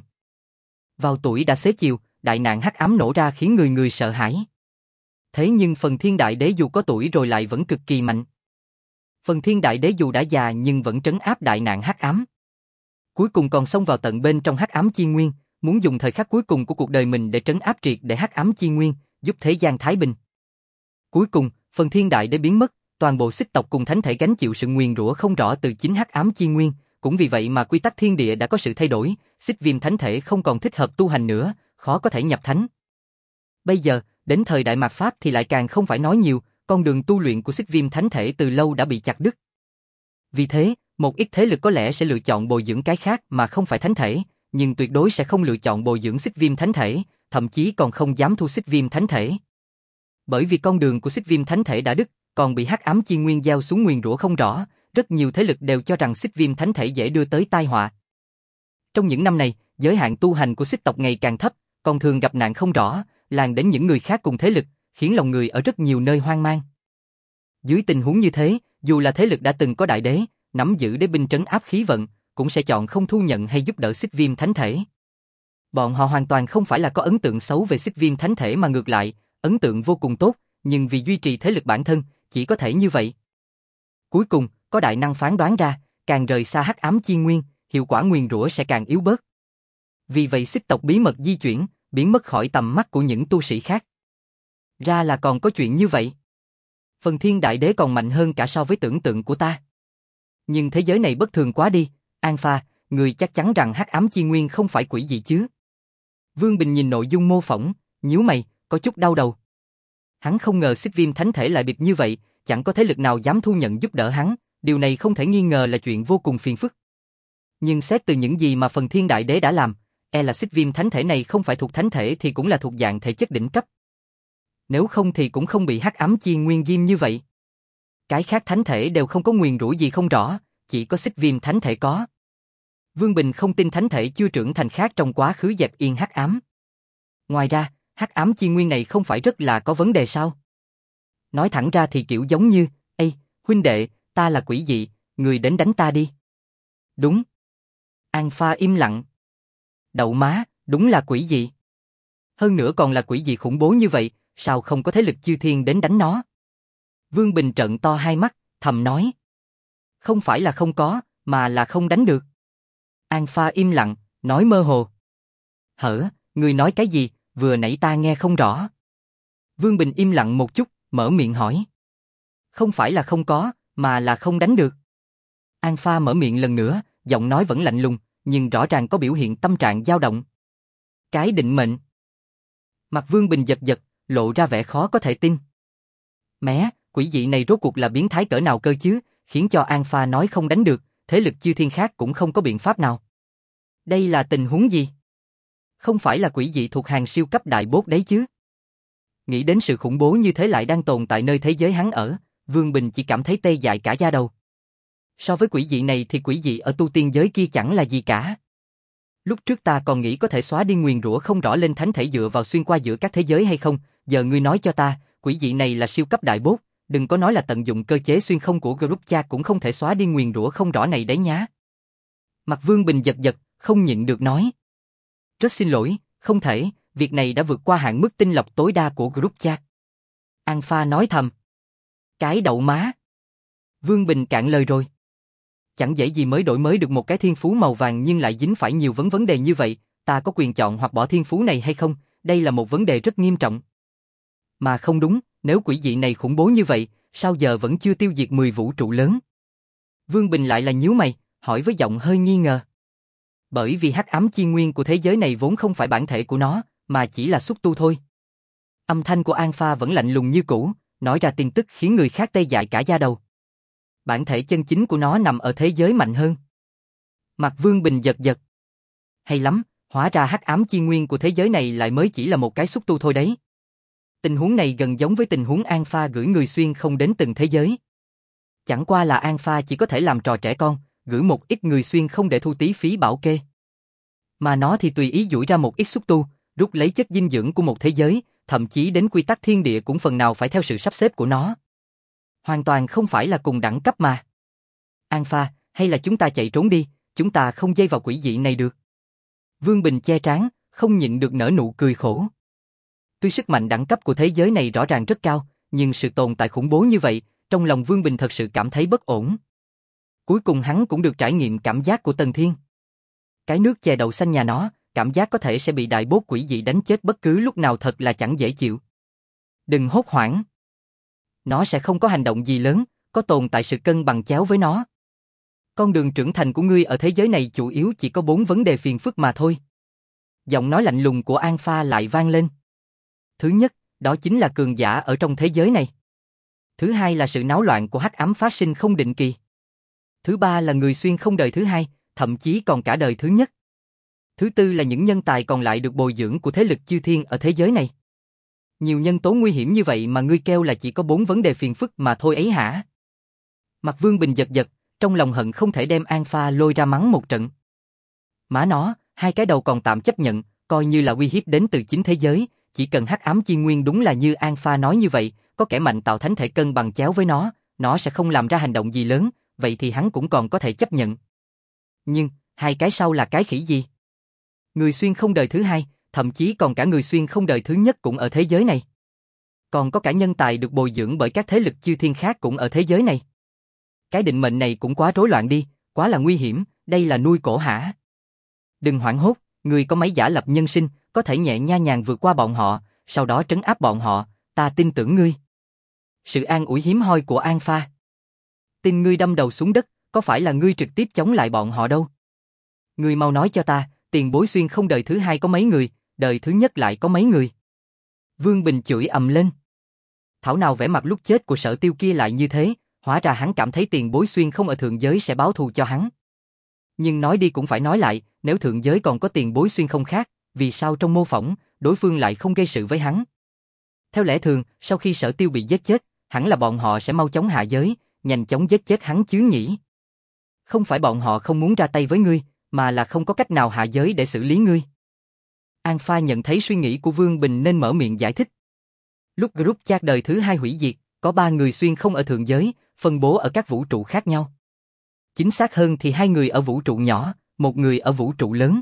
Vào tuổi đã xế chiều, đại nạn hắc ám nổ ra khiến người người sợ hãi. Thế nhưng phần thiên đại đế dù có tuổi rồi lại vẫn cực kỳ mạnh. Phần thiên đại đế dù đã già nhưng vẫn trấn áp đại nạn hắc ám. Cuối cùng còn xông vào tận bên trong hắc ám chi nguyên, muốn dùng thời khắc cuối cùng của cuộc đời mình để trấn áp triệt để hắc ám chi nguyên, giúp thế gian thái bình. Cuối cùng, phần thiên đại đế biến mất, toàn bộ xích tộc cùng thánh thể gánh chịu sự nguyền rủa không rõ từ chính hắc ám chi nguyên, cũng vì vậy mà quy tắc thiên địa đã có sự thay đổi, xích viêm thánh thể không còn thích hợp tu hành nữa, khó có thể nhập thánh. Bây giờ, đến thời đại mạt Pháp thì lại càng không phải nói nhiều, con đường tu luyện của xích viêm thánh thể từ lâu đã bị chặt đứt. Vì thế, một ít thế lực có lẽ sẽ lựa chọn bồi dưỡng cái khác mà không phải thánh thể, nhưng tuyệt đối sẽ không lựa chọn bồi dưỡng xích viêm thánh thể, thậm chí còn không dám thu xích viêm thánh thể. Bởi vì con đường của xích viêm thánh thể đã đứt, còn bị hắc ám chi nguyên gieo xuống nguyền rủa không rõ, rất nhiều thế lực đều cho rằng xích viêm thánh thể dễ đưa tới tai họa. Trong những năm này, giới hạn tu hành của xích tộc ngày càng thấp, còn thường gặp nạn không rõ, lan đến những người khác cùng thế lực, khiến lòng người ở rất nhiều nơi hoang mang. Dưới tình huống như thế, dù là thế lực đã từng có đại đế, nắm giữ đế binh trấn áp khí vận, cũng sẽ chọn không thu nhận hay giúp đỡ xích viêm thánh thể. Bọn họ hoàn toàn không phải là có ấn tượng xấu về xích viêm thánh thể mà ngược lại, ấn tượng vô cùng tốt, nhưng vì duy trì thế lực bản thân, chỉ có thể như vậy. Cuối cùng, có đại năng phán đoán ra, càng rời xa hắc ám chi nguyên, hiệu quả nguyền rủa sẽ càng yếu bớt. Vì vậy xích tộc bí mật di chuyển, biến mất khỏi tầm mắt của những tu sĩ khác. Ra là còn có chuyện như vậy. Phần thiên đại đế còn mạnh hơn cả so với tưởng tượng của ta. Nhưng thế giới này bất thường quá đi, An Pha, người chắc chắn rằng hắc ám chi nguyên không phải quỷ gì chứ? Vương Bình nhìn nội dung mô phỏng, nhíu mày, có chút đau đầu. Hắn không ngờ xích viêm thánh thể lại biệt như vậy, chẳng có thế lực nào dám thu nhận giúp đỡ hắn, điều này không thể nghi ngờ là chuyện vô cùng phiền phức. Nhưng xét từ những gì mà phần thiên đại đế đã làm, e là xích viêm thánh thể này không phải thuộc thánh thể thì cũng là thuộc dạng thể chất đỉnh cấp. Nếu không thì cũng không bị hắc ám chi nguyên ghim như vậy. Cái khác thánh thể đều không có nguyền rủa gì không rõ, chỉ có xích viêm thánh thể có. Vương Bình không tin thánh thể chưa trưởng thành khác trong quá khứ dẹp yên hắc ám. Ngoài ra, hắc ám chi nguyên này không phải rất là có vấn đề sao? Nói thẳng ra thì kiểu giống như, ê, huynh đệ, ta là quỷ dị, người đến đánh ta đi. Đúng. An Pha im lặng. Đậu má, đúng là quỷ dị. Hơn nữa còn là quỷ dị khủng bố như vậy, sao không có thế lực chư thiên đến đánh nó? Vương Bình trợn to hai mắt, thầm nói. Không phải là không có, mà là không đánh được. An Pha im lặng, nói mơ hồ. Hở, người nói cái gì, vừa nãy ta nghe không rõ. Vương Bình im lặng một chút, mở miệng hỏi. Không phải là không có, mà là không đánh được. An Pha mở miệng lần nữa, giọng nói vẫn lạnh lùng, nhưng rõ ràng có biểu hiện tâm trạng dao động. Cái định mệnh. Mặt Vương Bình giật giật, lộ ra vẻ khó có thể tin. Mẹ, quỷ dị này rốt cuộc là biến thái cỡ nào cơ chứ, khiến cho An Pha nói không đánh được, thế lực chư thiên khác cũng không có biện pháp nào. Đây là tình huống gì? Không phải là quỷ dị thuộc hàng siêu cấp đại bốt đấy chứ? Nghĩ đến sự khủng bố như thế lại đang tồn tại nơi thế giới hắn ở, Vương Bình chỉ cảm thấy tê dại cả da đầu. So với quỷ dị này thì quỷ dị ở tu tiên giới kia chẳng là gì cả. Lúc trước ta còn nghĩ có thể xóa đi nguyền rủa không rõ lên thánh thể dựa vào xuyên qua giữa các thế giới hay không, giờ ngươi nói cho ta, quỷ dị này là siêu cấp đại bốt, đừng có nói là tận dụng cơ chế xuyên không của group chat cũng không thể xóa đi nguyền rủa không rõ này đấy nhá. Mặt Vương Bình giật giật, không nhịn được nói. Rất xin lỗi, không thể, việc này đã vượt qua hạn mức tinh lọc tối đa của group chat. An Pha nói thầm. Cái đậu má. Vương Bình cạn lời rồi. Chẳng dễ gì mới đổi mới được một cái thiên phú màu vàng nhưng lại dính phải nhiều vấn vấn đề như vậy, ta có quyền chọn hoặc bỏ thiên phú này hay không, đây là một vấn đề rất nghiêm trọng. Mà không đúng, nếu quỷ dị này khủng bố như vậy, sao giờ vẫn chưa tiêu diệt mười vũ trụ lớn? Vương Bình lại là nhíu mày, hỏi với giọng hơi nghi ngờ. Bởi vì hắc ám chi nguyên của thế giới này vốn không phải bản thể của nó, mà chỉ là xúc tu thôi. Âm thanh của An Pha vẫn lạnh lùng như cũ, nói ra tin tức khiến người khác tê dại cả da đầu. Bản thể chân chính của nó nằm ở thế giới mạnh hơn. Mặt Vương Bình giật giật. Hay lắm, hóa ra hắc ám chi nguyên của thế giới này lại mới chỉ là một cái xúc tu thôi đấy. Tình huống này gần giống với tình huống An Pha gửi người xuyên không đến từng thế giới. Chẳng qua là An Pha chỉ có thể làm trò trẻ con, gửi một ít người xuyên không để thu tí phí bảo kê. Mà nó thì tùy ý duỗi ra một ít xúc tu, rút lấy chất dinh dưỡng của một thế giới, thậm chí đến quy tắc thiên địa cũng phần nào phải theo sự sắp xếp của nó. Hoàn toàn không phải là cùng đẳng cấp mà. Alpha, hay là chúng ta chạy trốn đi, chúng ta không dây vào quỷ dị này được. Vương Bình che trán, không nhịn được nở nụ cười khổ. Tuy sức mạnh đẳng cấp của thế giới này rõ ràng rất cao, nhưng sự tồn tại khủng bố như vậy, trong lòng Vương Bình thật sự cảm thấy bất ổn. Cuối cùng hắn cũng được trải nghiệm cảm giác của Tần Thiên. Cái nước chè đậu xanh nhà nó, cảm giác có thể sẽ bị đại bốt quỷ dị đánh chết bất cứ lúc nào thật là chẳng dễ chịu. Đừng hốt hoảng. Nó sẽ không có hành động gì lớn, có tồn tại sự cân bằng chéo với nó. Con đường trưởng thành của ngươi ở thế giới này chủ yếu chỉ có bốn vấn đề phiền phức mà thôi. Giọng nói lạnh lùng của Alpha lại vang lên. Thứ nhất, đó chính là cường giả ở trong thế giới này. Thứ hai là sự náo loạn của hắc ám phát sinh không định kỳ. Thứ ba là người xuyên không đời thứ hai, thậm chí còn cả đời thứ nhất. Thứ tư là những nhân tài còn lại được bồi dưỡng của thế lực chư thiên ở thế giới này. Nhiều nhân tố nguy hiểm như vậy mà ngươi kêu là chỉ có bốn vấn đề phiền phức mà thôi ấy hả? Mặt Vương Bình giật giật, trong lòng hận không thể đem Alpha lôi ra mắng một trận. Má nó, hai cái đầu còn tạm chấp nhận, coi như là uy hiếp đến từ chính thế giới, chỉ cần hắc ám chi nguyên đúng là như Alpha nói như vậy, có kẻ mạnh tạo thánh thể cân bằng chéo với nó, nó sẽ không làm ra hành động gì lớn, vậy thì hắn cũng còn có thể chấp nhận. Nhưng, hai cái sau là cái khỉ gì? Người xuyên không đời thứ hai, thậm chí còn cả người xuyên không đời thứ nhất cũng ở thế giới này. Còn có cả nhân tài được bồi dưỡng bởi các thế lực chư thiên khác cũng ở thế giới này. Cái định mệnh này cũng quá rối loạn đi, quá là nguy hiểm, đây là nuôi cổ hả? Đừng hoảng hốt, người có máy giả lập nhân sinh, có thể nhẹ nha nhàng vượt qua bọn họ, sau đó trấn áp bọn họ, ta tin tưởng ngươi. Sự an ủi hiếm hoi của Alpha. Tin ngươi đâm đầu xuống đất, có phải là ngươi trực tiếp chống lại bọn họ đâu? Ngươi mau nói cho ta, tiền bối xuyên không đời thứ hai có mấy người, đời thứ nhất lại có mấy người? Vương Bình chửi ầm lên. Thảo nào vẻ mặt lúc chết của Sở Tiêu kia lại như thế, hóa ra hắn cảm thấy tiền bối xuyên không ở thượng giới sẽ báo thù cho hắn. Nhưng nói đi cũng phải nói lại, nếu thượng giới còn có tiền bối xuyên không khác, vì sao trong mô phỏng, đối phương lại không gây sự với hắn? Theo lẽ thường, sau khi Sở Tiêu bị giết chết, hẳn là bọn họ sẽ mau chóng hạ giới, nhanh chóng giết chết hắn chứ nhỉ? Không phải bọn họ không muốn ra tay với ngươi, mà là không có cách nào hạ giới để xử lý ngươi. Alpha nhận thấy suy nghĩ của Vương Bình nên mở miệng giải thích. Lúc group chat đời thứ hai hủy diệt, có ba người xuyên không ở thượng giới, phân bố ở các vũ trụ khác nhau. Chính xác hơn thì hai người ở vũ trụ nhỏ, một người ở vũ trụ lớn.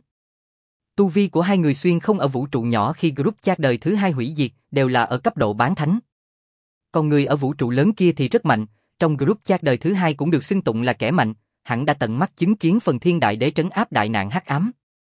Tu vi của hai người xuyên không ở vũ trụ nhỏ khi group chat đời thứ hai hủy diệt đều là ở cấp độ bán thánh. Còn người ở vũ trụ lớn kia thì rất mạnh, trong group chat đời thứ hai cũng được xưng tụng là kẻ mạnh, hẳn đã tận mắt chứng kiến phần thiên đại đế trấn áp đại nạn hắc ám.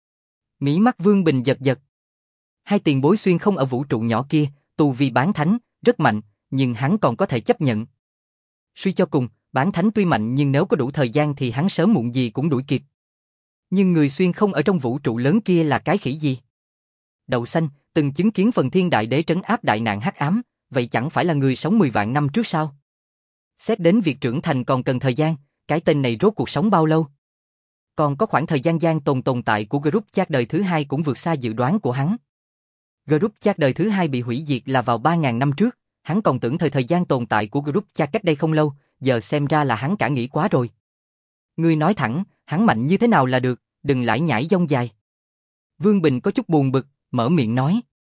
Mí mắt Vương Bình giật giật. Hai tiền bối xuyên không ở vũ trụ nhỏ kia, tu vi bán thánh, rất mạnh, nhưng hắn còn có thể chấp nhận. Suy cho cùng, bán thánh tuy mạnh nhưng nếu có đủ thời gian thì hắn sớm muộn gì cũng đuổi kịp. Nhưng người xuyên không ở trong vũ trụ lớn kia là cái khỉ gì? Đậu xanh, từng chứng kiến phần thiên đại đế trấn áp đại nạn hắc ám, vậy chẳng phải là người sống mười vạn năm trước sao? Xét đến việc trưởng thành còn cần thời gian, cái tên này rốt cuộc sống bao lâu? Còn có khoảng thời gian gian tồn tồn tại của group chat đời thứ hai cũng vượt xa dự đoán của hắn. Group chat đời thứ hai bị hủy diệt là vào ba nghìn năm trước, hắn còn tưởng thời thời gian tồn tại của group chat cách đây không lâu, giờ xem ra là hắn cả nghĩ quá rồi. Ngươi nói thẳng, hắn mạnh như thế nào là được, đừng lải nhải dông dài. Vương Bình có chút buồn bực, mở miệng nói.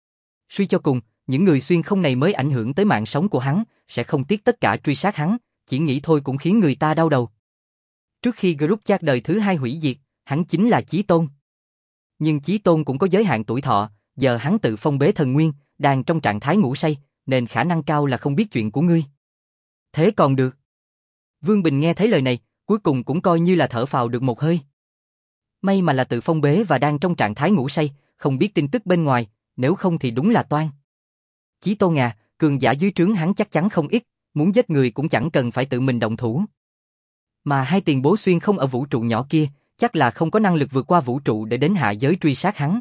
Suy cho cùng, những người xuyên không này mới ảnh hưởng tới mạng sống của hắn, sẽ không tiếc tất cả truy sát hắn, chỉ nghĩ thôi cũng khiến người ta đau đầu. Trước khi group chat đời thứ hai hủy diệt, hắn chính là Chí Tôn. Nhưng Chí Tôn cũng có giới hạn tuổi thọ, giờ hắn tự phong bế thần nguyên, đang trong trạng thái ngủ say, nên khả năng cao là không biết chuyện của ngươi. Thế còn được. Vương Bình nghe thấy lời này, cuối cùng cũng coi như là thở phào được một hơi. May mà là tự phong bế và đang trong trạng thái ngủ say, không biết tin tức bên ngoài, nếu không thì đúng là toan. Chí Tôn à, cường giả dưới trướng hắn chắc chắn không ít, muốn giết người cũng chẳng cần phải tự mình động thủ. Mà hai tiền bố xuyên không ở vũ trụ nhỏ kia, chắc là không có năng lực vượt qua vũ trụ để đến hạ giới truy sát hắn.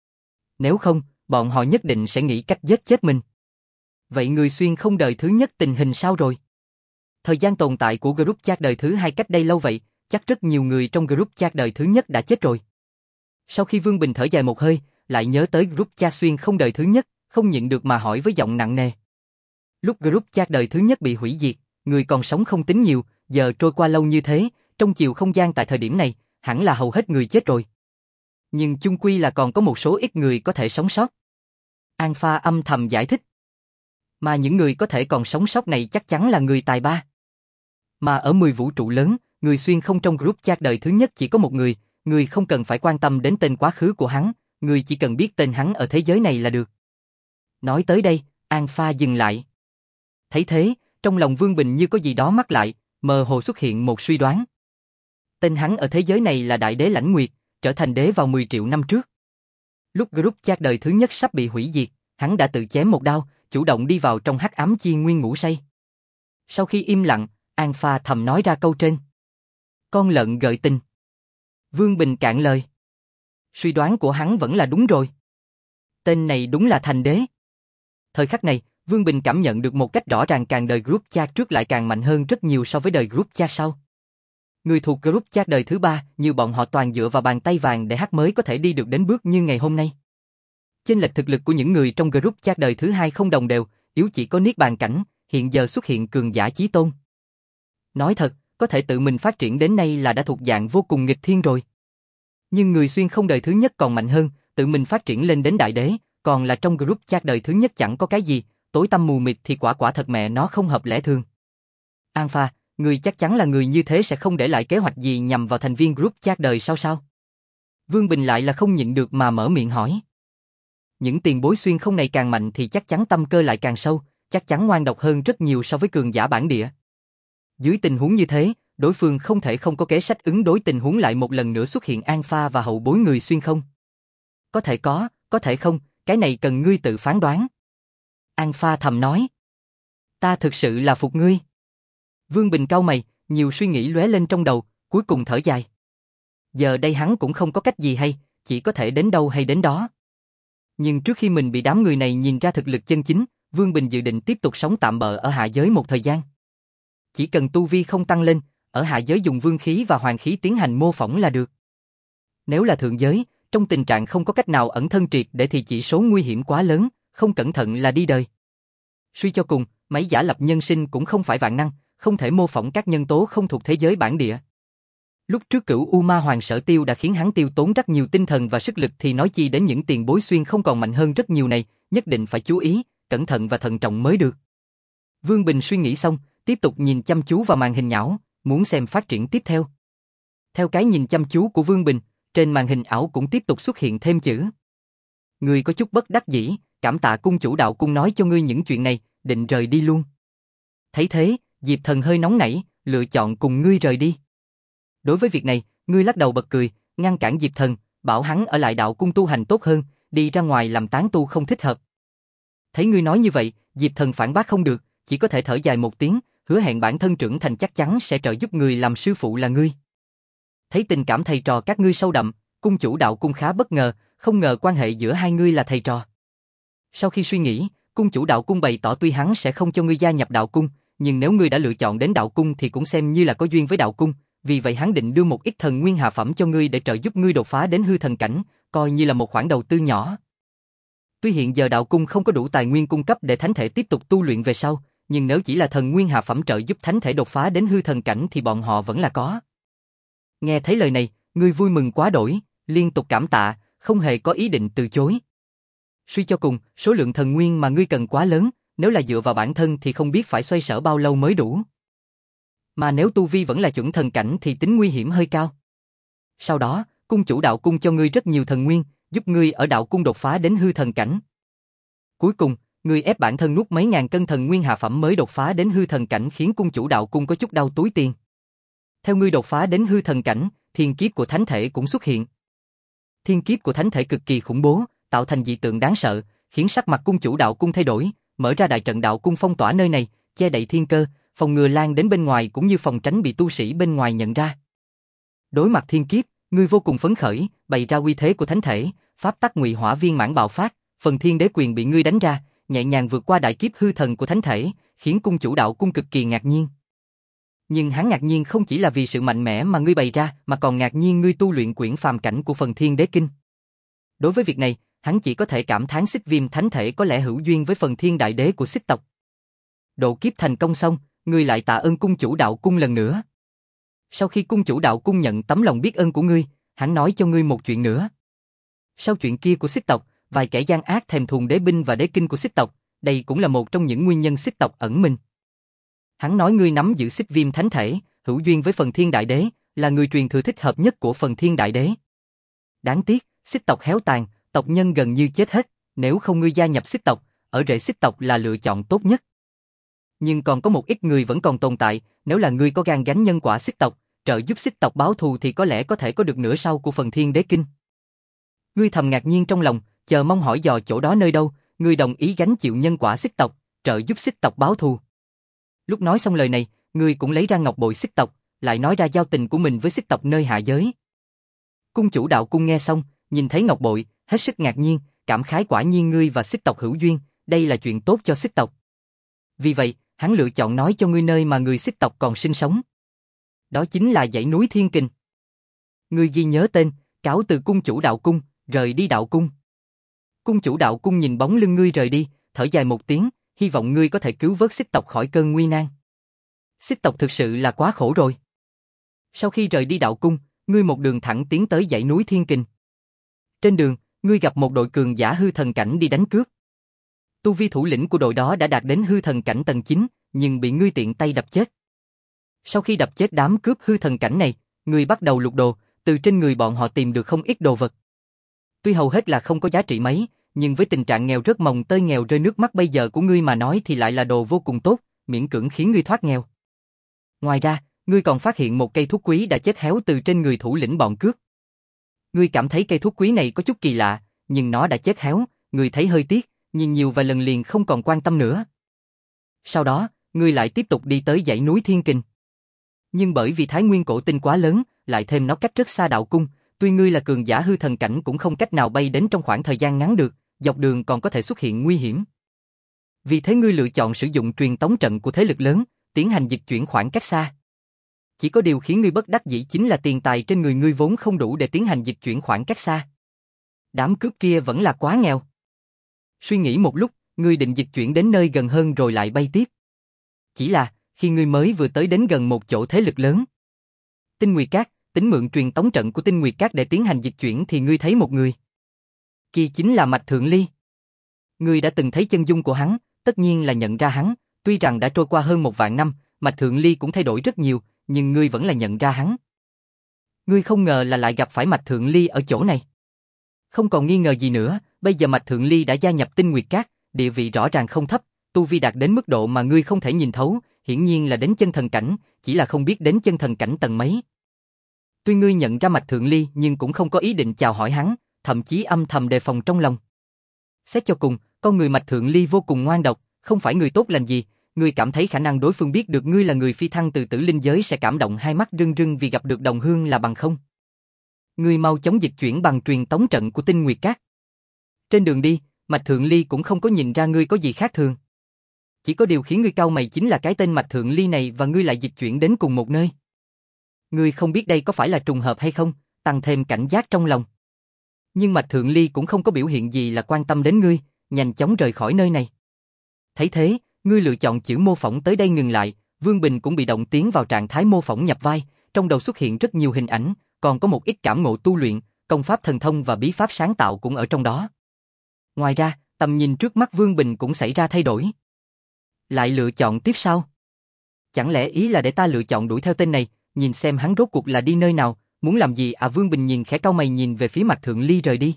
Nếu không, bọn họ nhất định sẽ nghĩ cách giết chết mình. Vậy người xuyên không đời thứ nhất tình hình sao rồi? Thời gian tồn tại của group chat đời thứ hai cách đây lâu vậy, chắc rất nhiều người trong group chat đời thứ nhất đã chết rồi. Sau khi Vương Bình thở dài một hơi, lại nhớ tới group chat xuyên không đời thứ nhất, không nhịn được mà hỏi với giọng nặng nề. Lúc group chat đời thứ nhất bị hủy diệt, người còn sống không tính nhiều, giờ trôi qua lâu như thế, trong chiều không gian tại thời điểm này, hẳn là hầu hết người chết rồi. Nhưng chung quy là còn có một số ít người có thể sống sót. Alpha âm thầm giải thích. Mà những người có thể còn sống sót này chắc chắn là người tài ba. Mà ở mười vũ trụ lớn, người xuyên không trong group chat đời thứ nhất chỉ có một người, người không cần phải quan tâm đến tên quá khứ của hắn, người chỉ cần biết tên hắn ở thế giới này là được. Nói tới đây, An Pha dừng lại. Thấy thế, trong lòng Vương Bình như có gì đó mắc lại, mơ hồ xuất hiện một suy đoán. Tên hắn ở thế giới này là Đại Đế Lãnh Nguyệt, trở thành đế vào mười triệu năm trước. Lúc group chat đời thứ nhất sắp bị hủy diệt, hắn đã tự chém một đao, chủ động đi vào trong hắc ám chi nguyên ngủ say. Sau khi im lặng, An Pha thầm nói ra câu trên. Con lợn gợi tình. Vương Bình cạn lời. Suy đoán của hắn vẫn là đúng rồi. Tên này đúng là thành đế. Thời khắc này, Vương Bình cảm nhận được một cách rõ ràng càng đời group chat trước lại càng mạnh hơn rất nhiều so với đời group chat sau. Người thuộc group chat đời thứ ba như bọn họ toàn dựa vào bàn tay vàng để hát mới có thể đi được đến bước như ngày hôm nay. Chênh lệch thực lực của những người trong group chat đời thứ hai không đồng đều, yếu chỉ có niết bàn cảnh, hiện giờ xuất hiện cường giả chí tôn. Nói thật, có thể tự mình phát triển đến nay là đã thuộc dạng vô cùng nghịch thiên rồi. Nhưng người xuyên không đời thứ nhất còn mạnh hơn, tự mình phát triển lên đến đại đế, còn là trong group chat đời thứ nhất chẳng có cái gì, tối tăm mù mịt thì quả quả thật mẹ nó không hợp lẽ thường. An Pha, người chắc chắn là người như thế sẽ không để lại kế hoạch gì nhằm vào thành viên group chat đời sau sao? Vương Bình lại là không nhịn được mà mở miệng hỏi. Những tiền bối xuyên không này càng mạnh thì chắc chắn tâm cơ lại càng sâu, chắc chắn ngoan độc hơn rất nhiều so với cường giả bản địa. Dưới tình huống như thế, đối phương không thể không có kế sách ứng đối tình huống lại một lần nữa xuất hiện An Pha và hậu bối người xuyên không. Có thể có, có thể không, cái này cần ngươi tự phán đoán. An Pha thầm nói. Ta thực sự là phục ngươi. Vương Bình cau mày, nhiều suy nghĩ lóe lên trong đầu, cuối cùng thở dài. Giờ đây hắn cũng không có cách gì hay, chỉ có thể đến đâu hay đến đó. Nhưng trước khi mình bị đám người này nhìn ra thực lực chân chính, Vương Bình dự định tiếp tục sống tạm bợ ở hạ giới một thời gian. Chỉ cần tu vi không tăng lên, ở hạ giới dùng vương khí và hoàng khí tiến hành mô phỏng là được. Nếu là thượng giới, trong tình trạng không có cách nào ẩn thân triệt để thì chỉ số nguy hiểm quá lớn, không cẩn thận là đi đời. Suy cho cùng, máy giả lập nhân sinh cũng không phải vạn năng, không thể mô phỏng các nhân tố không thuộc thế giới bản địa. Lúc trước Cửu U Ma Hoàng Sở Tiêu đã khiến hắn tiêu tốn rất nhiều tinh thần và sức lực thì nói chi đến những tiền bối xuyên không còn mạnh hơn rất nhiều này, nhất định phải chú ý, cẩn thận và thận trọng mới được. Vương Bình suy nghĩ xong, tiếp tục nhìn chăm chú vào màn hình nhão, muốn xem phát triển tiếp theo. Theo cái nhìn chăm chú của Vương Bình, trên màn hình ảo cũng tiếp tục xuất hiện thêm chữ. Ngươi có chút bất đắc dĩ, cảm tạ cung chủ đạo cung nói cho ngươi những chuyện này, định rời đi luôn. Thấy thế, Diệp Thần hơi nóng nảy, lựa chọn cùng ngươi rời đi. Đối với việc này, ngươi lắc đầu bật cười, ngăn cản Diệp Thần, bảo hắn ở lại đạo cung tu hành tốt hơn, đi ra ngoài làm tán tu không thích hợp. Thấy ngươi nói như vậy, Diệp Thần phản bác không được, chỉ có thể thở dài một tiếng, hứa hẹn bản thân trưởng thành chắc chắn sẽ trợ giúp người làm sư phụ là ngươi. Thấy tình cảm thầy trò các ngươi sâu đậm, cung chủ đạo cung khá bất ngờ, không ngờ quan hệ giữa hai ngươi là thầy trò. Sau khi suy nghĩ, cung chủ đạo cung bày tỏ tuy hắn sẽ không cho ngươi gia nhập đạo cung, nhưng nếu ngươi đã lựa chọn đến đạo cung thì cũng xem như là có duyên với đạo cung, vì vậy hắn định đưa một ít thần nguyên hạ phẩm cho ngươi để trợ giúp ngươi đột phá đến hư thần cảnh, coi như là một khoản đầu tư nhỏ. Tuy hiện giờ đạo cung không có đủ tài nguyên cung cấp để thánh thể tiếp tục tu luyện về sau, nhưng nếu chỉ là thần nguyên hạ phẩm trợ giúp thánh thể đột phá đến hư thần cảnh thì bọn họ vẫn là có. Nghe thấy lời này, ngươi vui mừng quá đổi, liên tục cảm tạ, không hề có ý định từ chối. Suy cho cùng, số lượng thần nguyên mà ngươi cần quá lớn, nếu là dựa vào bản thân thì không biết phải xoay sở bao lâu mới đủ. Mà nếu tu vi vẫn là chuẩn thần cảnh thì tính nguy hiểm hơi cao. Sau đó, cung chủ đạo cung cho ngươi rất nhiều thần nguyên, giúp ngươi ở đạo cung đột phá đến hư thần cảnh. Cuối cùng, ngươi ép bản thân nuốt mấy ngàn cân thần nguyên hạ phẩm mới đột phá đến hư thần cảnh khiến cung chủ đạo cung có chút đau túi tiền. Theo ngươi đột phá đến hư thần cảnh, thiên kiếp của thánh thể cũng xuất hiện. Thiên kiếp của thánh thể cực kỳ khủng bố, tạo thành dị tượng đáng sợ, khiến sắc mặt cung chủ đạo cung thay đổi, mở ra đại trận đạo cung phong tỏa nơi này, che đậy thiên cơ, phòng ngừa lan đến bên ngoài cũng như phòng tránh bị tu sĩ bên ngoài nhận ra. Đối mặt thiên kiếp, ngươi vô cùng phấn khởi, bày ra uy thế của thánh thể, pháp tắc ngụy hỏa viên mãn bạo phát, phần thiên đế quyền bị ngươi đánh ra, nhẹ nhàng vượt qua đại kiếp hư thần của thánh thể, khiến cung chủ đạo cung cực kỳ ngạc nhiên. Nhưng hắn ngạc nhiên không chỉ là vì sự mạnh mẽ mà ngươi bày ra, mà còn ngạc nhiên ngươi tu luyện quyển phàm cảnh của phần thiên đế kinh. Đối với việc này, hắn chỉ có thể cảm thán Xích Viêm thánh thể có lẽ hữu duyên với phần thiên đại đế của Xích tộc. Độ kiếp thành công xong, ngươi lại tạ ơn cung chủ đạo cung lần nữa. Sau khi cung chủ đạo cung nhận tấm lòng biết ơn của ngươi, hắn nói cho ngươi một chuyện nữa. Sau chuyện kia của Xích tộc, vài kẻ gian ác thèm thuồng đế binh và đế kinh của Xích tộc, đây cũng là một trong những nguyên nhân xích tộc ẩn mình. Hắn nói ngươi nắm giữ xích viêm thánh thể, hữu duyên với phần thiên đại đế, là người truyền thừa thích hợp nhất của phần thiên đại đế. Đáng tiếc, xích tộc héo tàn, tộc nhân gần như chết hết, nếu không ngươi gia nhập xích tộc, ở rễ xích tộc là lựa chọn tốt nhất. Nhưng còn có một ít người vẫn còn tồn tại, nếu là ngươi có gan gánh nhân quả xích tộc, trợ giúp xích tộc báo thù thì có lẽ có thể có được nửa sau của phần thiên đế kinh. Ngươi thầm ngạc nhiên trong lòng, chờ mong hỏi dò chỗ đó nơi đâu, ngươi đồng ý gánh chịu nhân quả xích tộc, trợ giúp xích tộc báo thù. Lúc nói xong lời này, ngươi cũng lấy ra ngọc bội xích tộc, lại nói ra giao tình của mình với xích tộc nơi hạ giới. Cung chủ đạo cung nghe xong, nhìn thấy ngọc bội, hết sức ngạc nhiên, cảm khái quả nhiên ngươi và xích tộc hữu duyên, đây là chuyện tốt cho xích tộc. Vì vậy, hắn lựa chọn nói cho ngươi nơi mà người xích tộc còn sinh sống. Đó chính là dãy núi Thiên Kình. Ngươi ghi nhớ tên, cáo từ cung chủ đạo cung, rời đi đạo cung. Cung chủ đạo cung nhìn bóng lưng ngươi rời đi, thở dài một tiếng, hy vọng ngươi có thể cứu vớt xích tộc khỏi cơn nguy nan. Xích tộc thực sự là quá khổ rồi. Sau khi rời đi đạo cung, ngươi một đường thẳng tiến tới dãy núi Thiên Kình. Trên đường, ngươi gặp một đội cường giả hư thần cảnh đi đánh cướp. Tu vi thủ lĩnh của đội đó đã đạt đến hư thần cảnh tầng chín, nhưng bị ngươi tiện tay đập chết. Sau khi đập chết đám cướp hư thần cảnh này, ngươi bắt đầu lục đồ, từ trên người bọn họ tìm được không ít đồ vật. Tuy hầu hết là không có giá trị mấy, nhưng với tình trạng nghèo rất mồng tơi nghèo rơi nước mắt bây giờ của ngươi mà nói thì lại là đồ vô cùng tốt, miễn cưỡng khiến ngươi thoát nghèo. Ngoài ra, ngươi còn phát hiện một cây thuốc quý đã chết héo từ trên người thủ lĩnh bọn cướp. Ngươi cảm thấy cây thuốc quý này có chút kỳ lạ, nhưng nó đã chết héo, ngươi thấy hơi tiếc, nhìn nhiều vài lần liền không còn quan tâm nữa. Sau đó, ngươi lại tiếp tục đi tới dãy núi Thiên Kình. Nhưng bởi vì Thái Nguyên cổ tinh quá lớn, lại thêm nó cách rất xa đạo cung, tuy ngươi là cường giả hư thần cảnh cũng không cách nào bay đến trong khoảng thời gian ngắn được, dọc đường còn có thể xuất hiện nguy hiểm. Vì thế ngươi lựa chọn sử dụng truyền tống trận của thế lực lớn, tiến hành dịch chuyển khoảng cách xa. Chỉ có điều khiến ngươi bất đắc dĩ chính là tiền tài trên người ngươi vốn không đủ để tiến hành dịch chuyển khoảng cách xa. Đám cướp kia vẫn là quá nghèo. Suy nghĩ một lúc, ngươi định dịch chuyển đến nơi gần hơn rồi lại bay tiếp. Chỉ là, khi ngươi mới vừa tới đến gần một chỗ thế lực lớn, Tinh Nguyệt Các, tính mượn truyền tống trận của Tinh Nguyệt Các để tiến hành dịch chuyển thì ngươi thấy một người. Kia chính là Mạch Thượng Ly. Ngươi đã từng thấy chân dung của hắn, tất nhiên là nhận ra hắn, tuy rằng đã trôi qua hơn một vạn năm, Mạch Thượng Ly cũng thay đổi rất nhiều, nhưng ngươi vẫn là nhận ra hắn. Ngươi không ngờ là lại gặp phải Mạch Thượng Ly ở chỗ này. Không còn nghi ngờ gì nữa, bây giờ Mạch Thượng Ly đã gia nhập Tinh Nguyệt Các, địa vị rõ ràng không thấp, tu vi đạt đến mức độ mà ngươi không thể nhìn thấu, hiển nhiên là đến chân thần cảnh, chỉ là không biết đến chân thần cảnh tầng mấy. Tuy ngươi nhận ra Mạch Thượng Ly nhưng cũng không có ý định chào hỏi hắn, thậm chí âm thầm đề phòng trong lòng. Xét cho cùng, con người Mạch Thượng Ly vô cùng ngoan độc, không phải người tốt lành gì, ngươi cảm thấy khả năng đối phương biết được ngươi là người phi thăng từ tử linh giới sẽ cảm động hai mắt rưng rưng vì gặp được đồng hương là bằng không. Ngươi mau chóng dịch chuyển bằng truyền tống trận của Tinh Nguyệt Các. Trên đường đi, Mạch Thượng Ly cũng không có nhìn ra ngươi có gì khác thường. Chỉ có điều khiến ngươi cau mày chính là cái tên Mạch Thượng Ly này và ngươi lại dịch chuyển đến cùng một nơi. Ngươi không biết đây có phải là trùng hợp hay không, tăng thêm cảnh giác trong lòng. Nhưng Mạch Thượng Ly cũng không có biểu hiện gì là quan tâm đến ngươi, nhanh chóng rời khỏi nơi này. Thấy thế, ngươi lựa chọn chữ mô phỏng tới đây ngừng lại, Vương Bình cũng bị động tiến vào trạng thái mô phỏng nhập vai, trong đầu xuất hiện rất nhiều hình ảnh, còn có một ít cảm ngộ tu luyện, công pháp thần thông và bí pháp sáng tạo cũng ở trong đó. Ngoài ra, tầm nhìn trước mắt Vương Bình cũng xảy ra thay đổi. Lại lựa chọn tiếp sau. Chẳng lẽ ý là để ta lựa chọn đuổi theo tên này, nhìn xem hắn rốt cuộc là đi nơi nào, muốn làm gì à? Vương Bình nhìn khẽ cau mày nhìn về phía Mạch Thượng Ly rời đi.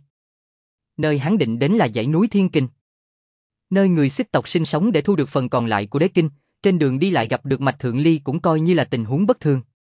Nơi hắn định đến là dãy núi Thiên Kình, nơi người xích tộc sinh sống để thu được phần còn lại của đế kinh, trên đường đi lại gặp được Mạch Thượng Ly cũng coi như là tình huống bất thường.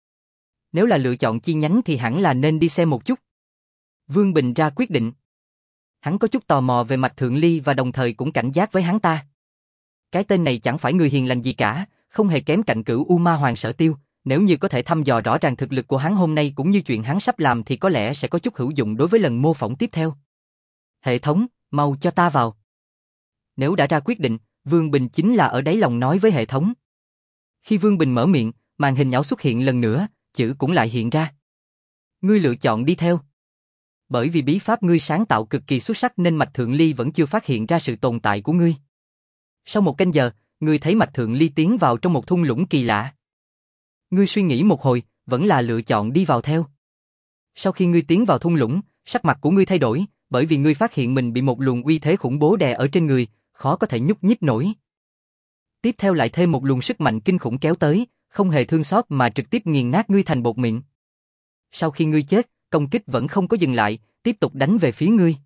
Nếu là lựa chọn chi nhánh thì hẳn là nên đi xem một chút. Vương Bình ra quyết định. Hắn có chút tò mò về Mạch Thượng Ly và đồng thời cũng cảnh giác với hắn ta. Cái tên này chẳng phải người hiền lành gì cả, không hề kém cạnh cửu U Ma Hoàng Sở Tiêu, nếu như có thể thăm dò rõ ràng thực lực của hắn hôm nay cũng như chuyện hắn sắp làm thì có lẽ sẽ có chút hữu dụng đối với lần mô phỏng tiếp theo. Hệ thống, mau cho ta vào. Nếu đã ra quyết định, Vương Bình chính là ở đáy lòng nói với hệ thống. Khi Vương Bình mở miệng, màn hình nhỏ xuất hiện lần nữa, chữ cũng lại hiện ra. Ngươi lựa chọn đi theo. Bởi vì bí pháp ngươi sáng tạo cực kỳ xuất sắc nên Mạch Thượng Ly vẫn chưa phát hiện ra sự tồn tại của ngươi. Sau một canh giờ, ngươi thấy Mạch Thượng Ly tiến vào trong một thung lũng kỳ lạ. Ngươi suy nghĩ một hồi, vẫn là lựa chọn đi vào theo. Sau khi ngươi tiến vào thung lũng, sắc mặt của ngươi thay đổi, bởi vì ngươi phát hiện mình bị một luồng uy thế khủng bố đè ở trên người, khó có thể nhúc nhích nổi. Tiếp theo lại thêm một luồng sức mạnh kinh khủng kéo tới, không hề thương xót mà trực tiếp nghiền nát ngươi thành bột mịn. Sau khi ngươi chết, công kích vẫn không có dừng lại, tiếp tục đánh về phía ngươi.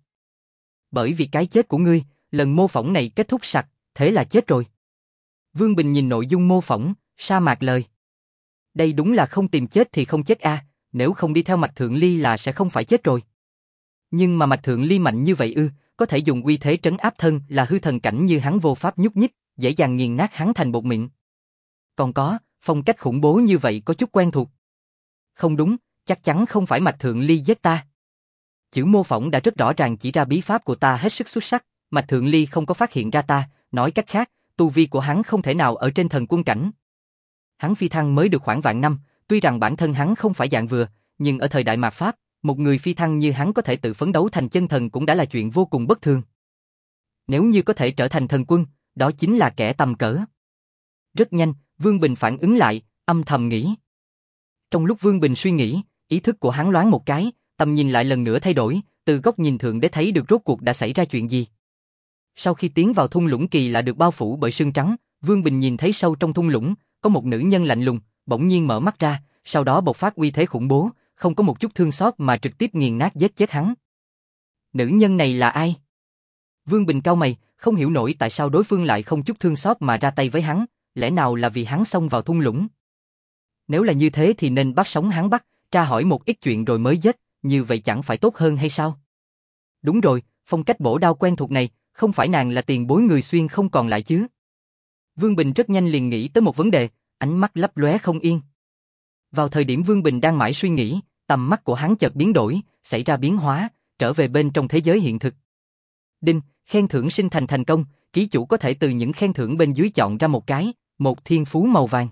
Bởi vì cái chết của ngươi, lần mô phỏng này kết thúc sặc, thế là chết rồi. Vương Bình nhìn nội dung mô phỏng, sa mạc lời. Đây đúng là không tìm chết thì không chết a, à, nếu không đi theo Mạch Thượng Ly là sẽ không phải chết rồi. Nhưng mà Mạch Thượng Ly mạnh như vậy ư, có thể dùng uy thế trấn áp thân là hư thần cảnh như hắn vô pháp nhúc nhích, dễ dàng nghiền nát hắn thành bột mịn. Còn có, phong cách khủng bố như vậy có chút quen thuộc. Không đúng, chắc chắn không phải Mạch Thượng Ly giết ta. Chữ mô phỏng đã rất rõ ràng chỉ ra bí pháp của ta hết sức xuất sắc, Mạch Thượng Ly không có phát hiện ra ta, nói cách khác, tu vi của hắn không thể nào ở trên thần quân cảnh. Hắn phi thăng mới được khoảng vạn năm, tuy rằng bản thân hắn không phải dạng vừa, nhưng ở thời đại mạt Pháp, một người phi thăng như hắn có thể tự phấn đấu thành chân thần cũng đã là chuyện vô cùng bất thường. Nếu như có thể trở thành thần quân, đó chính là kẻ tầm cỡ. Rất nhanh, Vương Bình phản ứng lại, âm thầm nghĩ. Trong lúc Vương Bình suy nghĩ, ý thức của hắn loáng một cái, tầm nhìn lại lần nữa thay đổi, từ góc nhìn thượng để thấy được rốt cuộc đã xảy ra chuyện gì. Sau khi tiến vào thung lũng kỳ lạ được bao phủ bởi sương trắng, Vương Bình nhìn thấy sâu trong thung lũng, có một nữ nhân lạnh lùng, bỗng nhiên mở mắt ra, sau đó bộc phát uy thế khủng bố, không có một chút thương xót mà trực tiếp nghiền nát giết chết hắn. Nữ nhân này là ai? Vương Bình cau mày, không hiểu nổi tại sao đối phương lại không chút thương xót mà ra tay với hắn, lẽ nào là vì hắn xông vào thung lũng? Nếu là như thế thì nên bắt sống hắn bắt, tra hỏi một ít chuyện rồi mới giết, như vậy chẳng phải tốt hơn hay sao? Đúng rồi, phong cách bổ đao quen thuộc này, không phải nàng là tiền bối người xuyên không còn lại chứ? Vương Bình rất nhanh liền nghĩ tới một vấn đề, ánh mắt lấp lóe không yên. Vào thời điểm Vương Bình đang mãi suy nghĩ, tầm mắt của hắn chợt biến đổi, xảy ra biến hóa, trở về bên trong thế giới hiện thực. Đinh, khen thưởng sinh thành thành công, ký chủ có thể từ những khen thưởng bên dưới chọn ra một cái, một thiên phú màu vàng.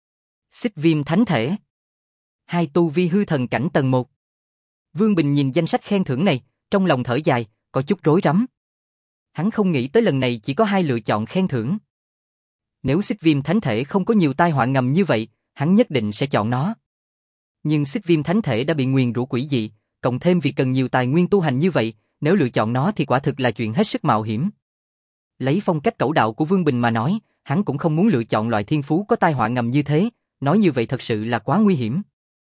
Xích viêm thánh thể. Hai tu vi hư thần cảnh tầng một. Vương Bình nhìn danh sách khen thưởng này, trong lòng thở dài, có chút rối rắm. Hắn không nghĩ tới lần này chỉ có hai lựa chọn khen thưởng. Nếu xích viêm thánh thể không có nhiều tai họa ngầm như vậy, hắn nhất định sẽ chọn nó. Nhưng xích viêm thánh thể đã bị nguyền rủa quỷ dị, cộng thêm vì cần nhiều tài nguyên tu hành như vậy, nếu lựa chọn nó thì quả thực là chuyện hết sức mạo hiểm. Lấy phong cách cẩu đạo của Vương Bình mà nói, hắn cũng không muốn lựa chọn loại thiên phú có tai họa ngầm như thế, nói như vậy thật sự là quá nguy hiểm.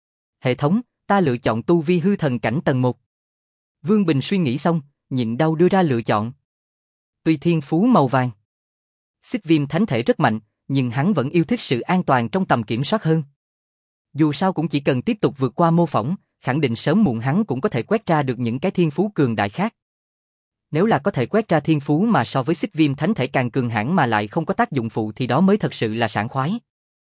Hệ thống, ta lựa chọn tu vi hư thần cảnh tầng một. Vương Bình suy nghĩ xong, nhịn đau đưa ra lựa chọn. Tuy thiên phú màu vàng, xích viêm thánh thể rất mạnh, nhưng hắn vẫn yêu thích sự an toàn trong tầm kiểm soát hơn. Dù sao cũng chỉ cần tiếp tục vượt qua mô phỏng, khẳng định sớm muộn hắn cũng có thể quét ra được những cái thiên phú cường đại khác. Nếu là có thể quét ra thiên phú mà so với xích viêm thánh thể càng cường hãn mà lại không có tác dụng phụ thì đó mới thật sự là sảng khoái.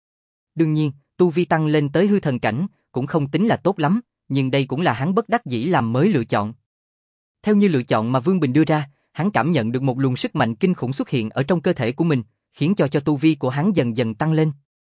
Đương nhiên, tu vi tăng lên tới hư thần cảnh cũng không tính là tốt lắm, nhưng đây cũng là hắn bất đắc dĩ làm mới lựa chọn. Theo như lựa chọn mà Vương Bình đưa ra, hắn cảm nhận được một luồng sức mạnh kinh khủng xuất hiện ở trong cơ thể của mình, khiến cho cho tu vi của hắn dần dần tăng lên.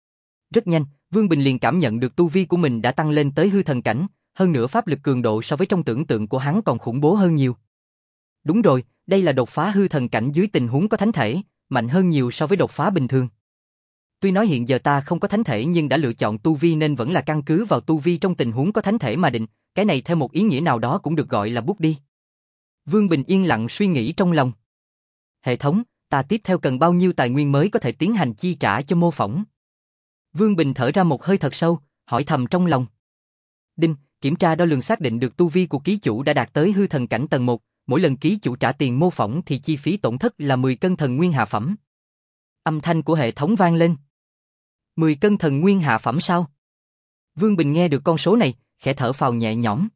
Rất nhanh, Vương Bình liền cảm nhận được tu vi của mình đã tăng lên tới hư thần cảnh, hơn nữa pháp lực cường độ so với trong tưởng tượng của hắn còn khủng bố hơn nhiều. Đúng rồi, đây là đột phá hư thần cảnh dưới tình huống có thánh thể, mạnh hơn nhiều so với đột phá bình thường. Tuy nói hiện giờ ta không có thánh thể nhưng đã lựa chọn tu vi nên vẫn là căn cứ vào tu vi trong tình huống có thánh thể mà định, cái này theo một ý nghĩa nào đó cũng được gọi là bút đi. Vương Bình yên lặng suy nghĩ trong lòng. Hệ thống, ta tiếp theo cần bao nhiêu tài nguyên mới có thể tiến hành chi trả cho mô phỏng? Vương Bình thở ra một hơi thật sâu, hỏi thầm trong lòng. Đinh, kiểm tra đo lường xác định được tu vi của ký chủ đã đạt tới hư thần cảnh tầng một, mỗi lần ký chủ trả tiền mô phỏng thì chi phí tổn thất là mười cân thần nguyên hạ phẩm. Âm thanh của hệ thống vang lên. mười cân thần nguyên hạ phẩm sao? Vương Bình nghe được con số này, khẽ thở phào nhẹ nhõm.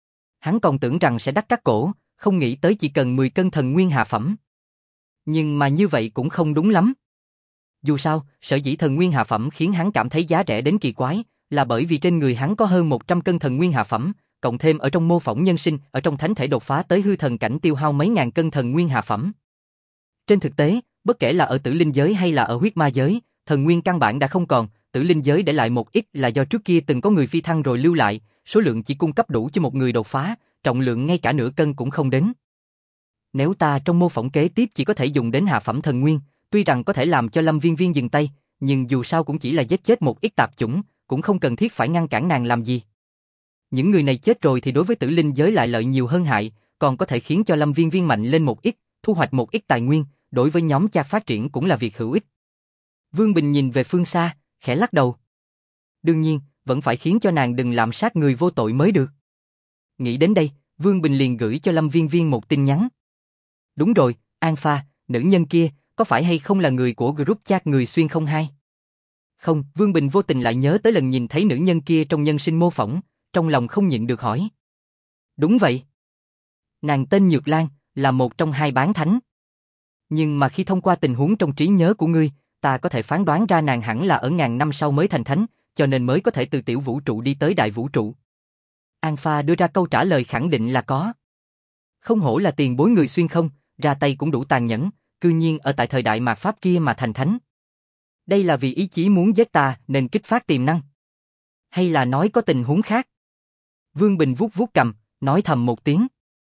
Hắn còn tưởng rằng sẽ đắt cắt cổ, không nghĩ tới chỉ cần mười cân thần nguyên hạ phẩm. Nhưng mà như vậy cũng không đúng lắm. Dù sao, sở dĩ thần nguyên hạ phẩm khiến hắn cảm thấy giá rẻ đến kỳ quái, là bởi vì trên người hắn có hơn một trăm cân thần nguyên hạ phẩm, cộng thêm ở trong mô phỏng nhân sinh, ở trong thánh thể đột phá tới hư thần cảnh tiêu hao mấy ngàn cân thần nguyên hạ phẩm. Trên thực tế, bất kể là ở tử linh giới hay là ở huyết ma giới, thần nguyên căn bản đã không còn, tử linh giới để lại một ít là do trước kia từng có người phi thăng rồi lưu lại, số lượng chỉ cung cấp đủ cho một người đột phá, trọng lượng ngay cả nửa cân cũng không đến. Nếu ta trong mô phỏng kế tiếp chỉ có thể dùng đến hạ phẩm thần nguyên, tuy rằng có thể làm cho Lâm Viên Viên dừng tay, nhưng dù sao cũng chỉ là giết chết một ít tạp chủng, cũng không cần thiết phải ngăn cản nàng làm gì. Những người này chết rồi thì đối với tử linh giới lại lợi nhiều hơn hại, còn có thể khiến cho Lâm Viên Viên mạnh lên một ít, thu hoạch một ít tài nguyên, đối với nhóm chat phát triển cũng là việc hữu ích. Vương Bình nhìn về phương xa, khẽ lắc đầu. Đương nhiên, vẫn phải khiến cho nàng đừng làm sát người vô tội mới được. Nghĩ đến đây, Vương Bình liền gửi cho Lâm Viên Viên một tin nhắn. Đúng rồi, An Pha, nữ nhân kia, có phải hay không là người của group chat người xuyên không hai? Không, Vương Bình vô tình lại nhớ tới lần nhìn thấy nữ nhân kia trong nhân sinh mô phỏng, trong lòng không nhịn được hỏi. Đúng vậy. Nàng tên Nhược Lan, là một trong hai bán thánh. Nhưng mà khi thông qua tình huống trong trí nhớ của ngươi, ta có thể phán đoán ra nàng hẳn là ở ngàn năm sau mới thành thánh, cho nên mới có thể từ tiểu vũ trụ đi tới đại vũ trụ. An Pha đưa ra câu trả lời khẳng định là có. Không hổ là tiền bối người xuyên không, ra tay cũng đủ tàn nhẫn, cư nhiên ở tại thời đại mạt Pháp kia mà thành thánh. Đây là vì ý chí muốn giết ta nên kích phát tiềm năng. Hay là nói có tình huống khác? Vương Bình vuốt vuốt cầm, nói thầm một tiếng.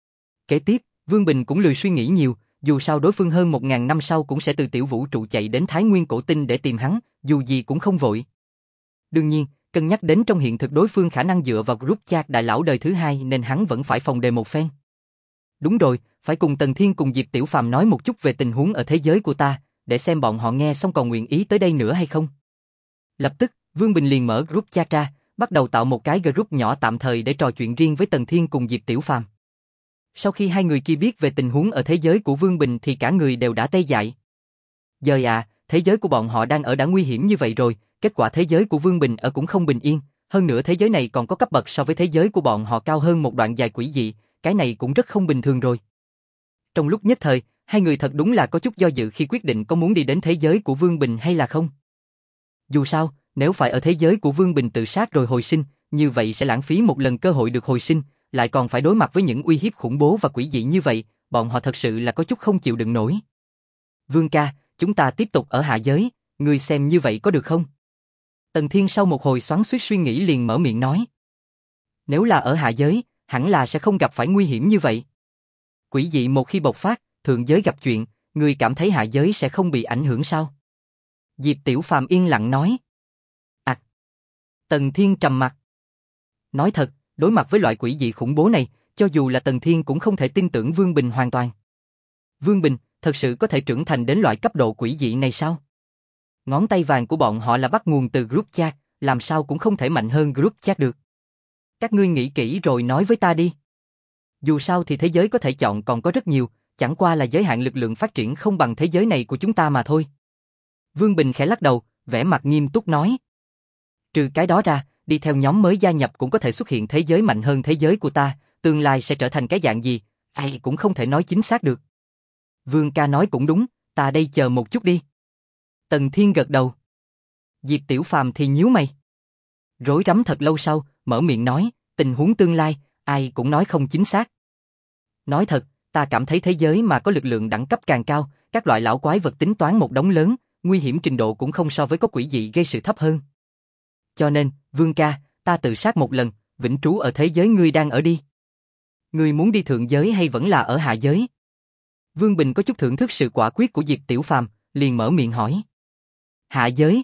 Kế tiếp, Vương Bình cũng lười suy nghĩ nhiều, dù sao đối phương hơn một ngàn năm sau cũng sẽ từ tiểu vũ trụ chạy đến Thái Nguyên cổ tinh để tìm hắn, dù gì cũng không vội. Đương nhiên, cân nhắc đến trong hiện thực đối phương khả năng dựa vào group chat đại lão đời thứ hai nên hắn vẫn phải phòng đề một phen. Đúng rồi, phải cùng Tần Thiên cùng Diệp Tiểu Phàm nói một chút về tình huống ở thế giới của ta, để xem bọn họ nghe xong còn nguyện ý tới đây nữa hay không. Lập tức, Vương Bình liền mở group chat ra, bắt đầu tạo một cái group nhỏ tạm thời để trò chuyện riêng với Tần Thiên cùng Diệp Tiểu Phàm. Sau khi hai người kia biết về tình huống ở thế giới của Vương Bình thì cả người đều đã tê dại. Giờ à, thế giới của bọn họ đang ở đã nguy hiểm như vậy rồi, kết quả thế giới của Vương Bình ở cũng không bình yên, hơn nữa thế giới này còn có cấp bậc so với thế giới của bọn họ cao hơn một đoạn dài quỷ dị, cái này cũng rất không bình thường rồi. Trong lúc nhất thời, hai người thật đúng là có chút do dự khi quyết định có muốn đi đến thế giới của Vương Bình hay là không. Dù sao, nếu phải ở thế giới của Vương Bình tự sát rồi hồi sinh, như vậy sẽ lãng phí một lần cơ hội được hồi sinh, lại còn phải đối mặt với những uy hiếp khủng bố và quỷ dị như vậy, bọn họ thật sự là có chút không chịu đựng nổi. Vương ca, chúng ta tiếp tục ở hạ giới, ngươi xem như vậy có được không? Tần Thiên sau một hồi xoắn xuýt suy nghĩ liền mở miệng nói. Nếu là ở hạ giới, hẳn là sẽ không gặp phải nguy hiểm như vậy. Quỷ dị một khi bộc phát, thượng giới gặp chuyện, ngươi cảm thấy hạ giới sẽ không bị ảnh hưởng sao? Diệp Tiểu Phàm yên lặng nói. Ảc. À. Tần Thiên trầm mặt. Nói thật, đối mặt với loại quỷ dị khủng bố này, cho dù là Tần Thiên cũng không thể tin tưởng Vương Bình hoàn toàn. Vương Bình, thật sự có thể trưởng thành đến loại cấp độ quỷ dị này sao? Ngón tay vàng của bọn họ là bắt nguồn từ group chat, làm sao cũng không thể mạnh hơn group chat được. Các ngươi nghĩ kỹ rồi nói với ta đi. Dù sao thì thế giới có thể chọn còn có rất nhiều, chẳng qua là giới hạn lực lượng phát triển không bằng thế giới này của chúng ta mà thôi. Vương Bình khẽ lắc đầu, vẻ mặt nghiêm túc nói. Trừ cái đó ra, đi theo nhóm mới gia nhập cũng có thể xuất hiện thế giới mạnh hơn thế giới của ta, tương lai sẽ trở thành cái dạng gì, ai cũng không thể nói chính xác được. Vương ca nói cũng đúng, ta đây chờ một chút đi. Tần Thiên gật đầu. Diệp Tiểu Phàm thì nhíu mày. Rối rắm thật lâu sau, mở miệng nói, tình huống tương lai, ai cũng nói không chính xác. Nói thật, ta cảm thấy thế giới mà có lực lượng đẳng cấp càng cao, các loại lão quái vật tính toán một đống lớn, nguy hiểm trình độ cũng không so với có quỷ dị gây sự thấp hơn. Cho nên, Vương ca, ta tự sát một lần, vĩnh trú ở thế giới ngươi đang ở đi. Ngươi muốn đi thượng giới hay vẫn là ở hạ giới? Vương Bình có chút thưởng thức sự quả quyết của Diệp Tiểu Phàm, liền mở miệng hỏi. Hạ giới?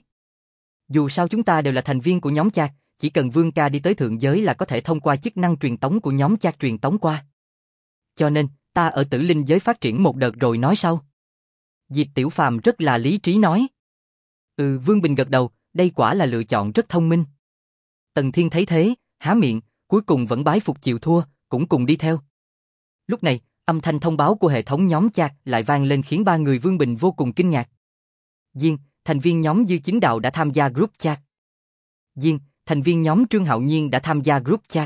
Dù sao chúng ta đều là thành viên của nhóm chat, chỉ cần Vương ca đi tới thượng giới là có thể thông qua chức năng truyền tống của nhóm chat truyền tống qua. Cho nên, ta ở tử linh giới phát triển một đợt rồi nói sau. Diệp Tiểu Phàm rất là lý trí nói. Ừ, Vương Bình gật đầu, đây quả là lựa chọn rất thông minh. Tần Thiên thấy thế, há miệng, cuối cùng vẫn bái phục chịu thua, cũng cùng đi theo. Lúc này, âm thanh thông báo của hệ thống nhóm chat lại vang lên khiến ba người Vương Bình vô cùng kinh ngạc. Diên, thành viên nhóm Dư Chính Đạo đã tham gia group chat. Diên, thành viên nhóm Trương Hạo Nhiên đã tham gia group chat.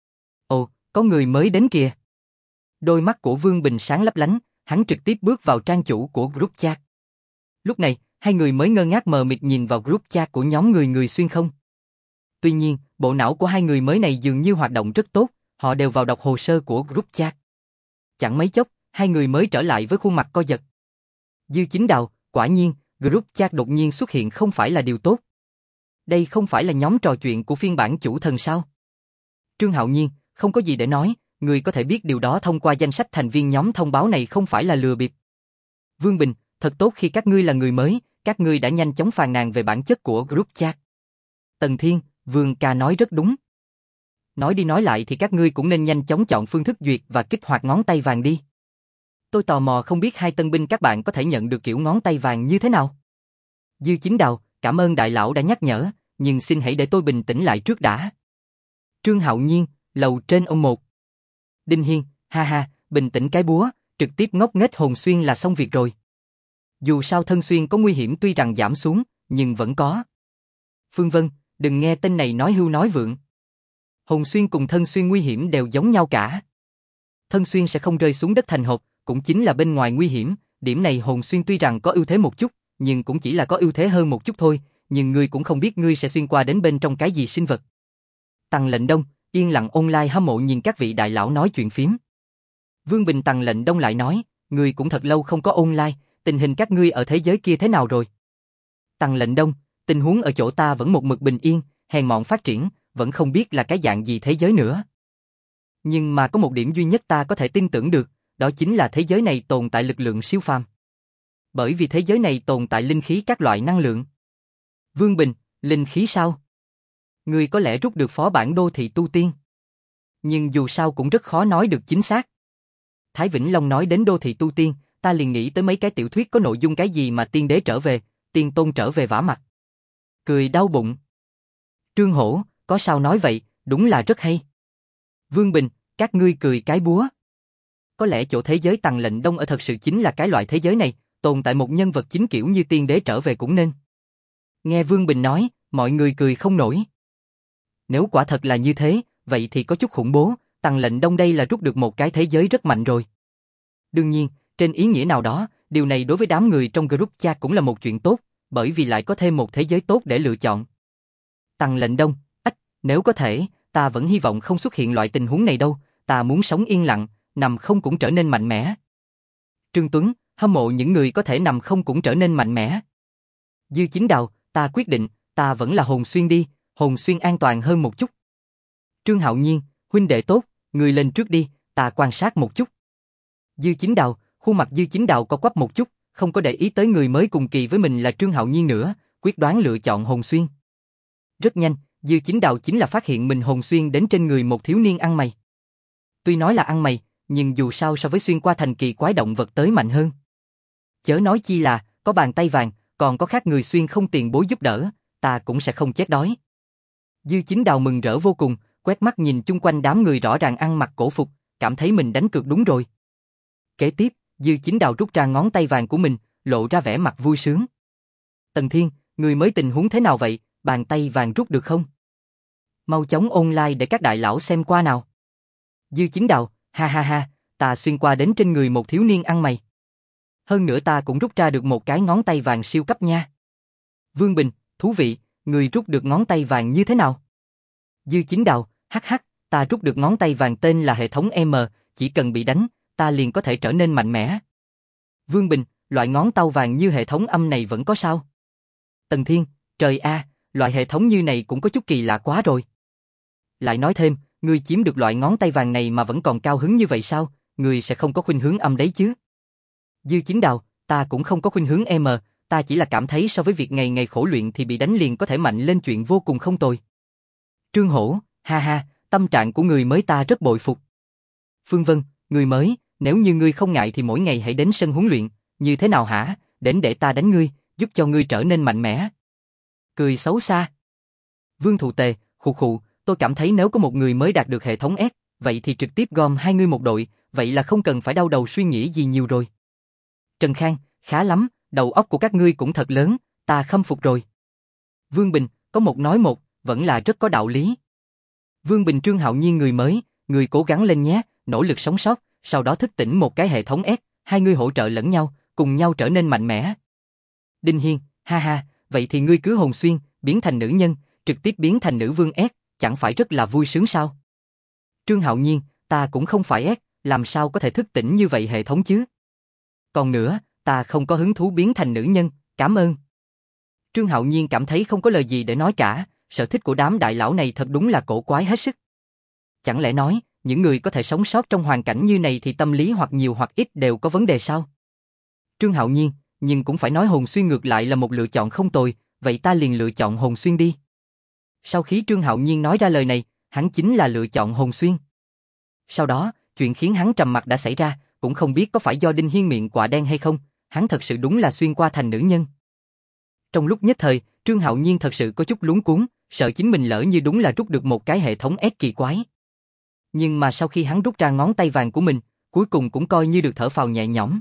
Ồ, có người mới đến kìa. Đôi mắt của Vương Bình sáng lấp lánh, hắn trực tiếp bước vào trang chủ của group chat. Lúc này, hai người mới ngơ ngác mờ mịt nhìn vào group chat của nhóm người người xuyên không. Tuy nhiên, bộ não của hai người mới này dường như hoạt động rất tốt, họ đều vào đọc hồ sơ của group chat. Chẳng mấy chốc, hai người mới trở lại với khuôn mặt co giật. Dư Chính Đạo, quả nhiên, group chat đột nhiên xuất hiện không phải là điều tốt. Đây không phải là nhóm trò chuyện của phiên bản chủ thần sao? Trương Hạo Nhiên, không có gì để nói, người có thể biết điều đó thông qua danh sách thành viên nhóm thông báo này không phải là lừa bịp. Vương Bình, thật tốt khi các ngươi là người mới, các ngươi đã nhanh chóng phàn nàn về bản chất của group chat. Tần Thiên, Vương ca nói rất đúng. Nói đi nói lại thì các ngươi cũng nên nhanh chóng chọn phương thức duyệt và kích hoạt ngón tay vàng đi. Tôi tò mò không biết hai tân binh các bạn có thể nhận được kiểu ngón tay vàng như thế nào? Dư Chính Đào, cảm ơn đại lão đã nhắc nhở, nhưng xin hãy để tôi bình tĩnh lại trước đã. Trương Hạo Nhiên, lầu trên ông một. Đinh Hiên, ha ha, bình tĩnh cái búa, trực tiếp ngốc nghếch hồn xuyên là xong việc rồi. Dù sao thân xuyên có nguy hiểm tuy rằng giảm xuống, nhưng vẫn có. Phương Vân, đừng nghe tên này nói hưu nói vượng. Hồn xuyên cùng thân xuyên nguy hiểm đều giống nhau cả. Thân xuyên sẽ không rơi xuống đất thành hộp, cũng chính là bên ngoài nguy hiểm, điểm này hồn xuyên tuy rằng có ưu thế một chút, nhưng cũng chỉ là có ưu thế hơn một chút thôi, nhưng ngươi cũng không biết ngươi sẽ xuyên qua đến bên trong cái gì sinh vật. Tằng Lệnh Đông, yên lặng online hâm mộ nhìn các vị đại lão nói chuyện phím. Vương Bình Tằng Lệnh Đông lại nói, ngươi cũng thật lâu không có online, tình hình các ngươi ở thế giới kia thế nào rồi? Tằng Lệnh Đông, tình huống ở chỗ ta vẫn một mực bình yên, hèn mọn phát triển, vẫn không biết là cái dạng gì thế giới nữa. Nhưng mà có một điểm duy nhất ta có thể tin tưởng được, đó chính là thế giới này tồn tại lực lượng siêu phàm. Bởi vì thế giới này tồn tại linh khí các loại năng lượng. Vương Bình, linh khí sao? Ngươi có lẽ rút được phó bản đô thị tu tiên. Nhưng dù sao cũng rất khó nói được chính xác. Thái Vĩnh Long nói đến đô thị tu tiên, ta liền nghĩ tới mấy cái tiểu thuyết có nội dung cái gì mà tiên đế trở về, tiên tôn trở về vả mặt. Cười đau bụng. Trương Hổ, có sao nói vậy, đúng là rất hay. Vương Bình, các ngươi cười cái búa. Có lẽ chỗ thế giới Tằng Lệnh Đông ở thật sự chính là cái loại thế giới này, tồn tại một nhân vật chính kiểu như tiên đế trở về cũng nên. Nghe Vương Bình nói, mọi người cười không nổi. Nếu quả thật là như thế, vậy thì có chút khủng bố, Tằng Lệnh Đông đây là rút được một cái thế giới rất mạnh rồi. Đương nhiên, trên ý nghĩa nào đó, điều này đối với đám người trong group chat cũng là một chuyện tốt, bởi vì lại có thêm một thế giới tốt để lựa chọn. Tằng Lệnh Đông, ách, nếu có thể, ta vẫn hy vọng không xuất hiện loại tình huống này đâu, ta muốn sống yên lặng, nằm không cũng trở nên mạnh mẽ. Trương Tuấn, hâm mộ những người có thể nằm không cũng trở nên mạnh mẽ. Dư Chính Đào, ta quyết định, ta vẫn là hồn xuyên đi, hồn xuyên an toàn hơn một chút. Trương Hạo Nhiên, huynh đệ tốt, người lên trước đi, ta quan sát một chút. Dư Chính Đào, khuôn mặt Dư Chính Đào co quắp một chút, không có để ý tới người mới cùng kỳ với mình là Trương Hạo Nhiên nữa, quyết đoán lựa chọn hồn xuyên. Rất nhanh, Dư Chính Đào chính là phát hiện mình hồn xuyên đến trên người một thiếu niên ăn mày. Tuy nói là ăn mày, nhưng dù sao so với xuyên qua thành kỳ quái động vật tới mạnh hơn. Chớ nói chi là, có bàn tay vàng, còn có khác người xuyên không tiền bối giúp đỡ, ta cũng sẽ không chết đói. Dư Chính Đào mừng rỡ vô cùng, quét mắt nhìn chung quanh đám người rõ ràng ăn mặc cổ phục, cảm thấy mình đánh cược đúng rồi. Kế tiếp, Dư Chính Đào rút ra ngón tay vàng của mình, lộ ra vẻ mặt vui sướng. Tần Thiên, người mới tình huống thế nào vậy, bàn tay vàng rút được không? Mau chóng online để các đại lão xem qua nào. Dư Chính Đào, ha ha ha, ta xuyên qua đến trên người một thiếu niên ăn mày. Hơn nữa ta cũng rút ra được một cái ngón tay vàng siêu cấp nha. Vương Bình, thú vị, người rút được ngón tay vàng như thế nào? Dư Chính Đào, hắc hắc, ta rút được ngón tay vàng tên là hệ thống M, chỉ cần bị đánh, ta liền có thể trở nên mạnh mẽ. Vương Bình, loại ngón tay vàng như hệ thống âm này vẫn có sao? Tần Thiên, trời a, loại hệ thống như này cũng có chút kỳ lạ quá rồi. Lại nói thêm, ngươi chiếm được loại ngón tay vàng này mà vẫn còn cao hứng như vậy sao, ngươi sẽ không có khuynh hướng âm đấy chứ? Dư Chính Đào, ta cũng không có khuynh hướng M, ta chỉ là cảm thấy so với việc ngày ngày khổ luyện thì bị đánh liền có thể mạnh lên chuyện vô cùng không tồi. Trương Hổ, ha ha, tâm trạng của người mới ta rất bội phục. Phương Vân, người mới, nếu như ngươi không ngại thì mỗi ngày hãy đến sân huấn luyện, như thế nào hả, đến để ta đánh ngươi, giúp cho ngươi trở nên mạnh mẽ. Cười xấu xa. Vương Thụ Tề, khụ khụ, tôi cảm thấy nếu có một người mới đạt được hệ thống S, vậy thì trực tiếp gom hai người một đội, vậy là không cần phải đau đầu suy nghĩ gì nhiều rồi. Trần Khang, khá lắm, đầu óc của các ngươi cũng thật lớn, ta khâm phục rồi. Vương Bình, có một nói một, vẫn là rất có đạo lý. Vương Bình Trương Hạo Nhiên người mới, người cố gắng lên nhé, nỗ lực sống sót, sau đó thức tỉnh một cái hệ thống S, hai người hỗ trợ lẫn nhau, cùng nhau trở nên mạnh mẽ. Đinh Hiên, ha ha, vậy thì ngươi cứ hồn xuyên, biến thành nữ nhân, trực tiếp biến thành nữ vương S, chẳng phải rất là vui sướng sao? Trương Hạo Nhiên, ta cũng không phải S, làm sao có thể thức tỉnh như vậy hệ thống chứ? Còn nữa, ta không có hứng thú biến thành nữ nhân, cảm ơn. Trương Hạo Nhiên cảm thấy không có lời gì để nói cả, sở thích của đám đại lão này thật đúng là cổ quái hết sức. Chẳng lẽ nói, những người có thể sống sót trong hoàn cảnh như này thì tâm lý hoặc nhiều hoặc ít đều có vấn đề sao? Trương Hạo Nhiên, nhưng cũng phải nói hồn xuyên ngược lại là một lựa chọn không tồi, vậy ta liền lựa chọn hồn xuyên đi. Sau khi Trương Hạo Nhiên nói ra lời này, hắn chính là lựa chọn hồn xuyên. Sau đó, chuyện khiến hắn trầm mặc đã xảy ra, cũng không biết có phải do Đinh Hiên miệng quạ đen hay không, hắn thật sự đúng là xuyên qua thành nữ nhân. Trong lúc nhất thời, Trương Hạo Nhiên thật sự có chút luống cuống, sợ chính mình lỡ như đúng là rút được một cái hệ thống S kỳ quái. Nhưng mà sau khi hắn rút ra ngón tay vàng của mình, cuối cùng cũng coi như được thở phào nhẹ nhõm.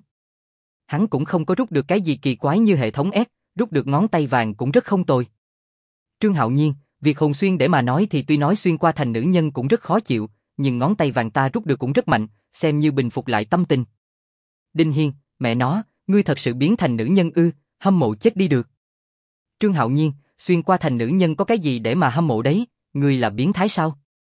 Hắn cũng không có rút được cái gì kỳ quái như hệ thống S, rút được ngón tay vàng cũng rất không tồi. Trương Hạo Nhiên, việc hồn xuyên để mà nói thì tuy nói xuyên qua thành nữ nhân cũng rất khó chịu, nhưng ngón tay vàng ta rút được cũng rất mạnh, xem như bình phục lại tâm tình. Đinh Hiên, mẹ nó, ngươi thật sự biến thành nữ nhân ư, hâm mộ chết đi được. Trương Hạo Nhiên, xuyên qua thành nữ nhân có cái gì để mà hâm mộ đấy, ngươi là biến thái sao?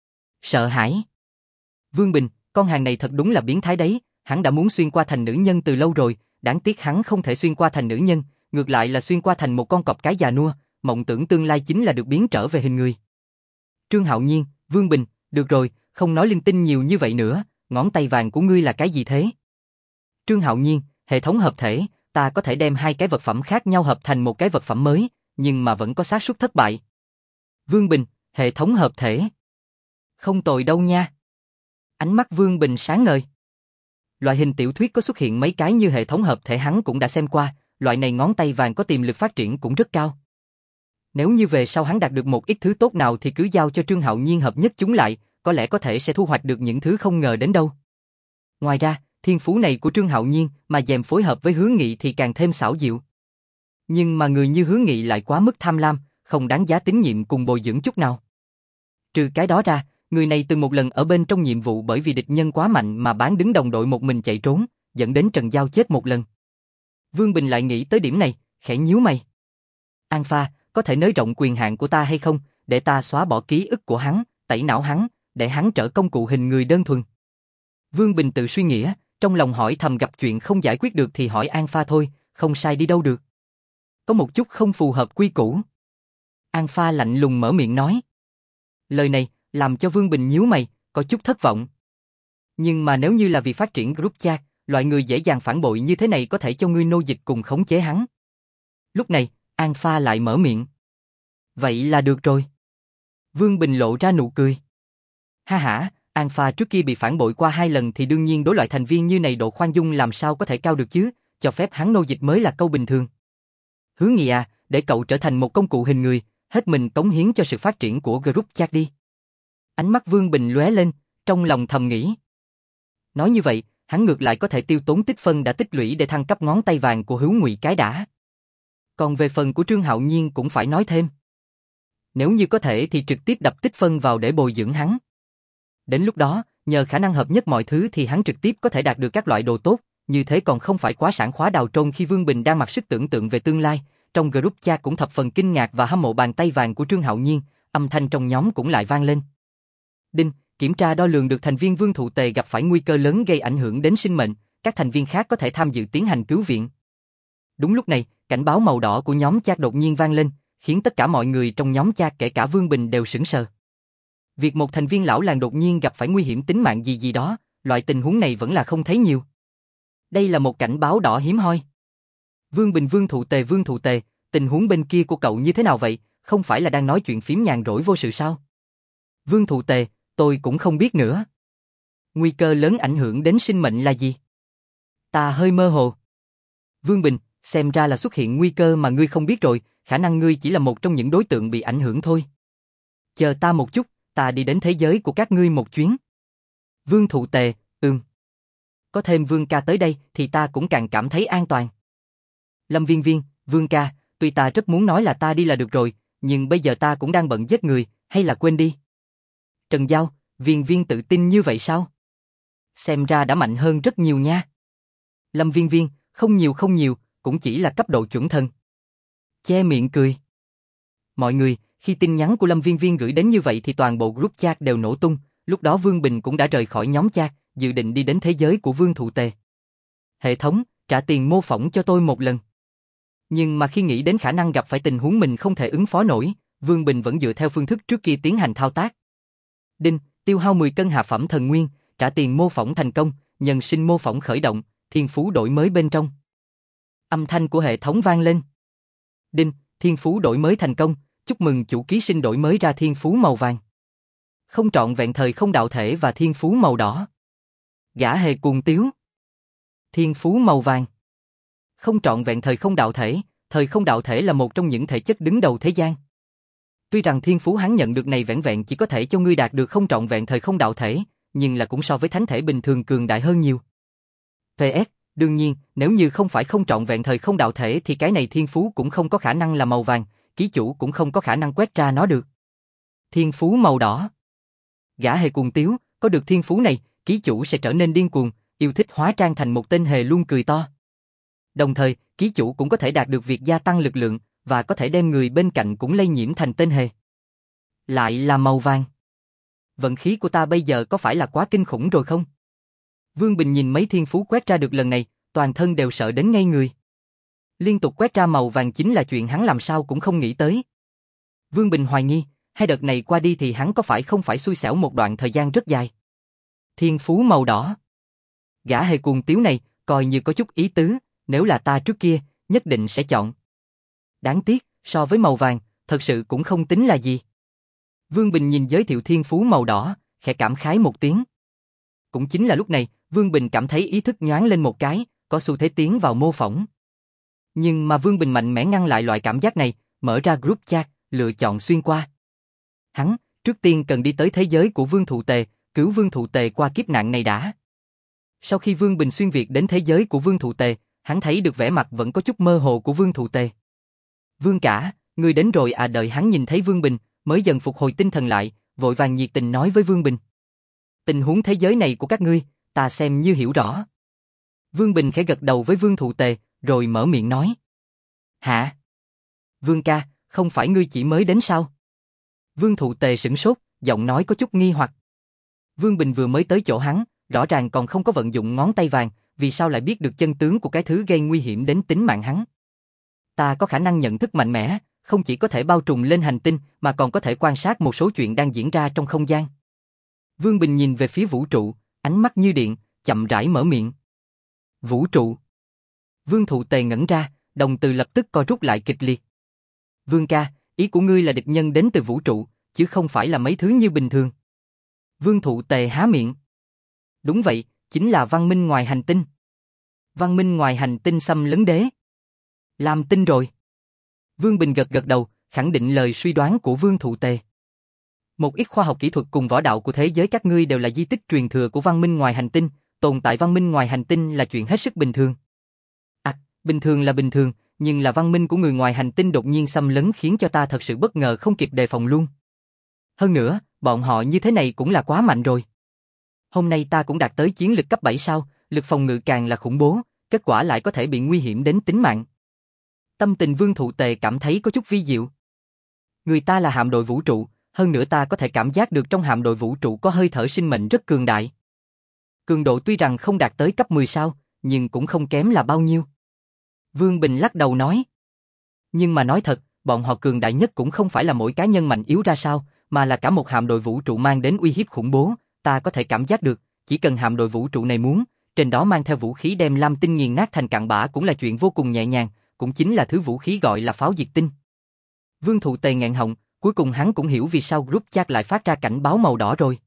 Sợ hãi. Vương Bình, con hàng này thật đúng là biến thái đấy, hắn đã muốn xuyên qua thành nữ nhân từ lâu rồi, đáng tiếc hắn không thể xuyên qua thành nữ nhân, ngược lại là xuyên qua thành một con cọp cái già nua, mộng tưởng tương lai chính là được biến trở về hình người. Trương Hạo Nhiên, Vương Bình, được rồi, không nói linh tinh nhiều như vậy nữa, ngón tay vàng của ngươi là cái gì thế? Trương Hạo Nhiên, hệ thống hợp thể, ta có thể đem hai cái vật phẩm khác nhau hợp thành một cái vật phẩm mới, nhưng mà vẫn có xác suất thất bại. Vương Bình, hệ thống hợp thể. Không tồi đâu nha. Ánh mắt Vương Bình sáng ngời. Loại hình tiểu thuyết có xuất hiện mấy cái như hệ thống hợp thể hắn cũng đã xem qua, loại này ngón tay vàng có tiềm lực phát triển cũng rất cao. Nếu như về sau hắn đạt được một ít thứ tốt nào thì cứ giao cho Trương Hạo Nhiên hợp nhất chúng lại, có lẽ có thể sẽ thu hoạch được những thứ không ngờ đến đâu. Ngoài ra, thiên phú này của Trương Hạo Nhiên mà dèm phối hợp với Hứa Nghị thì càng thêm xảo diệu. Nhưng mà người như Hứa Nghị lại quá mức tham lam, không đáng giá tín nhiệm cùng bồi dưỡng chút nào. Trừ cái đó ra, người này từng một lần ở bên trong nhiệm vụ bởi vì địch nhân quá mạnh mà bán đứng đồng đội một mình chạy trốn, dẫn đến Trần Giao chết một lần. Vương Bình lại nghĩ tới điểm này, khẽ nhíu mày. An Pha, có thể nới rộng quyền hạn của ta hay không, để ta xóa bỏ ký ức của hắn, tẩy não hắn, để hắn trở công cụ hình người đơn thuần. Vương Bình tự suy nghĩ, trong lòng hỏi thầm gặp chuyện không giải quyết được thì hỏi An Pha thôi, không sai đi đâu được. Có một chút không phù hợp quy củ. An Pha lạnh lùng mở miệng nói. Lời này làm cho Vương Bình nhíu mày, có chút thất vọng. Nhưng mà nếu như là vì phát triển group chat, loại người dễ dàng phản bội như thế này có thể cho ngươi nô dịch cùng khống chế hắn. Lúc này, An Pha lại mở miệng. Vậy là được rồi. Vương Bình lộ ra nụ cười. Ha ha, An Pha trước kia bị phản bội qua hai lần thì đương nhiên đối loại thành viên như này độ khoan dung làm sao có thể cao được chứ, cho phép hắn nô dịch mới là câu bình thường. Hứa Nghị à, để cậu trở thành một công cụ hình người, hết mình cống hiến cho sự phát triển của group chat đi. Ánh mắt Vương Bình lóe lên, trong lòng thầm nghĩ. Nói như vậy, hắn ngược lại có thể tiêu tốn tích phân đã tích lũy để thăng cấp ngón tay vàng của Hứa Ngụy cái đã. Còn về phần của Trương Hạo Nhiên cũng phải nói thêm. Nếu như có thể thì trực tiếp đập tích phân vào để bồi dưỡng hắn. Đến lúc đó, nhờ khả năng hợp nhất mọi thứ thì hắn trực tiếp có thể đạt được các loại đồ tốt, như thế còn không phải quá sảng khoái đào trôn. Khi Vương Bình đang mặc sức tưởng tượng về tương lai, trong group chat cũng thập phần kinh ngạc và hâm mộ bàn tay vàng của Trương Hạo Nhiên, âm thanh trong nhóm cũng lại vang lên. Đinh, kiểm tra đo lường được thành viên Vương Thụ Tề gặp phải nguy cơ lớn gây ảnh hưởng đến sinh mệnh, các thành viên khác có thể tham dự tiến hành cứu viện. Đúng lúc này, cảnh báo màu đỏ của nhóm chat đột nhiên vang lên, khiến tất cả mọi người trong nhóm chat kể cả Vương Bình đều sửng sờ. Việc một thành viên lão làng đột nhiên gặp phải nguy hiểm tính mạng gì gì đó, loại tình huống này vẫn là không thấy nhiều. Đây là một cảnh báo đỏ hiếm hoi. Vương Bình Vương Thụ Tề Vương Thụ Tề, tình huống bên kia của cậu như thế nào vậy, không phải là đang nói chuyện phím nhàn rỗi vô sự sao? Vương Thụ Tề, tôi cũng không biết nữa. Nguy cơ lớn ảnh hưởng đến sinh mệnh là gì? Ta hơi mơ hồ. Vương Bình, xem ra là xuất hiện nguy cơ mà ngươi không biết rồi, khả năng ngươi chỉ là một trong những đối tượng bị ảnh hưởng thôi. Chờ ta một chút, ta đi đến thế giới của các ngươi một chuyến. Vương Thụ Tề, ừm. Có thêm Vương ca tới đây thì ta cũng càng cảm thấy an toàn. Lâm Viên Viên, Vương ca, tuy ta rất muốn nói là ta đi là được rồi, nhưng bây giờ ta cũng đang bận giết người, hay là quên đi. Trần Giao, Viên Viên tự tin như vậy sao? Xem ra đã mạnh hơn rất nhiều nha. Lâm Viên Viên, không nhiều không nhiều, cũng chỉ là cấp độ chuẩn thần. Che miệng cười. Mọi người, khi tin nhắn của Lâm Viên Viên gửi đến như vậy thì toàn bộ group chat đều nổ tung, lúc đó Vương Bình cũng đã rời khỏi nhóm chat, dự định đi đến thế giới của Vương Thụ Tề. Hệ thống, trả tiền mô phỏng cho tôi một lần. Nhưng mà khi nghĩ đến khả năng gặp phải tình huống mình không thể ứng phó nổi, Vương Bình vẫn dựa theo phương thức trước kia tiến hành thao tác. Đinh, tiêu hao mười cân hạ phẩm thần nguyên, trả tiền mô phỏng thành công, nhân sinh mô phỏng khởi động, thiên phú đổi mới bên trong. Âm thanh của hệ thống vang lên. Đinh, thiên phú đổi mới thành công, chúc mừng chủ ký sinh đổi mới ra thiên phú màu vàng. Không trọn vẹn thời không đạo thể và thiên phú màu đỏ. Gã hề cuồng tiếu. Thiên phú màu vàng. Không trọn vẹn thời không đạo thể, thời không đạo thể là một trong những thể chất đứng đầu thế gian. Tuy rằng thiên phú hắn nhận được này vẻn vẹn chỉ có thể cho ngươi đạt được không trọn vẹn thời không đạo thể, nhưng là cũng so với thánh thể bình thường cường đại hơn nhiều. pê ét, đương nhiên, nếu như không phải không trọn vẹn thời không đạo thể thì cái này thiên phú cũng không có khả năng là màu vàng, ký chủ cũng không có khả năng quét ra nó được. Thiên phú màu đỏ. Gã hề cuồng tiếu, có được thiên phú này, ký chủ sẽ trở nên điên cuồng, yêu thích hóa trang thành một tên hề luôn cười to. Đồng thời, ký chủ cũng có thể đạt được việc gia tăng lực lượng, và có thể đem người bên cạnh cũng lây nhiễm thành tên hề. Lại là màu vàng. Vận khí của ta bây giờ có phải là quá kinh khủng rồi không? Vương Bình nhìn mấy thiên phú quét ra được lần này, toàn thân đều sợ đến ngây người. Liên tục quét ra màu vàng chính là chuyện hắn làm sao cũng không nghĩ tới. Vương Bình hoài nghi, hai đợt này qua đi thì hắn có phải không phải xui xẻo một đoạn thời gian rất dài. Thiên phú màu đỏ. Gã hề cuồng tiếu này, coi như có chút ý tứ, nếu là ta trước kia, nhất định sẽ chọn. Đáng tiếc, so với màu vàng, thật sự cũng không tính là gì. Vương Bình nhìn giới thiệu thiên phú màu đỏ, khẽ cảm khái một tiếng. Cũng chính là lúc này, Vương Bình cảm thấy ý thức nhoáng lên một cái, có xu thế tiến vào mô phỏng. Nhưng mà Vương Bình mạnh mẽ ngăn lại loại cảm giác này, mở ra group chat, lựa chọn xuyên qua. Hắn, trước tiên cần đi tới thế giới của Vương Thụ Tề, cứu Vương Thụ Tề qua kiếp nạn này đã. Sau khi Vương Bình xuyên việt đến thế giới của Vương Thụ Tề, hắn thấy được vẻ mặt vẫn có chút mơ hồ của Vương Thụ Tề. Vương cả, ngươi đến rồi à? Đợi hắn nhìn thấy Vương Bình, mới dần phục hồi tinh thần lại, vội vàng nhiệt tình nói với Vương Bình. Tình huống thế giới này của các ngươi, ta xem như hiểu rõ. Vương Bình khẽ gật đầu với Vương Thụ Tề, rồi mở miệng nói. Hả? Vương ca, không phải ngươi chỉ mới đến sao? Vương Thụ Tề sửng sốt, giọng nói có chút nghi hoặc. Vương Bình vừa mới tới chỗ hắn, rõ ràng còn không có vận dụng ngón tay vàng, vì sao lại biết được chân tướng của cái thứ gây nguy hiểm đến tính mạng hắn? Ta có khả năng nhận thức mạnh mẽ, không chỉ có thể bao trùm lên hành tinh, mà còn có thể quan sát một số chuyện đang diễn ra trong không gian. Vương Bình nhìn về phía vũ trụ, ánh mắt như điện, chậm rãi mở miệng. Vũ trụ. Vương Thụ Tề ngẩn ra, đồng từ lập tức co rút lại kịch liệt. Vương ca, ý của ngươi là địch nhân đến từ vũ trụ, chứ không phải là mấy thứ như bình thường. Vương Thụ Tề há miệng. Đúng vậy, chính là văn minh ngoài hành tinh. Văn minh ngoài hành tinh xâm lấn đế. Làm tin rồi. Vương Bình gật gật đầu, khẳng định lời suy đoán của Vương Thụ Tề. Một ít khoa học kỹ thuật cùng võ đạo của thế giới các ngươi đều là di tích truyền thừa của văn minh ngoài hành tinh, tồn tại văn minh ngoài hành tinh là chuyện hết sức bình thường. À, bình thường là bình thường, nhưng là văn minh của người ngoài hành tinh đột nhiên xâm lấn khiến cho ta thật sự bất ngờ không kịp đề phòng luôn. Hơn nữa, bọn họ như thế này cũng là quá mạnh rồi. Hôm nay ta cũng đạt tới chiến lực cấp bảy sao, lực phòng ngự càng là khủng bố, kết quả lại có thể bị nguy hiểm đến tính mạng. Tâm tình Vương Thụ Tề cảm thấy có chút vi diệu. Người ta là hạm đội vũ trụ, hơn nữa ta có thể cảm giác được trong hạm đội vũ trụ có hơi thở sinh mệnh rất cường đại. Cường độ tuy rằng không đạt tới cấp mười sao, nhưng cũng không kém là bao nhiêu. Vương Bình lắc đầu nói. Nhưng mà nói thật, bọn họ cường đại nhất cũng không phải là mỗi cá nhân mạnh yếu ra sao, mà là cả một hạm đội vũ trụ mang đến uy hiếp khủng bố, ta có thể cảm giác được, chỉ cần hạm đội vũ trụ này muốn, trên đó mang theo vũ khí đem lam tinh nghiền nát thành cặn bã cũng là chuyện vô cùng nhẹ nhàng, cũng chính là thứ vũ khí gọi là pháo diệt tinh. Vương Thụ Tề nghẹn họng, cuối cùng hắn cũng hiểu vì sao group chat lại phát ra cảnh báo màu đỏ rồi.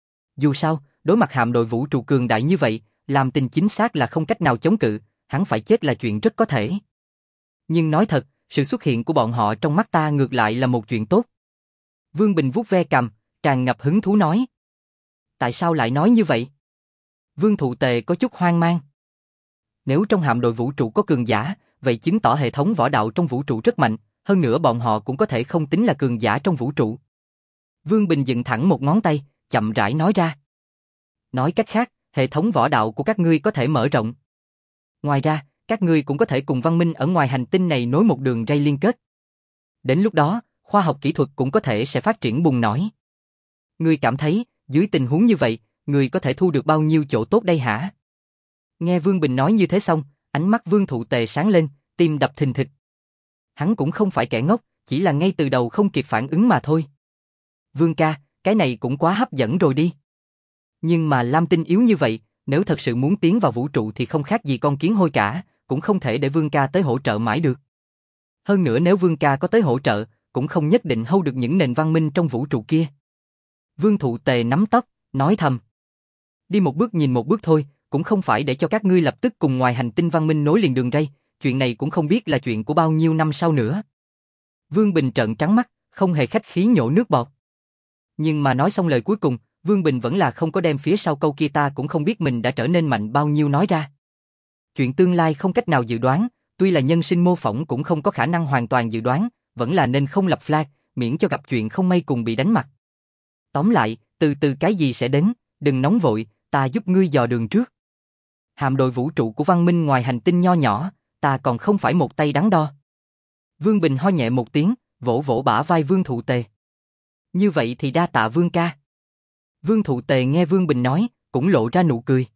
Dù sao, đối mặt hạm đội vũ trụ cường đại như vậy, lam tinh chính xác là không cách nào chống cự, hắn phải chết là chuyện rất có thể. Nhưng nói thật, sự xuất hiện của bọn họ trong mắt ta ngược lại là một chuyện tốt. Vương Bình vuốt ve cằm, tràn ngập hứng thú nói. Tại sao lại nói như vậy? Vương Thụ Tề có chút hoang mang. Nếu trong hạm đội vũ trụ có cường giả, vậy chứng tỏ hệ thống võ đạo trong vũ trụ rất mạnh, hơn nữa bọn họ cũng có thể không tính là cường giả trong vũ trụ. Vương Bình dựng thẳng một ngón tay, chậm rãi nói ra. Nói cách khác, hệ thống võ đạo của các ngươi có thể mở rộng. Ngoài ra, các ngươi cũng có thể cùng văn minh ở ngoài hành tinh này nối một đường ray liên kết. Đến lúc đó, khoa học kỹ thuật cũng có thể sẽ phát triển bùng nổ. Ngươi cảm thấy, dưới tình huống như vậy, ngươi có thể thu được bao nhiêu chỗ tốt đây hả? Nghe Vương Bình nói như thế xong, ánh mắt Vương Thụ Tề sáng lên, tim đập thình thịch. Hắn cũng không phải kẻ ngốc, chỉ là ngay từ đầu không kịp phản ứng mà thôi. Vương ca, cái này cũng quá hấp dẫn rồi đi. Nhưng mà lam tinh yếu như vậy, nếu thật sự muốn tiến vào vũ trụ thì không khác gì con kiến hôi cả, cũng không thể để Vương ca tới hỗ trợ mãi được. Hơn nữa nếu Vương ca có tới hỗ trợ, cũng không nhất định hold được những nền văn minh trong vũ trụ kia. Vương Thụ Tề nắm tóc, nói thầm. Đi một bước nhìn một bước thôi, cũng không phải để cho các ngươi lập tức cùng ngoài hành tinh văn minh nối liền đường ray, chuyện này cũng không biết là chuyện của bao nhiêu năm sau nữa. Vương Bình trợn trắng mắt, không hề khách khí nhổ nước bọt. Nhưng mà nói xong lời cuối cùng, Vương Bình vẫn là không có đem phía sau câu kia ta cũng không biết mình đã trở nên mạnh bao nhiêu nói ra. Chuyện tương lai không cách nào dự đoán, tuy là nhân sinh mô phỏng cũng không có khả năng hoàn toàn dự đoán, vẫn là nên không lập flag, miễn cho gặp chuyện không may cùng bị đánh mặt. Tóm lại, từ từ cái gì sẽ đến, đừng nóng vội, ta giúp ngươi dò đường trước. Hạm đội vũ trụ của văn minh ngoài hành tinh nho nhỏ, ta còn không phải một tay đắn đo. Vương Bình ho nhẹ một tiếng, vỗ vỗ bả vai Vương Thụ Tề. Như vậy thì đa tạ Vương ca. Vương Thụ Tề nghe Vương Bình nói, cũng lộ ra nụ cười.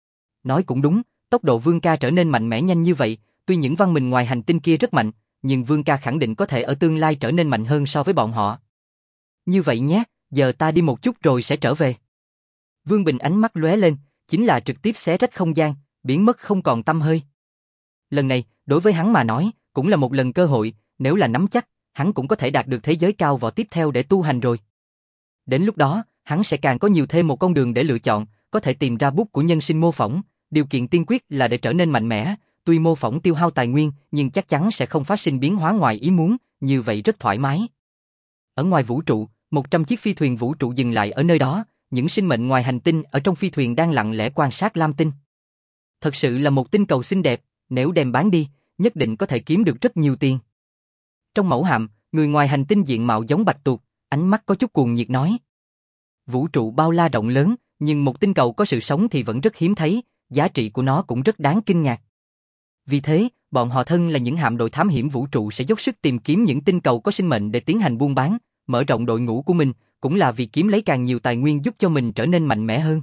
Nói cũng đúng, tốc độ Vương ca trở nên mạnh mẽ nhanh như vậy, tuy những văn minh ngoài hành tinh kia rất mạnh, nhưng Vương ca khẳng định có thể ở tương lai trở nên mạnh hơn so với bọn họ. Như vậy nhé, giờ ta đi một chút rồi sẽ trở về. Vương Bình ánh mắt lóe lên, chính là trực tiếp xé rách không gian, biến mất không còn tăm hơi. Lần này, đối với hắn mà nói, cũng là một lần cơ hội, nếu là nắm chắc, hắn cũng có thể đạt được thế giới cao võ tiếp theo để tu hành rồi. Đến lúc đó, hắn sẽ càng có nhiều thêm một con đường để lựa chọn, có thể tìm ra bút của nhân sinh mô phỏng, điều kiện tiên quyết là để trở nên mạnh mẽ, tuy mô phỏng tiêu hao tài nguyên, nhưng chắc chắn sẽ không phát sinh biến hóa ngoài ý muốn, như vậy rất thoải mái. Ở ngoài vũ trụ, một trăm chiếc phi thuyền vũ trụ dừng lại ở nơi đó, những sinh mệnh ngoài hành tinh ở trong phi thuyền đang lặng lẽ quan sát Lam Tinh. Thật sự là một tinh cầu xinh đẹp, nếu đem bán đi, nhất định có thể kiếm được rất nhiều tiền. Trong mẫu hạm, người ngoài hành tinh diện mạo giống bạch tuộc, ánh mắt có chút cuồng nhiệt nói. Vũ trụ bao la rộng lớn, nhưng một tinh cầu có sự sống thì vẫn rất hiếm thấy, giá trị của nó cũng rất đáng kinh ngạc. Vì thế, bọn họ thân là những hạm đội thám hiểm vũ trụ sẽ dốc sức tìm kiếm những tinh cầu có sinh mệnh để tiến hành buôn bán, mở rộng đội ngũ của mình, cũng là vì kiếm lấy càng nhiều tài nguyên giúp cho mình trở nên mạnh mẽ hơn.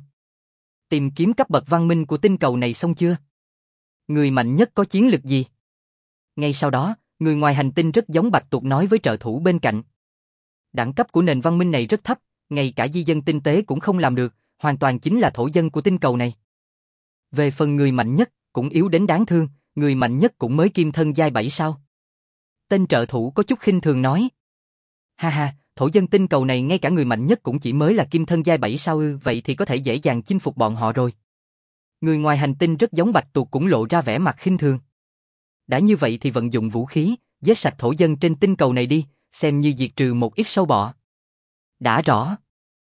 Tìm kiếm cấp bậc văn minh của tinh cầu này xong chưa? Người mạnh nhất có chiến lực gì? Ngay sau đó, người ngoài hành tinh rất giống bạch tuộc nói với trợ thủ bên cạnh. Đẳng cấp của nền văn minh này rất thấp, ngay cả di dân tinh tế cũng không làm được, hoàn toàn chính là thổ dân của tinh cầu này. Về phần người mạnh nhất, cũng yếu đến đáng thương, người mạnh nhất cũng mới kim thân giai bảy sao. Tên trợ thủ có chút khinh thường nói. Ha ha, thổ dân tinh cầu này ngay cả người mạnh nhất cũng chỉ mới là kim thân giai bảy sao ư, vậy thì có thể dễ dàng chinh phục bọn họ rồi. Người ngoài hành tinh rất giống bạch tuộc cũng lộ ra vẻ mặt khinh thường. Đã như vậy thì vận dụng vũ khí, giết sạch thổ dân trên tinh cầu này đi, xem như diệt trừ một ít sâu bọ. Đã rõ.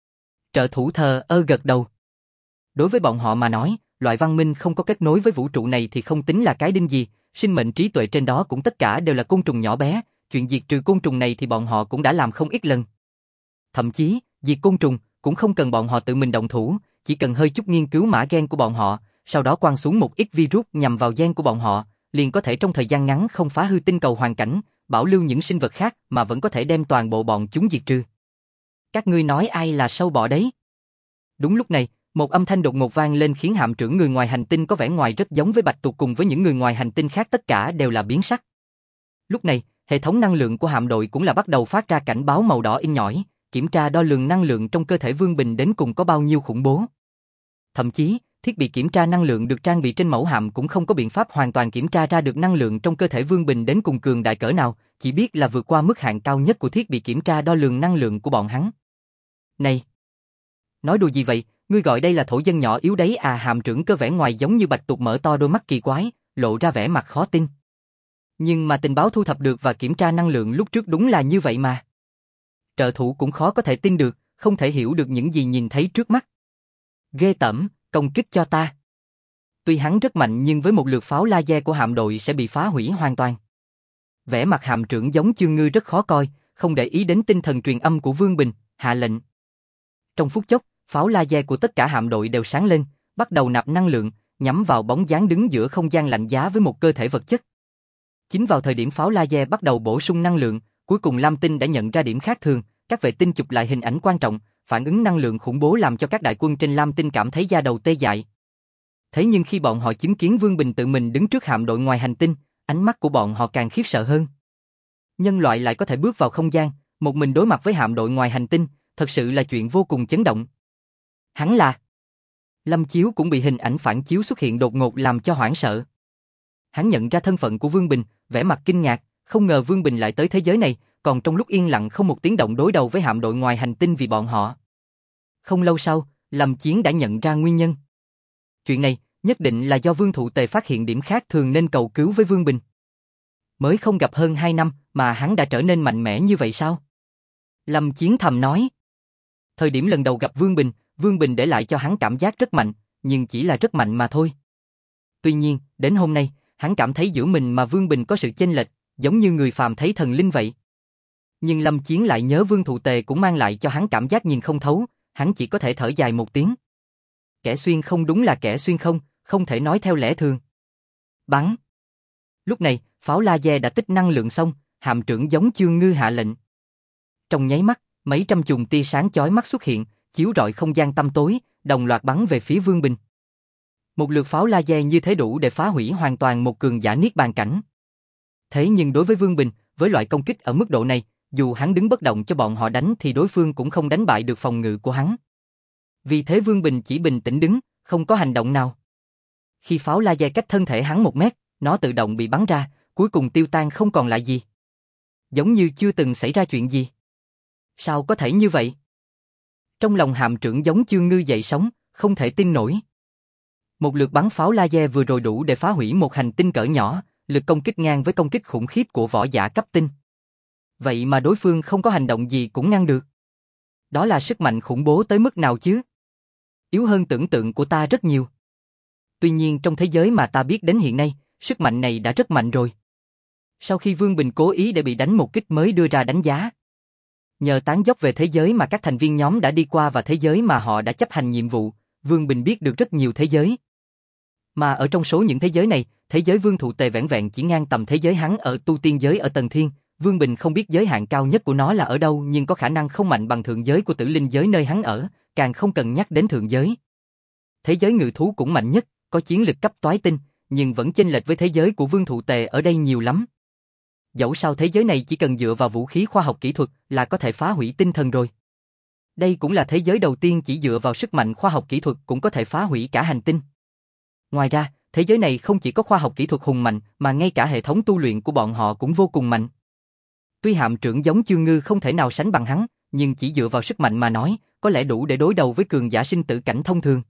Trợ thủ thờ ơ gật đầu. Đối với bọn họ mà nói, loại văn minh không có kết nối với vũ trụ này thì không tính là cái đinh gì, sinh mệnh trí tuệ trên đó cũng tất cả đều là côn trùng nhỏ bé, chuyện diệt trừ côn trùng này thì bọn họ cũng đã làm không ít lần. Thậm chí, diệt côn trùng cũng không cần bọn họ tự mình động thủ, chỉ cần hơi chút nghiên cứu mã gen của bọn họ, sau đó quăng xuống một ít virus nhằm vào gen của bọn họ, liền có thể trong thời gian ngắn không phá hư tinh cầu hoàn cảnh, bảo lưu những sinh vật khác mà vẫn có thể đem toàn bộ bọn chúng diệt trừ. Các ngươi nói ai là sâu bọ đấy? Đúng lúc này, một âm thanh đột ngột vang lên khiến hạm trưởng người ngoài hành tinh có vẻ ngoài rất giống với bạch tuộc cùng với những người ngoài hành tinh khác tất cả đều là biến sắc. Lúc này, hệ thống năng lượng của hạm đội cũng là bắt đầu phát ra cảnh báo màu đỏ in nhỏi, kiểm tra đo lường năng lượng trong cơ thể Vương Bình đến cùng có bao nhiêu khủng bố. Thậm chí, thiết bị kiểm tra năng lượng được trang bị trên mẫu hạm cũng không có biện pháp hoàn toàn kiểm tra ra được năng lượng trong cơ thể Vương Bình đến cùng cường đại cỡ nào, chỉ biết là vượt qua mức hạn cao nhất của thiết bị kiểm tra đo lường năng lượng của bọn hắn. Này! Nói đùa gì vậy, ngươi gọi đây là thổ dân nhỏ yếu đấy à? Hạm trưởng cơ vẻ ngoài giống như bạch tuộc mở to đôi mắt kỳ quái, lộ ra vẻ mặt khó tin. Nhưng mà tình báo thu thập được và kiểm tra năng lượng lúc trước đúng là như vậy mà. Trợ thủ cũng khó có thể tin được, không thể hiểu được những gì nhìn thấy trước mắt. Ghê tởm, công kích cho ta. Tuy hắn rất mạnh nhưng với một lượt pháo laser của hạm đội sẽ bị phá hủy hoàn toàn. Vẻ mặt hạm trưởng giống Chương Ngư rất khó coi, không để ý đến tinh thần truyền âm của Vương Bình, hạ lệnh. Trong phút chốc, pháo laser của tất cả hạm đội đều sáng lên, bắt đầu nạp năng lượng, nhắm vào bóng dáng đứng giữa không gian lạnh giá với một cơ thể vật chất. Chính vào thời điểm pháo laser bắt đầu bổ sung năng lượng, cuối cùng Lam Tinh đã nhận ra điểm khác thường, các vệ tinh chụp lại hình ảnh quan trọng, phản ứng năng lượng khủng bố làm cho các đại quân trên Lam Tinh cảm thấy da đầu tê dại. Thế nhưng khi bọn họ chứng kiến Vương Bình tự mình đứng trước hạm đội ngoài hành tinh, ánh mắt của bọn họ càng khiếp sợ hơn. Nhân loại lại có thể bước vào không gian, một mình đối mặt với hạm đội ngoài hành tinh, thật sự là chuyện vô cùng chấn động. Hắn là... Lâm Chiếu cũng bị hình ảnh phản chiếu xuất hiện đột ngột làm cho hoảng sợ. Hắn nhận ra thân phận của Vương Bình, vẻ mặt kinh ngạc, không ngờ Vương Bình lại tới thế giới này, còn trong lúc yên lặng không một tiếng động đối đầu với hạm đội ngoài hành tinh vì bọn họ. Không lâu sau, Lâm Chiến đã nhận ra nguyên nhân. Chuyện này, Nhất định là do Vương Thụ Tề phát hiện điểm khác thường nên cầu cứu với Vương Bình. Mới không gặp hơn hai năm mà hắn đã trở nên mạnh mẽ như vậy sao? Lâm Chiến thầm nói. Thời điểm lần đầu gặp Vương Bình, Vương Bình để lại cho hắn cảm giác rất mạnh, nhưng chỉ là rất mạnh mà thôi. Tuy nhiên, đến hôm nay, hắn cảm thấy giữa mình mà Vương Bình có sự chênh lệch, giống như người phàm thấy thần linh vậy. Nhưng Lâm Chiến lại nhớ Vương Thụ Tề cũng mang lại cho hắn cảm giác nhìn không thấu, hắn chỉ có thể thở dài một tiếng. Kẻ xuyên không đúng là kẻ xuyên không, không thể nói theo lẽ thường. Bắn. Lúc này, pháo laser đã tích năng lượng xong, hạm trưởng giống Chương Ngư hạ lệnh. Trong nháy mắt, mấy trăm chùm tia sáng chói mắt xuất hiện, chiếu rọi không gian tăm tối, đồng loạt bắn về phía Vương Bình. Một lượt pháo laser như thế đủ để phá hủy hoàn toàn một cường giả niết bàn cảnh. Thế nhưng đối với Vương Bình, với loại công kích ở mức độ này, dù hắn đứng bất động cho bọn họ đánh thì đối phương cũng không đánh bại được phòng ngự của hắn. Vì thế Vương Bình chỉ bình tĩnh đứng, không có hành động nào. Khi pháo laser cách thân thể hắn một mét, nó tự động bị bắn ra, cuối cùng tiêu tan không còn lại gì. Giống như chưa từng xảy ra chuyện gì. Sao có thể như vậy? Trong lòng hạm trưởng giống Chương Ngư dậy sóng, không thể tin nổi. Một lượt bắn pháo laser vừa rồi đủ để phá hủy một hành tinh cỡ nhỏ, lực công kích ngang với công kích khủng khiếp của võ giả cấp tinh. Vậy mà đối phương không có hành động gì cũng ngăn được. Đó là sức mạnh khủng bố tới mức nào chứ? Yếu hơn tưởng tượng của ta rất nhiều. Tuy nhiên trong thế giới mà ta biết đến hiện nay, sức mạnh này đã rất mạnh rồi. Sau khi Vương Bình cố ý để bị đánh một kích mới đưa ra đánh giá. Nhờ tán dốc về thế giới mà các thành viên nhóm đã đi qua và thế giới mà họ đã chấp hành nhiệm vụ, Vương Bình biết được rất nhiều thế giới. Mà ở trong số những thế giới này, thế giới Vương Thụ Tề vẻn vẹn chỉ ngang tầm thế giới hắn ở tu tiên giới ở tầng thiên. Vương Bình không biết giới hạn cao nhất của nó là ở đâu nhưng có khả năng không mạnh bằng thượng giới của tử linh giới nơi hắn ở, càng không cần nhắc đến thượng giới. Thế giới ngự thú cũng mạnh nhất, có chiến lực cấp toái tinh, nhưng vẫn chênh lệch với thế giới của Vương Thụ Tề ở đây nhiều lắm. Dẫu sao thế giới này chỉ cần dựa vào vũ khí khoa học kỹ thuật là có thể phá hủy tinh thần rồi. Đây cũng là thế giới đầu tiên chỉ dựa vào sức mạnh khoa học kỹ thuật cũng có thể phá hủy cả hành tinh. Ngoài ra, thế giới này không chỉ có khoa học kỹ thuật hùng mạnh mà ngay cả hệ thống tu luyện của bọn họ cũng vô cùng mạnh. Tuy hạm trưởng giống Chương Ngư không thể nào sánh bằng hắn, nhưng chỉ dựa vào sức mạnh mà nói, có lẽ đủ để đối đầu với cường giả sinh tử cảnh thông thường.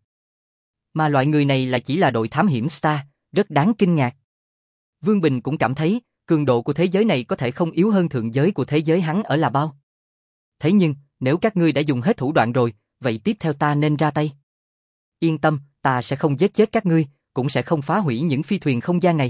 Mà loại người này là chỉ là đội thám hiểm Star, rất đáng kinh ngạc. Vương Bình cũng cảm thấy, cường độ của thế giới này có thể không yếu hơn thượng giới của thế giới hắn ở là bao. Thế nhưng, nếu các ngươi đã dùng hết thủ đoạn rồi, vậy tiếp theo ta nên ra tay. Yên tâm, ta sẽ không giết chết các ngươi, cũng sẽ không phá hủy những phi thuyền không gian này.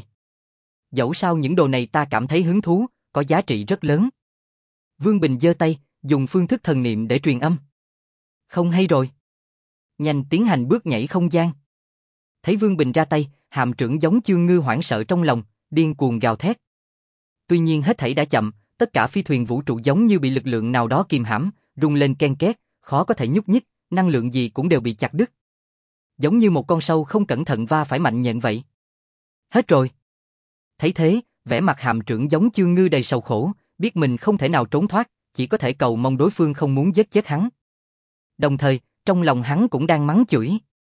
Dẫu sao những đồ này ta cảm thấy hứng thú, có giá trị rất lớn. Vương Bình giơ tay, dùng phương thức thần niệm để truyền âm. Không hay rồi. Nhanh tiến hành bước nhảy không gian. Thấy Vương Bình ra tay, hạm trưởng giống Chương Ngư hoảng sợ trong lòng, điên cuồng gào thét. Tuy nhiên hết thảy đã chậm, tất cả phi thuyền vũ trụ giống như bị lực lượng nào đó kìm hãm, rung lên ken két, khó có thể nhúc nhích, năng lượng gì cũng đều bị chặt đứt. Giống như một con sâu không cẩn thận va phải mạnh nhện vậy. Hết rồi. Thấy thế, vẻ mặt hạm trưởng giống Chương Ngư đầy sầu khổ, biết mình không thể nào trốn thoát, chỉ có thể cầu mong đối phương không muốn giết chết hắn. Đồng thời, trong lòng hắn cũng đang mắng chửi.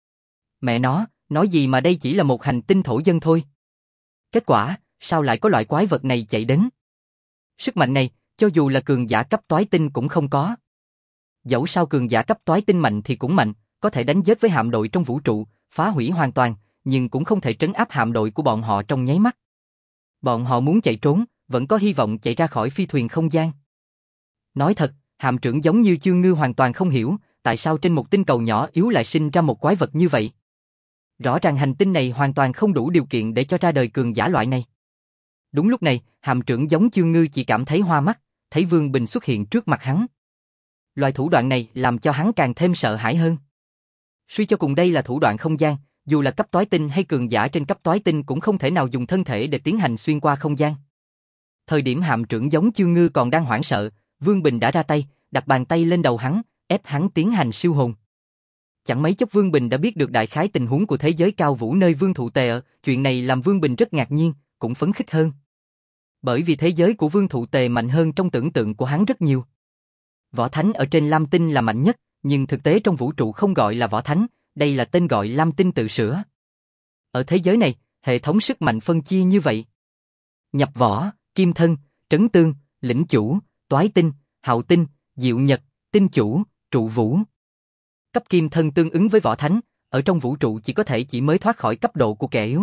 Mẹ nó, nói gì mà đây chỉ là một hành tinh thổ dân thôi. Kết quả, sao lại có loại quái vật này chạy đến? Sức mạnh này, cho dù là cường giả cấp toái tinh cũng không có. Dẫu sao cường giả cấp toái tinh mạnh thì cũng mạnh, có thể đánh giết với hạm đội trong vũ trụ, phá hủy hoàn toàn, nhưng cũng không thể trấn áp hạm đội của bọn họ trong nháy mắt. Bọn họ muốn chạy trốn, vẫn có hy vọng chạy ra khỏi phi thuyền không gian. Nói thật, hạm trưởng giống như Chương Ngư hoàn toàn không hiểu, tại sao trên một tinh cầu nhỏ yếu lại sinh ra một quái vật như vậy. Rõ ràng hành tinh này hoàn toàn không đủ điều kiện để cho ra đời cường giả loại này. Đúng lúc này, hạm trưởng giống Chương Ngư chỉ cảm thấy hoa mắt, thấy Vương Bình xuất hiện trước mặt hắn. Loại thủ đoạn này làm cho hắn càng thêm sợ hãi hơn. Suy cho cùng đây là thủ đoạn không gian, dù là cấp toái tinh hay cường giả trên cấp toái tinh cũng không thể nào dùng thân thể để tiến hành xuyên qua không gian. Thời điểm hạm trưởng giống Chương Ngư còn đang hoảng sợ, Vương Bình đã ra tay, đặt bàn tay lên đầu hắn, ép hắn tiến hành siêu hồn. Chẳng mấy chốc Vương Bình đã biết được đại khái tình huống của thế giới cao vũ nơi Vương Thụ Tề ở, chuyện này làm Vương Bình rất ngạc nhiên, cũng phấn khích hơn. Bởi vì thế giới của Vương Thụ Tề mạnh hơn trong tưởng tượng của hắn rất nhiều. Võ Thánh ở trên Lam Tinh là mạnh nhất, nhưng thực tế trong vũ trụ không gọi là Võ Thánh, đây là tên gọi Lam Tinh tự sửa. Ở thế giới này, hệ thống sức mạnh phân chia như vậy. Nhập Võ, Kim Thân, Trấn Tương, Lĩnh Chủ, Toái Tinh, Hạo Tinh, Diệu Nhật, Tinh Chủ, Trụ Vũ. Cấp Kim Thân tương ứng với Võ Thánh, ở trong vũ trụ chỉ có thể chỉ mới thoát khỏi cấp độ của kẻ yếu.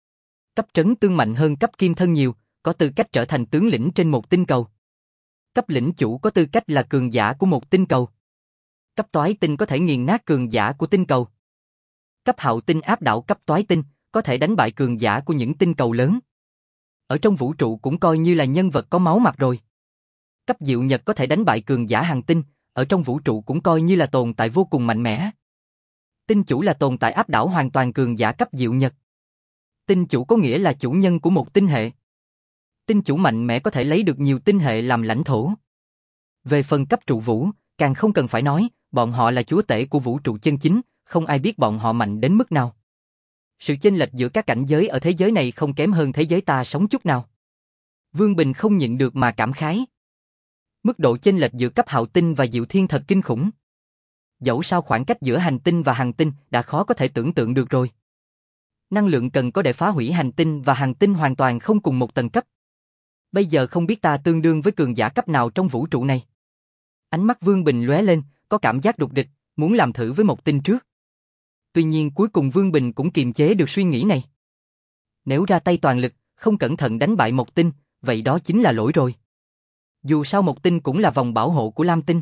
Cấp trấn tương mạnh hơn cấp kim thân nhiều, có tư cách trở thành tướng lĩnh trên một tinh cầu. Cấp lĩnh chủ có tư cách là cường giả của một tinh cầu. Cấp toái tinh có thể nghiền nát cường giả của tinh cầu. Cấp hạo tinh áp đảo cấp toái tinh, có thể đánh bại cường giả của những tinh cầu lớn. Ở trong vũ trụ cũng coi như là nhân vật có máu mặt rồi. Cấp diệu nhật có thể đánh bại cường giả hành tinh, ở trong vũ trụ cũng coi như là tồn tại vô cùng mạnh mẽ. Tinh chủ là tồn tại áp đảo hoàn toàn cường giả cấp diệu nhật. Tinh chủ có nghĩa là chủ nhân của một tinh hệ. Tinh chủ mạnh mẽ có thể lấy được nhiều tinh hệ làm lãnh thổ. Về phần cấp trụ vũ, càng không cần phải nói, bọn họ là chúa tể của vũ trụ chân chính, không ai biết bọn họ mạnh đến mức nào. Sự chênh lệch giữa các cảnh giới ở thế giới này không kém hơn thế giới ta sống chút nào. Vương Bình không nhịn được mà cảm khái. Mức độ chênh lệch giữa cấp hạo tinh và diệu thiên thật kinh khủng. Dẫu sao khoảng cách giữa hành tinh và hằng tinh đã khó có thể tưởng tượng được rồi. Năng lượng cần có để phá hủy hành tinh và hằng tinh hoàn toàn không cùng một tầng cấp. Bây giờ không biết ta tương đương với cường giả cấp nào trong vũ trụ này. Ánh mắt Vương Bình lóe lên, có cảm giác đục địch, muốn làm thử với một tinh trước. Tuy nhiên cuối cùng Vương Bình cũng kiềm chế được suy nghĩ này. Nếu ra tay toàn lực, không cẩn thận đánh bại một tinh, vậy đó chính là lỗi rồi. Dù sao một tinh cũng là vòng bảo hộ của Lam tinh.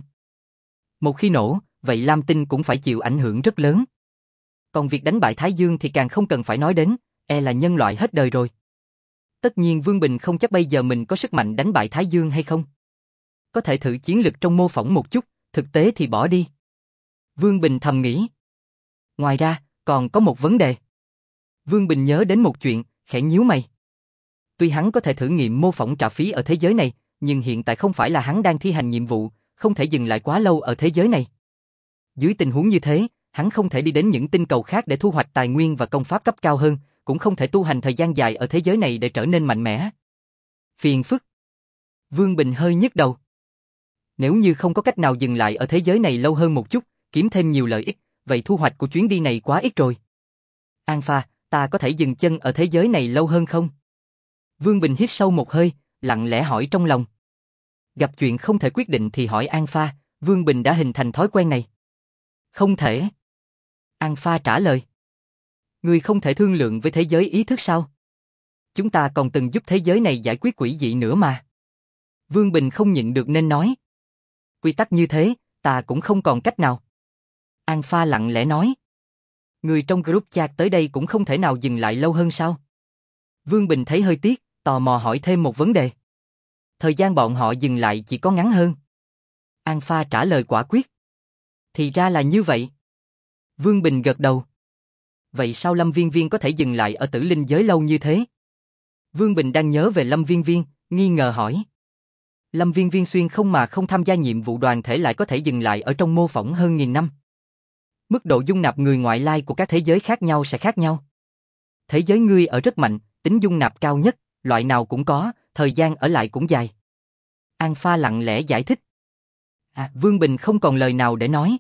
Một khi nổ, vậy Lam tinh cũng phải chịu ảnh hưởng rất lớn. Còn việc đánh bại Thái Dương thì càng không cần phải nói đến, e là nhân loại hết đời rồi. Tất nhiên Vương Bình không chắc bây giờ mình có sức mạnh đánh bại Thái Dương hay không. Có thể thử chiến lực trong mô phỏng một chút, thực tế thì bỏ đi. Vương Bình thầm nghĩ. Ngoài ra, còn có một vấn đề. Vương Bình nhớ đến một chuyện, khẽ nhíu mày. Tuy hắn có thể thử nghiệm mô phỏng trả phí ở thế giới này, nhưng hiện tại không phải là hắn đang thi hành nhiệm vụ, không thể dừng lại quá lâu ở thế giới này. Dưới tình huống như thế, hắn không thể đi đến những tinh cầu khác để thu hoạch tài nguyên và công pháp cấp cao hơn, cũng không thể tu hành thời gian dài ở thế giới này để trở nên mạnh mẽ. Phiền phức. Vương Bình hơi nhức đầu. Nếu như không có cách nào dừng lại ở thế giới này lâu hơn một chút, kiếm thêm nhiều lợi ích, vậy thu hoạch của chuyến đi này quá ít rồi. An Pha, ta có thể dừng chân ở thế giới này lâu hơn không? Vương Bình hít sâu một hơi, lặng lẽ hỏi trong lòng. Gặp chuyện không thể quyết định thì hỏi An Pha, Vương Bình đã hình thành thói quen này. Không thể. An Pha trả lời. Ngươi không thể thương lượng với thế giới ý thức sao? Chúng ta còn từng giúp thế giới này giải quyết quỷ dị nữa mà. Vương Bình không nhịn được nên nói. Quy tắc như thế, ta cũng không còn cách nào. An Pha lặng lẽ nói. Người trong group chat tới đây cũng không thể nào dừng lại lâu hơn sao? Vương Bình thấy hơi tiếc, tò mò hỏi thêm một vấn đề. Thời gian bọn họ dừng lại chỉ có ngắn hơn. An Pha trả lời quả quyết. Thì ra là như vậy. Vương Bình gật đầu. Vậy sao Lâm Viên Viên có thể dừng lại ở tử linh giới lâu như thế? Vương Bình đang nhớ về Lâm Viên Viên, nghi ngờ hỏi. Lâm Viên Viên xuyên không mà không tham gia nhiệm vụ đoàn thể lại có thể dừng lại ở trong mô phỏng hơn nghìn năm. Mức độ dung nạp người ngoại lai của các thế giới khác nhau sẽ khác nhau. Thế giới ngươi ở rất mạnh, tính dung nạp cao nhất, loại nào cũng có, thời gian ở lại cũng dài. An Pha lặng lẽ giải thích. À, Vương Bình không còn lời nào để nói.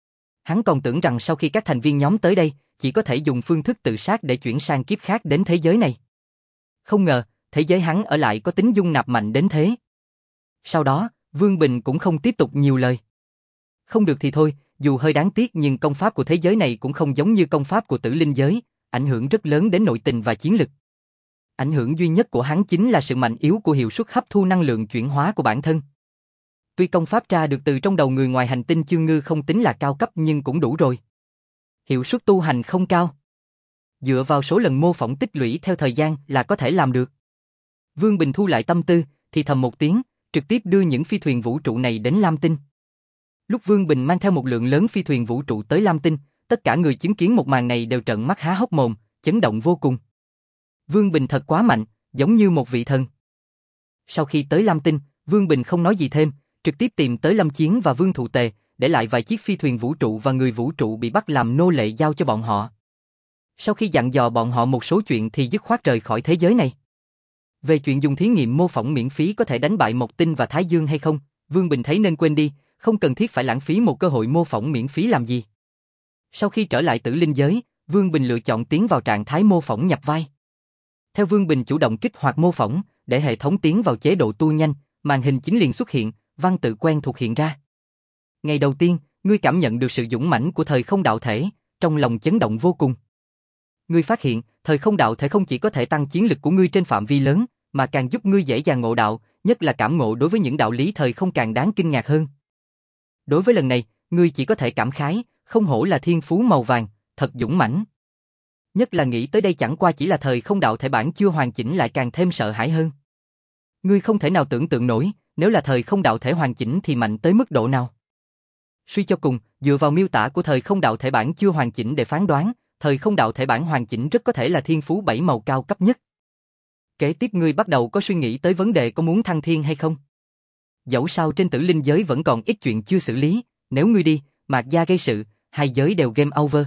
Hắn còn tưởng rằng sau khi các thành viên nhóm tới đây, chỉ có thể dùng phương thức tự sát để chuyển sang kiếp khác đến thế giới này. Không ngờ, thế giới hắn ở lại có tính dung nạp mạnh đến thế. Sau đó, Vương Bình cũng không tiếp tục nhiều lời. Không được thì thôi, dù hơi đáng tiếc nhưng công pháp của thế giới này cũng không giống như công pháp của tử linh giới, ảnh hưởng rất lớn đến nội tình và chiến lực. Ảnh hưởng duy nhất của hắn chính là sự mạnh yếu của hiệu suất hấp thu năng lượng chuyển hóa của bản thân. Tuy công pháp ra được từ trong đầu người ngoài hành tinh Chương Ngư không tính là cao cấp nhưng cũng đủ rồi. Hiệu suất tu hành không cao. Dựa vào số lần mô phỏng tích lũy theo thời gian là có thể làm được. Vương Bình thu lại tâm tư, thì thầm một tiếng, trực tiếp đưa những phi thuyền vũ trụ này đến Lam Tinh. Lúc Vương Bình mang theo một lượng lớn phi thuyền vũ trụ tới Lam Tinh, tất cả người chứng kiến một màn này đều trợn mắt há hốc mồm, chấn động vô cùng. Vương Bình thật quá mạnh, giống như một vị thần. Sau khi tới Lam Tinh, Vương Bình không nói gì thêm, trực tiếp tìm tới Lâm Chiến và Vương Thụ Tề, để lại vài chiếc phi thuyền vũ trụ và người vũ trụ bị bắt làm nô lệ giao cho bọn họ. Sau khi dặn dò bọn họ một số chuyện thì dứt khoát rời khỏi thế giới này. Về chuyện dùng thí nghiệm mô phỏng miễn phí có thể đánh bại Mộc Tinh và Thái Dương hay không, Vương Bình thấy nên quên đi, không cần thiết phải lãng phí một cơ hội mô phỏng miễn phí làm gì. Sau khi trở lại tử linh giới, Vương Bình lựa chọn tiến vào trạng thái mô phỏng nhập vai. Theo Vương Bình chủ động kích hoạt mô phỏng, để hệ thống tiến vào chế độ tu nhanh, màn hình chính liền xuất hiện, văn tự quen thuộc hiện ra. Ngày đầu tiên, ngươi cảm nhận được sự dũng mãnh của thời không đạo thể, trong lòng chấn động vô cùng. Ngươi phát hiện, thời không đạo thể không chỉ có thể tăng chiến lực của ngươi trên phạm vi lớn, mà càng giúp ngươi dễ dàng ngộ đạo, nhất là cảm ngộ đối với những đạo lý thời không càng đáng kinh ngạc hơn. Đối với lần này, ngươi chỉ có thể cảm khái, không hổ là thiên phú màu vàng, thật dũng mãnh. Nhất là nghĩ tới đây chẳng qua chỉ là thời không đạo thể bản chưa hoàn chỉnh lại càng thêm sợ hãi hơn. Ngươi không thể nào tưởng tượng nổi, nếu là thời không đạo thể hoàn chỉnh thì mạnh tới mức độ nào. Suy cho cùng, dựa vào miêu tả của thời không đạo thể bản chưa hoàn chỉnh để phán đoán, thời không đạo thể bản hoàn chỉnh rất có thể là thiên phú bảy màu cao cấp nhất. Kế tiếp ngươi bắt đầu có suy nghĩ tới vấn đề có muốn thăng thiên hay không? Dẫu sao trên tử linh giới vẫn còn ít chuyện chưa xử lý, nếu ngươi đi, Mạc Gia gây sự, hai giới đều game over.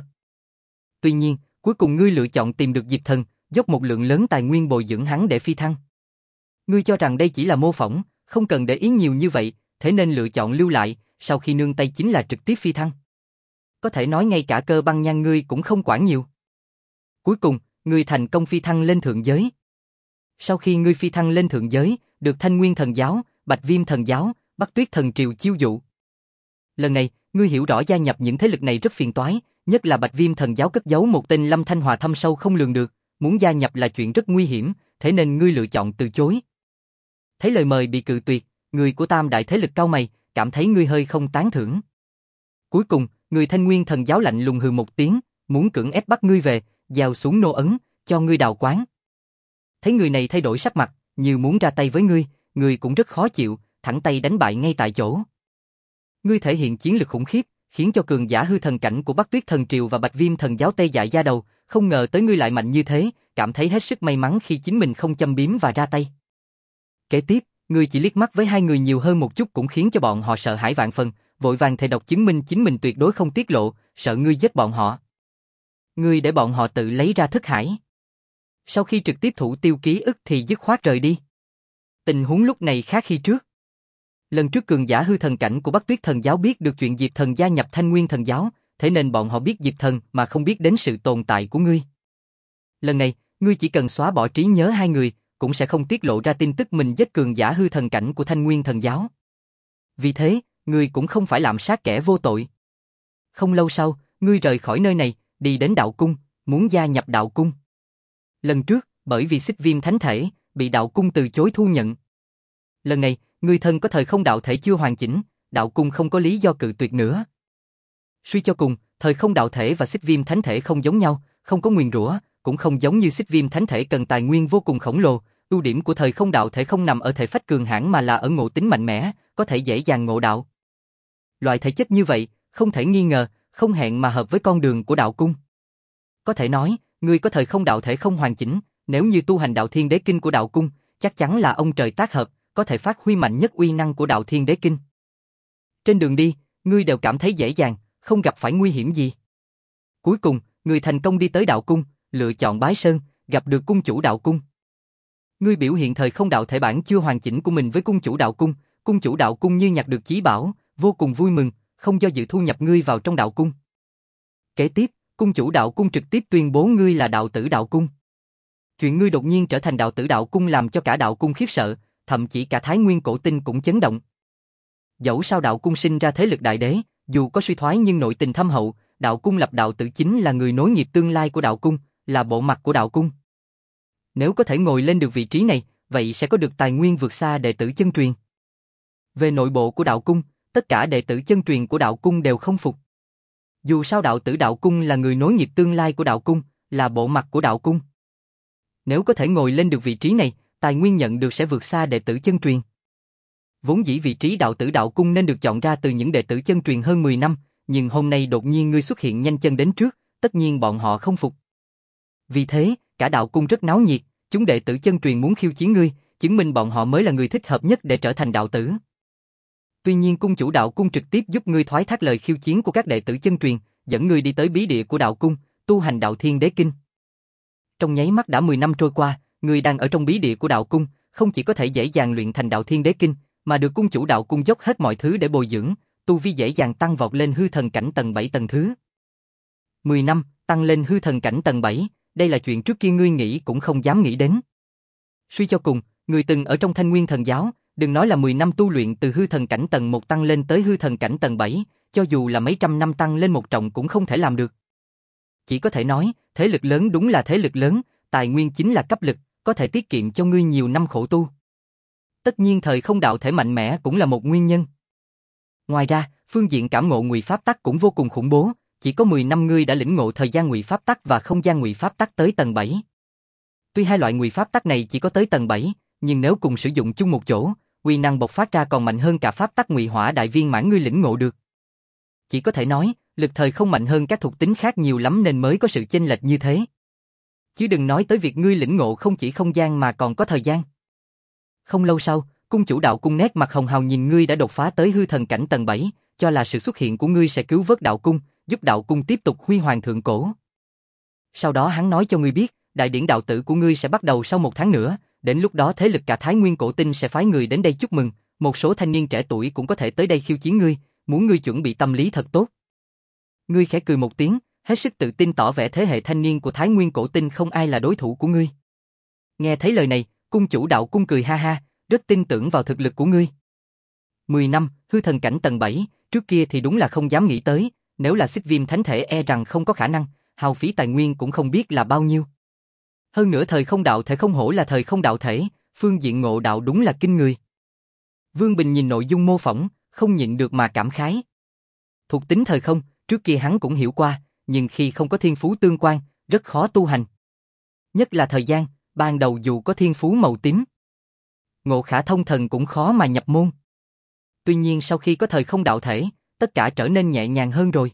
Tuy nhiên, cuối cùng ngươi lựa chọn tìm được Diệp Thần, dốc một lượng lớn tài nguyên bồi dưỡng hắn để phi thăng. Ngươi cho rằng đây chỉ là mô phỏng, không cần để ý nhiều như vậy, thế nên lựa chọn lưu lại, sau khi nương tay chính là trực tiếp phi thăng. Có thể nói ngay cả Cơ Băng Nhan ngươi cũng không quản nhiều. Cuối cùng, ngươi thành công phi thăng lên thượng giới. Sau khi ngươi phi thăng lên thượng giới, được Thanh Nguyên Thần Giáo, Bạch Viêm Thần Giáo, Bắc Tuyết Thần Triều chiêu dụ. Lần này, ngươi hiểu rõ gia nhập những thế lực này rất phiền toái, nhất là Bạch Viêm Thần Giáo cất giấu một tên Lâm Thanh Hòa thâm sâu không lường được, muốn gia nhập là chuyện rất nguy hiểm, thế nên ngươi lựa chọn từ chối. Thấy lời mời bị cự tuyệt, người của tam đại thế lực cau mày, cảm thấy ngươi hơi không tán thưởng. Cuối cùng, người Thanh Nguyên Thần Giáo lạnh lùng hừ một tiếng, muốn cưỡng ép bắt ngươi về, giao xuống nô ấn, cho ngươi đào quán. Thấy người này thay đổi sắc mặt, như muốn ra tay với ngươi, ngươi cũng rất khó chịu, thẳng tay đánh bại ngay tại chỗ. Ngươi thể hiện chiến lực khủng khiếp, khiến cho cường giả hư thần cảnh của Bắc Tuyết Thần Triều và Bạch Viêm Thần Giáo tê dại da đầu, không ngờ tới ngươi lại mạnh như thế, cảm thấy hết sức may mắn khi chính mình không châm biếm và ra tay. Kế tiếp, ngươi chỉ liếc mắt với hai người nhiều hơn một chút cũng khiến cho bọn họ sợ hãi vạn phần, vội vàng thề độc chứng minh chính mình tuyệt đối không tiết lộ, sợ ngươi giết bọn họ. Ngươi để bọn họ tự lấy ra thức hải. Sau khi trực tiếp thủ tiêu ký ức thì dứt khoát rời đi. Tình huống lúc này khác khi trước. Lần trước cường giả hư thần cảnh của Bắc Tuyết Thần Giáo biết được chuyện Diệp Thần gia nhập Thanh Nguyên Thần Giáo, thế nên bọn họ biết Diệp Thần mà không biết đến sự tồn tại của ngươi. Lần này, ngươi chỉ cần xóa bỏ trí nhớ hai người, cũng sẽ không tiết lộ ra tin tức mình giết cường giả hư thần cảnh của Thanh Nguyên Thần Giáo. Vì thế, ngươi cũng không phải lạm sát kẻ vô tội. Không lâu sau, ngươi rời khỏi nơi này, đi đến đạo cung, muốn gia nhập đạo cung. Lần trước, bởi vì Xích Viêm Thánh Thể, bị đạo cung từ chối thu nhận. Lần này, ngươi thân có thời không đạo thể chưa hoàn chỉnh, đạo cung không có lý do cự tuyệt nữa. Suy cho cùng, thời không đạo thể và Xích Viêm Thánh Thể không giống nhau, không có nguyền rủa, cũng không giống như Xích Viêm Thánh Thể cần tài nguyên vô cùng khổng lồ. Ưu điểm của thời không đạo thể không nằm ở thể phách cường hãn mà là ở ngộ tính mạnh mẽ, có thể dễ dàng ngộ đạo. Loại thể chất như vậy, không thể nghi ngờ, không hẹn mà hợp với con đường của đạo cung. Có thể nói, ngươi có thời không đạo thể không hoàn chỉnh, nếu như tu hành đạo thiên đế kinh của đạo cung, chắc chắn là ông trời tác hợp, có thể phát huy mạnh nhất uy năng của đạo thiên đế kinh. Trên đường đi, ngươi đều cảm thấy dễ dàng, không gặp phải nguy hiểm gì. Cuối cùng, ngươi thành công đi tới đạo cung, lựa chọn bái sơn, gặp được cung chủ đạo cung. Ngươi biểu hiện thời không đạo thể bản chưa hoàn chỉnh của mình với cung chủ đạo cung, cung chủ đạo cung như nhặt được chí bảo, vô cùng vui mừng, không do dự thu nhập ngươi vào trong đạo cung. Kế tiếp, cung chủ đạo cung trực tiếp tuyên bố ngươi là đạo tử đạo cung. Chuyện ngươi đột nhiên trở thành đạo tử đạo cung làm cho cả đạo cung khiếp sợ, thậm chí cả Thái Nguyên cổ tinh cũng chấn động. Dẫu sao đạo cung sinh ra thế lực đại đế, dù có suy thoái nhưng nội tình thâm hậu, đạo cung lập đạo tử chính là người nối nghiệp tương lai của đạo cung, là bộ mặt của đạo cung. Nếu có thể ngồi lên được vị trí này, vậy sẽ có được tài nguyên vượt xa đệ tử chân truyền. Về nội bộ của đạo cung, tất cả đệ tử chân truyền của đạo cung đều không phục. Dù sao đạo tử đạo cung là người nối nghiệp tương lai của đạo cung, là bộ mặt của đạo cung. Nếu có thể ngồi lên được vị trí này, tài nguyên nhận được sẽ vượt xa đệ tử chân truyền. Vốn dĩ vị trí đạo tử đạo cung nên được chọn ra từ những đệ tử chân truyền hơn mười năm, nhưng hôm nay đột nhiên ngươi xuất hiện nhanh chân đến trước, tất nhiên bọn họ không phục. Vì thế, cả đạo cung rất náo nhiệt, chúng đệ tử chân truyền muốn khiêu chiến ngươi, chứng minh bọn họ mới là người thích hợp nhất để trở thành đạo tử. Tuy nhiên cung chủ đạo cung trực tiếp giúp ngươi thoái thác lời khiêu chiến của các đệ tử chân truyền, dẫn ngươi đi tới bí địa của đạo cung, tu hành đạo thiên đế kinh. Trong nháy mắt đã mười năm trôi qua, ngươi đang ở trong bí địa của đạo cung, không chỉ có thể dễ dàng luyện thành đạo thiên đế kinh, mà được cung chủ đạo cung dốc hết mọi thứ để bồi dưỡng, tu vi dễ dàng tăng vọt lên hư thần cảnh tầng bảy tầng thứ. mười năm, tăng lên hư thần cảnh tầng bảy, đây là chuyện trước kia ngươi nghĩ cũng không dám nghĩ đến. Suy cho cùng, ngươi từng ở trong Thanh Nguyên Thần Giáo, đừng nói là mười năm tu luyện từ hư thần cảnh tầng một tăng lên tới hư thần cảnh tầng bảy, cho dù là mấy trăm năm tăng lên một trọng cũng không thể làm được. Chỉ có thể nói, thế lực lớn đúng là thế lực lớn, tài nguyên chính là cấp lực, có thể tiết kiệm cho ngươi nhiều năm khổ tu. Tất nhiên thời không đạo thể mạnh mẽ cũng là một nguyên nhân. Ngoài ra, phương diện cảm ngộ ngụy pháp tắc cũng vô cùng khủng bố, chỉ có mười năm ngươi đã lĩnh ngộ thời gian ngụy pháp tắc và không gian ngụy pháp tắc tới tầng bảy. Tuy hai loại ngụy pháp tắc này chỉ có tới tầng bảy, nhưng nếu cùng sử dụng chung một chỗ, uy năng bộc phát ra còn mạnh hơn cả pháp tắc ngụy hỏa đại viên mãn ngươi lĩnh ngộ được. Chỉ có thể nói, lực thời không mạnh hơn các thuộc tính khác nhiều lắm nên mới có sự chênh lệch như thế. Chứ đừng nói tới việc ngươi lĩnh ngộ không chỉ không gian mà còn có thời gian. Không lâu sau, cung chủ đạo cung nét mặt hồng hào nhìn ngươi đã đột phá tới hư thần cảnh tầng bảy, cho là sự xuất hiện của ngươi sẽ cứu vớt đạo cung, giúp đạo cung tiếp tục huy hoàng thượng cổ. Sau đó hắn nói cho ngươi biết, đại điển đạo tử của ngươi sẽ bắt đầu sau một tháng nữa, đến lúc đó thế lực cả Thái Nguyên cổ tinh sẽ phái người đến đây chúc mừng, một số thanh niên trẻ tuổi cũng có thể tới đây khiêu chiến ngươi, muốn ngươi chuẩn bị tâm lý thật tốt. Ngươi khẽ cười một tiếng, hết sức tự tin tỏ vẻ thế hệ thanh niên của Thái Nguyên cổ tinh không ai là đối thủ của ngươi. Nghe thấy lời này, cung chủ đạo cung cười ha ha, rất tin tưởng vào thực lực của ngươi. Mười năm, hư thần cảnh tầng bảy, trước kia thì đúng là không dám nghĩ tới, nếu là xích viêm thánh thể e rằng không có khả năng, hao phí tài nguyên cũng không biết là bao nhiêu. Hơn nữa thời không đạo thể không hổ là thời không đạo thể, phương diện ngộ đạo đúng là kinh người. Vương Bình nhìn nội dung mô phỏng, không nhịn được mà cảm khái. Thuộc tính thời không, trước kia hắn cũng hiểu qua, nhưng khi không có thiên phú tương quan, rất khó tu hành. Nhất là thời gian, ban đầu dù có thiên phú màu tím, ngộ khả thông thần cũng khó mà nhập môn. Tuy nhiên sau khi có thời không đạo thể, tất cả trở nên nhẹ nhàng hơn rồi.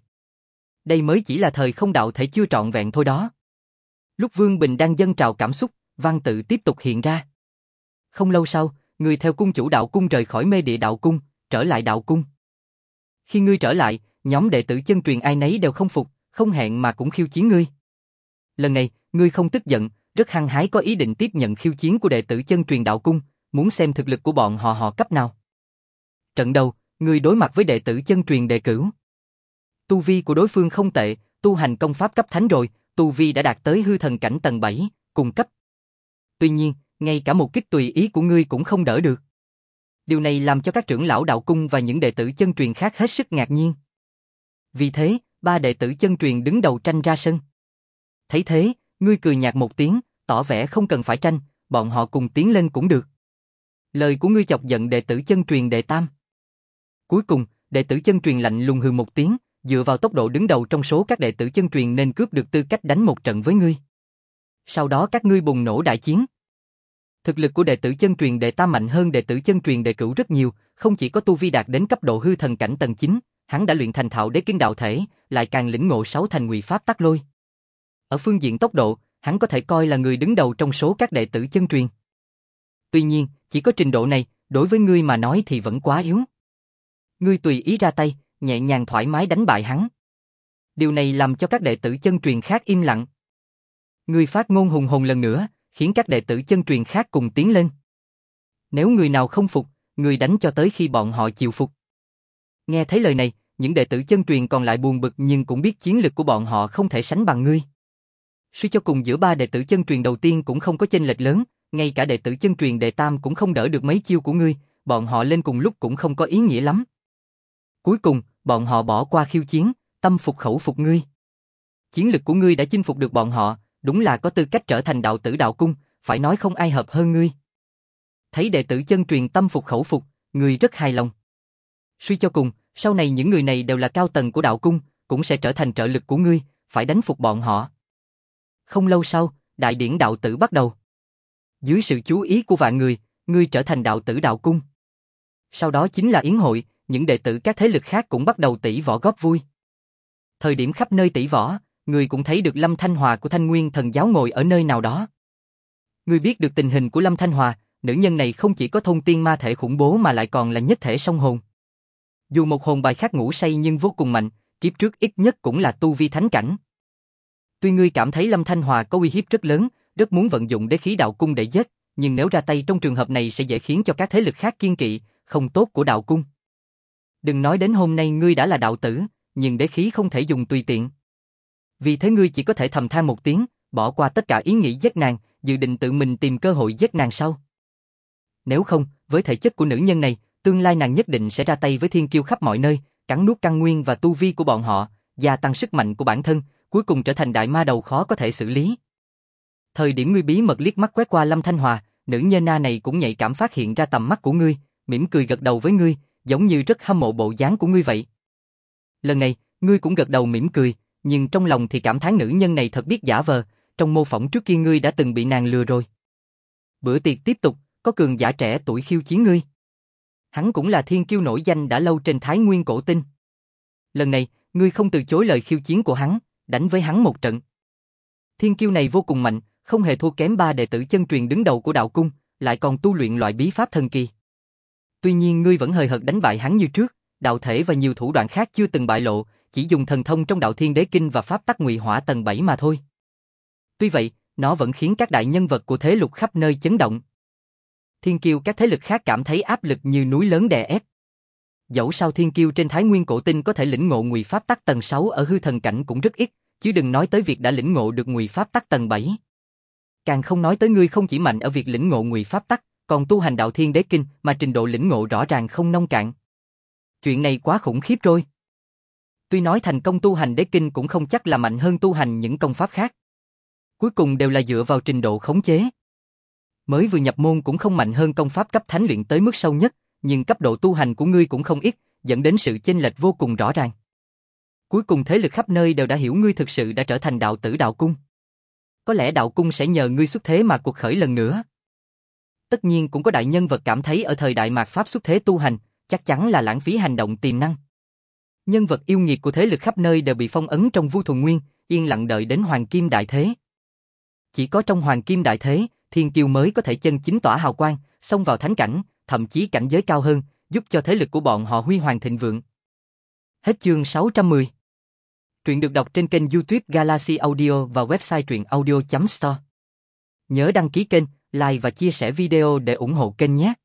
Đây mới chỉ là thời không đạo thể chưa trọn vẹn thôi đó. Lúc Vương Bình đang dâng trào cảm xúc, văn tự tiếp tục hiện ra. Không lâu sau, người theo cung chủ đạo cung rời khỏi mê địa đạo cung, trở lại đạo cung. Khi ngươi trở lại, nhóm đệ tử chân truyền ai nấy đều không phục, không hẹn mà cũng khiêu chiến ngươi. Lần này, ngươi không tức giận, rất hăng hái có ý định tiếp nhận khiêu chiến của đệ tử chân truyền đạo cung, muốn xem thực lực của bọn họ họ cấp nào. Trận đầu, ngươi đối mặt với đệ tử chân truyền Đệ Cửu. Tu vi của đối phương không tệ, tu hành công pháp cấp thánh rồi, tu vi đã đạt tới hư thần cảnh tầng bảy, cùng cấp. Tuy nhiên, ngay cả một kích tùy ý của ngươi cũng không đỡ được. Điều này làm cho các trưởng lão đạo cung và những đệ tử chân truyền khác hết sức ngạc nhiên. Vì thế, ba đệ tử chân truyền đứng đầu tranh ra sân. Thấy thế, ngươi cười nhạt một tiếng, tỏ vẻ không cần phải tranh, bọn họ cùng tiến lên cũng được. Lời của ngươi chọc giận đệ tử chân truyền Đệ Tam. Cuối cùng, đệ tử chân truyền lạnh lùng hừ một tiếng, dựa vào tốc độ đứng đầu trong số các đệ tử chân truyền nên cướp được tư cách đánh một trận với ngươi. Sau đó các ngươi bùng nổ đại chiến. Thực lực của đệ tử chân truyền Đệ Tam mạnh hơn đệ tử chân truyền Đệ Cửu rất nhiều, không chỉ có tu vi đạt đến cấp độ hư thần cảnh tầng chín, hắn đã luyện thành thạo đế kinh đạo thể, lại càng lĩnh ngộ sáu thành ngụy pháp tắc lôi. Ở phương diện tốc độ, hắn có thể coi là người đứng đầu trong số các đệ tử chân truyền. Tuy nhiên, chỉ có trình độ này, đối với ngươi mà nói thì vẫn quá yếu. Ngươi tùy ý ra tay, nhẹ nhàng thoải mái đánh bại hắn. Điều này làm cho các đệ tử chân truyền khác im lặng. Ngươi phát ngôn hùng hồn lần nữa, khiến các đệ tử chân truyền khác cùng tiến lên. Nếu người nào không phục, ngươi đánh cho tới khi bọn họ chịu phục. Nghe thấy lời này, những đệ tử chân truyền còn lại buồn bực nhưng cũng biết chiến lực của bọn họ không thể sánh bằng ngươi. Suy cho cùng giữa ba đệ tử chân truyền đầu tiên cũng không có chênh lệch lớn, ngay cả đệ tử chân truyền Đệ Tam cũng không đỡ được mấy chiêu của ngươi, bọn họ lên cùng lúc cũng không có ý nghĩa lắm. Cuối cùng, bọn họ bỏ qua khiêu chiến, tâm phục khẩu phục ngươi. Chiến lực của ngươi đã chinh phục được bọn họ, đúng là có tư cách trở thành đạo tử đạo cung, phải nói không ai hợp hơn ngươi. Thấy đệ tử chân truyền tâm phục khẩu phục, ngươi rất hài lòng. Suy cho cùng, sau này những người này đều là cao tầng của đạo cung, cũng sẽ trở thành trợ lực của ngươi, phải đánh phục bọn họ. Không lâu sau, đại điển đạo tử bắt đầu. Dưới sự chú ý của vạn người, ngươi trở thành đạo tử đạo cung. Sau đó chính là yến hội, những đệ tử các thế lực khác cũng bắt đầu tỷ võ góp vui. Thời điểm khắp nơi tỷ võ, ngươi cũng thấy được Lâm Thanh Hòa của Thanh Nguyên Thần Giáo ngồi ở nơi nào đó. Ngươi biết được tình hình của Lâm Thanh Hòa, nữ nhân này không chỉ có thôn tiên ma thể khủng bố mà lại còn là nhất thể song hồn. Dù một hồn bài khác ngủ say nhưng vô cùng mạnh, kiếp trước ít nhất cũng là tu vi thánh cảnh. Tuy ngươi cảm thấy Lâm Thanh Hòa có uy hiếp rất lớn, rất muốn vận dụng đế khí đạo cung để giết, nhưng nếu ra tay trong trường hợp này sẽ dễ khiến cho các thế lực khác kiêng kỵ, không tốt của đạo cung. Đừng nói đến hôm nay ngươi đã là đạo tử, nhưng đế khí không thể dùng tùy tiện. Vì thế ngươi chỉ có thể thầm than một tiếng, bỏ qua tất cả ý nghĩ giết nàng, dự định tự mình tìm cơ hội giết nàng sau. Nếu không, với thể chất của nữ nhân này, tương lai nàng nhất định sẽ ra tay với thiên kiêu khắp mọi nơi, cắn nuốt căn nguyên và tu vi của bọn họ, gia tăng sức mạnh của bản thân, cuối cùng trở thành đại ma đầu khó có thể xử lý. Thời điểm ngươi bí mật liếc mắt quét qua Lâm Thanh Hòa, nữ nhân na này cũng nhạy cảm phát hiện ra tầm mắt của ngươi, mỉm cười gật đầu với ngươi, giống như rất hâm mộ bộ dáng của ngươi vậy. Lần này, ngươi cũng gật đầu mỉm cười, nhưng trong lòng thì cảm thán nữ nhân này thật biết giả vờ, trong mô phỏng trước kia ngươi đã từng bị nàng lừa rồi. Bữa tiệc tiếp tục, có cường giả trẻ tuổi khiêu chiến ngươi. Hắn cũng là thiên kiêu nổi danh đã lâu trên Thái Nguyên cổ tinh. Lần này, ngươi không từ chối lời khiêu chiến của hắn, đánh với hắn một trận. Thiên kiêu này vô cùng mạnh, không hề thua kém ba đệ tử chân truyền đứng đầu của đạo cung, lại còn tu luyện loại bí pháp thần kỳ. Tuy nhiên ngươi vẫn hời hợt đánh bại hắn như trước, đạo thể và nhiều thủ đoạn khác chưa từng bại lộ, chỉ dùng thần thông trong đạo thiên đế kinh và pháp tắc ngụy hỏa tầng bảy mà thôi. Tuy vậy, nó vẫn khiến các đại nhân vật của thế lục khắp nơi chấn động. Thiên kiêu các thế lực khác cảm thấy áp lực như núi lớn đè ép. Dẫu sao thiên kiêu trên Thái Nguyên cổ tinh có thể lĩnh ngộ ngụy pháp tắc tầng sáu ở hư thần cảnh cũng rất ít, chứ đừng nói tới việc đã lĩnh ngộ được ngụy pháp tắc tầng bảy. Càng không nói tới ngươi không chỉ mạnh ở việc lĩnh ngộ ngụy pháp tắc, còn tu hành đạo thiên đế kinh mà trình độ lĩnh ngộ rõ ràng không nông cạn. Chuyện này quá khủng khiếp rồi. Tuy nói thành công tu hành đế kinh cũng không chắc là mạnh hơn tu hành những công pháp khác. Cuối cùng đều là dựa vào trình độ khống chế. Mới vừa nhập môn cũng không mạnh hơn công pháp cấp thánh luyện tới mức sâu nhất, nhưng cấp độ tu hành của ngươi cũng không ít, dẫn đến sự chênh lệch vô cùng rõ ràng. Cuối cùng thế lực khắp nơi đều đã hiểu ngươi thực sự đã trở thành đạo tử đạo cung. Có lẽ đạo cung sẽ nhờ ngươi xuất thế mà cuộc khởi lần nữa. Tất nhiên cũng có đại nhân vật cảm thấy ở thời đại mạt pháp xuất thế tu hành, chắc chắn là lãng phí hành động tiềm năng. Nhân vật yêu nghiệt của thế lực khắp nơi đều bị phong ấn trong Vu Thuần Nguyên, yên lặng đợi đến Hoàng Kim Đại Thế. Chỉ có trong Hoàng Kim Đại Thế, thiên kiêu mới có thể chân chính tỏa hào quang, xông vào thánh cảnh, thậm chí cảnh giới cao hơn, giúp cho thế lực của bọn họ huy hoàng thịnh vượng. Hết chương sáu trăm mười. Truyện được đọc trên kênh YouTube Galaxy Audio và website truyện audio chấm store. Nhớ đăng ký kênh, like và chia sẻ video để ủng hộ kênh nhé.